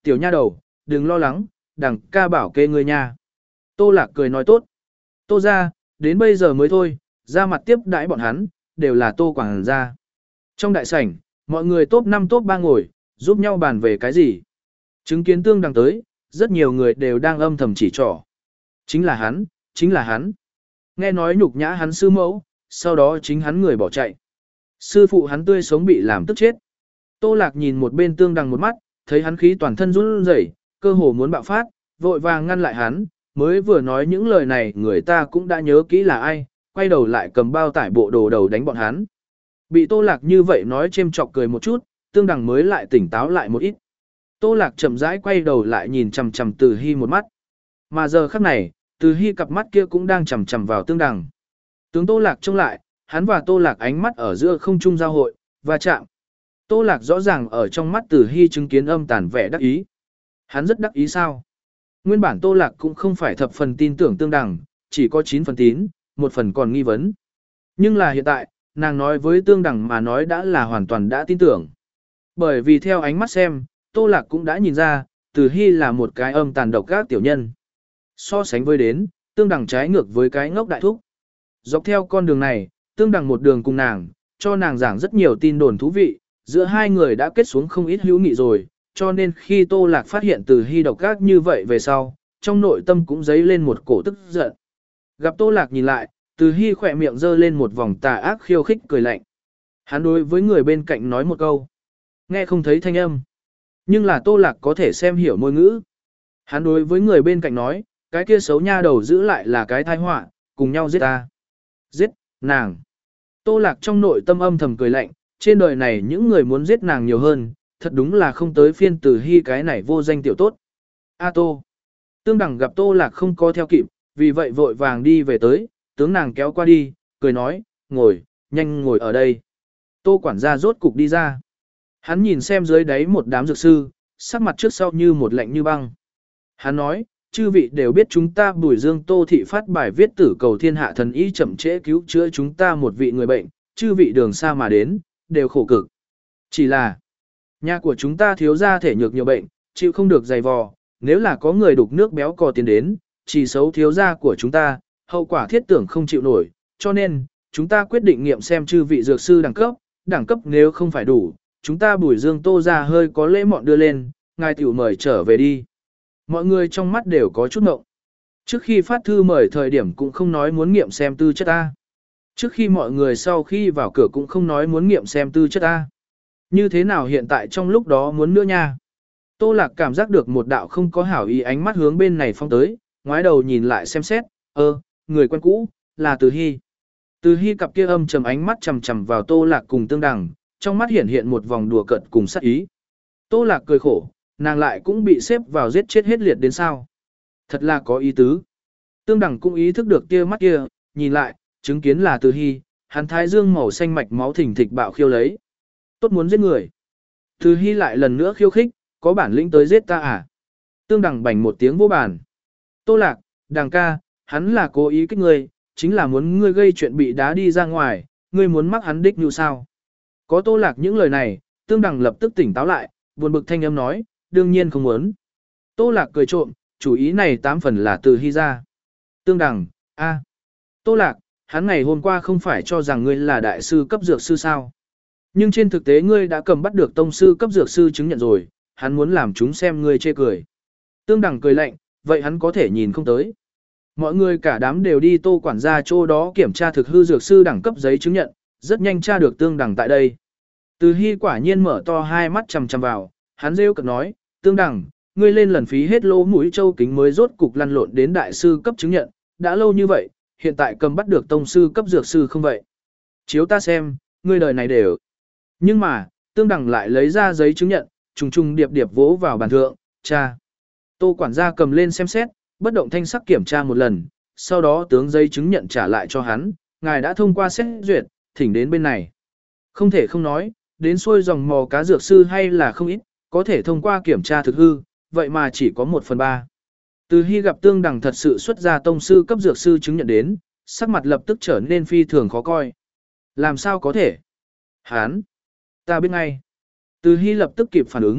S1: tiểu nha đầu, đừng lo lắng, đằng ca bảo kê ngươi nha. Tô Lạc cười nói tốt. Tô ra, đến bây giờ mới thôi, ra mặt tiếp đãi bọn hắn, đều là Tô quảng gia. Trong đại sảnh, mọi người top năm top ba ngồi, giúp nhau bàn về cái gì. Chứng kiến Tương Đằng tới, rất nhiều người đều đang âm thầm chỉ trỏ. Chính là hắn, chính là hắn. Nghe nói nhục nhã hắn sư mẫu, sau đó chính hắn người bỏ chạy. Sư phụ hắn tươi sống bị làm tức chết. Tô Lạc nhìn một bên Tương Đằng một mắt, thấy hắn khí toàn thân run rẩy, cơ hồ muốn bạo phát, vội vàng ngăn lại hắn, mới vừa nói những lời này người ta cũng đã nhớ kỹ là ai, quay đầu lại cầm bao tải bộ đồ đầu đánh bọn hắn. Bị Tô Lạc như vậy nói chêm chọc cười một chút, Tương Đằng mới lại tỉnh táo lại một ít. Tô Lạc chậm rãi quay đầu lại nhìn chằm chằm Từ Hi một mắt. Mà giờ khắc này, Từ Hi cặp mắt kia cũng đang chằm chằm vào Tương Đằng. Tướng Tô Lạc trông lại, hắn và Tô Lạc ánh mắt ở giữa không trung giao hội, và chạm. Tô Lạc rõ ràng ở trong mắt Từ Hi chứng kiến âm tàn vẻ đắc ý. Hắn rất đắc ý sao? Nguyên bản Tô Lạc cũng không phải thập phần tin tưởng Tương Đằng, chỉ có chín phần tín, một phần còn nghi vấn. Nhưng là hiện tại, nàng nói với Tương Đằng mà nói đã là hoàn toàn đã tin tưởng. Bởi vì theo ánh mắt xem, Tô Lạc cũng đã nhìn ra, Từ Hi là một cái âm tàn độc các tiểu nhân. So sánh với đến, Tương Đằng trái ngược với cái ngốc đại thúc. Dọc theo con đường này, Tương Đằng một đường cùng nàng, cho nàng giảng rất nhiều tin đồn thú vị, giữa hai người đã kết xuống không ít hữu nghị rồi, cho nên khi Tô Lạc phát hiện Từ Hi độc ác như vậy về sau, trong nội tâm cũng dấy lên một cổ tức giận. Gặp Tô Lạc nhìn lại, Từ Hi khỏe miệng giơ lên một vòng tà ác khiêu khích cười lạnh. Hắn đối với người bên cạnh nói một câu, nghe không thấy thanh âm, nhưng là Tô Lạc có thể xem hiểu ngôn ngữ. Hắn đối với người bên cạnh nói, cái kia xấu nha đầu giữ lại là cái tai họa, cùng nhau giết ta. Giết, nàng. Tô Lạc trong nội tâm âm thầm cười lạnh, trên đời này những người muốn giết nàng nhiều hơn, thật đúng là không tới phiên Từ Hi cái này vô danh tiểu tốt. A Tô. Tương Đằng gặp Tô Lạc không có theo kịp, vì vậy vội vàng đi về tới, tướng nàng kéo qua đi, cười nói, ngồi, nhanh ngồi ở đây. Tô quản gia rốt cục đi ra. Hắn nhìn xem dưới đáy một đám dược sư, sắc mặt trước sau như một lạnh như băng. Hắn nói, chư vị đều biết chúng ta Bùi Dương Tô thị phát bài viết tử cầu thiên hạ thần y chậm trễ cứu chữa chúng ta một vị người bệnh, chư vị đường xa mà đến, đều khổ cực. Chỉ là, nhà của chúng ta thiếu gia thể nhược nhiều bệnh, chịu không được dày vò, nếu là có người đục nước béo cò tiến đến, chỉ xấu thiếu gia của chúng ta, hậu quả thiết tưởng không chịu nổi, cho nên, chúng ta quyết định nghiệm xem chư vị dược sư đẳng cấp, đẳng cấp nếu không phải đủ, chúng ta Bùi Dương Tô ra hơi có lễ mọn đưa lên, ngài tiểu mời trở về đi. Mọi người trong mắt đều có chút ngộng. Trước khi phát thư mời thời điểm cũng không nói muốn nghiệm xem tư chất ta. Trước khi mọi người sau khi vào cửa cũng không nói muốn nghiệm xem tư chất ta. Như thế nào hiện tại trong lúc đó muốn nữa nha. Tô Lạc cảm giác được một đạo không có hảo ý ánh mắt hướng bên này phong tới, ngoái đầu nhìn lại xem xét, ơ, người quen cũ, là Từ Hi. Từ Hi cặp kia âm trầm ánh mắt chằm chằm vào Tô Lạc cùng Tương Đằng, trong mắt hiện hiện một vòng đùa cợt cùng sát ý. Tô Lạc cười khổ, nàng lại cũng bị xếp vào giết chết hết liệt đến sao. Thật là có ý tứ. Tương Đằng cũng ý thức được kia mắt kia, nhìn lại, chứng kiến là Từ Hi, hắn thái dương màu xanh mạch máu thình thịch bạo khiêu lấy. Tốt muốn giết người. Từ Hi lại lần nữa khiêu khích, có bản lĩnh tới giết ta à? Tương Đằng bành một tiếng vô bản. Tô Lạc, Đằng ca, hắn là cố ý kích ngươi, chính là muốn ngươi gây chuyện bị đá đi ra ngoài, ngươi muốn mắc hắn đích như sao? Có Tô Lạc những lời này, Tương Đằng lập tức tỉnh táo lại, buồn bực thanh âm nói, đương nhiên không muốn. Tô Lạc cười trộm, chủ ý này tám phần là Từ Hi ra. Tương Đằng, a, Tô Lạc, hắn ngày hôm qua không phải cho rằng ngươi là đại sư cấp dược sư sao? Nhưng trên thực tế ngươi đã cầm bắt được tông sư cấp dược sư chứng nhận rồi, hắn muốn làm chúng xem ngươi chê cười. Tương Đằng cười lạnh, vậy hắn có thể nhìn không tới. Mọi người cả đám đều đi Tô quản gia chỗ đó kiểm tra thực hư dược sư đẳng cấp giấy chứng nhận, rất nhanh tra được Tương Đằng tại đây. Từ Hi quả nhiên mở to hai mắt chằm chằm vào, hắn rêu cực nói, Tương Đằng, ngươi lên lần phí hết lỗ mũi châu kính mới rốt cục lăn lộn đến đại sư cấp chứng nhận, đã lâu như vậy, hiện tại cầm bắt được tông sư cấp dược sư không vậy? Chiếu ta xem, ngươi đời này đều. Nhưng mà, Tương Đằng lại lấy ra giấy chứng nhận, trùng trùng điệp điệp vỗ vào bàn thượng, cha. Tô quản gia cầm lên xem xét, bất động thanh sắc kiểm tra một lần, sau đó tướng giấy chứng nhận trả lại cho hắn, ngài đã thông qua xét duyệt, thỉnh đến bên này. Không thể không nói, đến xuôi dòng mò cá dược sư hay là không ít, có thể thông qua kiểm tra thực hư, vậy mà chỉ có một phần ba. Từ Hi gặp Tương Đằng thật sự xuất ra tông sư cấp dược sư chứng nhận đến, sắc mặt lập tức trở nên phi thường khó coi. Làm sao có thể? Hán! Ta biết ngay. Từ Hi lập tức kịp phản ứng,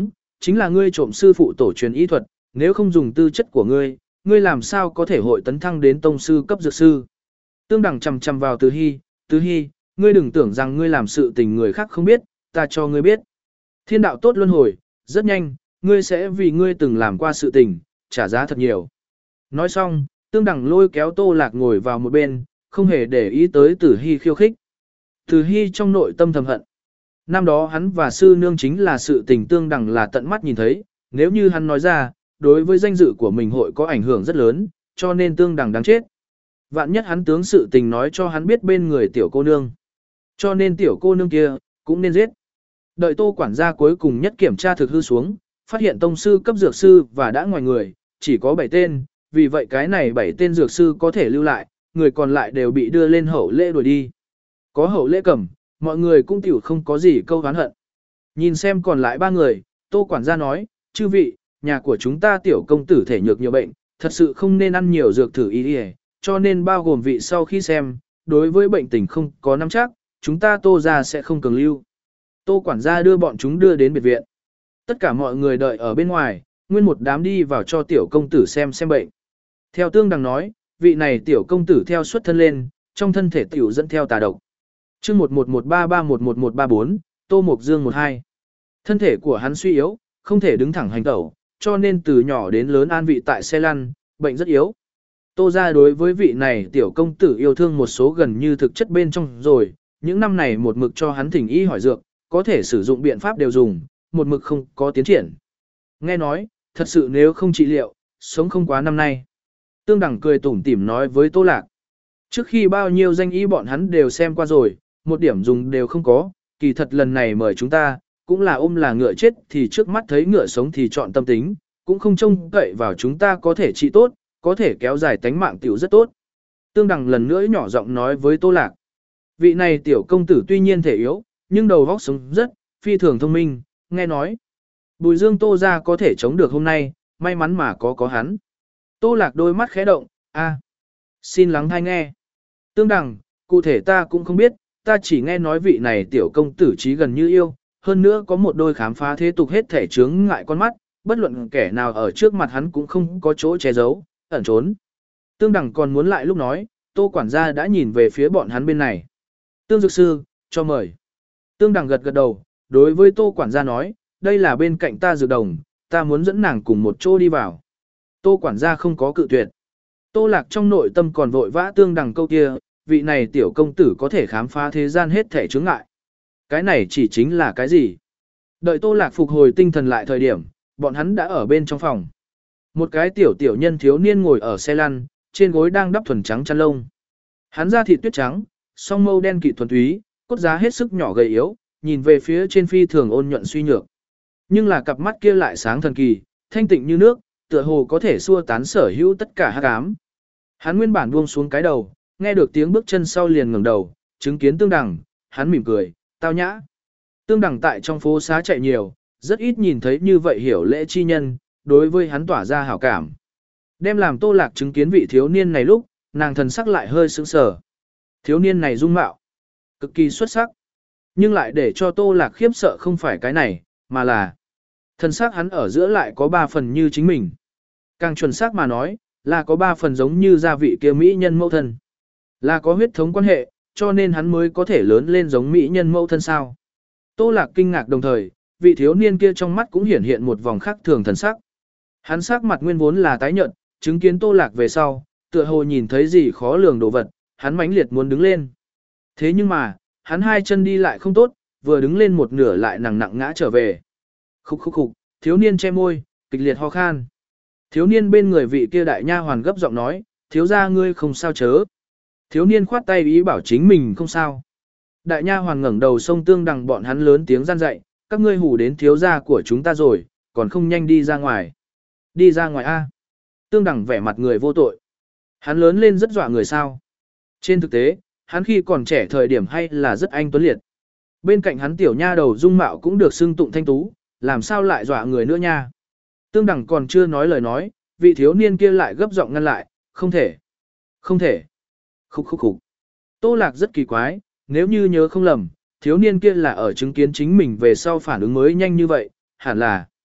S1: chính là ngươi trộm sư phụ tổ truyền y thuật, nếu không dùng tư chất của ngươi, ngươi làm sao có thể hội tấn thăng đến tông sư cấp dược sư. Tương Đằng chằm chằm vào Từ Hy, Từ Hy, ngươi đừng tưởng rằng ngươi làm sự tình người khác không biết, ta cho ngươi biết. Thiên đạo tốt luân hồi, rất nhanh, ngươi sẽ vì ngươi từng làm qua sự tình, trả giá thật nhiều. Nói xong, Tương Đằng lôi kéo Tô Lạc ngồi vào một bên, không hề để ý tới Từ Hy khiêu khích. Từ Hy trong nội tâm thầm hận. Năm đó hắn và sư nương chính là sự tình Tương Đằng là tận mắt nhìn thấy, nếu như hắn nói ra, đối với danh dự của mình hội có ảnh hưởng rất lớn, cho nên Tương Đằng đáng chết. Vạn nhất hắn tướng sự tình nói cho hắn biết bên người tiểu cô nương. Cho nên tiểu cô nương kia, cũng nên giết. Đợi Tô quản gia cuối cùng nhất kiểm tra thực hư xuống, phát hiện tông sư cấp dược sư và đã ngoài người, chỉ có bảy tên, vì vậy cái này bảy tên dược sư có thể lưu lại, người còn lại đều bị đưa lên hậu lễ đuổi đi. Có hậu lễ cầm, mọi người cũng tiểu không có gì câu oán hận. Nhìn xem còn lại ba người, Tô quản gia nói, chư vị, nhà của chúng ta tiểu công tử thể nhược nhiều bệnh, thật sự không nên ăn nhiều dược thử y y, cho nên bao gồm vị sau khi xem, đối với bệnh tình không có nắm chắc, chúng ta Tô ra sẽ không cường lưu. Tô quản gia đưa bọn chúng đưa đến biệt viện. Tất cả mọi người đợi ở bên ngoài, nguyên một đám đi vào cho tiểu công tử xem xem bệnh. Theo Tương Đằng nói, vị này tiểu công tử theo xuất thân lên, trong thân thể tiểu dẫn theo tà độc. Chương một một một ba ba một một một ba bốn, Tô Mộc Dương một hai. Thân thể của hắn suy yếu, không thể đứng thẳng hành tẩu, cho nên từ nhỏ đến lớn an vị tại xe lăn, bệnh rất yếu. Tô gia đối với vị này tiểu công tử yêu thương một số gần như thực chất bên trong rồi, những năm này một mực cho hắn thỉnh y hỏi dược, có thể sử dụng biện pháp đều dùng, một mực không có tiến triển. Nghe nói, thật sự nếu không trị liệu, sống không quá năm nay. Tương Đằng cười tủm tỉm nói với Tô Lạc. Trước khi bao nhiêu danh y bọn hắn đều xem qua rồi, một điểm dùng đều không có, kỳ thật lần này mời chúng ta, cũng là ôm là ngựa chết thì trước mắt thấy ngựa sống thì chọn tâm tính, cũng không trông cậy vào chúng ta có thể trị tốt, có thể kéo dài tánh mạng tiểu rất tốt. Tương Đằng lần nữa nhỏ giọng nói với Tô Lạc. Vị này tiểu công tử tuy nhiên thể yếu, nhưng đầu óc sống rất, phi thường thông minh, nghe nói. Bùi Dương Tô ra có thể chống được hôm nay, may mắn mà có có hắn. Tô Lạc đôi mắt khẽ động, a, xin lắng hay nghe. Tương Đằng, cụ thể ta cũng không biết, ta chỉ nghe nói vị này tiểu công tử trí gần như yêu, hơn nữa có một đôi khám phá thế tục hết thể chướng ngại con mắt, bất luận kẻ nào ở trước mặt hắn cũng không có chỗ che giấu, ẩn trốn. Tương Đằng còn muốn lại lúc nói, Tô quản gia đã nhìn về phía bọn hắn bên này. Tương dược sư, cho mời. Tương Đằng gật gật đầu, đối với Tô quản gia nói, đây là bên cạnh ta dược đồng, ta muốn dẫn nàng cùng một chỗ đi vào. Tô quản gia không có cự tuyệt. Tô Lạc trong nội tâm còn vội vã Tương Đằng câu kia, vị này tiểu công tử có thể khám phá thế gian hết thể chướng ngại. Cái này chỉ chính là cái gì? Đợi Tô Lạc phục hồi tinh thần lại thời điểm, bọn hắn đã ở bên trong phòng. Một cái tiểu tiểu nhân thiếu niên ngồi ở xe lăn, trên gối đang đắp thuần trắng chăn lông. Hắn da thịt tuyết trắng, song mâu đen kịt thuần túy, cốt giá hết sức nhỏ gầy yếu, nhìn về phía trên phi thường ôn nhuận suy nhược. Nhưng là cặp mắt kia lại sáng thần kỳ, thanh tịnh như nước, tựa hồ có thể xua tán sở hữu tất cả hắc ám. Hắn nguyên bản buông xuống cái đầu, nghe được tiếng bước chân sau liền ngẩng đầu, chứng kiến Tương Đằng, hắn mỉm cười, tao nhã. Tương Đằng tại trong phố xá chạy nhiều, rất ít nhìn thấy như vậy hiểu lễ chi nhân, đối với hắn tỏa ra hảo cảm. Đem làm Tô Lạc chứng kiến vị thiếu niên này lúc, nàng thần sắc lại hơi sững sờ. Thiếu niên này dung mạo, cực kỳ xuất sắc. Nhưng lại để cho Tô Lạc khiếp sợ không phải cái này, mà là thần sắc hắn ở giữa lại có ba phần như chính mình. Càng chuẩn xác mà nói, là có ba phần giống như gia vị kia mỹ nhân mẫu thân. Là có huyết thống quan hệ, cho nên hắn mới có thể lớn lên giống mỹ nhân mẫu thân sao. Tô Lạc kinh ngạc đồng thời, vị thiếu niên kia trong mắt cũng hiển hiện một vòng khác thường thần sắc. Hắn sắc mặt nguyên vốn là tái nhợt, chứng kiến Tô Lạc về sau, tựa hồ nhìn thấy gì khó lường đồ vật, hắn mãnh liệt muốn đứng lên. Thế nhưng mà, hắn hai chân đi lại không tốt, vừa đứng lên một nửa lại nặng nặng ngã trở về. Khúc khúc khúc, thiếu niên che môi, kịch liệt ho khan. Thiếu niên bên người vị kia đại nha hoàn gấp giọng nói, thiếu gia ngươi không sao chớ. Thiếu niên khoát tay ý bảo chính mình không sao. Đại nha hoàn ngẩng đầu xông Tương Đằng bọn hắn lớn tiếng gian dạy, các ngươi hù đến thiếu gia của chúng ta rồi, còn không nhanh đi ra ngoài. Đi ra ngoài a. Tương Đằng vẻ mặt người vô tội. Hắn lớn lên rất dọa người sao. Trên thực tế, hắn khi còn trẻ thời điểm hay là rất anh tuấn liệt. Bên cạnh hắn tiểu nha đầu dung mạo cũng được xưng tụng thanh tú, làm sao lại dọa người nữa nha. Tương Đằng còn chưa nói lời nói, vị thiếu niên kia lại gấp giọng ngăn lại, không thể. Không thể. Khúc khúc khúc. Tô Lạc rất kỳ quái, nếu như nhớ không lầm, thiếu niên kia là ở chứng kiến chính mình về sau phản ứng mới nhanh như vậy, hẳn là.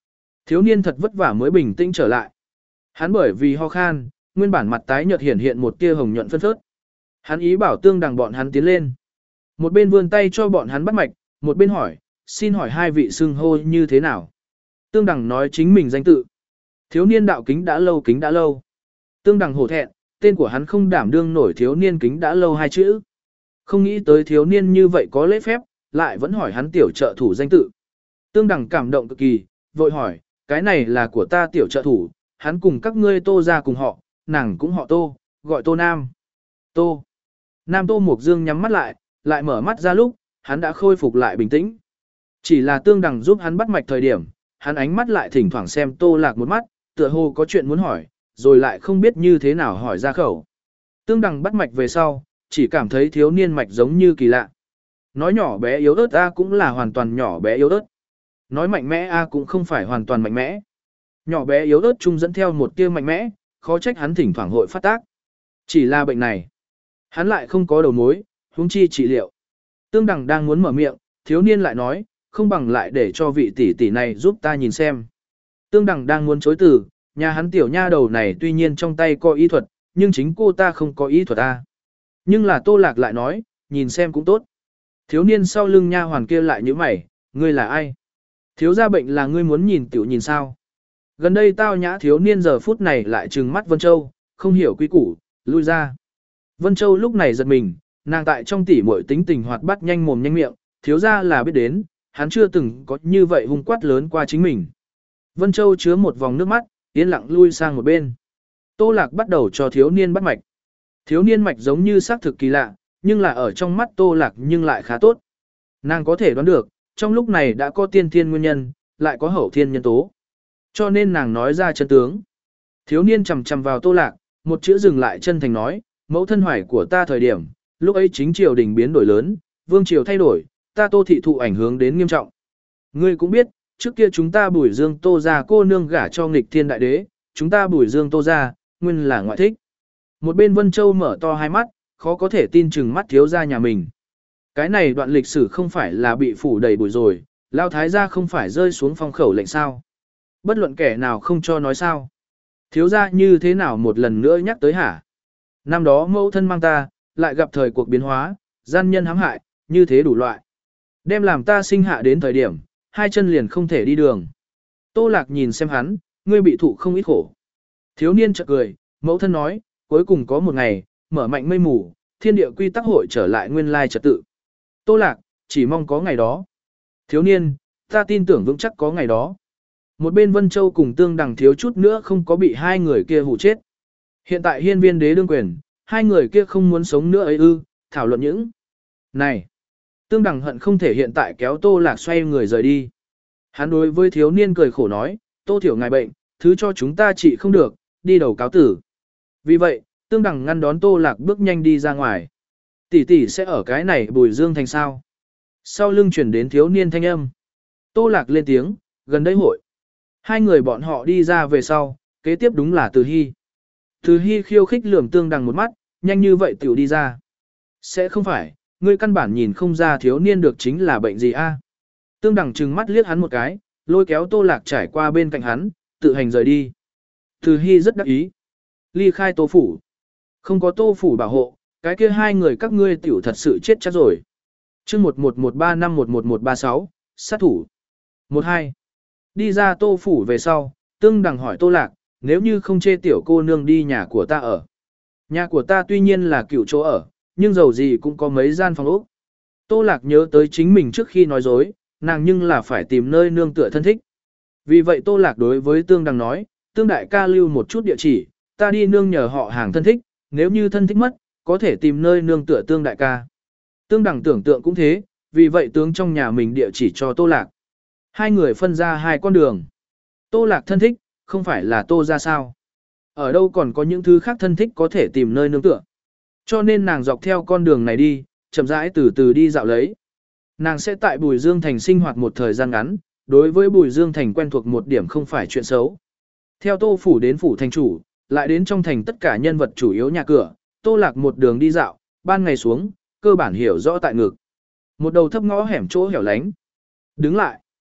S1: Thiếu niên thật vất vả mới bình tĩnh trở lại. Hắn bởi vì ho khan, nguyên bản mặt tái nhợt hiện hiện một tia hồng nhuận phân phớt. Hắn ý bảo Tương Đằng bọn hắn tiến lên. Một bên vươn tay cho bọn hắn bắt mạch, một bên hỏi, xin hỏi hai vị xưng hô như thế nào? Tương Đằng nói chính mình danh tự. Thiếu niên đạo kính đã lâu kính đã lâu. Tương Đằng hổ thẹn, tên của hắn không đảm đương nổi thiếu niên kính đã lâu hai chữ. Không nghĩ tới thiếu niên như vậy có lễ phép, lại vẫn hỏi hắn tiểu trợ thủ danh tự. Tương Đằng cảm động cực kỳ, vội hỏi, cái này là của ta tiểu trợ thủ, hắn cùng các ngươi Tô ra cùng họ, nàng cũng họ Tô, gọi Tô Nam. Tô. Nam Tô Mục Dương nhắm mắt lại, lại mở mắt ra lúc, hắn đã khôi phục lại bình tĩnh. Chỉ là Tương Đằng giúp hắn bắt mạch thời điểm, hắn ánh mắt lại thỉnh thoảng xem Tô Lạc một mắt, tựa hồ có chuyện muốn hỏi, rồi lại không biết như thế nào hỏi ra khẩu. Tương Đằng bắt mạch về sau, chỉ cảm thấy thiếu niên mạch giống như kỳ lạ. Nói nhỏ bé yếu ớt A cũng là hoàn toàn nhỏ bé yếu ớt. Nói mạnh mẽ A cũng không phải hoàn toàn mạnh mẽ. Nhỏ bé yếu ớt chung dẫn theo một tia mạnh mẽ, khó trách hắn thỉnh thoảng hội phát tác. Chỉ là bệnh này, hắn lại không có đầu mối, huống chi trị liệu. Tương Đằng đang muốn mở miệng, thiếu niên lại nói, không bằng lại để cho vị tỷ tỷ này giúp ta nhìn xem. Tương Đằng đang muốn chối từ, nhà hắn tiểu nha đầu này tuy nhiên trong tay có y thuật, nhưng chính cô ta không có y thuật A. Nhưng là Tô Lạc lại nói, nhìn xem cũng tốt. Thiếu niên sau lưng nha hoàn kia lại như mày, ngươi là ai? Thiếu gia bệnh là ngươi muốn nhìn tiểu nhìn sao? Gần đây tao nhã thiếu niên giờ phút này lại trừng mắt Vân Châu, không hiểu quy củ, lui ra. Vân Châu lúc này giật mình, nàng tại trong tỉ muội tính tình hoạt bát nhanh mồm nhanh miệng, thiếu gia là biết đến, hắn chưa từng có như vậy hung quát lớn qua chính mình. Vân Châu chứa một vòng nước mắt, yên lặng lui sang một bên. Tô Lạc bắt đầu cho thiếu niên bắt mạch. Thiếu niên mạch giống như xác thực kỳ lạ, nhưng là ở trong mắt Tô Lạc nhưng lại khá tốt. Nàng có thể đoán được, trong lúc này đã có tiên thiên nguyên nhân, lại có hậu thiên nhân tố. Cho nên nàng nói ra chân tướng. Thiếu niên chầm chầm vào Tô Lạc, một chữ dừng lại chân thành nói, mẫu thân hoài của ta thời điểm, lúc ấy chính triều đình biến đổi lớn, vương triều thay đổi, ta Tô thị thụ ảnh hưởng đến nghiêm trọng. Ngươi cũng biết, trước kia chúng ta Bùi Dương Tô gia cô nương gả cho nghịch thiên đại đế, chúng ta Bùi Dương Tô gia, nguyên là ngoại thích. Một bên Vân Châu mở to hai mắt, khó có thể tin chừng mắt thiếu gia nhà mình. Cái này đoạn lịch sử không phải là bị phủ đầy bụi rồi, lao thái gia không phải rơi xuống phong khẩu lệnh sao. Bất luận kẻ nào không cho nói sao. Thiếu gia như thế nào một lần nữa nhắc tới hả? Năm đó mẫu thân mang ta, lại gặp thời cuộc biến hóa, gian nhân hãm hại, như thế đủ loại. Đem làm ta sinh hạ đến thời điểm, hai chân liền không thể đi đường. Tô Lạc nhìn xem hắn, ngươi bị thụ không ít khổ. Thiếu niên chợt cười, mẫu thân nói, cuối cùng có một ngày, mở mạnh mây mù, thiên địa quy tắc hội trở lại nguyên lai trật tự. Tô Lạc, chỉ mong có ngày đó. Thiếu niên, ta tin tưởng vững chắc có ngày đó. Một bên Vân Châu cùng Tương Đằng thiếu chút nữa không có bị hai người kia hù chết. Hiện tại hiên viên đế đương quyền, hai người kia không muốn sống nữa ấy ư, thảo luận những. Này, Tương Đằng hận không thể hiện tại kéo Tô Lạc xoay người rời đi. Hắn đối với thiếu niên cười khổ nói, Tô Thiểu ngài bệnh, thứ cho chúng ta trị không được, đi đầu cáo tử. Vì vậy, Tương Đằng ngăn đón Tô Lạc bước nhanh đi ra ngoài. Tỷ tỷ sẽ ở cái này Bùi Dương thành sao? Sau lưng chuyển đến thiếu niên thanh âm. Tô Lạc lên tiếng, gần đây hội. Hai người bọn họ đi ra về sau, kế tiếp đúng là Từ Hy. Từ Hy khiêu khích lườm Tương Đằng một mắt, nhanh như vậy tiểu đi ra. Sẽ không phải, ngươi căn bản nhìn không ra thiếu niên được chính là bệnh gì a? Tương Đằng trừng mắt liếc hắn một cái, lôi kéo Tô Lạc trải qua bên cạnh hắn, tự hành rời đi. Từ Hy rất đắc ý. Ly khai Tô phủ. Không có Tô phủ bảo hộ, cái kia hai người các ngươi tiểu thật sự chết chắc rồi. Chương một một một ba năm một một một ba sáu, sát thủ. một hai. Đi ra Tô phủ về sau, Tương Đằng hỏi Tô Lạc, nếu như không chê tiểu cô nương đi nhà của ta ở. Nhà của ta tuy nhiên là cựu chỗ ở, nhưng dầu gì cũng có mấy gian phòng ốc. Tô Lạc nhớ tới chính mình trước khi nói dối, nàng nhưng là phải tìm nơi nương tựa thân thích. Vì vậy Tô Lạc đối với Tương Đằng nói, Tương đại ca lưu một chút địa chỉ, ta đi nương nhờ họ hàng thân thích, nếu như thân thích mất, có thể tìm nơi nương tựa Tương đại ca. Tương Đằng tưởng tượng cũng thế, vì vậy tướng trong nhà mình địa chỉ cho Tô Lạc. Hai người phân ra hai con đường. Tô Lạc thân thích, không phải là Tô ra sao. Ở đâu còn có những thứ khác thân thích có thể tìm nơi nương tựa. Cho nên nàng dọc theo con đường này đi, chậm rãi từ từ đi dạo lấy. Nàng sẽ tại Bùi Dương Thành sinh hoạt một thời gian ngắn, đối với Bùi Dương Thành quen thuộc một điểm không phải chuyện xấu. Theo Tô phủ đến phủ thành chủ, lại đến trong thành tất cả nhân vật chủ yếu nhà cửa, Tô Lạc một đường đi dạo, ban ngày xuống, cơ bản hiểu rõ tại ngực. Một đầu thấp ngõ hẻm chỗ hẻo lánh. Đứng lại.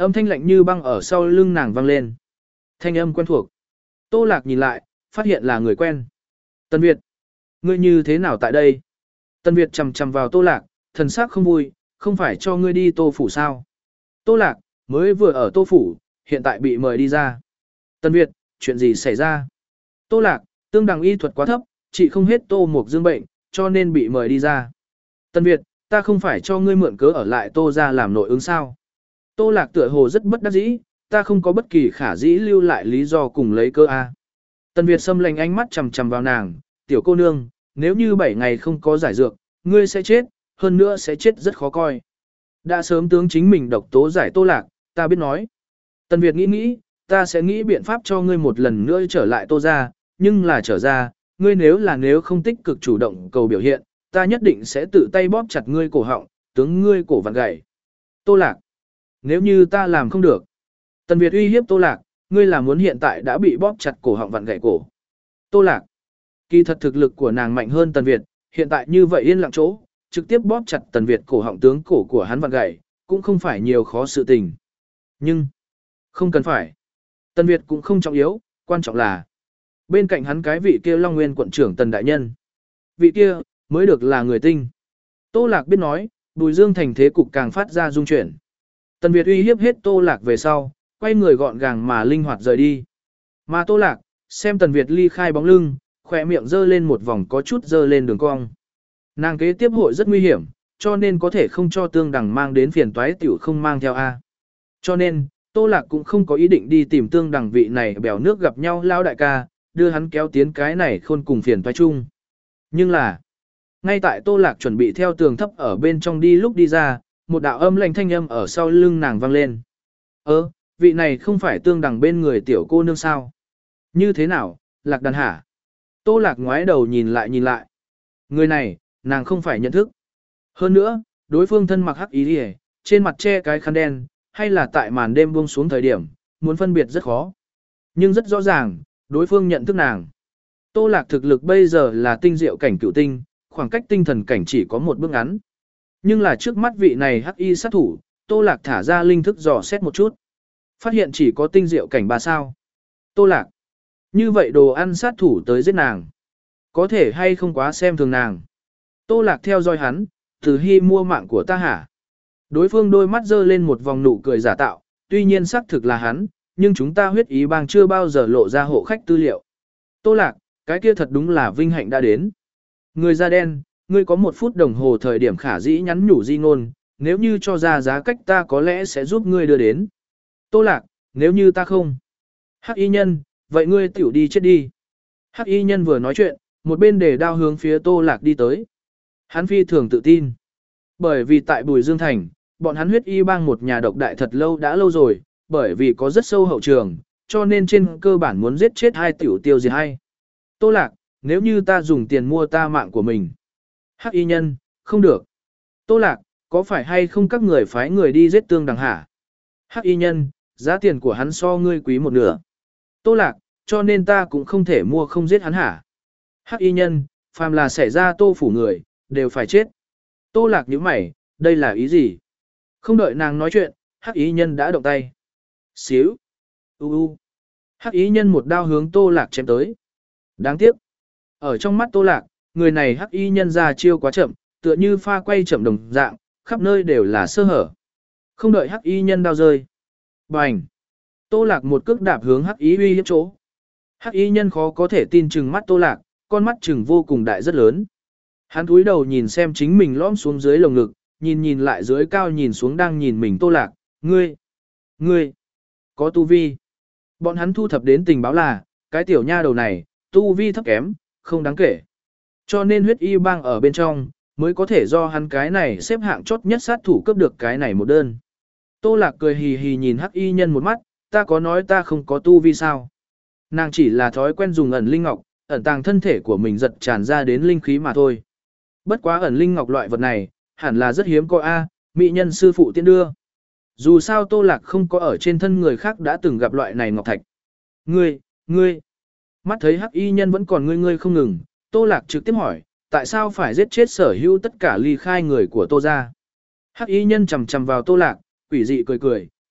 S1: Âm thanh lạnh như băng ở sau lưng nàng vang lên. Thanh âm quen thuộc. Tô Lạc nhìn lại, phát hiện là người quen. Tân Việt, ngươi như thế nào tại đây? Tân Việt chầm chầm vào Tô Lạc, thần sắc không vui, không phải cho ngươi đi Tô Phủ sao? Tô Lạc, mới vừa ở Tô Phủ, hiện tại bị mời đi ra. Tân Việt, chuyện gì xảy ra? Tô Lạc, tương đằng y thuật quá thấp, chị không hết Tô Mục Dương bệnh, cho nên bị mời đi ra. Tân Việt, ta không phải cho ngươi mượn cớ ở lại Tô ra làm nội ứng sao? Tô Lạc tựa hồ rất bất đắc dĩ, ta không có bất kỳ khả dĩ lưu lại lý do cùng lấy cơ a. Tân Việt xâm lệnh ánh mắt chằm chằm vào nàng, tiểu cô nương, nếu như bảy ngày không có giải dược, ngươi sẽ chết, hơn nữa sẽ chết rất khó coi. Đã sớm tướng chính mình độc tố giải Tô Lạc, ta biết nói. Tân Việt nghĩ nghĩ, ta sẽ nghĩ biện pháp cho ngươi một lần nữa trở lại Tô ra, nhưng là trở ra, ngươi nếu là nếu không tích cực chủ động cầu biểu hiện, ta nhất định sẽ tự tay bóp chặt ngươi cổ họng, tướng ngươi cổ vặn gãy. Tô Lạc, nếu như ta làm không được. Tần Việt uy hiếp Tô Lạc, ngươi là muốn hiện tại đã bị bóp chặt cổ họng vặn gãy cổ. Tô Lạc, kỳ thật thực lực của nàng mạnh hơn Tần Việt, hiện tại như vậy yên lặng chỗ, trực tiếp bóp chặt Tần Việt cổ họng tướng cổ của hắn vặn gãy, cũng không phải nhiều khó sự tình. Nhưng, không cần phải. Tần Việt cũng không trọng yếu, quan trọng là bên cạnh hắn cái vị kia Long Nguyên quận trưởng Tần Đại Nhân. Vị kia, mới được là người tinh. Tô Lạc biết nói, Bùi Dương thành thế cục càng phát ra dung chuyển. Tần Việt uy hiếp hết Tô Lạc về sau, quay người gọn gàng mà linh hoạt rời đi. Mà Tô Lạc, xem Tần Việt ly khai bóng lưng, khỏe miệng dơ lên một vòng có chút dơ lên đường cong. Nàng kế tiếp hội rất nguy hiểm, cho nên có thể không cho Tương Đằng mang đến phiền toái tiểu không mang theo A. Cho nên, Tô Lạc cũng không có ý định đi tìm Tương Đằng vị này bèo nước gặp nhau lao đại ca, đưa hắn kéo tiến cái này khôn cùng phiền toái chung. Nhưng là, ngay tại Tô Lạc chuẩn bị theo tường thấp ở bên trong đi lúc đi ra, một đạo âm lạnh thanh âm ở sau lưng nàng vang lên. Ơ, vị này không phải Tương Đằng bên người tiểu cô nương sao? Như thế nào, Lạc Đàn hả? Tô Lạc ngoái đầu nhìn lại nhìn lại. Người này, nàng không phải nhận thức. Hơn nữa, đối phương thân mặc hắc ý đi trên mặt che cái khăn đen, hay là tại màn đêm buông xuống thời điểm, muốn phân biệt rất khó. Nhưng rất rõ ràng, đối phương nhận thức nàng. Tô Lạc thực lực bây giờ là tinh diệu cảnh cựu tinh, khoảng cách tinh thần cảnh chỉ có một bước ngắn. Nhưng là trước mắt vị này hắc y sát thủ, Tô Lạc thả ra linh thức dò xét một chút. Phát hiện chỉ có tinh diệu cảnh ba sao. Tô Lạc, như vậy đồ ăn sát thủ tới giết nàng. Có thể hay không quá xem thường nàng. Tô Lạc theo dõi hắn, từ hy mua mạng của ta hả? Đối phương đôi mắt dơ lên một vòng nụ cười giả tạo, tuy nhiên xác thực là hắn, nhưng chúng ta huyết ý bang chưa bao giờ lộ ra hộ khách tư liệu. Tô Lạc, cái kia thật đúng là vinh hạnh đã đến. Người da đen, ngươi có một phút đồng hồ thời điểm khả dĩ nhắn nhủ di ngôn, nếu như cho ra giá cách ta có lẽ sẽ giúp ngươi đưa đến. Tô Lạc, nếu như ta không. Hắc y nhân, vậy ngươi tiểu đi chết đi. Hắc y nhân vừa nói chuyện, một bên để đao hướng phía Tô Lạc đi tới. Hắn phi thường tự tin. Bởi vì tại Bùi Dương Thành, bọn hắn huyết y bang một nhà độc đại thật lâu đã lâu rồi, bởi vì có rất sâu hậu trường, cho nên trên cơ bản muốn giết chết hai tiểu tiêu diệt hay. Tô Lạc, nếu như ta dùng tiền mua ta mạng của mình. Hắc y nhân, không được. Tô Lạc, có phải hay không các người phái người đi giết Tương Đằng hả? Hắc y nhân, giá tiền của hắn so ngươi quý một nửa. Tô Lạc, cho nên ta cũng không thể mua không giết hắn hả? Hắc y nhân, phàm là xảy ra Tô phủ người, đều phải chết. Tô Lạc nhíu mày, đây là ý gì? Không đợi nàng nói chuyện, Hắc y nhân đã động tay. Xíu. U u. Hắc y nhân một đao hướng Tô Lạc chém tới. Đáng tiếc. Ở trong mắt Tô Lạc, người này Hắc y nhân ra chiêu quá chậm, tựa như pha quay chậm đồng dạng, khắp nơi đều là sơ hở. Không đợi Hắc y nhân đao rơi. Bành. Tô Lạc một cước đạp hướng Hắc y uy hiếp chỗ. Hắc y nhân khó có thể tin chừng mắt Tô Lạc, con mắt chừng vô cùng đại rất lớn. Hắn cúi đầu nhìn xem chính mình lõm xuống dưới lồng ngực, nhìn nhìn lại dưới cao nhìn xuống đang nhìn mình Tô Lạc, ngươi, ngươi, có tu vi. Bọn hắn thu thập đến tình báo là, cái tiểu nha đầu này, tu vi thấp kém, không đáng kể. Cho nên huyết y bang ở bên trong, mới có thể do hắn cái này xếp hạng chốt nhất sát thủ cướp được cái này một đơn. Tô Lạc cười hì hì nhìn hắc y nhân một mắt, ta có nói ta không có tu vi sao. Nàng chỉ là thói quen dùng ẩn linh ngọc, ẩn tàng thân thể của mình giật tràn ra đến linh khí mà thôi. Bất quá ẩn linh ngọc loại vật này, hẳn là rất hiếm có a, mỹ nhân sư phụ tiên đưa. Dù sao Tô Lạc không có ở trên thân người khác đã từng gặp loại này ngọc thạch. Ngươi, ngươi. Mắt thấy hắc y nhân vẫn còn ngươi ngươi không ngừng, Tô Lạc trực tiếp hỏi, tại sao phải giết chết sở hữu tất cả ly khai người của Tô gia? Hắc y nhân chầm chầm vào Tô Lạc, quỷ dị cười cười,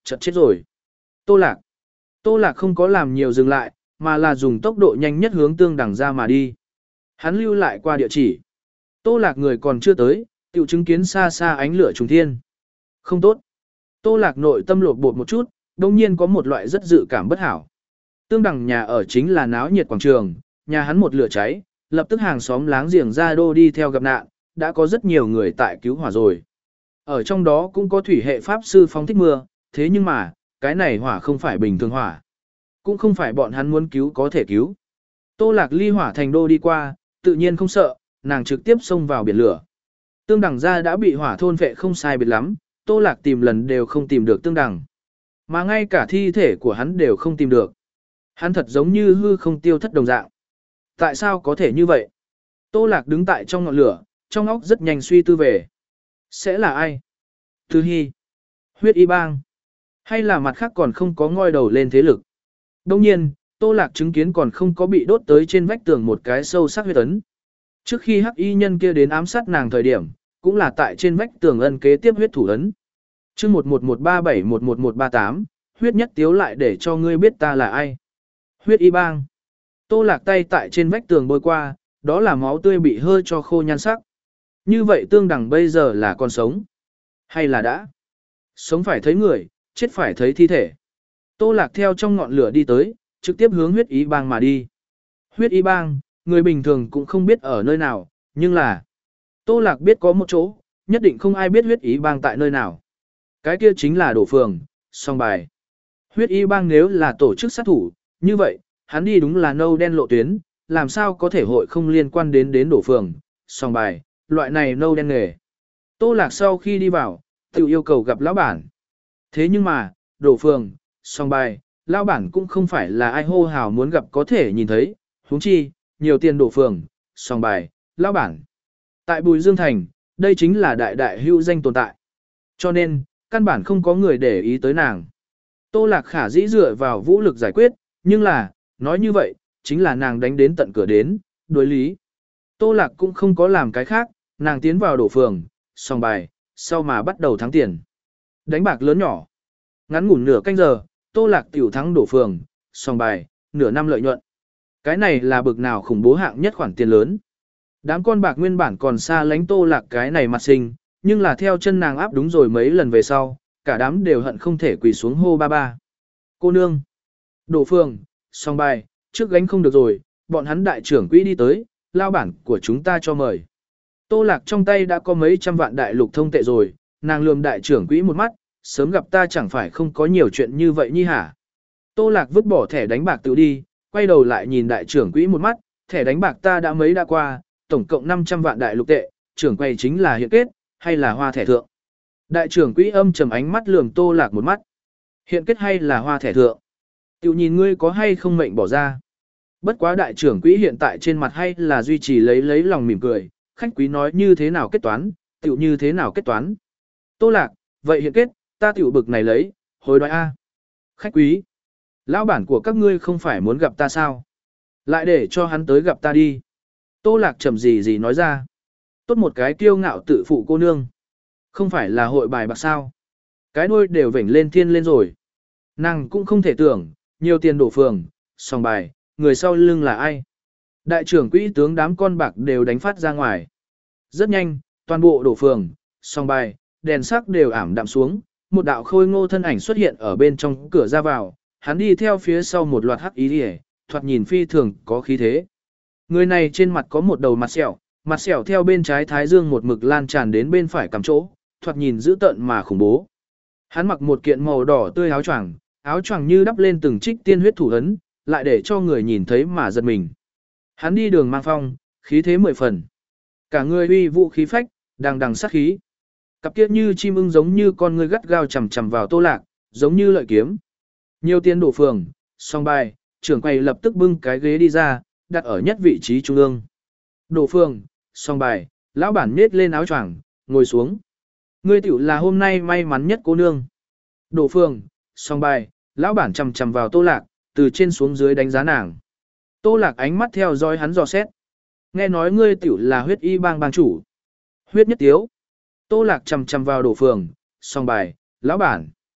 S1: chợt chết rồi. Tô Lạc. Tô Lạc không có làm nhiều dừng lại, mà là dùng tốc độ nhanh nhất hướng Tương Đằng ra mà đi. Hắn lưu lại qua địa chỉ. Tô Lạc người còn chưa tới, tiểu chứng kiến xa xa ánh lửa trùng thiên. Không tốt. Tô Lạc nội tâm lột bột một chút, đồng nhiên có một loại rất dự cảm bất hảo. Tương Đằng nhà ở chính là náo nhiệt quảng trường, nhà hắn một lửa cháy, lập tức hàng xóm láng giềng ra đô đi theo gặp nạn, đã có rất nhiều người tại cứu hỏa rồi. Ở trong đó cũng có thủy hệ pháp sư phóng thích mưa, thế nhưng mà, cái này hỏa không phải bình thường hỏa. Cũng không phải bọn hắn muốn cứu có thể cứu. Tô Lạc ly hỏa thành đô đi qua, tự nhiên không sợ, nàng trực tiếp xông vào biển lửa. Tương Đằng ra đã bị hỏa thôn vệ không sai biệt lắm, Tô Lạc tìm lần đều không tìm được Tương Đằng. Mà ngay cả thi thể của hắn đều không tìm được. Hắn thật giống như hư không tiêu thất đồng dạng. Tại sao có thể như vậy? Tô Lạc đứng tại trong ngọn lửa, trong óc rất nhanh suy tư về. Sẽ là ai? Tư Hy? Huyết Y Bang? Hay là mặt khác còn không có ngoi đầu lên thế lực? Đồng nhiên, Tô Lạc chứng kiến còn không có bị đốt tới trên vách tường một cái sâu sắc huyết ấn. Trước khi hắc y nhân kia đến ám sát nàng thời điểm, cũng là tại trên vách tường ân kế tiếp huyết thủ ấn. Chương một một một ba bảy một một một ba tám, huyết nhất tiếu lại để cho ngươi biết ta là ai. Huyết Y Bang. Tô Lạc tay tại trên vách tường bôi qua, đó là máu tươi bị hơi cho khô nhan sắc. Như vậy Tương Đằng bây giờ là còn sống? Hay là đã? Sống phải thấy người, chết phải thấy thi thể. Tô Lạc theo trong ngọn lửa đi tới, trực tiếp hướng huyết y bang mà đi. Huyết y bang, người bình thường cũng không biết ở nơi nào, nhưng là Tô Lạc biết có một chỗ, nhất định không ai biết huyết y bang tại nơi nào. Cái kia chính là đổ phường, song bài. Huyết y bang nếu là tổ chức sát thủ, như vậy, hắn đi đúng là nâu đen lộ tuyến, làm sao có thể hội không liên quan đến đến đổ phường, song bài, loại này nâu đen nghề. Tô Lạc sau khi đi vào, tự yêu cầu gặp lão bản. Thế nhưng mà, đổ phường, song bài, lão bản cũng không phải là ai hô hào muốn gặp có thể nhìn thấy, huống chi, nhiều tiền đổ phường, song bài, lão bản. Tại Bùi Dương Thành, đây chính là đại đại hữu danh tồn tại. Cho nên, căn bản không có người để ý tới nàng. Tô Lạc khả dĩ dựa vào vũ lực giải quyết, nhưng là, nói như vậy, chính là nàng đánh đến tận cửa đến, đối lý. Tô Lạc cũng không có làm cái khác, nàng tiến vào đổ phường, song bài, sau mà bắt đầu thắng tiền. Đánh bạc lớn nhỏ. Ngắn ngủn nửa canh giờ, Tô Lạc tiểu thắng đổ phường, song bài, nửa năm lợi nhuận. Cái này là bực nào khủng bố hạng nhất khoản tiền lớn. Đám con bạc nguyên bản còn xa lánh Tô Lạc cái này mặt sinh, nhưng là theo chân nàng áp đúng rồi mấy lần về sau, cả đám đều hận không thể quỳ xuống hô ba ba. Cô nương. Đổ phường, song bài, trước gánh không được rồi, bọn hắn đại trưởng quỹ đi tới, lao bản của chúng ta cho mời. Tô Lạc trong tay đã có mấy trăm vạn đại lục thông tệ rồi, nàng lườm đại trưởng quỹ một mắt, sớm gặp ta chẳng phải không có nhiều chuyện như vậy nhi hả. Tô Lạc vứt bỏ thẻ đánh bạc tự đi, quay đầu lại nhìn đại trưởng quỹ một mắt, thẻ đánh bạc ta đã mấy đã qua, tổng cộng năm trăm vạn đại lục tệ, trưởng quay chính là hiện kết, hay là hoa thẻ thượng. Đại trưởng quỹ âm trầm ánh mắt lườm Tô Lạc một mắt. Hiện kết hay là hoa thẻ thượng. Tiểu nhìn ngươi có hay không mệnh bỏ ra. Bất quá đại trưởng quỹ hiện tại trên mặt hay là duy trì lấy lấy lòng mỉm cười, khách quý nói như thế nào kết toán, tiểu như thế nào kết toán. Tô Lạc, vậy hiện kết, ta tiểu bực này lấy, hồi đoái A. Khách quý, lão bản của các ngươi không phải muốn gặp ta sao? Lại để cho hắn tới gặp ta đi. Tô Lạc chậm gì gì nói ra. Tốt một cái kiêu ngạo tự phụ cô nương. Không phải là hội bài bạc sao. Cái đuôi đều vểnh lên thiên lên rồi. Nàng cũng không thể tưởng, nhiều tiền đổ phường, song bài, người sau lưng là ai. Đại trưởng quỹ tướng đám con bạc đều đánh phát ra ngoài. Rất nhanh, toàn bộ đổ phường, song bài, đèn sắc đều ảm đạm xuống, một đạo khôi ngô thân ảnh xuất hiện ở bên trong cửa ra vào, hắn đi theo phía sau một loạt hắc ý liễu, thoạt nhìn phi thường có khí thế. Người này trên mặt có một đầu mặt sẹo, mặt sẹo theo bên trái thái dương một mực lan tràn đến bên phải cằm chỗ, thoạt nhìn dữ tợn mà khủng bố. Hắn mặc một kiện màu đỏ tươi áo choàng, áo choàng như đắp lên từng trích tiên huyết thủ ấn, lại để cho người nhìn thấy mà giật mình. Hắn đi đường mang phong, khí thế mười phần. Cả người uy vũ khí phách, đằng đằng sát khí. Cặp kiết như chim ưng giống như con người gắt gao chầm chầm vào Tô Lạc, giống như lợi kiếm. Nhiều tiền đổ phường, song bài, trưởng quầy lập tức bưng cái ghế đi ra, đặt ở nhất vị trí trung ương. Đổ phường, song bài, lão bản nết lên áo choàng, ngồi xuống. Ngươi tiểu là hôm nay may mắn nhất cô nương. Đổ phường, song bài, lão bản chầm chầm vào Tô Lạc, từ trên xuống dưới đánh giá nàng. Tô Lạc ánh mắt theo dõi hắn dò xét. Nghe nói ngươi tiểu là huyết y bang bang chủ. Huyết nhất tiếu. Tô Lạc chầm chầm vào đổ phường, song bài, lão bản.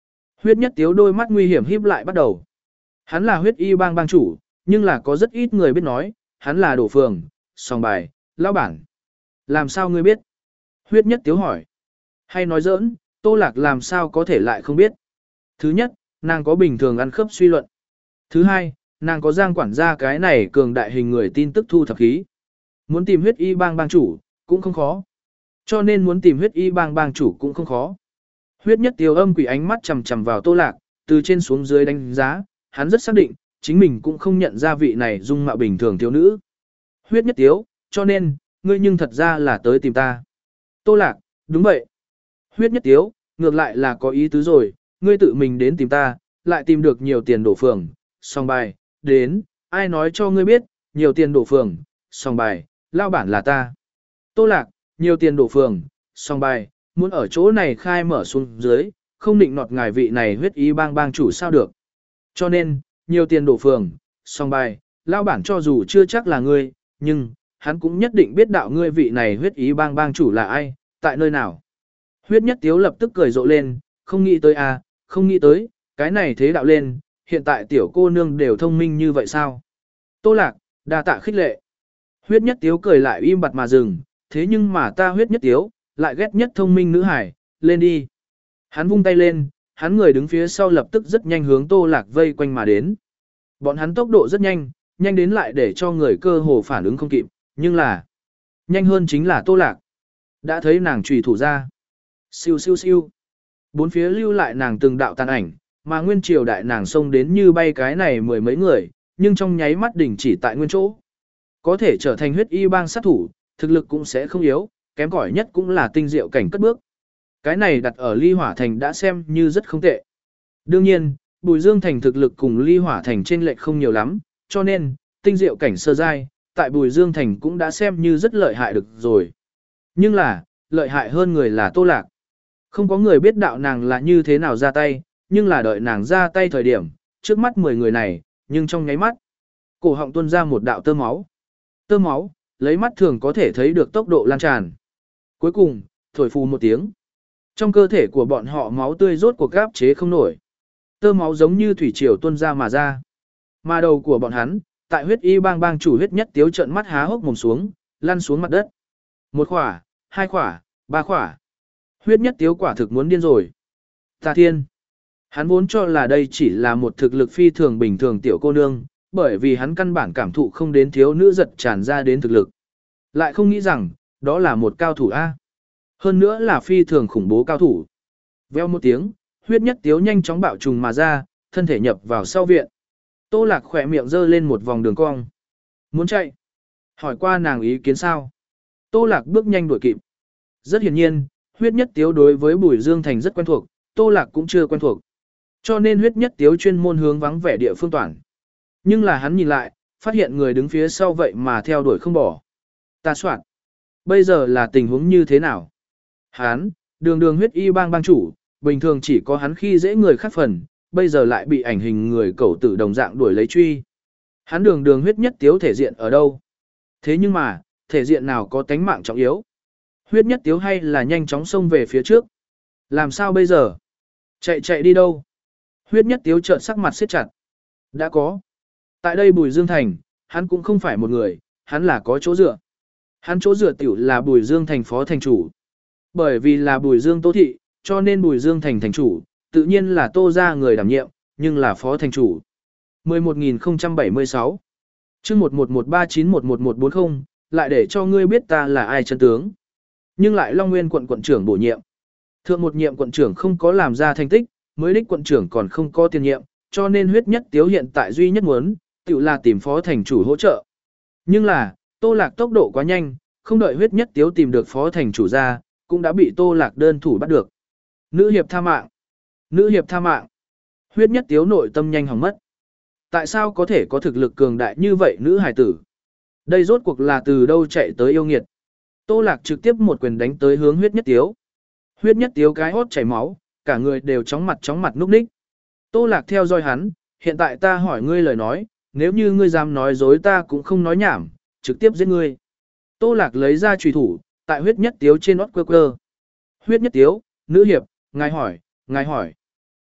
S1: Huyết nhất tiếu đôi mắt nguy hiểm híp lại bắt đầu. Hắn là huyết y bang bang chủ, nhưng là có rất ít người biết nói, hắn là đổ phường, sòng bài, lão bản. Làm sao ngươi biết? Huyết nhất tiếu hỏi. Hay nói giỡn, Tô Lạc làm sao có thể lại không biết? Thứ nhất, nàng có bình thường ăn khớp suy luận. Thứ hai, nàng có giang quản gia cái này cường đại hình người tin tức thu thập khí. Muốn tìm huyết y bang bang chủ, cũng không khó. Cho nên muốn tìm huyết y bang bang chủ cũng không khó. Huyết nhất tiếu âm quỷ ánh mắt chầm chầm vào Tô Lạc, từ trên xuống dưới đánh giá, hắn rất xác định, chính mình cũng không nhận ra vị này dung mạo bình thường thiếu nữ. Huyết nhất tiếu, cho nên, ngươi nhưng thật ra là tới tìm ta. Tô Lạc, đúng vậy. Huyết nhất tiếu, ngược lại là có ý tứ rồi, ngươi tự mình đến tìm ta, lại tìm được nhiều tiền đổ phường, song bài, đến, ai nói cho ngươi biết, nhiều tiền đổ phường, song bài, lao bản là ta. Tô Lạc, nhiều tiền đổ phường, song bài, muốn ở chỗ này khai mở xuống dưới, không định nọt ngài vị này huyết y bang bang chủ sao được. Cho nên, nhiều tiền đổ phường, song bài, lao bản cho dù chưa chắc là ngươi, nhưng, hắn cũng nhất định biết đạo ngươi vị này huyết y bang bang chủ là ai, tại nơi nào. Huyết nhất tiếu lập tức cười rộ lên, không nghĩ tới à, không nghĩ tới, cái này thế đạo lên, hiện tại tiểu cô nương đều thông minh như vậy sao? Tô Lạc, đa tạ khích lệ. Huyết nhất tiếu cười lại im bặt mà dừng, thế nhưng mà ta huyết nhất tiếu, lại ghét nhất thông minh nữ hải, lên đi. Hắn vung tay lên, hắn người đứng phía sau lập tức rất nhanh hướng Tô Lạc vây quanh mà đến. Bọn hắn tốc độ rất nhanh, nhanh đến lại để cho người cơ hồ phản ứng không kịp, nhưng là, nhanh hơn chính là Tô Lạc. Đã thấy nàng trùy thủ ra. Siêu siêu siêu. Bốn phía lưu lại nàng từng đạo tàn ảnh, mà nguyên triều đại nàng xông đến như bay cái này mười mấy người, nhưng trong nháy mắt đỉnh chỉ tại nguyên chỗ. Có thể trở thành huyết y bang sát thủ, thực lực cũng sẽ không yếu, kém cỏi nhất cũng là tinh diệu cảnh cất bước. Cái này đặt ở Ly Hỏa Thành đã xem như rất không tệ. Đương nhiên, Bùi Dương Thành thực lực cùng Ly Hỏa Thành trên lệch không nhiều lắm, cho nên, tinh diệu cảnh sơ giai, tại Bùi Dương Thành cũng đã xem như rất lợi hại được rồi. Nhưng là, lợi hại hơn người là Tô Lạc. Không có người biết đạo nàng là như thế nào ra tay, nhưng là đợi nàng ra tay thời điểm, trước mắt mười người này, nhưng trong nháy mắt, cổ họng tuôn ra một đạo tơ máu. Tơ máu, lấy mắt thường có thể thấy được tốc độ lan tràn. Cuối cùng, thổi phù một tiếng. Trong cơ thể của bọn họ máu tươi rốt cuộc gáp chế không nổi. Tơ máu giống như thủy triều tuôn ra mà ra. Mà đầu của bọn hắn, tại huyết y bang bang chủ huyết nhất tiếu trận mắt há hốc mồm xuống, lăn xuống mặt đất. Một khỏa, hai khỏa, ba khỏa. Huyết nhất tiếu quả thực muốn điên rồi. Tà thiên. Hắn vốn cho là đây chỉ là một thực lực phi thường bình thường tiểu cô nương, bởi vì hắn căn bản cảm thụ không đến thiếu nữ giật tràn ra đến thực lực. Lại không nghĩ rằng, đó là một cao thủ A. Hơn nữa là phi thường khủng bố cao thủ. Veo một tiếng, huyết nhất tiếu nhanh chóng bạo trùng mà ra, thân thể nhập vào sau viện. Tô Lạc khỏe miệng giơ lên một vòng đường cong. Muốn chạy? Hỏi qua nàng ý kiến sao? Tô Lạc bước nhanh đuổi kịp. Rất hiển nhiên, huyết nhất tiếu đối với Bùi Dương Thành rất quen thuộc, Tô Lạc cũng chưa quen thuộc. Cho nên huyết nhất tiếu chuyên môn hướng vắng vẻ địa phương toàn. Nhưng là hắn nhìn lại, phát hiện người đứng phía sau vậy mà theo đuổi không bỏ. Ta soạn. Bây giờ là tình huống như thế nào? Hắn, đường đường huyết y bang bang chủ, bình thường chỉ có hắn khi dễ người khác phần, bây giờ lại bị ảnh hình người cẩu tử đồng dạng đuổi lấy truy. Hắn đường đường huyết nhất tiếu thể diện ở đâu? Thế nhưng mà, thể diện nào có tánh mạng trọng yếu? Huyết nhất tiếu hay là nhanh chóng xông về phía trước? Làm sao bây giờ? Chạy chạy đi đâu? Huyết nhất tiếu trợn sắc mặt siết chặt. Đã có. Tại đây Bùi Dương Thành, hắn cũng không phải một người, hắn là có chỗ dựa. Hắn chỗ dựa tiểu là Bùi Dương Thành phó thành chủ. Bởi vì là Bùi Dương Tô Thị, cho nên Bùi Dương Thành thành chủ, tự nhiên là Tô ra người đảm nhiệm, nhưng là phó thành chủ. mười một nghìn không trăm bảy mươi sáu chương một một một ba chín một một một bốn không, lại để cho ngươi biết ta là ai chân tướng. Nhưng lại Long Nguyên quận quận trưởng bổ nhiệm. Thượng một nhiệm quận trưởng không có làm ra thành tích, mới đích quận trưởng còn không có tiền nhiệm, cho nên huyết nhất tiếu hiện tại duy nhất muốn, tự là tìm phó thành chủ hỗ trợ. Nhưng là, Tô Lạc tốc độ quá nhanh, không đợi huyết nhất tiếu tìm được phó thành chủ ra, cũng đã bị Tô Lạc đơn thủ bắt được. Nữ hiệp tha mạng. Nữ hiệp tha mạng. Huyết nhất tiếu nội tâm nhanh hỏng mất. Tại sao có thể có thực lực cường đại như vậy nữ hài tử? Đây rốt cuộc là từ đâu chạy tới yêu nghiệt? Tô Lạc trực tiếp một quyền đánh tới hướng huyết nhất tiếu. Huyết nhất tiếu cái hốt chảy máu, cả người đều chóng mặt chóng mặt núp ních. Tô Lạc theo dõi hắn, hiện tại ta hỏi ngươi lời nói, nếu như ngươi dám nói dối ta cũng không nói nhảm, trực tiếp giết ngươi. Tô Lạc lấy ra chùy thủ, tại huyết nhất tiếu trên nót quơ quơ. Huyết nhất tiếu, nữ hiệp, ngài hỏi, ngài hỏi.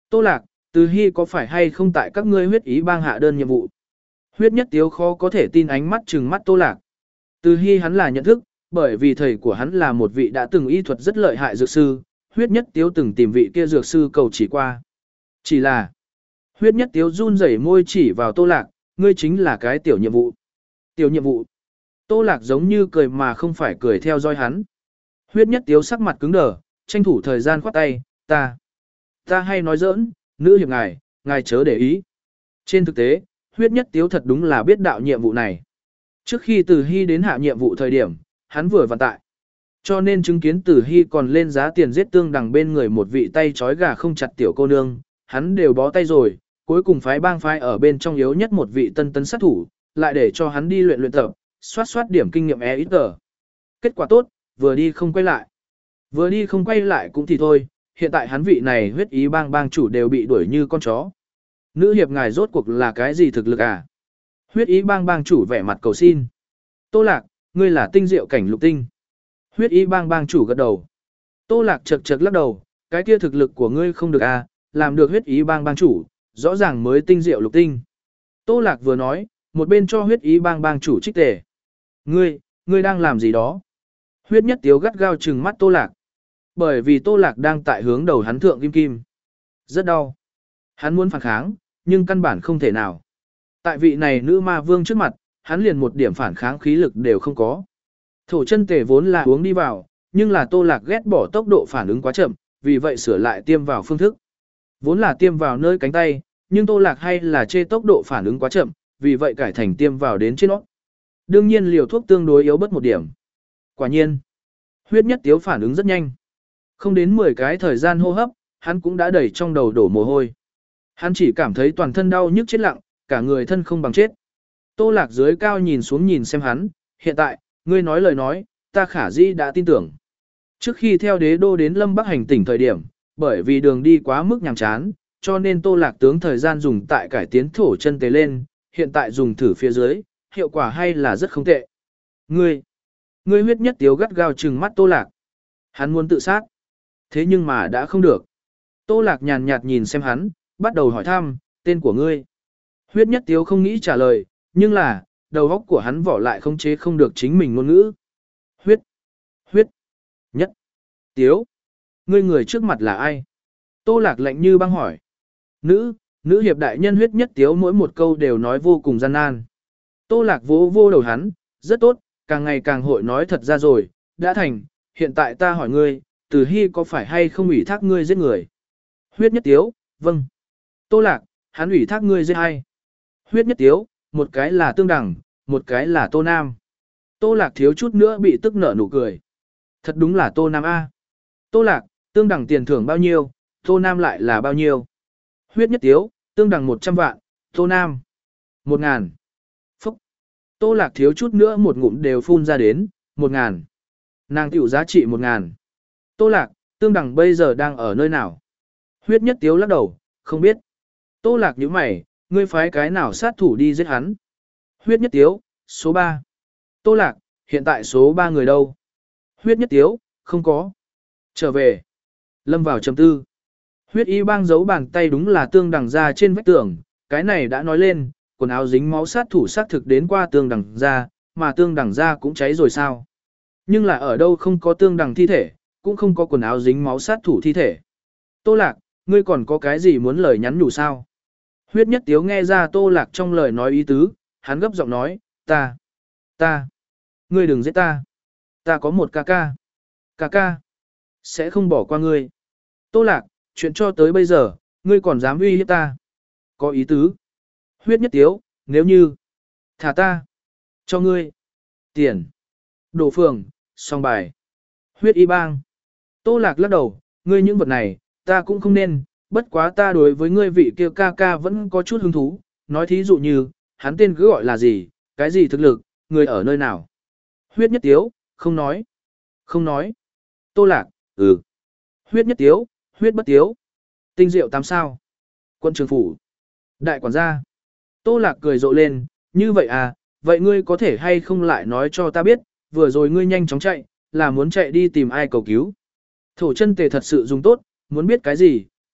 S1: Tô Lạc, Từ Hy có phải hay không tại các ngươi huyết ý bang hạ đơn nhiệm vụ? Huyết Nhất Tiếu khó có thể tin ánh mắt trừng mắt Tô Lạc. Từ Hy hắn là nhận thức, bởi vì thầy của hắn là một vị đã từng y thuật rất lợi hại dược sư, Huyết Nhất Tiếu từng tìm vị kia dược sư cầu chỉ qua. Chỉ là, Huyết Nhất Tiếu run rẩy môi chỉ vào Tô Lạc, ngươi chính là cái tiểu nhiệm vụ. Tiểu nhiệm vụ. Tô Lạc giống như cười mà không phải cười theo dõi hắn. Huyết Nhất Tiếu sắc mặt cứng đờ, tranh thủ thời gian khoát tay, ta. Ta hay nói giỡn, nữ hiệp ngài, ngài chớ để ý. Trên thực tế, Huyết Nhất Tiếu thật đúng là biết đạo nhiệm vụ này. Trước khi Từ Hy đến hạ nhiệm vụ thời điểm, hắn vừa vặn tại. Cho nên chứng kiến Từ Hy còn lên giá tiền giết tương đằng bên người một vị tay trói gà không chặt tiểu cô nương, hắn đều bó tay rồi, cuối cùng phái bang phái ở bên trong yếu nhất một vị tân tấn sát thủ, lại để cho hắn đi luyện luyện tập, soát soát điểm kinh nghiệm e ít tờ. Kết quả tốt, vừa đi không quay lại. Vừa đi không quay lại cũng thì thôi, hiện tại hắn vị này huyết ý bang bang chủ đều bị đuổi như con chó. Nữ hiệp ngài rốt cuộc là cái gì thực lực à? Huyết ý bang bang chủ vẻ mặt cầu xin. Tô Lạc, ngươi là tinh diệu cảnh lục tinh. Huyết ý bang bang chủ gật đầu. Tô Lạc chật chật lắc đầu, cái kia thực lực của ngươi không được à, làm được huyết ý bang bang chủ, rõ ràng mới tinh diệu lục tinh. Tô Lạc vừa nói, một bên cho huyết ý bang bang chủ trích tề. Ngươi, ngươi đang làm gì đó? Huyết Nhất Tiếu gắt gao trừng mắt Tô Lạc. Bởi vì Tô Lạc đang tại hướng đầu hắn thượng kim kim. Rất đau. Hắn muốn phản kháng, nhưng căn bản không thể nào. Tại vị này nữ ma vương trước mặt, hắn liền một điểm phản kháng khí lực đều không có. Thổ chân tề vốn là uống đi vào, nhưng là Tô Lạc ghét bỏ tốc độ phản ứng quá chậm, vì vậy sửa lại tiêm vào phương thức. Vốn là tiêm vào nơi cánh tay, nhưng Tô Lạc hay là chê tốc độ phản ứng quá chậm, vì vậy cải thành tiêm vào đến trên nó. Đương nhiên liều thuốc tương đối yếu bất một điểm. Quả nhiên, Huyết Nhất Tiếu phản ứng rất nhanh. Không đến mười cái thời gian hô hấp, hắn cũng đã đẩy trong đầu đổ mồ hôi. Hắn chỉ cảm thấy toàn thân đau nhức chết lặng, cả người thân không bằng chết. Tô Lạc dưới cao nhìn xuống nhìn xem hắn, hiện tại, ngươi nói lời nói, ta khả dĩ đã tin tưởng. Trước khi theo đế đô đến Lâm Bắc hành tỉnh thời điểm, bởi vì đường đi quá mức nhàm chán, cho nên Tô Lạc tướng thời gian dùng tại cải tiến thổ chân tề lên, hiện tại dùng thử phía dưới, hiệu quả hay là rất không tệ. Ngươi, ngươi Huyết Nhất Tiếu gắt gao trừng mắt Tô Lạc. Hắn muốn tự sát. Thế nhưng mà đã không được. Tô Lạc nhàn nhạt nhìn xem hắn, bắt đầu hỏi thăm, tên của ngươi. Huyết Nhất Tiếu không nghĩ trả lời, nhưng là, đầu óc của hắn vỏ lại không chế không được chính mình ngôn ngữ. Huyết, huyết, nhất, Tiếu. Ngươi người trước mặt là ai? Tô Lạc lạnh như băng hỏi. Nữ, nữ hiệp đại nhân Huyết Nhất Tiếu mỗi một câu đều nói vô cùng gian nan. Tô Lạc vỗ vô đầu hắn, rất tốt, càng ngày càng hội nói thật ra rồi, đã thành, hiện tại ta hỏi ngươi, Từ Hy có phải hay không ủy thác ngươi giết người? Huyết Nhất Tiếu, vâng. Tô Lạc, hắn ủy thác ngươi giết ai? Huyết Nhất Tiếu, một cái là Tương Đằng, một cái là Tô Nam. Tô Lạc thiếu chút nữa bị tức nở nụ cười. Thật đúng là Tô Nam A. Tô Lạc, Tương Đằng tiền thưởng bao nhiêu, Tô Nam lại là bao nhiêu? Huyết Nhất Tiếu, Tương Đằng một trăm vạn, Tô Nam một ngàn. Phúc. Tô Lạc thiếu chút nữa một ngụm đều phun ra đến, một ngàn. Nàng tiểu giá trị một ngàn. Tô Lạc, Tương Đằng bây giờ đang ở nơi nào? Huyết Nhất Tiếu lắc đầu, không biết. Tô Lạc nhíu mày, ngươi phái cái nào sát thủ đi giết hắn? Huyết Nhất Tiếu, số ba. Tô Lạc, hiện tại số ba người đâu? Huyết Nhất Tiếu, không có. Trở về. Lâm vào trầm tư. Huyết y bang giấu bàn tay đúng là Tương Đằng ra trên vách tường, cái này đã nói lên, quần áo dính máu sát thủ xác thực đến qua Tương Đằng ra, mà Tương Đằng ra cũng cháy rồi sao? Nhưng là ở đâu không có Tương Đằng thi thể, cũng không có quần áo dính máu sát thủ thi thể. Tô Lạc, ngươi còn có cái gì muốn lời nhắn nhủ sao? Huyết Nhất Tiếu nghe ra Tô Lạc trong lời nói ý tứ, hắn gấp giọng nói, ta, ta, ngươi đừng giết ta. Ta có một ca ca. Ca ca, sẽ không bỏ qua ngươi. Tô Lạc, chuyện cho tới bây giờ, ngươi còn dám uy hiếp ta. Có ý tứ. Huyết Nhất Tiếu, nếu như, thả ta, cho ngươi, tiền, đổ phường, song bài, huyết y bang. Tô Lạc lắc đầu, ngươi những vật này, ta cũng không nên, bất quá ta đối với ngươi vị kia ca ca vẫn có chút hứng thú, nói thí dụ như, hắn tên cứ gọi là gì, cái gì thực lực, người ở nơi nào. Huyết Nhất Tiếu, không nói, không nói. Tô Lạc, ừ. Huyết Nhất Tiếu, huyết bất tiếu. Tinh diệu tám sao. Quân trường phủ. Đại quản gia. Tô Lạc cười rộ lên, như vậy à, vậy ngươi có thể hay không lại nói cho ta biết, vừa rồi ngươi nhanh chóng chạy, là muốn chạy đi tìm ai cầu cứu. Thổ chân tề thật sự dùng tốt, muốn biết cái gì,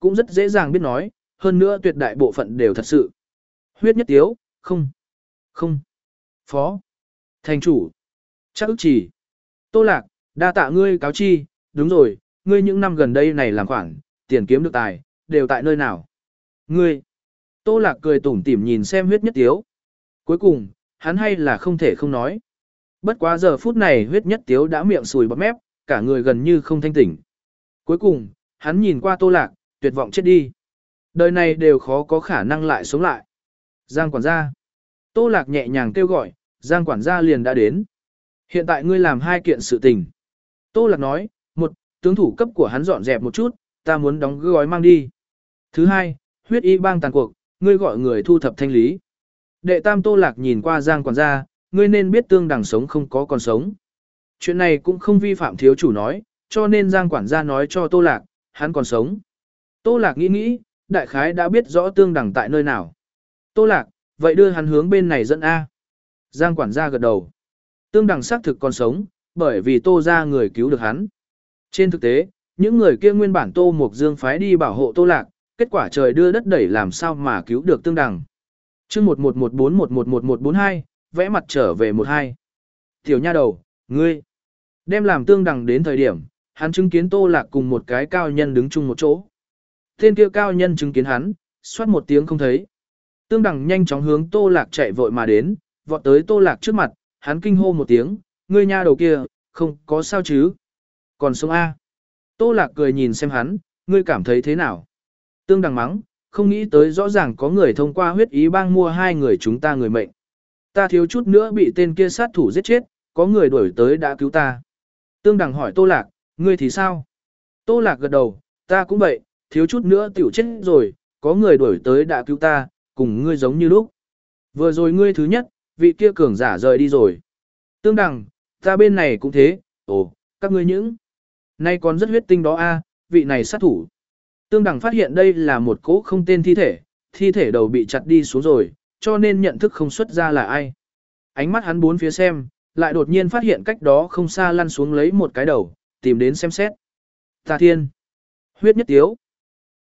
S1: cũng rất dễ dàng biết nói, hơn nữa tuyệt đại bộ phận đều thật sự. Huyết nhất tiếu, không, không, phó, thành chủ, chắc ức chỉ. Tô Lạc, đa tạ ngươi cáo chi, đúng rồi, ngươi những năm gần đây này làm khoản, tiền kiếm được tài, đều tại nơi nào. Ngươi, Tô Lạc cười tủm tỉm nhìn xem huyết nhất tiếu. Cuối cùng, hắn hay là không thể không nói. Bất quá giờ phút này huyết nhất tiếu đã miệng sùi bọt mép, cả người gần như không thanh tỉnh. Cuối cùng, hắn nhìn qua Tô Lạc, tuyệt vọng chết đi. Đời này đều khó có khả năng lại sống lại. Giang quản gia. Tô Lạc nhẹ nhàng kêu gọi, Giang quản gia liền đã đến. Hiện tại ngươi làm hai kiện sự tình. Tô Lạc nói, một, tướng thủ cấp của hắn dọn dẹp một chút, ta muốn đóng gói mang đi. Thứ hai, huyết y bang tàn cuộc, ngươi gọi người thu thập thanh lý. Đệ tam Tô Lạc nhìn qua Giang quản gia, ngươi nên biết tương đằng sống không có còn sống. Chuyện này cũng không vi phạm thiếu chủ nói, cho nên Giang quản gia nói cho Tô Lạc, hắn còn sống. Tô Lạc nghĩ nghĩ, đại khái đã biết rõ tương đằng tại nơi nào. Tô Lạc, vậy đưa hắn hướng bên này dẫn A. Giang quản gia gật đầu. Tương đằng xác thực còn sống, bởi vì Tô ra người cứu được hắn. Trên thực tế, những người kia nguyên bản Tô Mục Dương phái đi bảo hộ Tô Lạc, kết quả trời đưa đất đẩy làm sao mà cứu được tương đằng. chương một một một bốn một một một một bốn hai, vẽ mặt trở về một hai. Tiểu nha đầu, ngươi, đem làm tương đằng đến thời điểm, hắn chứng kiến Tô Lạc cùng một cái cao nhân đứng chung một chỗ. Tên kia cao nhân chứng kiến hắn, xoát một tiếng không thấy. Tương đằng nhanh chóng hướng Tô Lạc chạy vội mà đến, vọt tới Tô Lạc trước mặt, hắn kinh hô một tiếng, ngươi nha đầu kia, không có sao chứ. Còn sống A. Tô Lạc cười nhìn xem hắn, ngươi cảm thấy thế nào? Tương đằng mắng, không nghĩ tới rõ ràng có người thông qua huyết ý bang mua hai người chúng ta người mệnh. Ta thiếu chút nữa bị tên kia sát thủ giết chết, có người đuổi tới đã cứu ta. Tương đằng hỏi Tô Lạc, ngươi thì sao? Tô Lạc gật đầu, ta cũng vậy, thiếu chút nữa tiểu chết rồi, có người đuổi tới đã cứu ta, cùng ngươi giống như lúc. Vừa rồi ngươi thứ nhất, vị kia cường giả rời đi rồi. Tương đằng, ta bên này cũng thế, ồ, các ngươi những. Nay còn rất huyết tinh đó a, vị này sát thủ. Tương đằng phát hiện đây là một cỗ không tên thi thể, thi thể đầu bị chặt đi xuống rồi, cho nên nhận thức không xuất ra là ai. Ánh mắt hắn bốn phía xem, lại đột nhiên phát hiện cách đó không xa lăn xuống lấy một cái đầu, tìm đến xem xét. Tà Thiên, huyết nhất tiếu.